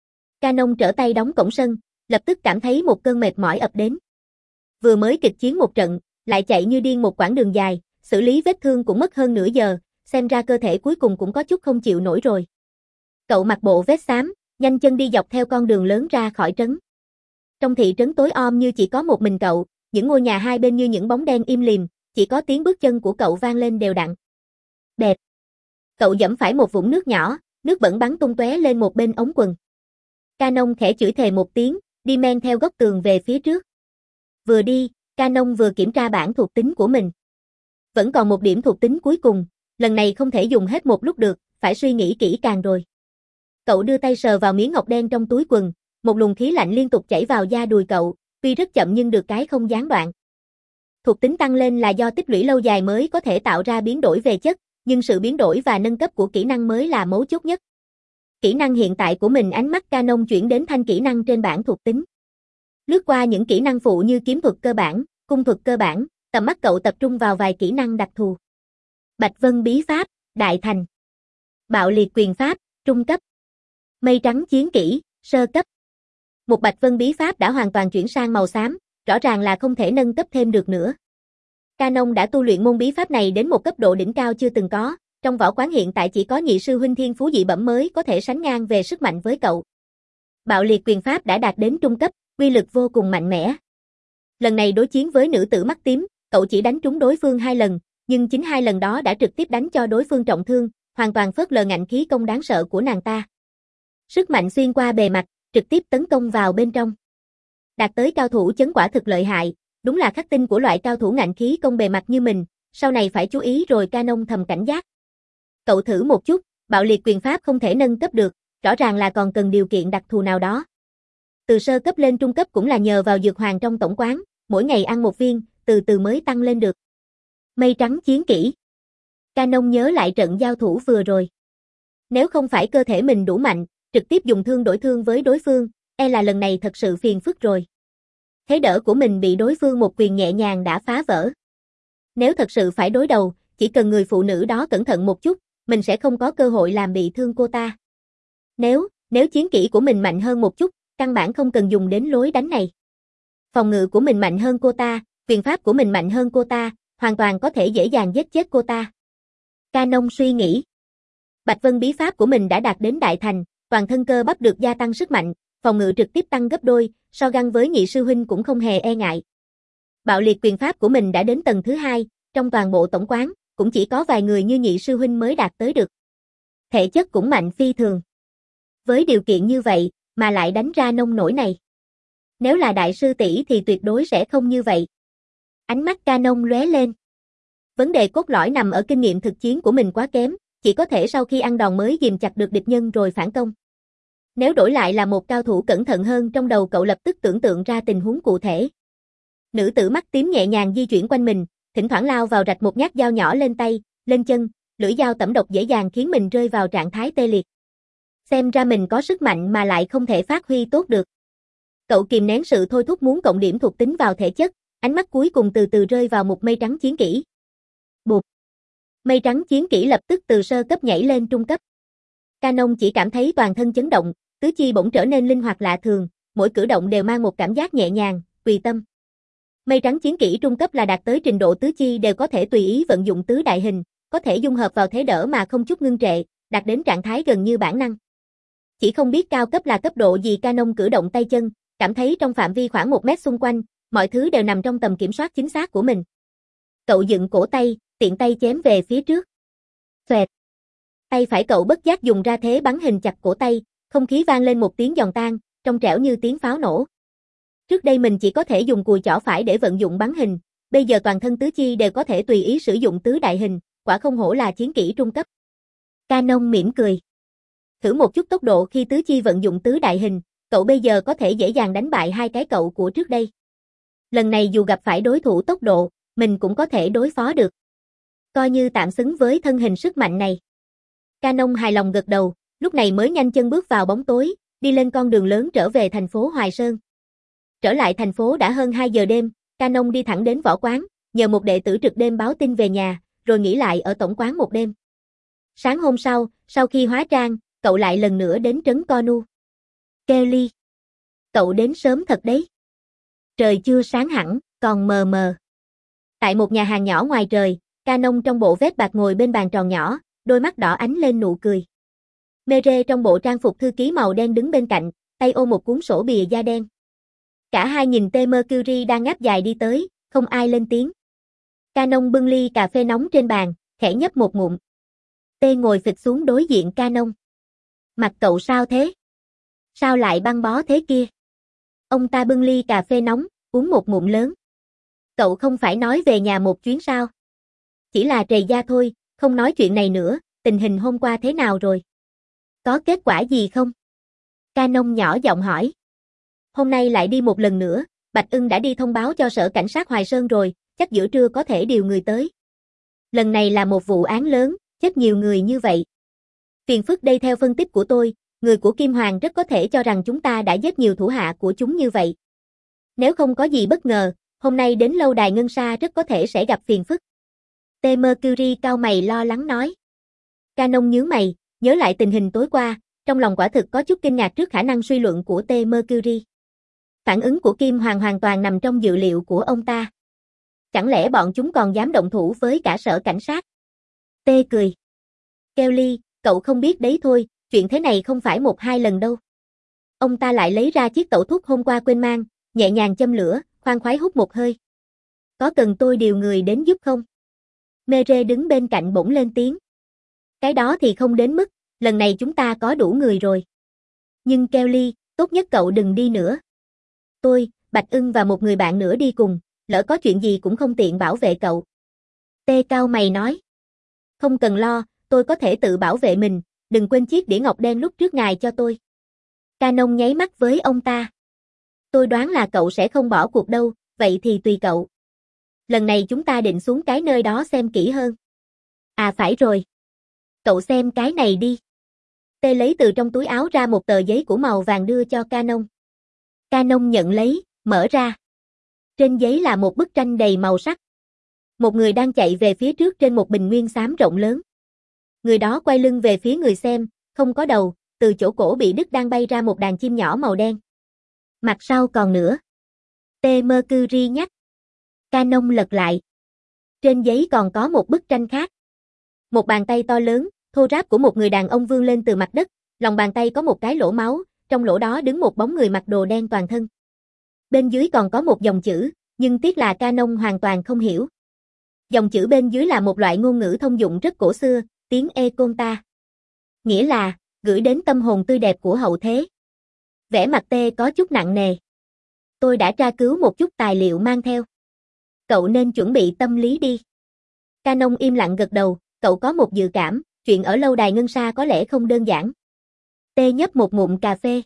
Canon trở tay đóng cổng sân, lập tức cảm thấy một cơn mệt mỏi ập đến. Vừa mới kịch chiến một trận, lại chạy như điên một quãng đường dài, xử lý vết thương cũng mất hơn nửa giờ, xem ra cơ thể cuối cùng cũng có chút không chịu nổi rồi. Cậu mặc bộ vest xám, nhanh chân đi dọc theo con đường lớn ra khỏi trấn. Trong thị trấn tối om như chỉ có một mình cậu, những ngôi nhà hai bên như những bóng đen im lìm, chỉ có tiếng bước chân của cậu vang lên đều đặn. Đẹp. Cậu giẫm phải một vũng nước nhỏ, nước bẩn bắn tung tóe lên một bên ống quần. Canon khẽ chửi thề một tiếng, đi men theo góc tường về phía trước. Vừa đi, Canon vừa kiểm tra bảng thuộc tính của mình. Vẫn còn một điểm thuộc tính cuối cùng, lần này không thể dùng hết một lúc được, phải suy nghĩ kỹ càng rồi. Cậu đưa tay sờ vào miếng ngọc đen trong túi quần, một luồng khí lạnh liên tục chảy vào da đùi cậu, tuy rất chậm nhưng được cái không gián đoạn. Thuộc tính tăng lên là do tích lũy lâu dài mới có thể tạo ra biến đổi về chất, nhưng sự biến đổi và nâng cấp của kỹ năng mới là mấu chốt nhất. Kỹ năng hiện tại của mình, ánh mắt Canon chuyển đến thanh kỹ năng trên bảng thuộc tính. Lướt qua những kỹ năng phụ như kiếm thuật cơ bản, cung thuật cơ bản, tầm mắt cậu tập trung vào vài kỹ năng đặc thù. Bạch Vân bí pháp, đại thành. Bạo liệt quyền pháp, trung cấp. Mây trắng chiến kỹ, sơ cấp. Một Bạch Vân bí pháp đã hoàn toàn chuyển sang màu xám, rõ ràng là không thể nâng cấp thêm được nữa. Canon đã tu luyện môn bí pháp này đến một cấp độ đỉnh cao chưa từng có, trong võ quán hiện tại chỉ có nhị sư huynh thiên phú dị bẩm mới có thể sánh ngang về sức mạnh với cậu. Bạo liệt quyền pháp đã đạt đến trung cấp, uy lực vô cùng mạnh mẽ. Lần này đối chiến với nữ tử mắt tím, cậu chỉ đánh trúng đối phương hai lần, nhưng chính hai lần đó đã trực tiếp đánh cho đối phương trọng thương, hoàn toàn phớt lờ ngạnh khí công đáng sợ của nàng ta. Sức mạnh xuyên qua bề mặt, trực tiếp tấn công vào bên trong. Đạt tới cao thủ chấn quả thực lợi hại, đúng là khắc tinh của loại cao thủ ngạnh khí công bề mặt như mình, sau này phải chú ý rồi. Canon thầm cảnh giác. Cậu thử một chút, bạo liệt quyền pháp không thể nâng cấp được, rõ ràng là còn cần điều kiện đặc thù nào đó. Từ sơ cấp lên trung cấp cũng là nhờ vào dược hoàng trong tổng quán, mỗi ngày ăn một viên, từ từ mới tăng lên được. Mây trắng chiến kỹ. Canon nhớ lại trận giao thủ vừa rồi. Nếu không phải cơ thể mình đủ mạnh, trực tiếp dùng thương đổi thương với đối phương, e là lần này thật sự phiền phức rồi. Thế đỡ của mình bị đối phương một quyền nhẹ nhàng đã phá vỡ. Nếu thật sự phải đối đầu, chỉ cần người phụ nữ đó cẩn thận một chút, mình sẽ không có cơ hội làm bị thương cô ta. Nếu, nếu chiến kỹ của mình mạnh hơn một chút, căn bản không cần dùng đến lối đánh này. Phòng ngự của mình mạnh hơn cô ta, quyền pháp của mình mạnh hơn cô ta, hoàn toàn có thể dễ dàng giết chết cô ta. Canon suy nghĩ. Bạch Vân bí pháp của mình đã đạt đến đại thành, toàn thân cơ bắp được gia tăng sức mạnh, phòng ngự trực tiếp tăng gấp đôi, so găng với nhị sư huynh cũng không hề e ngại. Bạo liệt quyền pháp của mình đã đến tầng thứ hai, trong toàn bộ tổng quán, cũng chỉ có vài người như nhị sư huynh mới đạt tới được. Thể chất cũng mạnh phi thường. Với điều kiện như vậy, mà lại đánh ra nông nổi này. Nếu là đại sư tỷ thì tuyệt đối sẽ không như vậy. Ánh mắt Canon lóe lên. Vấn đề cốt lõi nằm ở kinh nghiệm thực chiến của mình quá kém, chỉ có thể sau khi ăn đòn mới ghìm chặt được địch nhân rồi phản công. Nếu đổi lại là một cao thủ cẩn thận hơn, trong đầu cậu lập tức tưởng tượng ra tình huống cụ thể. Nữ tử mắt tím nhẹ nhàng di chuyển quanh mình, thỉnh thoảng lao vào rạch một nhát dao nhỏ lên tay, lên chân, lưỡi dao tẩm độc dễ dàng khiến mình rơi vào trạng thái tê liệt. Xem ra mình có sức mạnh mà lại không thể phát huy tốt được. Cậu kìm nén sự thôi thúc muốn cộng điểm thuộc tính vào thể chất, ánh mắt cuối cùng từ từ rơi vào một mây trắng chiến kỹ. Bụp. Mây trắng chiến kỹ lập tức từ sơ cấp nhảy lên trung cấp. Canon chỉ cảm thấy toàn thân chấn động, tứ chi bỗng trở nên linh hoạt lạ thường, mỗi cử động đều mang một cảm giác nhẹ nhàng, tùy tâm. Mây trắng chiến kỹ trung cấp là đạt tới trình độ tứ chi đều có thể tùy ý vận dụng tứ đại hình, có thể dung hợp vào thế đỡ mà không chút ngưng trệ, đạt đến trạng thái gần như bản năng. Chỉ không biết cao cấp là cấp độ gì. Canon cử động tay chân, cảm thấy trong phạm vi khoảng một mét xung quanh, mọi thứ đều nằm trong tầm kiểm soát chính xác của mình. Cậu dựng cổ tay, tiện tay chém về phía trước. Xoẹt. Tay phải cậu bất giác dùng ra thế bắn hình chặt cổ tay, không khí vang lên một tiếng giòn tan, trong trẻo như tiếng pháo nổ. Trước đây mình chỉ có thể dùng cùi chỏ phải để vận dụng bắn hình, bây giờ toàn thân tứ chi đều có thể tùy ý sử dụng tứ đại hình, quả không hổ là chiến kỹ trung cấp. Canon mỉm cười. Thử một chút tốc độ khi tứ chi vận dụng tứ đại hình, cậu bây giờ có thể dễ dàng đánh bại hai cái cậu của trước đây. Lần này dù gặp phải đối thủ tốc độ, mình cũng có thể đối phó được. Coi như tạm xứng với thân hình sức mạnh này. Canon hài lòng gật đầu, lúc này mới nhanh chân bước vào bóng tối, đi lên con đường lớn trở về thành phố Hoài Sơn. Trở lại thành phố đã hơn hai giờ đêm, Canon đi thẳng đến võ quán, nhờ một đệ tử trực đêm báo tin về nhà, rồi nghỉ lại ở tổng quán một đêm. Sáng hôm sau, sau khi hóa trang, cậu lại lần nữa đến trấn Konu. Kelly, cậu đến sớm thật đấy. Trời chưa sáng hẳn, còn mờ mờ. Tại một nhà hàng nhỏ ngoài trời, Canon trong bộ vest bạc ngồi bên bàn tròn nhỏ, đôi mắt đỏ ánh lên nụ cười. Mere trong bộ trang phục thư ký màu đen đứng bên cạnh, tay ôm một cuốn sổ bìa da đen. Cả hai nhìn T Mercury đang ngáp dài đi tới, không ai lên tiếng. Canon bưng ly cà phê nóng trên bàn, khẽ nhấp một ngụm. T ngồi phịch xuống đối diện Canon. Mặt cậu sao thế? Sao lại băng bó thế kia? Ông ta bưng ly cà phê nóng, uống một ngụm lớn. Cậu không phải nói về nhà một chuyến sao? Chỉ là trầy da thôi, không nói chuyện này nữa, tình hình hôm qua thế nào rồi? Có kết quả gì không? Canon nhỏ giọng hỏi. Hôm nay lại đi một lần nữa, Bạch Ưng đã đi thông báo cho sở cảnh sát Hoài Sơn rồi, chắc giữa trưa có thể điều người tới. Lần này là một vụ án lớn, chết nhiều người như vậy. Phiền phức đây. Theo phân tích của tôi, người của Kim Hoàng rất có thể cho rằng chúng ta đã giết nhiều thủ hạ của chúng như vậy. Nếu không có gì bất ngờ, hôm nay đến lâu đài Ngân Sa rất có thể sẽ gặp phiền phức. T Mercury cau mày lo lắng nói. Canon nhướng mày, nhớ lại tình hình tối qua, trong lòng quả thực có chút kinh ngạc trước khả năng suy luận của T Mercury. Phản ứng của Kim Hoàng hoàn toàn nằm trong dự liệu của ông ta. Chẳng lẽ bọn chúng còn dám động thủ với cả sở cảnh sát? T cười. Kelly, cậu không biết đấy thôi, chuyện thế này không phải một hai lần đâu. Ông ta lại lấy ra chiếc tẩu thuốc hôm qua quên mang, nhẹ nhàng châm lửa, khoan khoái hút một hơi. Có cần tôi điều người đến giúp không? Mere đứng bên cạnh bỗng lên tiếng. Cái đó thì không đến mức, lần này chúng ta có đủ người rồi. Nhưng Kelly, tốt nhất cậu đừng đi nữa. Tôi, Bạch Ưng và một người bạn nữa đi cùng, lỡ có chuyện gì cũng không tiện bảo vệ cậu. Tê cao mày nói. Không cần lo, tôi có thể tự bảo vệ mình, đừng quên chiếc đĩa ngọc đen lúc trước ngài cho tôi. Canon nháy mắt với ông ta. Tôi đoán là cậu sẽ không bỏ cuộc đâu, vậy thì tùy cậu. Lần này chúng ta định xuống cái nơi đó xem kỹ hơn. À phải rồi. Cậu xem cái này đi. Tê lấy từ trong túi áo ra một tờ giấy của màu vàng đưa cho Canon. Canon nhận lấy, mở ra. Trên giấy là một bức tranh đầy màu sắc. Một người đang chạy về phía trước trên một bình nguyên xám rộng lớn. Người đó quay lưng về phía người xem, không có đầu, từ chỗ cổ bị đứt đang bay ra một đàn chim nhỏ màu đen. Mặt sau còn nữa. T. Mercury nhắc. Canon lật lại. Trên giấy còn có một bức tranh khác. Một bàn tay to lớn, thô ráp của một người đàn ông vươn lên từ mặt đất, lòng bàn tay có một cái lỗ máu, trong lỗ đó đứng một bóng người mặc đồ đen toàn thân. Bên dưới còn có một dòng chữ, nhưng tiếc là Canon hoàn toàn không hiểu. Dòng chữ bên dưới là một loại ngôn ngữ thông dụng rất cổ xưa, tiếng Econta. Nghĩa là, gửi đến tâm hồn tươi đẹp của hậu thế. Vẻ mặt Tê có chút nặng nề. Tôi đã tra cứu một chút tài liệu mang theo. Cậu nên chuẩn bị tâm lý đi. Canon im lặng gật đầu, cậu có một dự cảm, chuyện ở lâu đài ngân sa có lẽ không đơn giản. Tê nhấp một ngụm cà phê.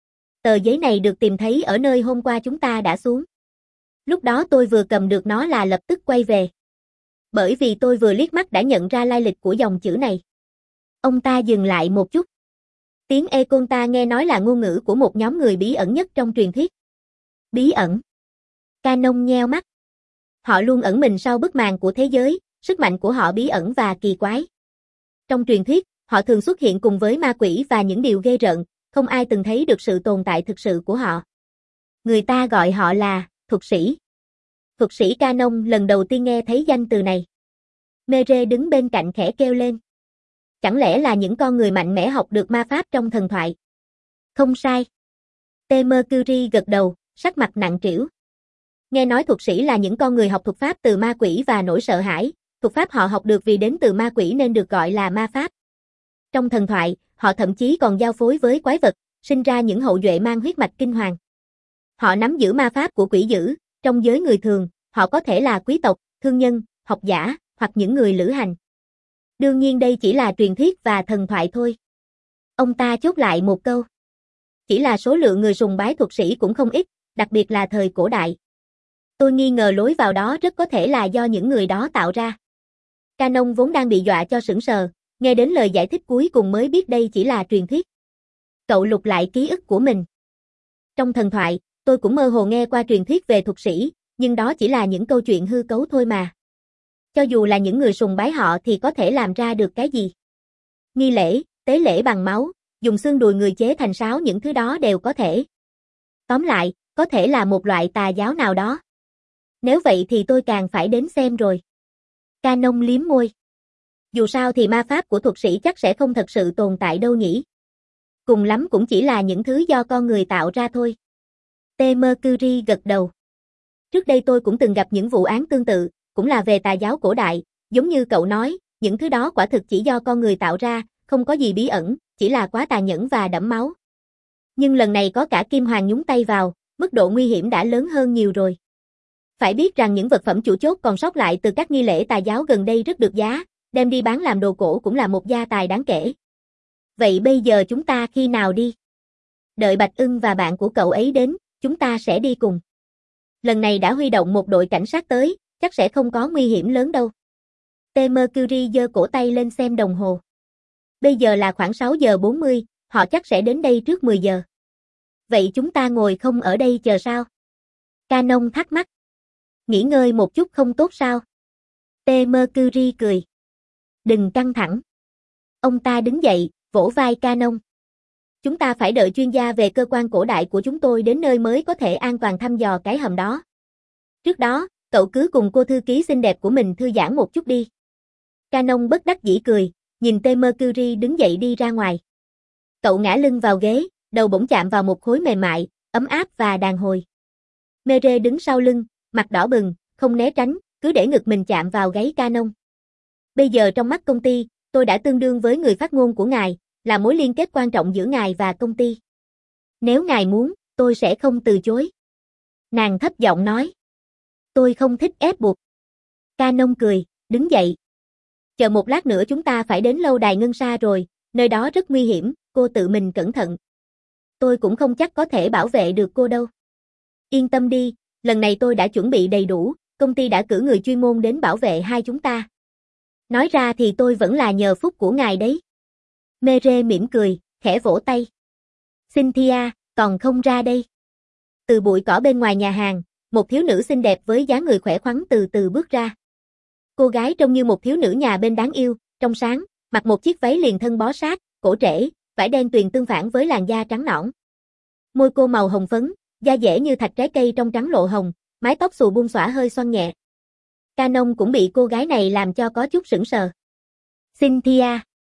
Tờ giấy này được tìm thấy ở nơi hôm qua chúng ta đã xuống. Lúc đó tôi vừa cầm được nó là lập tức quay về. Bởi vì tôi vừa liếc mắt đã nhận ra lai lịch của dòng chữ này. Ông ta dừng lại một chút. Tiếng Econta nghe nói là ngôn ngữ của một nhóm người bí ẩn nhất trong truyền thuyết. Bí ẩn. Canon nheo mắt. Họ luôn ẩn mình sau bức màn của thế giới, sức mạnh của họ bí ẩn và kỳ quái. Trong truyền thuyết, họ thường xuất hiện cùng với ma quỷ và những điều ghê rợn, không ai từng thấy được sự tồn tại thực sự của họ. Người ta gọi họ là thuật sĩ. Thuật sĩ Canon lần đầu tiên nghe thấy danh từ này. Mere đứng bên cạnh khẽ kêu lên. Chẳng lẽ là những con người mạnh mẽ học được ma pháp trong thần thoại? Không sai. T. Mercury gật đầu, sắc mặt nặng trĩu. Nghe nói thuật sĩ là những con người học thuật pháp từ ma quỷ và nỗi sợ hãi, thuật pháp họ học được vì đến từ ma quỷ nên được gọi là ma pháp. Trong thần thoại, họ thậm chí còn giao phối với quái vật, sinh ra những hậu duệ mang huyết mạch kinh hoàng. Họ nắm giữ ma pháp của quỷ dữ, trong giới người thường, họ có thể là quý tộc, thương nhân, học giả, hoặc những người lữ hành. Đương nhiên đây chỉ là truyền thuyết và thần thoại thôi. Ông ta chốt lại một câu. Chỉ là số lượng người sùng bái thuật sĩ cũng không ít, đặc biệt là thời cổ đại. Tôi nghi ngờ lối vào đó rất có thể là do những người đó tạo ra. Canon vốn đang bị dọa cho sững sờ, nghe đến lời giải thích cuối cùng mới biết đây chỉ là truyền thuyết. Cậu lục lại ký ức của mình. Trong thần thoại, tôi cũng mơ hồ nghe qua truyền thuyết về thuật sĩ, nhưng đó chỉ là những câu chuyện hư cấu thôi mà. Cho dù là những người sùng bái họ thì có thể làm ra được cái gì? Nghi lễ, tế lễ bằng máu, dùng xương đùi người chế thành sáo, những thứ đó đều có thể. Tóm lại, có thể là một loại tà giáo nào đó. Nếu vậy thì tôi càng phải đến xem rồi. Canon liếm môi. Dù sao thì ma pháp của thuật sĩ chắc sẽ không thật sự tồn tại đâu nhỉ. Cùng lắm cũng chỉ là những thứ do con người tạo ra thôi. T. Mercury gật đầu. Trước đây tôi cũng từng gặp những vụ án tương tự, cũng là về tà giáo cổ đại, giống như cậu nói, những thứ đó quả thực chỉ do con người tạo ra, không có gì bí ẩn, chỉ là quá tàn nhẫn và đẫm máu. Nhưng lần này có cả Kim Hoàng nhúng tay vào, mức độ nguy hiểm đã lớn hơn nhiều rồi. Phải biết rằng những vật phẩm chủ chốt còn sót lại từ các nghi lễ tà giáo gần đây rất được giá, đem đi bán làm đồ cổ cũng là một gia tài đáng kể. Vậy bây giờ chúng ta khi nào đi? Đợi Bạch Ưng và bạn của cậu ấy đến, chúng ta sẽ đi cùng. Lần này đã huy động một đội cảnh sát tới, chắc sẽ không có nguy hiểm lớn đâu. T. Mercury giơ cổ tay lên xem đồng hồ. Bây giờ là khoảng sáu giờ bốn mươi, họ chắc sẽ đến đây trước mười giờ. Vậy chúng ta ngồi không ở đây chờ sao? Canon thắc mắc. Nghỉ ngơi một chút không tốt sao? T. Mercury cười. Đừng căng thẳng. Ông ta đứng dậy, vỗ vai Canon. Chúng ta phải đợi chuyên gia về cơ quan cổ đại của chúng tôi đến nơi mới có thể an toàn thăm dò cái hầm đó. Trước đó, Cậu cứ cùng cô thư ký xinh đẹp của mình thư giãn một chút đi. Canon bất đắc dĩ cười, nhìn T Mercury đứng dậy đi ra ngoài. Cậu ngã lưng vào ghế, đầu bỗng chạm vào một khối mềm mại, ấm áp và đàn hồi. Mere đứng sau lưng, mặt đỏ bừng, không né tránh, cứ để ngực mình chạm vào gáy Canon. Bây giờ trong mắt công ty, tôi đã tương đương với người phát ngôn của ngài, là mối liên kết quan trọng giữa ngài và công ty. Nếu ngài muốn, tôi sẽ không từ chối. Nàng thấp giọng nói. Tôi không thích ép buộc. Canon cười, đứng dậy. Chờ một lát nữa chúng ta phải đến lâu đài ngân sa rồi, nơi đó rất nguy hiểm, cô tự mình cẩn thận. Tôi cũng không chắc có thể bảo vệ được cô đâu. Yên tâm đi, lần này tôi đã chuẩn bị đầy đủ, công ty đã cử người chuyên môn đến bảo vệ hai chúng ta. Nói ra thì tôi vẫn là nhờ phúc của ngài đấy. Mere mỉm cười, khẽ vỗ tay. Cynthia, còn không ra đây. Từ bụi cỏ bên ngoài nhà hàng, một thiếu nữ xinh đẹp với dáng người khỏe khoắn từ từ bước ra. Cô gái trông như một thiếu nữ nhà bên đáng yêu, trong sáng, mặc một chiếc váy liền thân bó sát, cổ trễ, vải đen tuyền tương phản với làn da trắng nõn. Môi cô màu hồng phấn, da dẻ như thạch trái cây trong trắng lộ hồng, mái tóc xù buông xõa hơi xoăn nhẹ. Canon cũng bị cô gái này làm cho có chút sững sờ. Cynthia,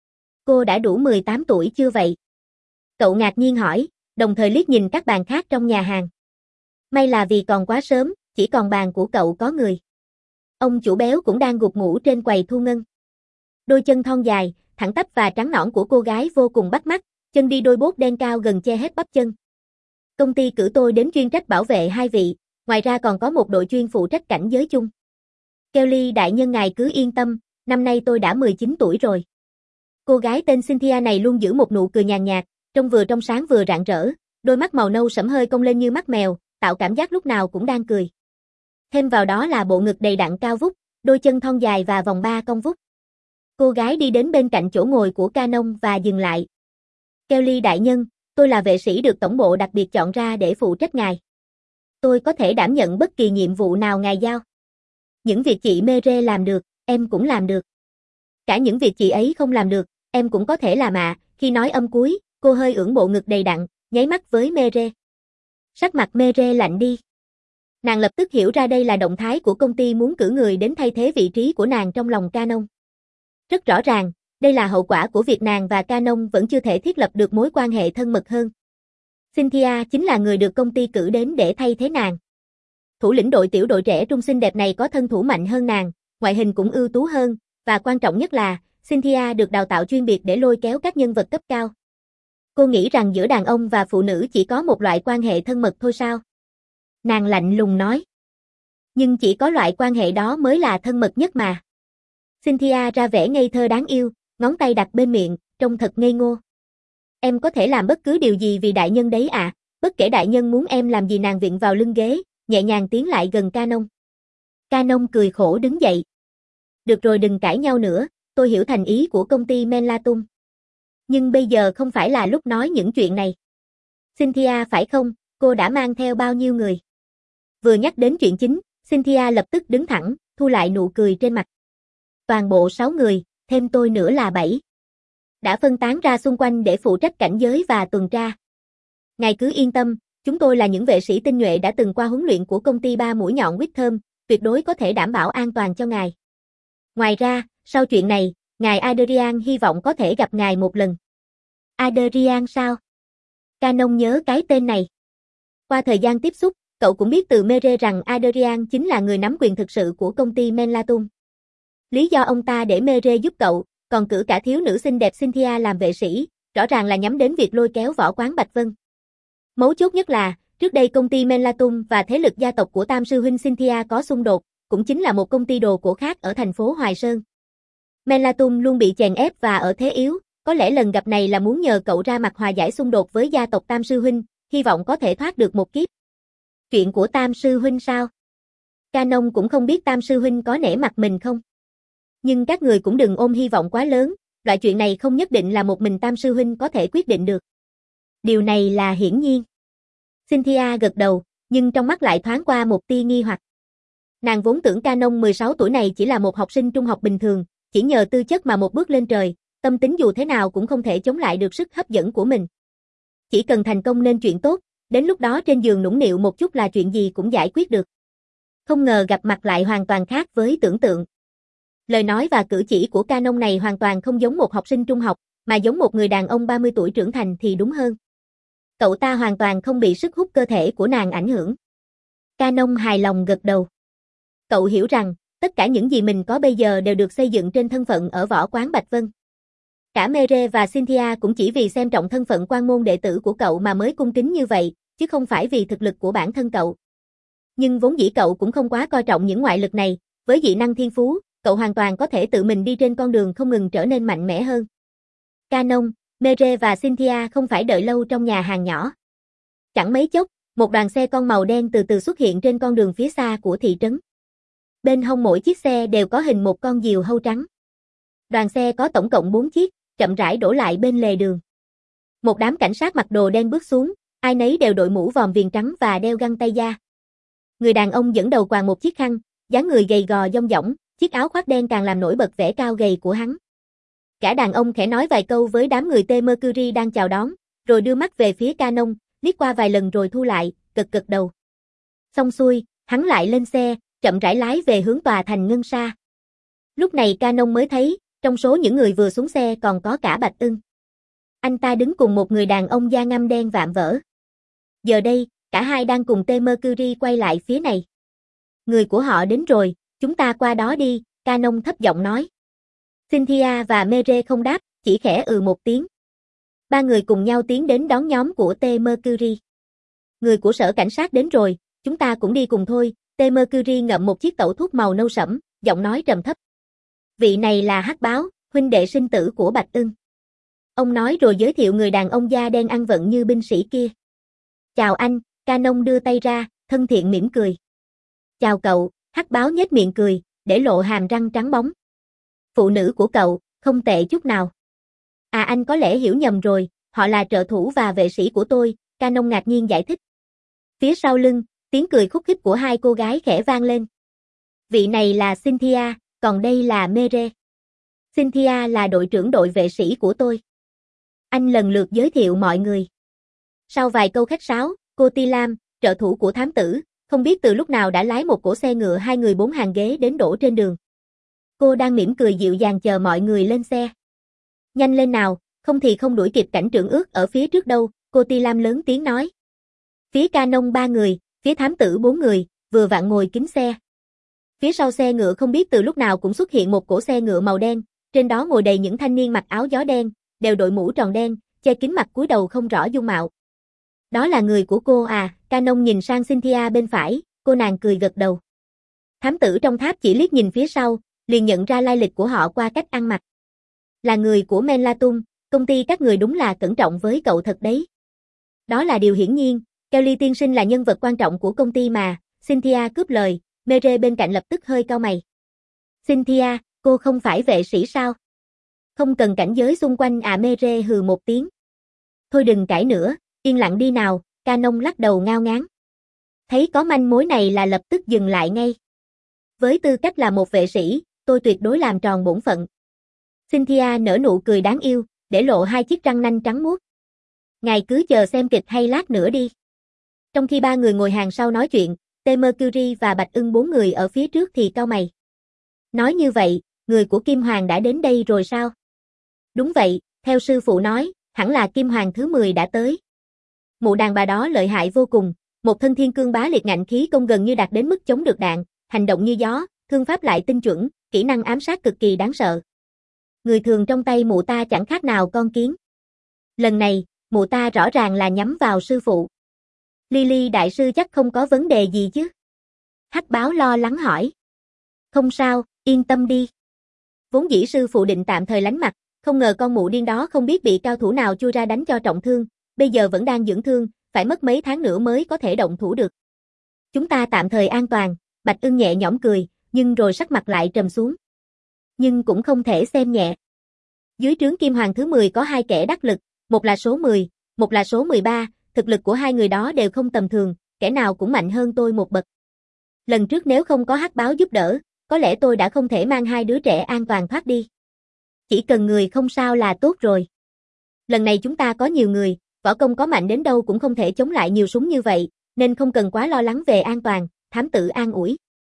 cô đã đủ mười tám tuổi chưa vậy? Cậu ngạc nhiên hỏi, đồng thời liếc nhìn các bàn khác trong nhà hàng. May là vì còn quá sớm, chỉ còn bàn của cậu có người. Ông chủ béo cũng đang gục ngủ trên quầy thu ngân. Đôi chân thon dài, thẳng tắp và trắng nõn của cô gái vô cùng bắt mắt, chân đi đôi bốt đen cao gần che hết bắp chân. Công ty cử tôi đến chuyên trách bảo vệ hai vị, ngoài ra còn có một đội chuyên phụ trách cảnh giới chung. Kelly đại nhân ngài cứ yên tâm, năm nay tôi đã mười chín tuổi rồi. Cô gái tên Cynthia này luôn giữ một nụ cười nhàn nhạt, trông vừa trong sáng vừa rạng rỡ, đôi mắt màu nâu sẫm hơi cong lên như mắt mèo, tạo cảm giác lúc nào cũng đang cười. Thêm vào đó là bộ ngực đầy đặn cao vút, đôi chân thon dài và vòng ba cong vút. Cô gái đi đến bên cạnh chỗ ngồi của Canon và dừng lại. Kelly đại nhân, tôi là vệ sĩ được tổng bộ đặc biệt chọn ra để phụ trách ngài. Tôi có thể đảm nhận bất kỳ nhiệm vụ nào ngài giao. Những việc chị Mere làm được, em cũng làm được. Cả những việc chị ấy không làm được, em cũng có thể làm ạ. À. Khi nói âm cuối, cô hơi ưỡn bộ ngực đầy đặn, nháy mắt với Mere. Sắc mặt Mere lạnh đi. Nàng lập tức hiểu ra đây là động thái của công ty muốn cử người đến thay thế vị trí của nàng trong lòng Canon. Rất rõ ràng, đây là hậu quả của việc nàng và Canon vẫn chưa thể thiết lập được mối quan hệ thân mật hơn. Cynthia chính là người được công ty cử đến để thay thế nàng. Thủ lĩnh đội tiểu đội trẻ trung xinh đẹp này có thân thủ mạnh hơn nàng, ngoại hình cũng ưu tú hơn, và quan trọng nhất là, Cynthia được đào tạo chuyên biệt để lôi kéo các nhân vật cấp cao. Cô nghĩ rằng giữa đàn ông và phụ nữ chỉ có một loại quan hệ thân mật thôi sao? Nàng lạnh lùng nói. Nhưng chỉ có loại quan hệ đó mới là thân mật nhất mà. Cynthia ra vẻ ngây thơ đáng yêu, ngón tay đặt bên miệng, trông thật ngây ngô. Em có thể làm bất cứ điều gì vì đại nhân đấy à, bất kể đại nhân muốn em làm gì. Nàng vịn vào lưng ghế, nhẹ nhàng tiến lại gần Canon. Canon cười khổ đứng dậy. Được rồi, đừng cãi nhau nữa, tôi hiểu thành ý của công ty Menlatum. Nhưng bây giờ không phải là lúc nói những chuyện này. Cynthia phải không, cô đã mang theo bao nhiêu người? Vừa nhắc đến chuyện chính, Cynthia lập tức đứng thẳng, thu lại nụ cười trên mặt. Toàn bộ sáu người, thêm tôi nữa là bảy. Đã phân tán ra xung quanh để phụ trách cảnh giới và tuần tra. Ngài cứ yên tâm, chúng tôi là những vệ sĩ tinh nhuệ đã từng qua huấn luyện của công ty ba mũi nhọn Witham, tuyệt đối có thể đảm bảo an toàn cho ngài. Ngoài ra, sau chuyện này, ngài Adrian hy vọng có thể gặp ngài một lần. Adrian sao? Canon nhớ cái tên này. Qua thời gian tiếp xúc, cậu cũng biết từ Mere rằng Adrian chính là người nắm quyền thực sự của công ty Menlatum. Lý do ông ta để Mere giúp cậu, còn cử cả thiếu nữ xinh đẹp Cynthia làm vệ sĩ, rõ ràng là nhắm đến việc lôi kéo võ quán Bạch Vân. Mấu chốt nhất là, trước đây công ty Menlatum và thế lực gia tộc của Tam sư huynh Cynthia có xung đột, cũng chính là một công ty đồ cổ khác ở thành phố Hoài Sơn. Menlatum luôn bị chèn ép và ở thế yếu, có lẽ lần gặp này là muốn nhờ cậu ra mặt hòa giải xung đột với gia tộc Tam sư huynh, hy vọng có thể thoát được một kiếp. Chuyện của Tam sư huynh sao? Canon cũng không biết Tam sư huynh có nể mặt mình không. Nhưng các người cũng đừng ôm hy vọng quá lớn, loại chuyện này không nhất định là một mình Tam sư huynh có thể quyết định được. Điều này là hiển nhiên. Cynthia gật đầu, nhưng trong mắt lại thoáng qua một tia nghi hoặc. Nàng vốn tưởng Canon mười sáu tuổi này chỉ là một học sinh trung học bình thường, chỉ nhờ tư chất mà một bước lên trời, tâm tính dù thế nào cũng không thể chống lại được sức hấp dẫn của mình. Chỉ cần thành công nên chuyện tốt, đến lúc đó trên giường nũng nịu một chút là chuyện gì cũng giải quyết được. Không ngờ gặp mặt lại hoàn toàn khác với tưởng tượng. Lời nói và cử chỉ của Canon này hoàn toàn không giống một học sinh trung học, mà giống một người đàn ông ba mươi tuổi trưởng thành thì đúng hơn. Cậu ta hoàn toàn không bị sức hút cơ thể của nàng ảnh hưởng. Canon hài lòng gật đầu. Cậu hiểu rằng, tất cả những gì mình có bây giờ đều được xây dựng trên thân phận ở võ quán Bạch Vân. Cả Mere và Cynthia cũng chỉ vì xem trọng thân phận quan môn đệ tử của cậu mà mới cung kính như vậy, chứ không phải vì thực lực của bản thân cậu. Nhưng vốn dĩ cậu cũng không quá coi trọng những ngoại lực này, với dị năng thiên phú, cậu hoàn toàn có thể tự mình đi trên con đường không ngừng trở nên mạnh mẽ hơn. Canon, Mere và Cynthia không phải đợi lâu trong nhà hàng nhỏ. Chẳng mấy chốc, một đoàn xe con màu đen từ từ xuất hiện trên con đường phía xa của thị trấn. Bên hông mỗi chiếc xe đều có hình một con diều hâu trắng. Đoàn xe có tổng cộng bốn chiếc, chậm rãi đổ lại bên lề đường. Một đám cảnh sát mặc đồ đen bước xuống, ai nấy đều đội mũ vòm viền trắng và đeo găng tay da. Người đàn ông dẫn đầu quàng một chiếc khăn, dáng người gầy gò dong dỏng, chiếc áo khoác đen càng làm nổi bật vẻ cao gầy của hắn. Cả đàn ông khẽ nói vài câu với đám người T Mercury đang chào đón, rồi đưa mắt về phía Canon, liếc qua vài lần rồi thu lại, gật gật đầu. Xong xuôi, hắn lại lên xe, chậm rãi lái về hướng tòa thành Ngân Sa. Lúc này Canon mới thấy, trong số những người vừa xuống xe còn có cả Bạch Ưng. Anh ta đứng cùng một người đàn ông da ngăm đen vạm vỡ. Giờ đây, cả hai đang cùng T Mercury quay lại phía này. Người của họ đến rồi, chúng ta qua đó đi, Canon thấp giọng nói. Cynthia và Mere không đáp, chỉ khẽ ừ một tiếng. Ba người cùng nhau tiến đến đón nhóm của T Mercury. Người của sở cảnh sát đến rồi, chúng ta cũng đi cùng thôi. T Mercury ngậm một chiếc tẩu thuốc màu nâu sẫm, giọng nói trầm thấp. Vị này là Hắc Báo, huynh đệ sinh tử của Bạch Ưng. Ông nói rồi giới thiệu người đàn ông da đen ăn vận như binh sĩ kia. Chào anh, Canon đưa tay ra, thân thiện mỉm cười. Chào cậu, Hắc Báo nhếch miệng cười, để lộ hàm răng trắng bóng. Phụ nữ của cậu, không tệ chút nào. À anh có lẽ hiểu nhầm rồi, họ là trợ thủ và vệ sĩ của tôi, Canon ngạc nhiên giải thích. Phía sau lưng, tiếng cười khúc khích của hai cô gái khẽ vang lên. Vị này là Cynthia, còn đây là Mere. Cynthia là đội trưởng đội vệ sĩ của tôi. Anh lần lượt giới thiệu mọi người. Sau vài câu khách sáo, cô Ti Lam, trợ thủ của thám tử, không biết từ lúc nào đã lái một cỗ xe ngựa hai người bốn hàng ghế đến đổ trên đường. Cô đang mỉm cười dịu dàng chờ mọi người lên xe. Nhanh lên nào, không thì không đuổi kịp cảnh trưởng ước ở phía trước đâu, cô Ti Lam lớn tiếng nói. Phía Canon ba người, phía thám tử bốn người, vừa vặn ngồi kín xe. Phía sau xe ngựa không biết từ lúc nào cũng xuất hiện một cỗ xe ngựa màu đen, trên đó ngồi đầy những thanh niên mặc áo gió đen, đều đội mũ tròn đen, che kín mặt cúi đầu không rõ dung mạo. Đó là người của cô à, Canon nhìn sang Cynthia bên phải, cô nàng cười gật đầu. Thám tử trong tháp chỉ liếc nhìn phía sau, liền nhận ra lai lịch của họ qua cách ăn mặc. Là người của Menlatung, công ty các người đúng là cẩn trọng với cậu thật đấy. Đó là điều hiển nhiên, Kelly tiên sinh là nhân vật quan trọng của công ty mà, Cynthia cướp lời, Mere bên cạnh lập tức hơi cau mày. Cynthia, cô không phải vệ sĩ sao? Không cần cảnh giới xung quanh à, Mere hừ một tiếng. Thôi đừng cãi nữa, yên lặng đi nào, Canon lắc đầu ngao ngán. Thấy có manh mối này là lập tức dừng lại ngay. Với tư cách là một vệ sĩ, tôi tuyệt đối làm tròn bổn phận. Cynthia nở nụ cười đáng yêu, để lộ hai chiếc răng nanh trắng muốt. Ngài cứ chờ xem kịch hay lát nữa đi. Trong khi ba người ngồi hàng sau nói chuyện, T Mercury và Bạch Ưng bốn người ở phía trước thì cau mày. Nói như vậy, người của Kim Hoàng đã đến đây rồi sao? Đúng vậy, theo sư phụ nói, hẳn là Kim Hoàng thứ mười đã tới. Mụ đàn bà đó lợi hại vô cùng, một thân thiên cương bá liệt ngạnh khí công gần như đạt đến mức chống được đạn, hành động như gió, thương pháp lại tinh chuẩn, kỹ năng ám sát cực kỳ đáng sợ. Người thường trong tay mụ ta chẳng khác nào con kiến. Lần này, mụ ta rõ ràng là nhắm vào sư phụ. Lily đại sư chắc không có vấn đề gì chứ? Hắc Báo lo lắng hỏi. Không sao, yên tâm đi. Vốn dĩ sư phụ định tạm thời lánh mặt, không ngờ con mụ điên đó không biết bị cao thủ nào chui ra đánh cho trọng thương, bây giờ vẫn đang dưỡng thương, phải mất mấy tháng nữa mới có thể động thủ được. Chúng ta tạm thời an toàn, Bạch Ưng nhẹ nhõm cười, nhưng rồi sắc mặt lại trầm xuống. Nhưng cũng không thể xem nhẹ. Dưới trướng Kim Hoàng thứ mười có hai kẻ đắc lực, một là số mười, một là số mười ba, thực lực của hai người đó đều không tầm thường, kẻ nào cũng mạnh hơn tôi một bậc. Lần trước nếu không có Hắc Báo giúp đỡ, có lẽ tôi đã không thể mang hai đứa trẻ an toàn thoát đi. Chỉ cần người không sao là tốt rồi. Lần này chúng ta có nhiều người, võ công có mạnh đến đâu cũng không thể chống lại nhiều súng như vậy, nên không cần quá lo lắng về an toàn, thám tử an ủi.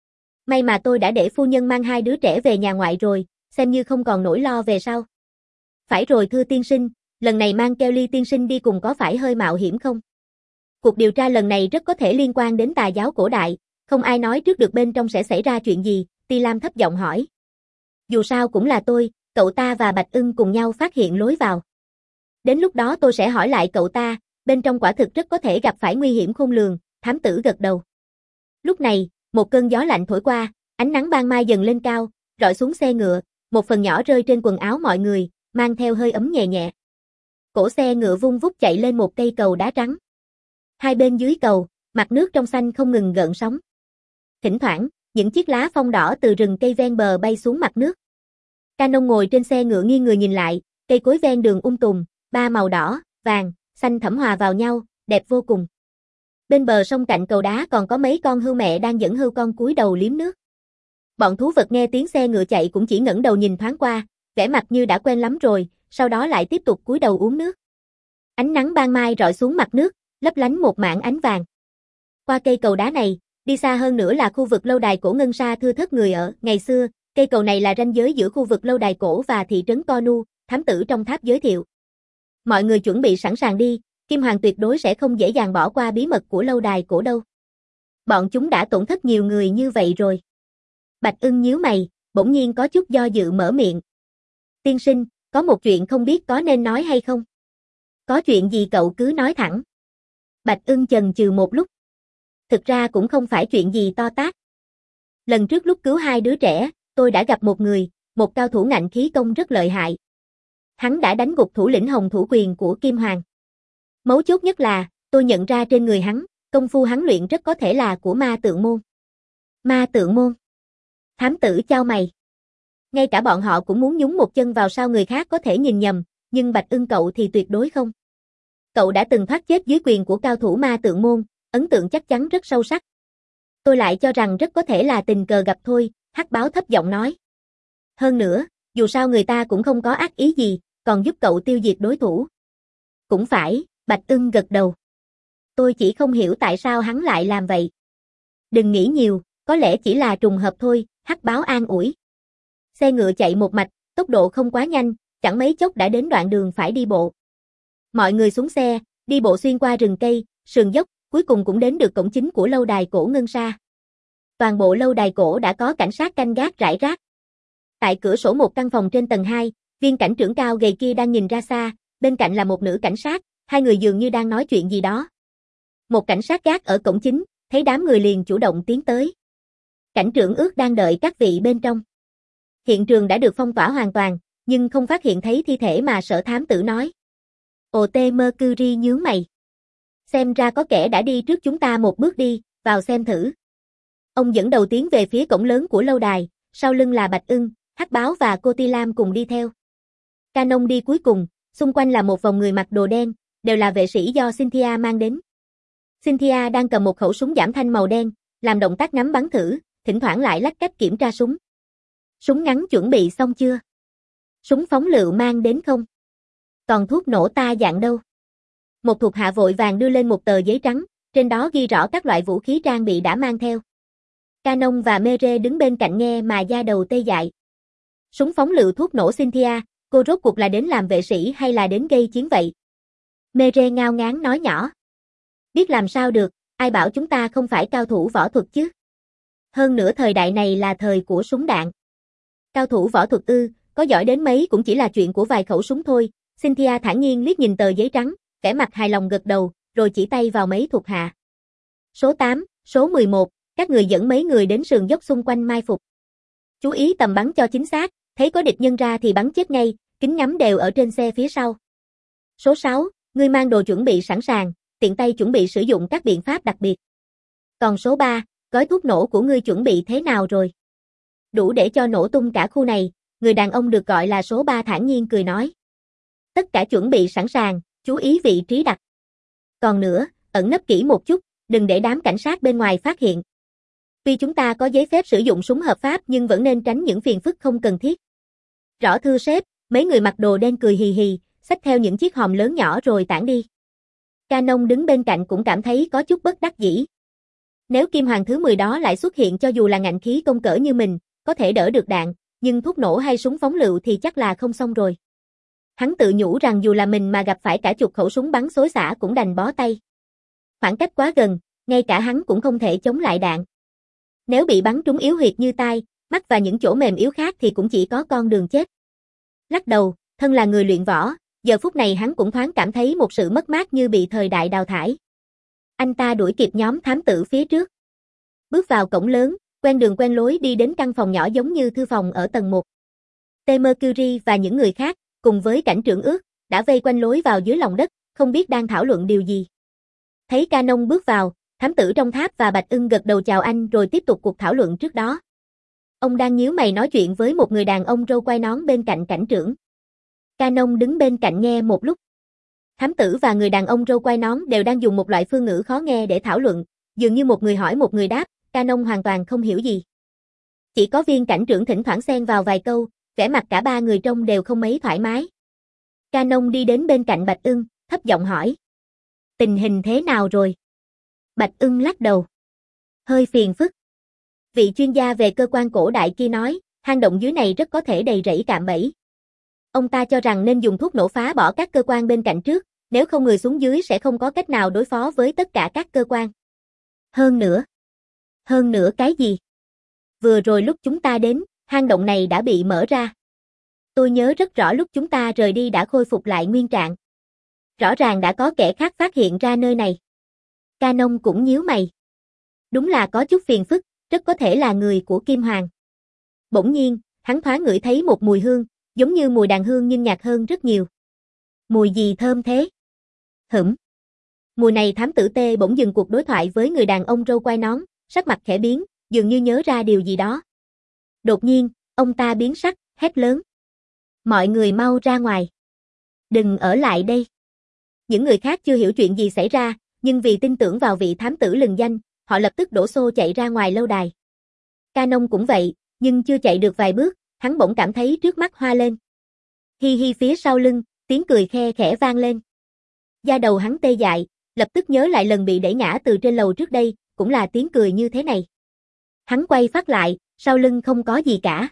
May mà tôi đã để phu nhân mang hai đứa trẻ về nhà ngoại rồi, xem như không còn nỗi lo về sau. Phải rồi thưa tiên sinh, lần này mang Kelly tiên sinh đi cùng có phải hơi mạo hiểm không? Cuộc điều tra lần này rất có thể liên quan đến tà giáo cổ đại, không ai nói trước được bên trong sẽ xảy ra chuyện gì, Ti Lam thấp giọng hỏi. Dù sao cũng là tôi, cậu ta và Bạch Ưng cùng nhau phát hiện lối vào. Đến lúc đó tôi sẽ hỏi lại cậu ta, bên trong quả thực rất có thể gặp phải nguy hiểm khôn lường, thám tử gật đầu. Lúc này, một cơn gió lạnh thổi qua, ánh nắng ban mai dần lên cao, rọi xuống xe ngựa, một phần nhỏ rơi trên quần áo mọi người, mang theo hơi ấm nhẹ nhẹ. Cổ xe ngựa vung vút chạy lên một cây cầu đá trắng. Hai bên dưới cầu, mặt nước trong xanh không ngừng gợn sóng. Thỉnh thoảng, những chiếc lá phong đỏ từ rừng cây ven bờ bay xuống mặt nước. Canon ngồi trên xe ngựa nghiêng người nhìn lại, cây cối ven đường um tùm, ba màu đỏ, vàng, xanh thẫm hòa vào nhau, đẹp vô cùng. Bên bờ sông cạnh cầu đá còn có mấy con hươu mẹ đang dẫn hươu con cúi đầu liếm nước. Bọn thú vật nghe tiếng xe ngựa chạy cũng chỉ ngẩng đầu nhìn thoáng qua, vẻ mặt như đã quen lắm rồi, sau đó lại tiếp tục cúi đầu uống nước. Ánh nắng ban mai rọi xuống mặt nước, lấp lánh một mảng ánh vàng. Qua cây cầu đá này, đi xa hơn nữa là khu vực lâu đài cổ Ngân Sa thưa thớt người ở. Ngày xưa, cây cầu này là ranh giới giữa khu vực lâu đài cổ và thị trấn Konu, thám tử trong tháp giới thiệu. Mọi người chuẩn bị sẵn sàng đi, Kim Hoàng tuyệt đối sẽ không dễ dàng bỏ qua bí mật của lâu đài cổ đâu. Bọn chúng đã tổn thất nhiều người như vậy rồi. Bạch Ưng nhíu mày, bỗng nhiên có chút do dự mở miệng. Tiên sinh, có một chuyện không biết có nên nói hay không? Có chuyện gì cậu cứ nói thẳng. Bạch Ưng chần chừ một lúc. Thực ra cũng không phải chuyện gì to tát. Lần trước lúc cứu hai đứa trẻ, tôi đã gặp một người, một cao thủ ngạnh khí công rất lợi hại. Hắn đã đánh gục thủ lĩnh Hồng Thủ Quyền của Kim Hoàng. Mấu chốt nhất là, tôi nhận ra trên người hắn, công phu hắn luyện rất có thể là của ma tượng môn. Ma tượng môn. Thám tử chau mày. Ngay cả bọn họ cũng muốn nhúng một chân vào sao người khác có thể nhìn nhầm, nhưng Bạch Ưng cậu thì tuyệt đối không. Cậu đã từng thoát chết dưới quyền của cao thủ ma tượng môn, ấn tượng chắc chắn rất sâu sắc. Tôi lại cho rằng rất có thể là tình cờ gặp thôi, Hắc Báo thấp giọng nói. Hơn nữa, dù sao người ta cũng không có ác ý gì, còn giúp cậu tiêu diệt đối thủ. Cũng phải, Bạch Ưng gật đầu. Tôi chỉ không hiểu tại sao hắn lại làm vậy. Đừng nghĩ nhiều, có lẽ chỉ là trùng hợp thôi, Hắc Báo an ủi. Xe ngựa chạy một mạch, tốc độ không quá nhanh, chẳng mấy chốc đã đến đoạn đường phải đi bộ. Mọi người xuống xe, đi bộ xuyên qua rừng cây, sườn dốc, cuối cùng cũng đến được cổng chính của lâu đài cổ Ngân Sa. Toàn bộ lâu đài cổ đã có cảnh sát canh gác rải rác. Tại cửa sổ một căn phòng trên tầng hai, viên cảnh trưởng cao gầy kia đang nhìn ra xa, bên cạnh là một nữ cảnh sát, hai người dường như đang nói chuyện gì đó. Một cảnh sát gác ở cổng chính, thấy đám người liền chủ động tiến tới. Cảnh trưởng ước đang đợi các vị bên trong. Hiện trường đã được phong tỏa hoàn toàn, nhưng không phát hiện thấy thi thể mà Sở thám tử nói. Ồ tê Mercury nhướng mày. Xem ra có kẻ đã đi trước chúng ta một bước đi, vào xem thử. Ông dẫn đầu tiến về phía cổng lớn của lâu đài, sau lưng là Bạch Ưng, Hắc Báo và cô Ti Lam cùng đi theo. Canon đi cuối cùng, xung quanh là một vòng người mặc đồ đen, đều là vệ sĩ do Cynthia mang đến. Cynthia đang cầm một khẩu súng giảm thanh màu đen, làm động tác ngắm bắn thử, thỉnh thoảng lại lách cách kiểm tra súng. Súng ngắn chuẩn bị xong chưa? Súng phóng lựu mang đến không? Còn thuốc nổ ta dạng đâu? Một thuộc hạ vội vàng đưa lên một tờ giấy trắng, trên đó ghi rõ các loại vũ khí trang bị đã mang theo. Canon và Mere đứng bên cạnh nghe mà da đầu tê dại. Súng phóng lựu thuốc nổ Cynthia, cô rốt cuộc là đến làm vệ sĩ hay là đến gây chiến vậy? Mere ngao ngán nói nhỏ. Biết làm sao được, ai bảo chúng ta không phải cao thủ võ thuật chứ? Hơn nữa thời đại này là thời của súng đạn. Cao thủ võ thuật ư, có giỏi đến mấy cũng chỉ là chuyện của vài khẩu súng thôi. Cynthia thản nhiên liếc nhìn tờ giấy trắng, vẻ mặt hài lòng gật đầu, rồi chỉ tay vào mấy thuộc hạ. Số tám, số mười một, các người dẫn mấy người đến sườn dốc xung quanh mai phục. Chú ý tầm bắn cho chính xác, thấy có địch nhân ra thì bắn chết ngay, kính ngắm đều ở trên xe phía sau. Số sáu, ngươi mang đồ chuẩn bị sẵn sàng, tiện tay chuẩn bị sử dụng các biện pháp đặc biệt. Còn số ba, gói thuốc nổ của ngươi chuẩn bị thế nào rồi? Đủ để cho nổ tung cả khu này, người đàn ông được gọi là số ba thản nhiên cười nói. Tất cả chuẩn bị sẵn sàng, chú ý vị trí đặt. Còn nữa, ẩn nấp kỹ một chút, đừng để đám cảnh sát bên ngoài phát hiện. Tuy chúng ta có giấy phép sử dụng súng hợp pháp nhưng vẫn nên tránh những phiền phức không cần thiết. Rõ thưa sếp, mấy người mặc đồ đen cười hì hì, xách theo những chiếc hòm lớn nhỏ rồi tản đi. Canon đứng bên cạnh cũng cảm thấy có chút bất đắc dĩ. Nếu Kim Hoàng thứ mười đó lại xuất hiện cho dù là ngạnh khí công cỡ như mình, có thể đỡ được đạn, nhưng thuốc nổ hay súng phóng lựu thì chắc là không xong rồi. Hắn tự nhủ rằng dù là mình mà gặp phải cả chục khẩu súng bắn xối xả cũng đành bó tay. Khoảng cách quá gần, ngay cả hắn cũng không thể chống lại đạn. Nếu bị bắn trúng yếu huyệt như tai, mắt và những chỗ mềm yếu khác thì cũng chỉ có con đường chết. Lắc đầu, thân là người luyện võ, giờ phút này hắn cũng thoáng cảm thấy một sự mất mát như bị thời đại đào thải. Anh ta đuổi kịp nhóm thám tử phía trước. Bước vào cổng lớn, quen đường quen lối đi đến căn phòng nhỏ giống như thư phòng ở tầng một. T. Mercury và những người khác, cùng với cảnh trưởng ước, đã vây quanh lối vào dưới lòng đất, không biết đang thảo luận điều gì. Thấy Canon bước vào, thám tử trong tháp và Bạch Ưng gật đầu chào anh rồi tiếp tục cuộc thảo luận trước đó. Ông đang nhíu mày nói chuyện với một người đàn ông râu quai nón bên cạnh cảnh trưởng. Canon đứng bên cạnh nghe một lúc. Thám tử và người đàn ông râu quai nón đều đang dùng một loại phương ngữ khó nghe để thảo luận, dường như một người hỏi một người đáp, Canon hoàn toàn không hiểu gì. Chỉ có viên cảnh trưởng thỉnh thoảng xen vào vài câu, vẻ mặt cả ba người trông đều không mấy thoải mái. Canon đi đến bên cạnh Bạch Ưng, thấp giọng hỏi. Tình hình thế nào rồi? Bạch Ưng lắc đầu. Hơi phiền phức. Vị chuyên gia về cơ quan cổ đại kia nói, hang động dưới này rất có thể đầy rẫy cạm bẫy. Ông ta cho rằng nên dùng thuốc nổ phá bỏ các cơ quan bên cạnh trước, nếu không người xuống dưới sẽ không có cách nào đối phó với tất cả các cơ quan. Hơn nữa. Hơn nữa cái gì? Vừa rồi lúc chúng ta đến, hang động này đã bị mở ra. Tôi nhớ rất rõ lúc chúng ta rời đi đã khôi phục lại nguyên trạng. Rõ ràng đã có kẻ khác phát hiện ra nơi này. Canon cũng nhíu mày. Đúng là có chút phiền phức, rất có thể là người của Kim Hoàng. Bỗng nhiên, hắn thoáng ngửi thấy một mùi hương, giống như mùi đàn hương nhưng nhạt hơn rất nhiều. Mùi gì thơm thế? Hửm. Mùi này thám tử Tê bỗng dừng cuộc đối thoại với người đàn ông râu quai nón, sắc mặt khẽ biến, dường như nhớ ra điều gì đó. Đột nhiên, ông ta biến sắc, hét lớn. Mọi người mau ra ngoài. Đừng ở lại đây. Những người khác chưa hiểu chuyện gì xảy ra, nhưng vì tin tưởng vào vị thám tử lừng danh, họ lập tức đổ xô chạy ra ngoài lâu đài. Canon cũng vậy, nhưng chưa chạy được vài bước, hắn bỗng cảm thấy trước mắt hoa lên. Hi hi phía sau lưng, tiếng cười khe khẽ vang lên. Da đầu hắn tê dại, lập tức nhớ lại lần bị đẩy ngã từ trên lầu trước đây, cũng là tiếng cười như thế này. Hắn quay phát lại, sau lưng không có gì cả.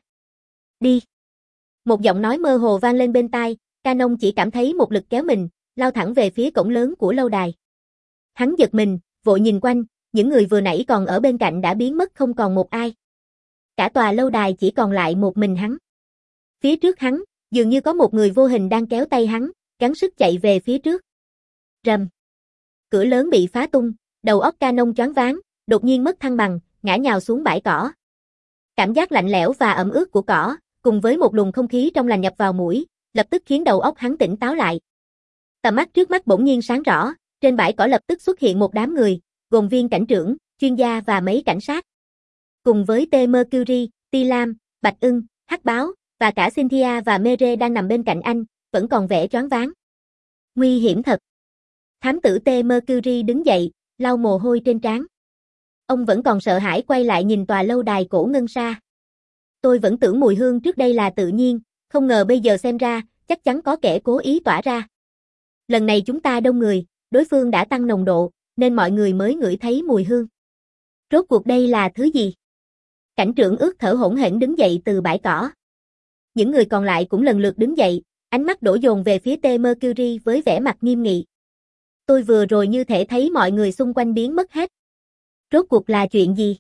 Đi. Một giọng nói mơ hồ vang lên bên tai, Canon chỉ cảm thấy một lực kéo mình, lao thẳng về phía cổng lớn của lâu đài. Hắn giật mình, vội nhìn quanh, những người vừa nãy còn ở bên cạnh đã biến mất không còn một ai. Cả tòa lâu đài chỉ còn lại một mình hắn. Phía trước hắn, dường như có một người vô hình đang kéo tay hắn, gắng sức chạy về phía trước. Rầm. Cửa lớn bị phá tung, đầu óc Canon choáng váng, đột nhiên mất thăng bằng, ngã nhào xuống bãi cỏ. Cảm giác lạnh lẽo và ẩm ướt của cỏ, cùng với một luồng không khí trong lành nhập vào mũi, lập tức khiến đầu óc hắn tỉnh táo lại. Tầm mắt trước mắt bỗng nhiên sáng rõ, trên bãi cỏ lập tức xuất hiện một đám người, gồm viên cảnh trưởng, chuyên gia và mấy cảnh sát. Cùng với T. Mercury, Ti Lam, Bạch Ưng, Hắc Báo, và cả Cynthia và Mere đang nằm bên cạnh anh, vẫn còn vẻ choáng váng. Nguy hiểm thật. Thám tử T. Mercury đứng dậy, lau mồ hôi trên trán. Ông vẫn còn sợ hãi quay lại nhìn tòa lâu đài cổ ngân sa. Tôi vẫn tưởng mùi hương trước đây là tự nhiên, không ngờ bây giờ xem ra, chắc chắn có kẻ cố ý tỏa ra. Lần này chúng ta đông người, đối phương đã tăng nồng độ, nên mọi người mới ngửi thấy mùi hương. Rốt cuộc đây là thứ gì? Cảnh trưởng ước thở hổn hển đứng dậy từ bãi cỏ. Những người còn lại cũng lần lượt đứng dậy, ánh mắt đổ dồn về phía T. Mercury với vẻ mặt nghiêm nghị. Tôi vừa rồi như thể thấy mọi người xung quanh biến mất hết. Rốt cuộc là chuyện gì?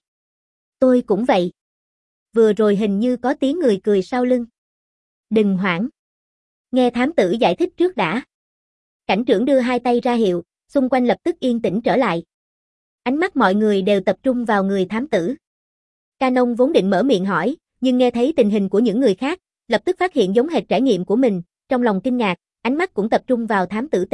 Tôi cũng vậy. Vừa rồi hình như có tiếng người cười sau lưng. Đừng hoảng. Nghe thám tử giải thích trước đã. Cảnh trưởng đưa hai tay ra hiệu, xung quanh lập tức yên tĩnh trở lại. Ánh mắt mọi người đều tập trung vào người thám tử. Canon vốn định mở miệng hỏi, nhưng nghe thấy tình hình của những người khác, lập tức phát hiện giống hệt trải nghiệm của mình, trong lòng kinh ngạc, ánh mắt cũng tập trung vào thám tử T.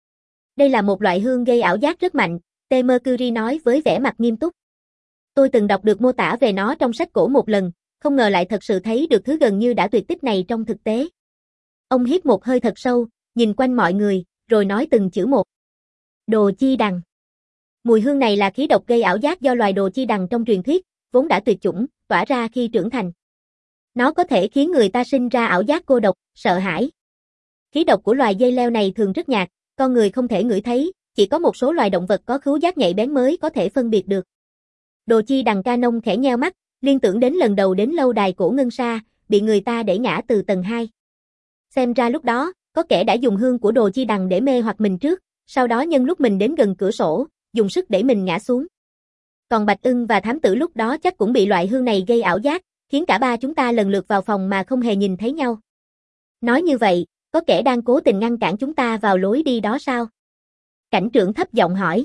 Đây là một loại hương gây ảo giác rất mạnh, T. Mercury nói với vẻ mặt nghiêm túc. Tôi từng đọc được mô tả về nó trong sách cổ một lần, không ngờ lại thật sự thấy được thứ gần như đã tuyệt tích này trong thực tế. Ông hít một hơi thật sâu, nhìn quanh mọi người, rồi nói từng chữ một. Đồ chi đằng. Mùi hương này là khí độc gây ảo giác do loài đồ chi đằng trong truyền thuyết, vốn đã tuyệt chủng, tỏa ra khi trưởng thành. Nó có thể khiến người ta sinh ra ảo giác cô độc, sợ hãi. Khí độc của loài dây leo này thường rất nhạt, con người không thể ngửi thấy, chỉ có một số loài động vật có khứu giác nhạy bén mới có thể phân biệt được. Đồ Chi Đằng Canon khẽ nheo mắt, liên tưởng đến lần đầu đến lâu đài cổ ngân sa, bị người ta đẩy ngã từ tầng hai. Xem ra lúc đó, có kẻ đã dùng hương của Đồ Chi Đằng để mê hoặc mình trước, sau đó nhân lúc mình đến gần cửa sổ, dùng sức đẩy mình ngã xuống. Còn Bạch Ưng và thám tử lúc đó chắc cũng bị loại hương này gây ảo giác, khiến cả ba chúng ta lần lượt vào phòng mà không hề nhìn thấy nhau. Nói như vậy, có kẻ đang cố tình ngăn cản chúng ta vào lối đi đó sao? Cảnh trưởng thấp giọng hỏi.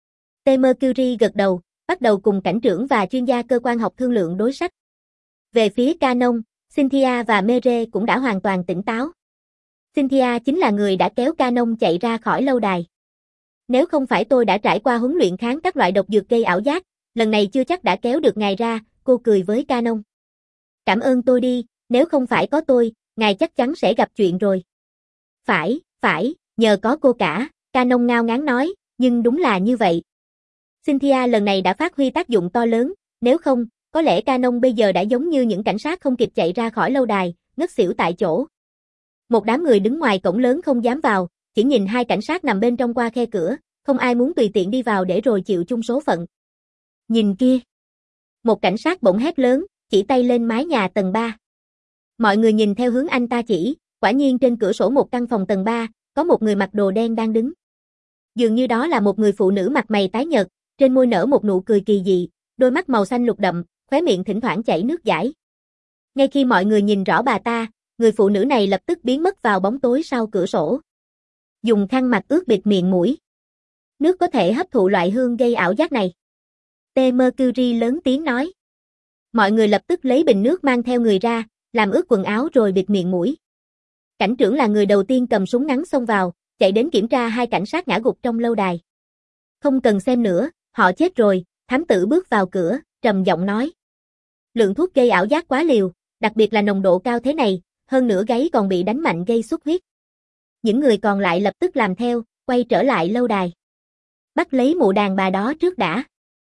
T. Mercury gật đầu, bắt đầu cùng cảnh trưởng và chuyên gia cơ quan học thương lượng đối sách. Về phía Canon, Cynthia và Mere cũng đã hoàn toàn tỉnh táo. Cynthia chính là người đã kéo Canon chạy ra khỏi lâu đài. Nếu không phải tôi đã trải qua huấn luyện kháng các loại độc dược gây ảo giác, lần này chưa chắc đã kéo được ngài ra, cô cười với Canon. Cảm ơn tôi đi, nếu không phải có tôi, ngài chắc chắn sẽ gặp chuyện rồi. Phải, phải, nhờ có cô cả, Canon ngao ngán nói, nhưng đúng là như vậy. Cynthia lần này đã phát huy tác dụng to lớn, nếu không, có lẽ Canon bây giờ đã giống như những cảnh sát không kịp chạy ra khỏi lâu đài, ngất xỉu tại chỗ. Một đám người đứng ngoài cổng lớn không dám vào, chỉ nhìn hai cảnh sát nằm bên trong qua khe cửa, không ai muốn tùy tiện đi vào để rồi chịu chung số phận. Nhìn kia! Một cảnh sát bỗng hét lớn, chỉ tay lên mái nhà tầng ba. Mọi người nhìn theo hướng anh ta chỉ, quả nhiên trên cửa sổ một căn phòng tầng ba, có một người mặc đồ đen đang đứng. Dường như đó là một người phụ nữ mặt mày tái nhợt, trên môi nở một nụ cười kỳ dị, đôi mắt màu xanh lục đậm, khóe miệng thỉnh thoảng chảy nước dãi. Ngay khi mọi người nhìn rõ bà ta, người phụ nữ này lập tức biến mất vào bóng tối sau cửa sổ. Dùng khăn mặt ướt bịt miệng mũi. Nước có thể hấp thụ loại hương gây ảo giác này. T. Mercury lớn tiếng nói. Mọi người lập tức lấy bình nước mang theo người ra, làm ướt quần áo rồi bịt miệng mũi. Cảnh trưởng là người đầu tiên cầm súng ngắn xông vào, chạy đến kiểm tra hai cảnh sát ngã gục trong lâu đài. Không cần xem nữa, họ chết rồi, thám tử bước vào cửa, trầm giọng nói. Lượng thuốc gây ảo giác quá liều, đặc biệt là nồng độ cao thế này, hơn nữa gáy còn bị đánh mạnh gây xuất huyết. Những người còn lại lập tức làm theo, quay trở lại lâu đài. Bắt lấy mụ đàn bà đó trước đã.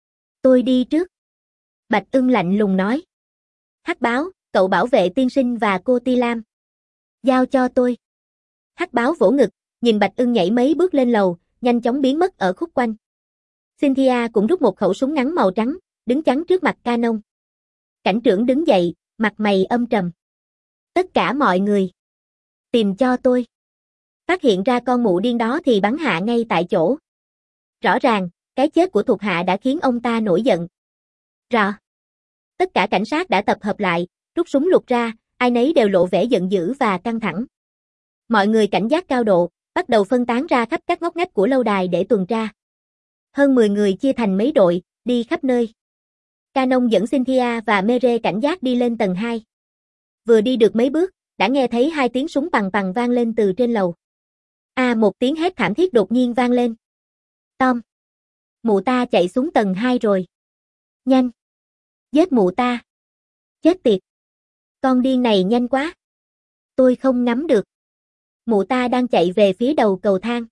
Tôi đi trước. Bạch Ưng lạnh lùng nói. Hắc Báo, cậu bảo vệ tiên sinh và cô Ti Lam. Giao cho tôi. Hắc Báo vỗ ngực, nhìn Bạch Ưng nhảy mấy bước lên lầu, nhanh chóng biến mất ở khúc quanh. Cynthia cũng rút một khẩu súng ngắn màu trắng, đứng chắn trước mặt Canon. Cảnh trưởng đứng dậy, mặt mày âm trầm. Tất cả mọi người. Tìm cho tôi. Phát hiện ra con mụ điên đó thì bắn hạ ngay tại chỗ. Rõ ràng, cái chết của thuộc hạ đã khiến ông ta nổi giận. Rõ. Tất cả cảnh sát đã tập hợp lại, rút súng lục ra, ai nấy đều lộ vẻ giận dữ và căng thẳng. Mọi người cảnh giác cao độ, bắt đầu phân tán ra khắp các ngóc ngách của lâu đài để tuần tra. Hơn mười người chia thành mấy đội, đi khắp nơi. Canon dẫn Cynthia và Mere cảnh giác đi lên tầng hai. Vừa đi được mấy bước, đã nghe thấy hai tiếng súng pằng pằng vang lên từ trên lầu. À, một tiếng hét thảm thiết đột nhiên vang lên. Tom! Mụ ta chạy xuống tầng hai rồi. Nhanh! Giết mụ ta! Chết tiệt! Con điên này nhanh quá! Tôi không ngắm được. Mụ ta đang chạy về phía đầu cầu thang.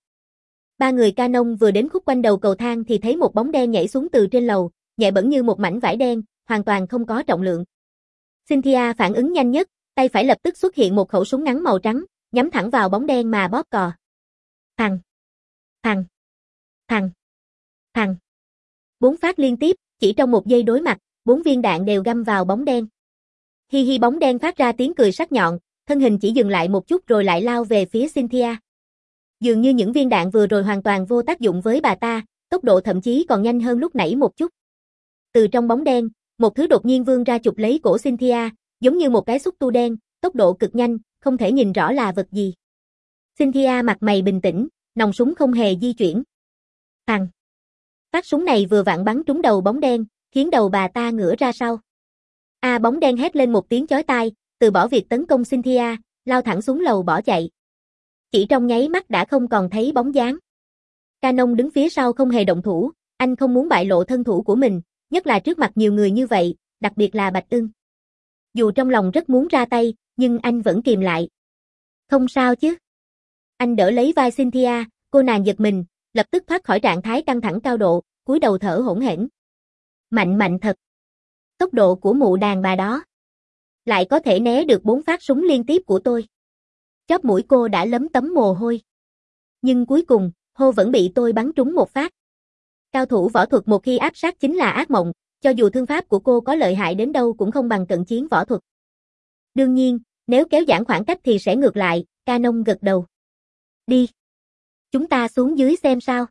Ba người Canon vừa đến khúc quanh đầu cầu thang thì thấy một bóng đen nhảy xuống từ trên lầu, nhẹ bẫng như một mảnh vải đen, hoàn toàn không có trọng lượng. Cynthia phản ứng nhanh nhất, tay phải lập tức xuất hiện một khẩu súng ngắn màu trắng, nhắm thẳng vào bóng đen mà bóp cò. Thằng! Thằng! Thằng! Thằng! Bốn phát liên tiếp, chỉ trong một giây đối mặt, bốn viên đạn đều găm vào bóng đen. Hi hi, bóng đen phát ra tiếng cười sắc nhọn, thân hình chỉ dừng lại một chút rồi lại lao về phía Cynthia. Dường như những viên đạn vừa rồi hoàn toàn vô tác dụng với bà ta, tốc độ thậm chí còn nhanh hơn lúc nãy một chút. Từ trong bóng đen, một thứ đột nhiên vươn ra chụp lấy cổ Cynthia, giống như một cái xúc tu đen, tốc độ cực nhanh, không thể nhìn rõ là vật gì. Cynthia mặt mày bình tĩnh, nòng súng không hề di chuyển. Thằng! Phát súng này vừa vặn bắn trúng đầu bóng đen, khiến đầu bà ta ngửa ra sau. A, bóng đen hét lên một tiếng chói tai, từ bỏ việc tấn công Cynthia, lao thẳng xuống lầu bỏ chạy. Chỉ trong nháy mắt đã không còn thấy bóng dáng. Canon đứng phía sau không hề động thủ, anh không muốn bại lộ thân thủ của mình, nhất là trước mặt nhiều người như vậy, đặc biệt là Bạch Ưng. Dù trong lòng rất muốn ra tay, nhưng anh vẫn kìm lại. Không sao chứ? Anh đỡ lấy vai Cynthia, cô nàng giật mình, lập tức thoát khỏi trạng thái căng thẳng cao độ, cúi đầu thở hổn hển. Mạnh mạnh thật. Tốc độ của mụ đàn bà đó. Lại có thể né được bốn phát súng liên tiếp của tôi. Chóp mũi cô đã lấm tấm mồ hôi. Nhưng cuối cùng, hô vẫn bị tôi bắn trúng một phát. Cao thủ võ thuật một khi áp sát chính là ác mộng, cho dù thương pháp của cô có lợi hại đến đâu cũng không bằng cận chiến võ thuật. Đương nhiên, nếu kéo giãn khoảng cách thì sẽ ngược lại, Canon gật đầu. Đi. Chúng ta xuống dưới xem sao.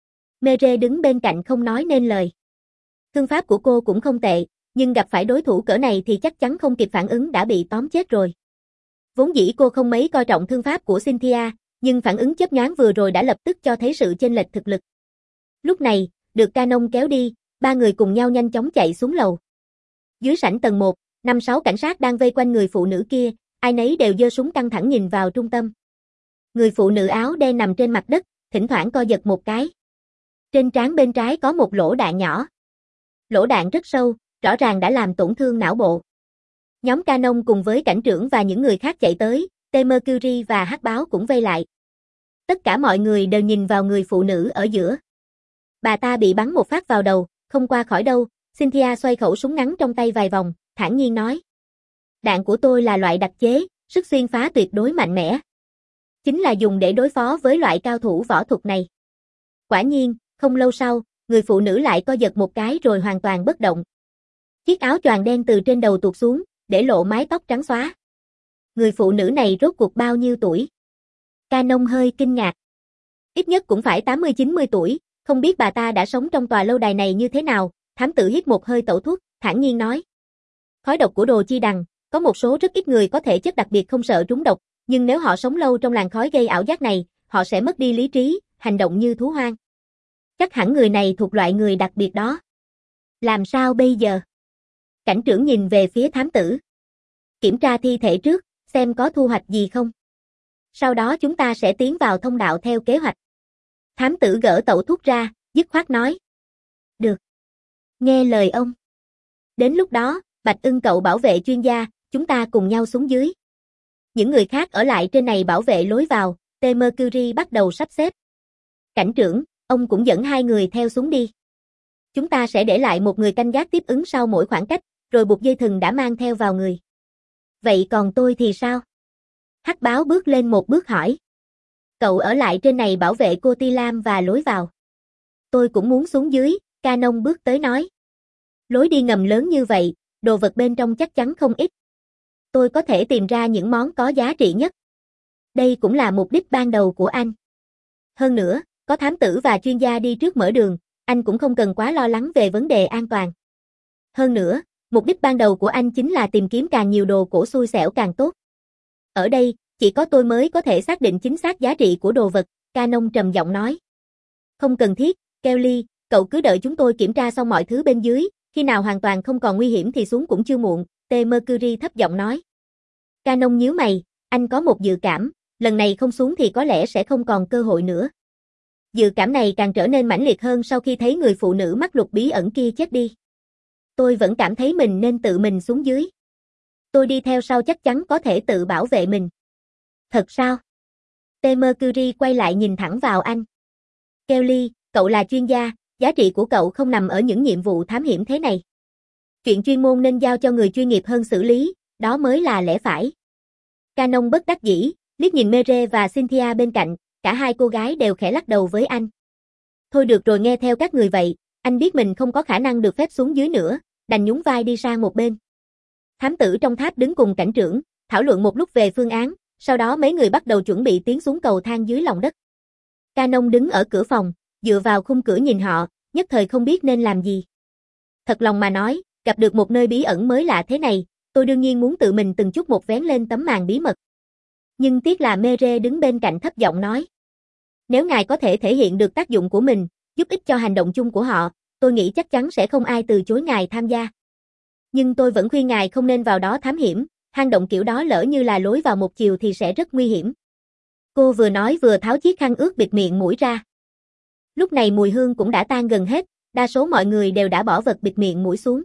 Mere đứng bên cạnh không nói nên lời. Thương pháp của cô cũng không tệ, nhưng gặp phải đối thủ cỡ này thì chắc chắn không kịp phản ứng đã bị tóm chết rồi. Vốn dĩ cô không mấy coi trọng thương pháp của Cynthia, nhưng phản ứng chớp nhoáng vừa rồi đã lập tức cho thấy sự chênh lệch thực lực. Lúc này, được Canon kéo đi, ba người cùng nhau nhanh chóng chạy xuống lầu. Dưới sảnh tầng một, năm sáu cảnh sát đang vây quanh người phụ nữ kia, ai nấy đều giơ súng căng thẳng nhìn vào trung tâm. Người phụ nữ áo đen nằm trên mặt đất, thỉnh thoảng co giật một cái. Trên trán bên trái có một lỗ đạn nhỏ. Lỗ đạn rất sâu, rõ ràng đã làm tổn thương não bộ. Nhóm Canon cùng với cảnh trưởng và những người khác chạy tới, T Mercury và Hắc Báo cũng vây lại. Tất cả mọi người đều nhìn vào người phụ nữ ở giữa. Bà ta bị bắn một phát vào đầu, không qua khỏi đâu. Cynthia xoay khẩu súng ngắn trong tay vài vòng, thản nhiên nói. Đạn của tôi là loại đặc chế, sức xuyên phá tuyệt đối mạnh mẽ. Chính là dùng để đối phó với loại cao thủ võ thuật này. Quả nhiên, không lâu sau, người phụ nữ lại co giật một cái rồi hoàn toàn bất động. Chiếc áo choàng đen từ trên đầu tuột xuống, để lộ mái tóc trắng xóa. Người phụ nữ này rốt cuộc bao nhiêu tuổi? Canon hơi kinh ngạc. Ít nhất cũng phải tám mươi chín mươi tuổi, không biết bà ta đã sống trong tòa lâu đài này như thế nào. Thám tử hít một hơi tẩu thuốc, thản nhiên nói. Khói độc của đồ chi đằng, có một số rất ít người có thể chất đặc biệt không sợ trúng độc, nhưng nếu họ sống lâu trong làn khói gây ảo giác này, họ sẽ mất đi lý trí, hành động như thú hoang. Chắc hẳn người này thuộc loại người đặc biệt đó. Làm sao bây giờ? Cảnh trưởng nhìn về phía thám tử. Kiểm tra thi thể trước, xem có thu hoạch gì không. Sau đó chúng ta sẽ tiến vào thông đạo theo kế hoạch. Thám tử gỡ tẩu thuốc ra, dứt khoát nói. Được. Nghe lời ông. Đến lúc đó, Bạch Ưng cậu bảo vệ chuyên gia, chúng ta cùng nhau xuống dưới. Những người khác ở lại trên này bảo vệ lối vào, T Mercury bắt đầu sắp xếp. Cảnh trưởng, ông cũng dẫn hai người theo xuống đi. Chúng ta sẽ để lại một người canh gác tiếp ứng sau mỗi khoảng cách, rồi buộc dây thừng đã mang theo vào người. Vậy còn tôi thì sao? Hắc Báo bước lên một bước hỏi. Cậu ở lại trên này bảo vệ cô Ti Lam và lối vào. Tôi cũng muốn xuống dưới, Canon bước tới nói. Lối đi ngầm lớn như vậy, đồ vật bên trong chắc chắn không ít. Tôi có thể tìm ra những món có giá trị nhất. Đây cũng là mục đích ban đầu của anh. Hơn nữa, có thám tử và chuyên gia đi trước mở đường, anh cũng không cần quá lo lắng về vấn đề an toàn. Hơn nữa, mục đích ban đầu của anh chính là tìm kiếm càng nhiều đồ cổ xui xẻo càng tốt. Ở đây, chỉ có tôi mới có thể xác định chính xác giá trị của đồ vật, Canon trầm giọng nói. Không cần thiết, Kelly, cậu cứ đợi chúng tôi kiểm tra xong mọi thứ bên dưới, khi nào hoàn toàn không còn nguy hiểm thì xuống cũng chưa muộn, T Mercury thấp giọng nói. Canon nhíu mày, anh có một dự cảm, lần này không xuống thì có lẽ sẽ không còn cơ hội nữa. Dự cảm này càng trở nên mãnh liệt hơn sau khi thấy người phụ nữ mắc lục bí ẩn kia chết đi. Tôi vẫn cảm thấy mình nên tự mình xuống dưới. Tôi đi theo sau chắc chắn có thể tự bảo vệ mình. Thật sao? T Mercury quay lại nhìn thẳng vào anh. Kelly, cậu là chuyên gia, giá trị của cậu không nằm ở những nhiệm vụ thám hiểm thế này. Chuyện chuyên môn nên giao cho người chuyên nghiệp hơn xử lý, đó mới là lẽ phải. Canon bất đắc dĩ, liếc nhìn Mere và Cynthia bên cạnh, cả hai cô gái đều khẽ lắc đầu với anh. Thôi được rồi, nghe theo các người vậy, anh biết mình không có khả năng được phép xuống dưới nữa, đành nhún vai đi sang một bên. Thám tử trong tháp đứng cùng cảnh trưởng, thảo luận một lúc về phương án, sau đó mấy người bắt đầu chuẩn bị tiến xuống cầu thang dưới lòng đất. Canon đứng ở cửa phòng, dựa vào khung cửa nhìn họ, nhất thời không biết nên làm gì. Thật lòng mà nói, gặp được một nơi bí ẩn mới lạ thế này, tôi đương nhiên muốn tự mình từng chút một vén lên tấm màn bí mật. Nhưng tiếc là Mere đứng bên cạnh thấp giọng nói. Nếu ngài có thể thể hiện được tác dụng của mình, giúp ích cho hành động chung của họ, tôi nghĩ chắc chắn sẽ không ai từ chối ngài tham gia. Nhưng tôi vẫn khuyên ngài không nên vào đó thám hiểm, hang động kiểu đó lỡ như là lối vào một chiều thì sẽ rất nguy hiểm. Cô vừa nói vừa tháo chiếc khăn ướt bịt miệng mũi ra. Lúc này mùi hương cũng đã tan gần hết, đa số mọi người đều đã bỏ vật bịt miệng mũi xuống.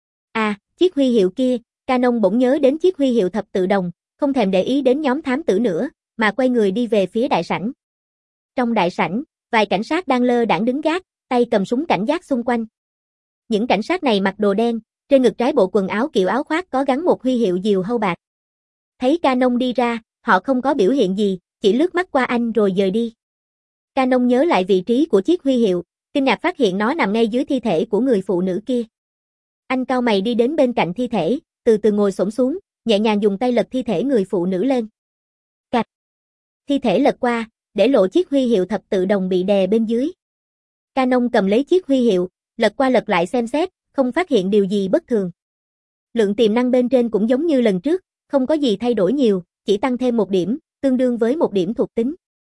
À, chiếc huy hiệu kia, Canon bỗng nhớ đến chiếc huy hiệu thập tự đồng, không thèm để ý đến nhóm thám tử nữa, mà quay người đi về phía đại sảnh. Trong đại sảnh, vài cảnh sát đang lơ đãng đứng gác, tay cầm súng cảnh giác xung quanh. Những cảnh sát này mặc đồ đen, trên ngực trái bộ quần áo kiểu áo khoác có gắn một huy hiệu diều hâu bạc. Thấy Canon đi ra, họ không có biểu hiện gì, chỉ lướt mắt qua anh rồi dời đi. Canon nhớ lại vị trí của chiếc huy hiệu, kinh ngạc phát hiện nó nằm ngay dưới thi thể của người phụ nữ kia. Anh cau mày đi đến bên cạnh thi thể, từ từ ngồi xổm xuống, nhẹ nhàng dùng tay lật thi thể người phụ nữ lên. Cạch. Thi thể lật qua, để lộ chiếc huy hiệu thập tự đồng bị đè bên dưới. Canon cầm lấy chiếc huy hiệu, lật qua lật lại xem xét, không phát hiện điều gì bất thường. Lượng tiềm năng bên trên cũng giống như lần trước, không có gì thay đổi nhiều, chỉ tăng thêm một điểm, tương đương với một điểm thuộc tính.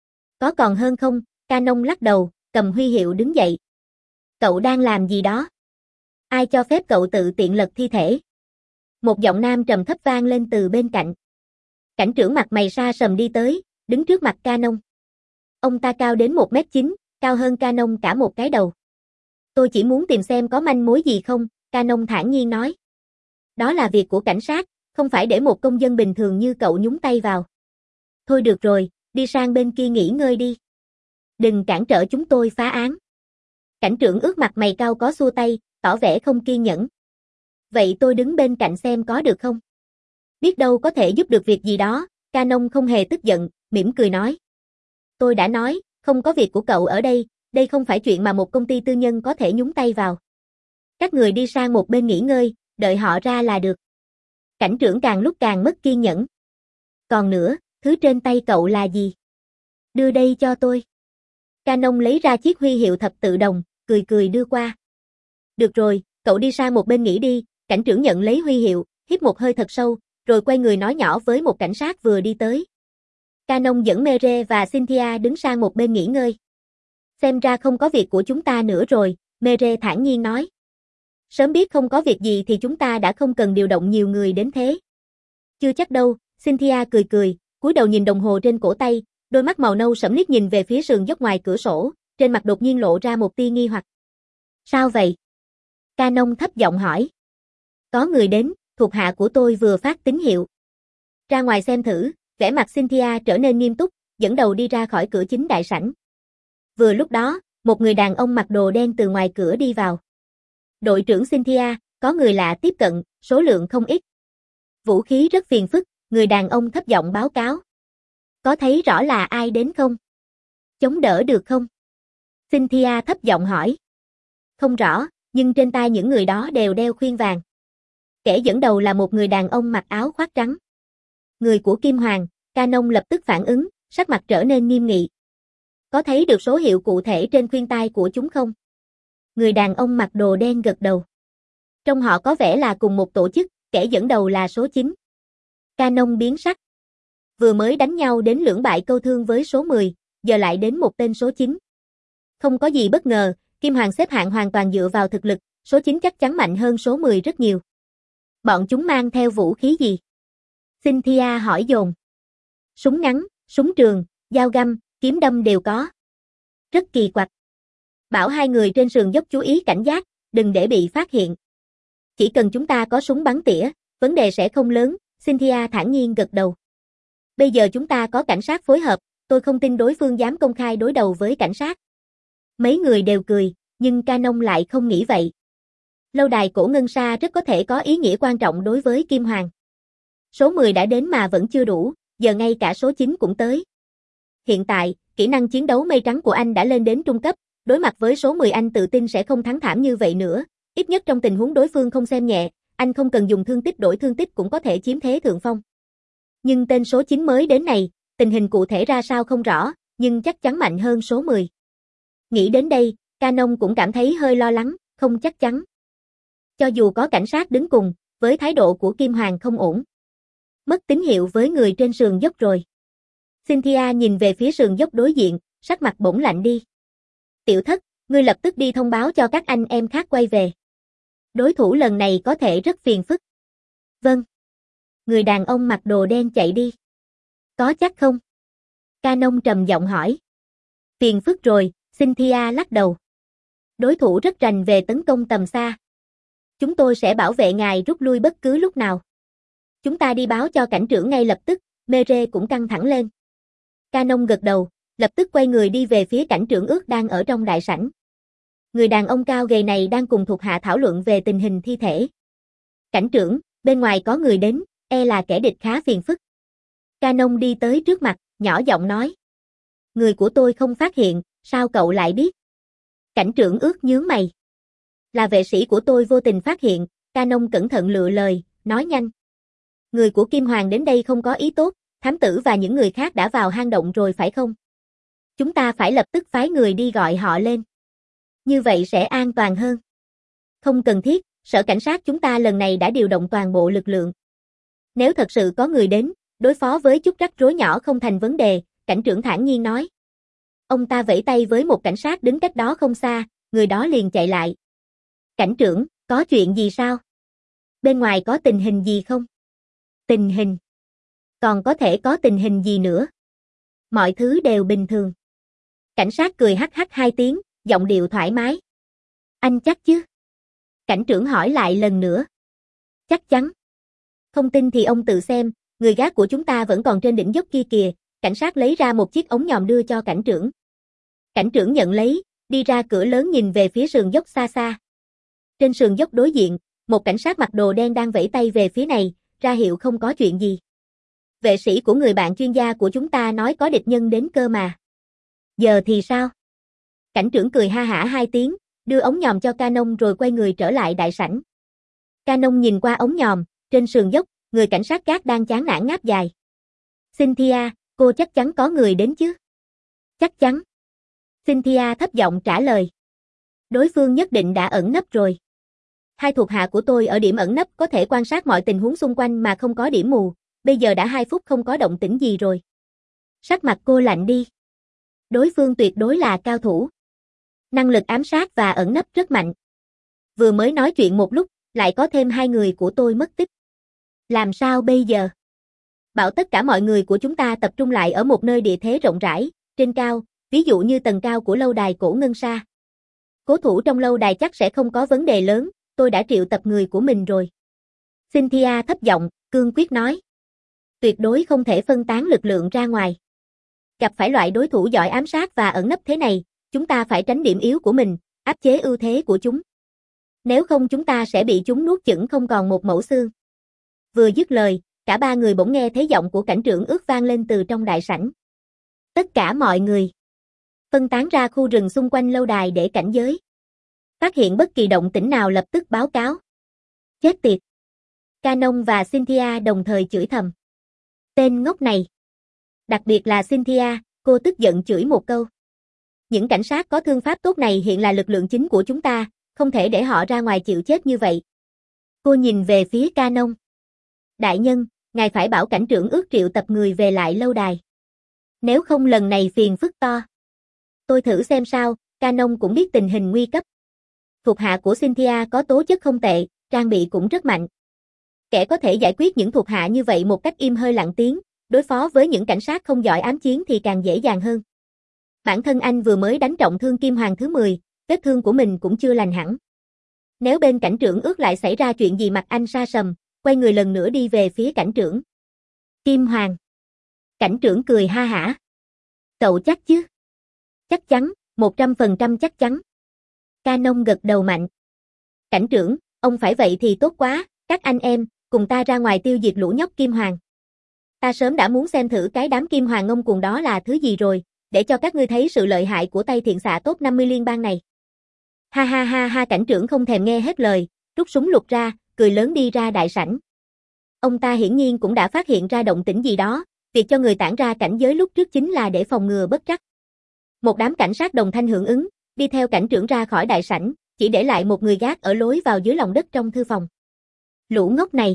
Có còn hơn không? Canon lắc đầu, cầm huy hiệu đứng dậy. Cậu đang làm gì đó? Ai cho phép cậu tự tiện lật thi thể? Một giọng nam trầm thấp vang lên từ bên cạnh. Cảnh trưởng mặt mày sa sầm đi tới, đứng trước mặt Canon. Ông ta cao đến một mét chín, cao hơn Canon cả một cái đầu. Tôi chỉ muốn tìm xem có manh mối gì không, Canon thản nhiên nói. Đó là việc của cảnh sát, không phải để một công dân bình thường như cậu nhúng tay vào. Thôi được rồi, đi sang bên kia nghỉ ngơi đi. Đừng cản trở chúng tôi phá án. Cảnh trưởng ướt mặt mày cau có xua tay, tỏ vẻ không kiên nhẫn. Vậy tôi đứng bên cạnh xem có được không? Biết đâu có thể giúp được việc gì đó, Canon không hề tức giận, mỉm cười nói. Tôi đã nói, không có việc của cậu ở đây, đây không phải chuyện mà một công ty tư nhân có thể nhúng tay vào. Các người đi sang một bên nghỉ ngơi, đợi họ ra là được. Cảnh trưởng càng lúc càng mất kiên nhẫn. Còn nữa, thứ trên tay cậu là gì? Đưa đây cho tôi. Canon lấy ra chiếc huy hiệu thập tự đồng, cười cười đưa qua. Được rồi, cậu đi sang một bên nghỉ đi, cảnh trưởng nhận lấy huy hiệu, hít một hơi thật sâu, rồi quay người nói nhỏ với một cảnh sát vừa đi tới. Canon dẫn Mere và Cynthia đứng sang một bên nghỉ ngơi. Xem ra không có việc của chúng ta nữa rồi, Mere thản nhiên nói. Sớm biết không có việc gì thì chúng ta đã không cần điều động nhiều người đến thế. Chưa chắc đâu, Cynthia cười cười, cúi đầu nhìn đồng hồ trên cổ tay, đôi mắt màu nâu sẫm liếc nhìn về phía sườn dốc ngoài cửa sổ, trên mặt đột nhiên lộ ra một tia nghi hoặc. Sao vậy? Canon thấp giọng hỏi. Có người đến, thuộc hạ của tôi vừa phát tín hiệu. Ra ngoài xem thử, vẻ mặt Cynthia trở nên nghiêm túc, dẫn đầu đi ra khỏi cửa chính đại sảnh. Vừa lúc đó, một người đàn ông mặc đồ đen từ ngoài cửa đi vào. Đội trưởng Cynthia, có người lạ tiếp cận, số lượng không ít. Vũ khí rất phiền phức, người đàn ông thấp giọng báo cáo. Có thấy rõ là ai đến không? Chống đỡ được không? Cynthia thấp giọng hỏi. Không rõ, nhưng trên tay những người đó đều đeo khuyên vàng. Kẻ dẫn đầu là một người đàn ông mặc áo khoác trắng. Người của Kim Hoàng, Canon lập tức phản ứng, sắc mặt trở nên nghiêm nghị. Có thấy được số hiệu cụ thể trên khuyên tai của chúng không? Người đàn ông mặc đồ đen gật đầu. Trong họ có vẻ là cùng một tổ chức, kẻ dẫn đầu là số chín. Canon biến sắc. Vừa mới đánh nhau đến lưỡng bại câu thương với số mười, giờ lại đến một tên số chín. Không có gì bất ngờ, Kim Hoàng xếp hạng hoàn toàn dựa vào thực lực, số chín chắc chắn mạnh hơn số mười rất nhiều. Bọn chúng mang theo vũ khí gì? Cynthia hỏi dồn. Súng ngắn, súng trường, dao găm, kiếm đâm đều có. Rất kỳ quặc. Bảo hai người trên sườn dốc chú ý cảnh giác, đừng để bị phát hiện. Chỉ cần chúng ta có súng bắn tỉa, vấn đề sẽ không lớn, Cynthia thản nhiên gật đầu. Bây giờ chúng ta có cảnh sát phối hợp, tôi không tin đối phương dám công khai đối đầu với cảnh sát. Mấy người đều cười, nhưng Canon lại không nghĩ vậy. Lâu đài cổ ngân sa rất có thể có ý nghĩa quan trọng đối với Kim Hoàng. Số mười đã đến mà vẫn chưa đủ, giờ ngay cả số chín cũng tới. Hiện tại, kỹ năng chiến đấu mây trắng của anh đã lên đến trung cấp, đối mặt với số mười anh tự tin sẽ không thắng thảm như vậy nữa, ít nhất trong tình huống đối phương không xem nhẹ, anh không cần dùng thương tích đổi thương tích cũng có thể chiếm thế thượng phong. Nhưng tên số chín mới đến này, tình hình cụ thể ra sao không rõ, nhưng chắc chắn mạnh hơn số mười. Nghĩ đến đây, Canon cũng cảm thấy hơi lo lắng, không chắc chắn. Cho dù có cảnh sát đứng cùng, với thái độ của Kim Hoàng không ổn. Mất tín hiệu với người trên sườn dốc rồi. Cynthia nhìn về phía sườn dốc đối diện, sắc mặt bỗng lạnh đi. Tiểu Thất, ngươi lập tức đi thông báo cho các anh em khác quay về. Đối thủ lần này có thể rất phiền phức. Vâng. Người đàn ông mặc đồ đen chạy đi. Có chắc không? Canon trầm giọng hỏi. Phiền phức rồi, Cynthia lắc đầu. Đối thủ rất rành về tấn công tầm xa. Chúng tôi sẽ bảo vệ ngài rút lui bất cứ lúc nào. Chúng ta đi báo cho cảnh trưởng ngay lập tức, Mere cũng căng thẳng lên. Canon gật đầu, lập tức quay người đi về phía cảnh trưởng ước đang ở trong đại sảnh. Người đàn ông cao gầy này đang cùng thuộc hạ thảo luận về tình hình thi thể. Cảnh trưởng, bên ngoài có người đến, e là kẻ địch khá phiền phức. Canon đi tới trước mặt, nhỏ giọng nói. Người của tôi không phát hiện, sao cậu lại biết? Cảnh trưởng ước nhướng mày. Là vệ sĩ của tôi vô tình phát hiện, Canon cẩn thận lựa lời, nói nhanh. Người của Kim Hoàng đến đây không có ý tốt, thám tử và những người khác đã vào hang động rồi phải không? Chúng ta phải lập tức phái người đi gọi họ lên. Như vậy sẽ an toàn hơn. Không cần thiết, sở cảnh sát chúng ta lần này đã điều động toàn bộ lực lượng. Nếu thật sự có người đến, đối phó với chút rắc rối nhỏ không thành vấn đề, cảnh trưởng thản nhiên nói. Ông ta vẫy tay với một cảnh sát đứng cách đó không xa, người đó liền chạy lại. Cảnh trưởng, có chuyện gì sao? Bên ngoài có tình hình gì không? Tình hình? Còn có thể có tình hình gì nữa? Mọi thứ đều bình thường. Cảnh sát cười hắc hắc hai tiếng, giọng điệu thoải mái. Anh chắc chứ? Cảnh trưởng hỏi lại lần nữa. Chắc chắn. Không tin thì ông tự xem, người gác của chúng ta vẫn còn trên đỉnh dốc kia kìa. Cảnh sát lấy ra một chiếc ống nhòm đưa cho cảnh trưởng. Cảnh trưởng nhận lấy, đi ra cửa lớn nhìn về phía sườn dốc xa xa. Trên sườn dốc đối diện, một cảnh sát mặc đồ đen đang vẫy tay về phía này, ra hiệu không có chuyện gì. Vệ sĩ của người bạn chuyên gia của chúng ta nói có địch nhân đến cơ mà. Giờ thì sao? Cảnh trưởng cười ha hả hai tiếng, đưa ống nhòm cho Canon rồi quay người trở lại đại sảnh. Canon nhìn qua ống nhòm, trên sườn dốc, người cảnh sát gác đang chán nản ngáp dài. Cynthia, cô chắc chắn có người đến chứ? Chắc chắn. Cynthia thấp giọng trả lời. Đối phương nhất định đã ẩn nấp rồi. Hai thuộc hạ của tôi ở điểm ẩn nấp có thể quan sát mọi tình huống xung quanh mà không có điểm mù, bây giờ đã hai phút không có động tĩnh gì rồi. Sắc mặt cô lạnh đi. Đối phương tuyệt đối là cao thủ. Năng lực ám sát và ẩn nấp rất mạnh. Vừa mới nói chuyện một lúc, lại có thêm hai người của tôi mất tích. Làm sao bây giờ? Bảo tất cả mọi người của chúng ta tập trung lại ở một nơi địa thế rộng rãi, trên cao, ví dụ như tầng cao của lâu đài cổ Ngân Sa. Cố thủ trong lâu đài chắc sẽ không có vấn đề lớn, tôi đã triệu tập người của mình rồi. Cynthia thấp giọng, cương quyết nói. Tuyệt đối không thể phân tán lực lượng ra ngoài. Gặp phải loại đối thủ giỏi ám sát và ẩn nấp thế này, chúng ta phải tránh điểm yếu của mình, áp chế ưu thế của chúng. Nếu không chúng ta sẽ bị chúng nuốt chửng không còn một mẩu xương. Vừa dứt lời, cả ba người bỗng nghe thấy giọng của cảnh trưởng ước vang lên từ trong đại sảnh. Tất cả mọi người phân tán ra khu rừng xung quanh lâu đài để cảnh giới. Phát hiện bất kỳ động tĩnh nào lập tức báo cáo. Chết tiệt. Canon và Cynthia đồng thời chửi thầm. Tên ngốc này. Đặc biệt là Cynthia, cô tức giận chửi một câu. Những cảnh sát có thương pháp tốt này hiện là lực lượng chính của chúng ta, không thể để họ ra ngoài chịu chết như vậy. Cô nhìn về phía Canon. Đại nhân, ngài phải bảo cảnh trưởng ước triệu tập người về lại lâu đài. Nếu không lần này phiền phức to. Tôi thử xem sao, Canon cũng biết tình hình nguy cấp. Thuộc hạ của Cynthia có tố chất không tệ, trang bị cũng rất mạnh. Kẻ có thể giải quyết những thuộc hạ như vậy một cách im hơi lặng tiếng, đối phó với những cảnh sát không giỏi ám chiến thì càng dễ dàng hơn. Bản thân anh vừa mới đánh trọng thương Kim Hoàng thứ mười, vết thương của mình cũng chưa lành hẳn. Nếu bên cảnh trưởng ước lại xảy ra chuyện gì mặt anh sa sầm, quay người lần nữa đi về phía cảnh trưởng. Kim Hoàng. Cảnh trưởng cười ha hả. Cậu chắc chứ? Chắc chắn, một trăm phần trăm chắc chắn. Canon gật đầu mạnh. Cảnh trưởng, ông phải vậy thì tốt quá, các anh em, cùng ta ra ngoài tiêu diệt lũ nhóc Kim Hoàng. Ta sớm đã muốn xem thử cái đám Kim Hoàng ngông cuồng đó là thứ gì rồi, để cho các ngươi thấy sự lợi hại của tay thiện xạ top năm mươi liên bang này. Ha ha ha ha, cảnh trưởng không thèm nghe hết lời, rút súng lục ra, cười lớn đi ra đại sảnh. Ông ta hiển nhiên cũng đã phát hiện ra động tĩnh gì đó, việc cho người tản ra cảnh giới lúc trước chính là để phòng ngừa bất trắc. Một đám cảnh sát đồng thanh hưởng ứng, đi theo cảnh trưởng ra khỏi đại sảnh, chỉ để lại một người gác ở lối vào dưới lòng đất trong thư phòng. Lũ ngốc này.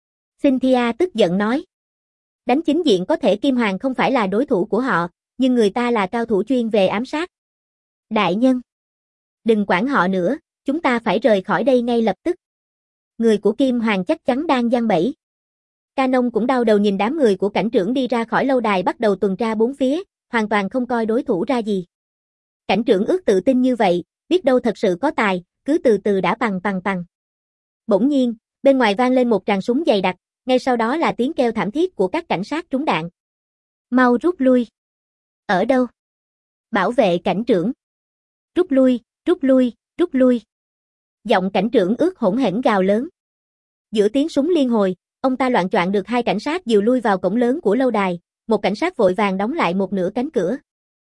Cynthia tức giận nói. Đánh chính diện có thể Kim Hoàng không phải là đối thủ của họ, nhưng người ta là cao thủ chuyên về ám sát. Đại nhân. Đừng quản họ nữa, chúng ta phải rời khỏi đây ngay lập tức. Người của Kim Hoàng chắc chắn đang giăng bẫy. Canon cũng đau đầu nhìn đám người của cảnh trưởng đi ra khỏi lâu đài bắt đầu tuần tra bốn phía, hoàn toàn không coi đối thủ ra gì. Cảnh trưởng ước tự tin như vậy, biết đâu thật sự có tài, cứ từ từ đã bằng bằng bằng. Bỗng nhiên, bên ngoài vang lên một tràng súng dày đặc, ngay sau đó là tiếng kêu thảm thiết của các cảnh sát trúng đạn. Mau rút lui. Ở đâu? Bảo vệ cảnh trưởng. Rút lui, rút lui, rút lui. Giọng cảnh trưởng ước hỗn hển gào lớn. Giữa tiếng súng liên hồi, ông ta loạng choạng được hai cảnh sát dìu lui vào cổng lớn của lâu đài, một cảnh sát vội vàng đóng lại một nửa cánh cửa.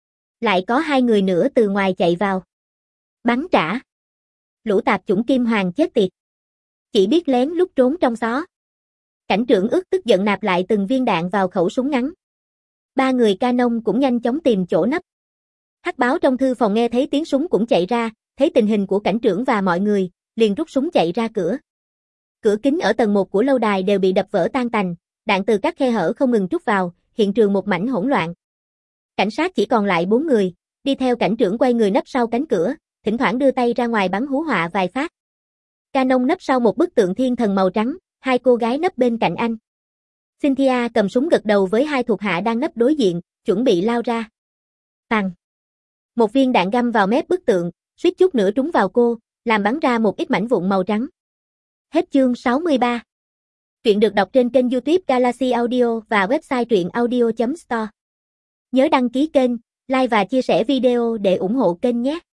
Lại có hai người nữa từ ngoài chạy vào. Bắn trả. Lũ tạp chủng Kim Hoàng chết tiệt. Chỉ biết lén lút trốn trong xó. Cảnh trưởng ước tức giận nạp lại từng viên đạn vào khẩu súng ngắn. Ba người Canon cũng nhanh chóng tìm chỗ nấp. Hắc báo trong thư phòng nghe thấy tiếng súng cũng chạy ra, thấy tình hình của cảnh trưởng và mọi người, liền rút súng chạy ra cửa. Cửa kính ở tầng một của lâu đài đều bị đập vỡ tan tành, đạn từ các khe hở không ngừng trút vào, hiện trường một mảnh hỗn loạn. Cảnh sát chỉ còn lại bốn người, đi theo cảnh trưởng quay người nấp sau cánh cửa, thỉnh thoảng đưa tay ra ngoài bắn hú họa vài phát. Canon nấp sau một bức tượng thiên thần màu trắng, hai cô gái nấp bên cạnh anh. Cynthia cầm súng gật đầu với hai thuộc hạ đang nấp đối diện, chuẩn bị lao ra. Phằng! Một viên đạn găm vào mép bức tượng, suýt chút nữa trúng vào cô, làm bắn ra một ít mảnh vụn màu trắng. Hết chương sáu mươi ba. Truyện được đọc trên kênh YouTube Galaxy Audio và website truyện audio chấm store. Nhớ đăng ký kênh, like và chia sẻ video để ủng hộ kênh nhé.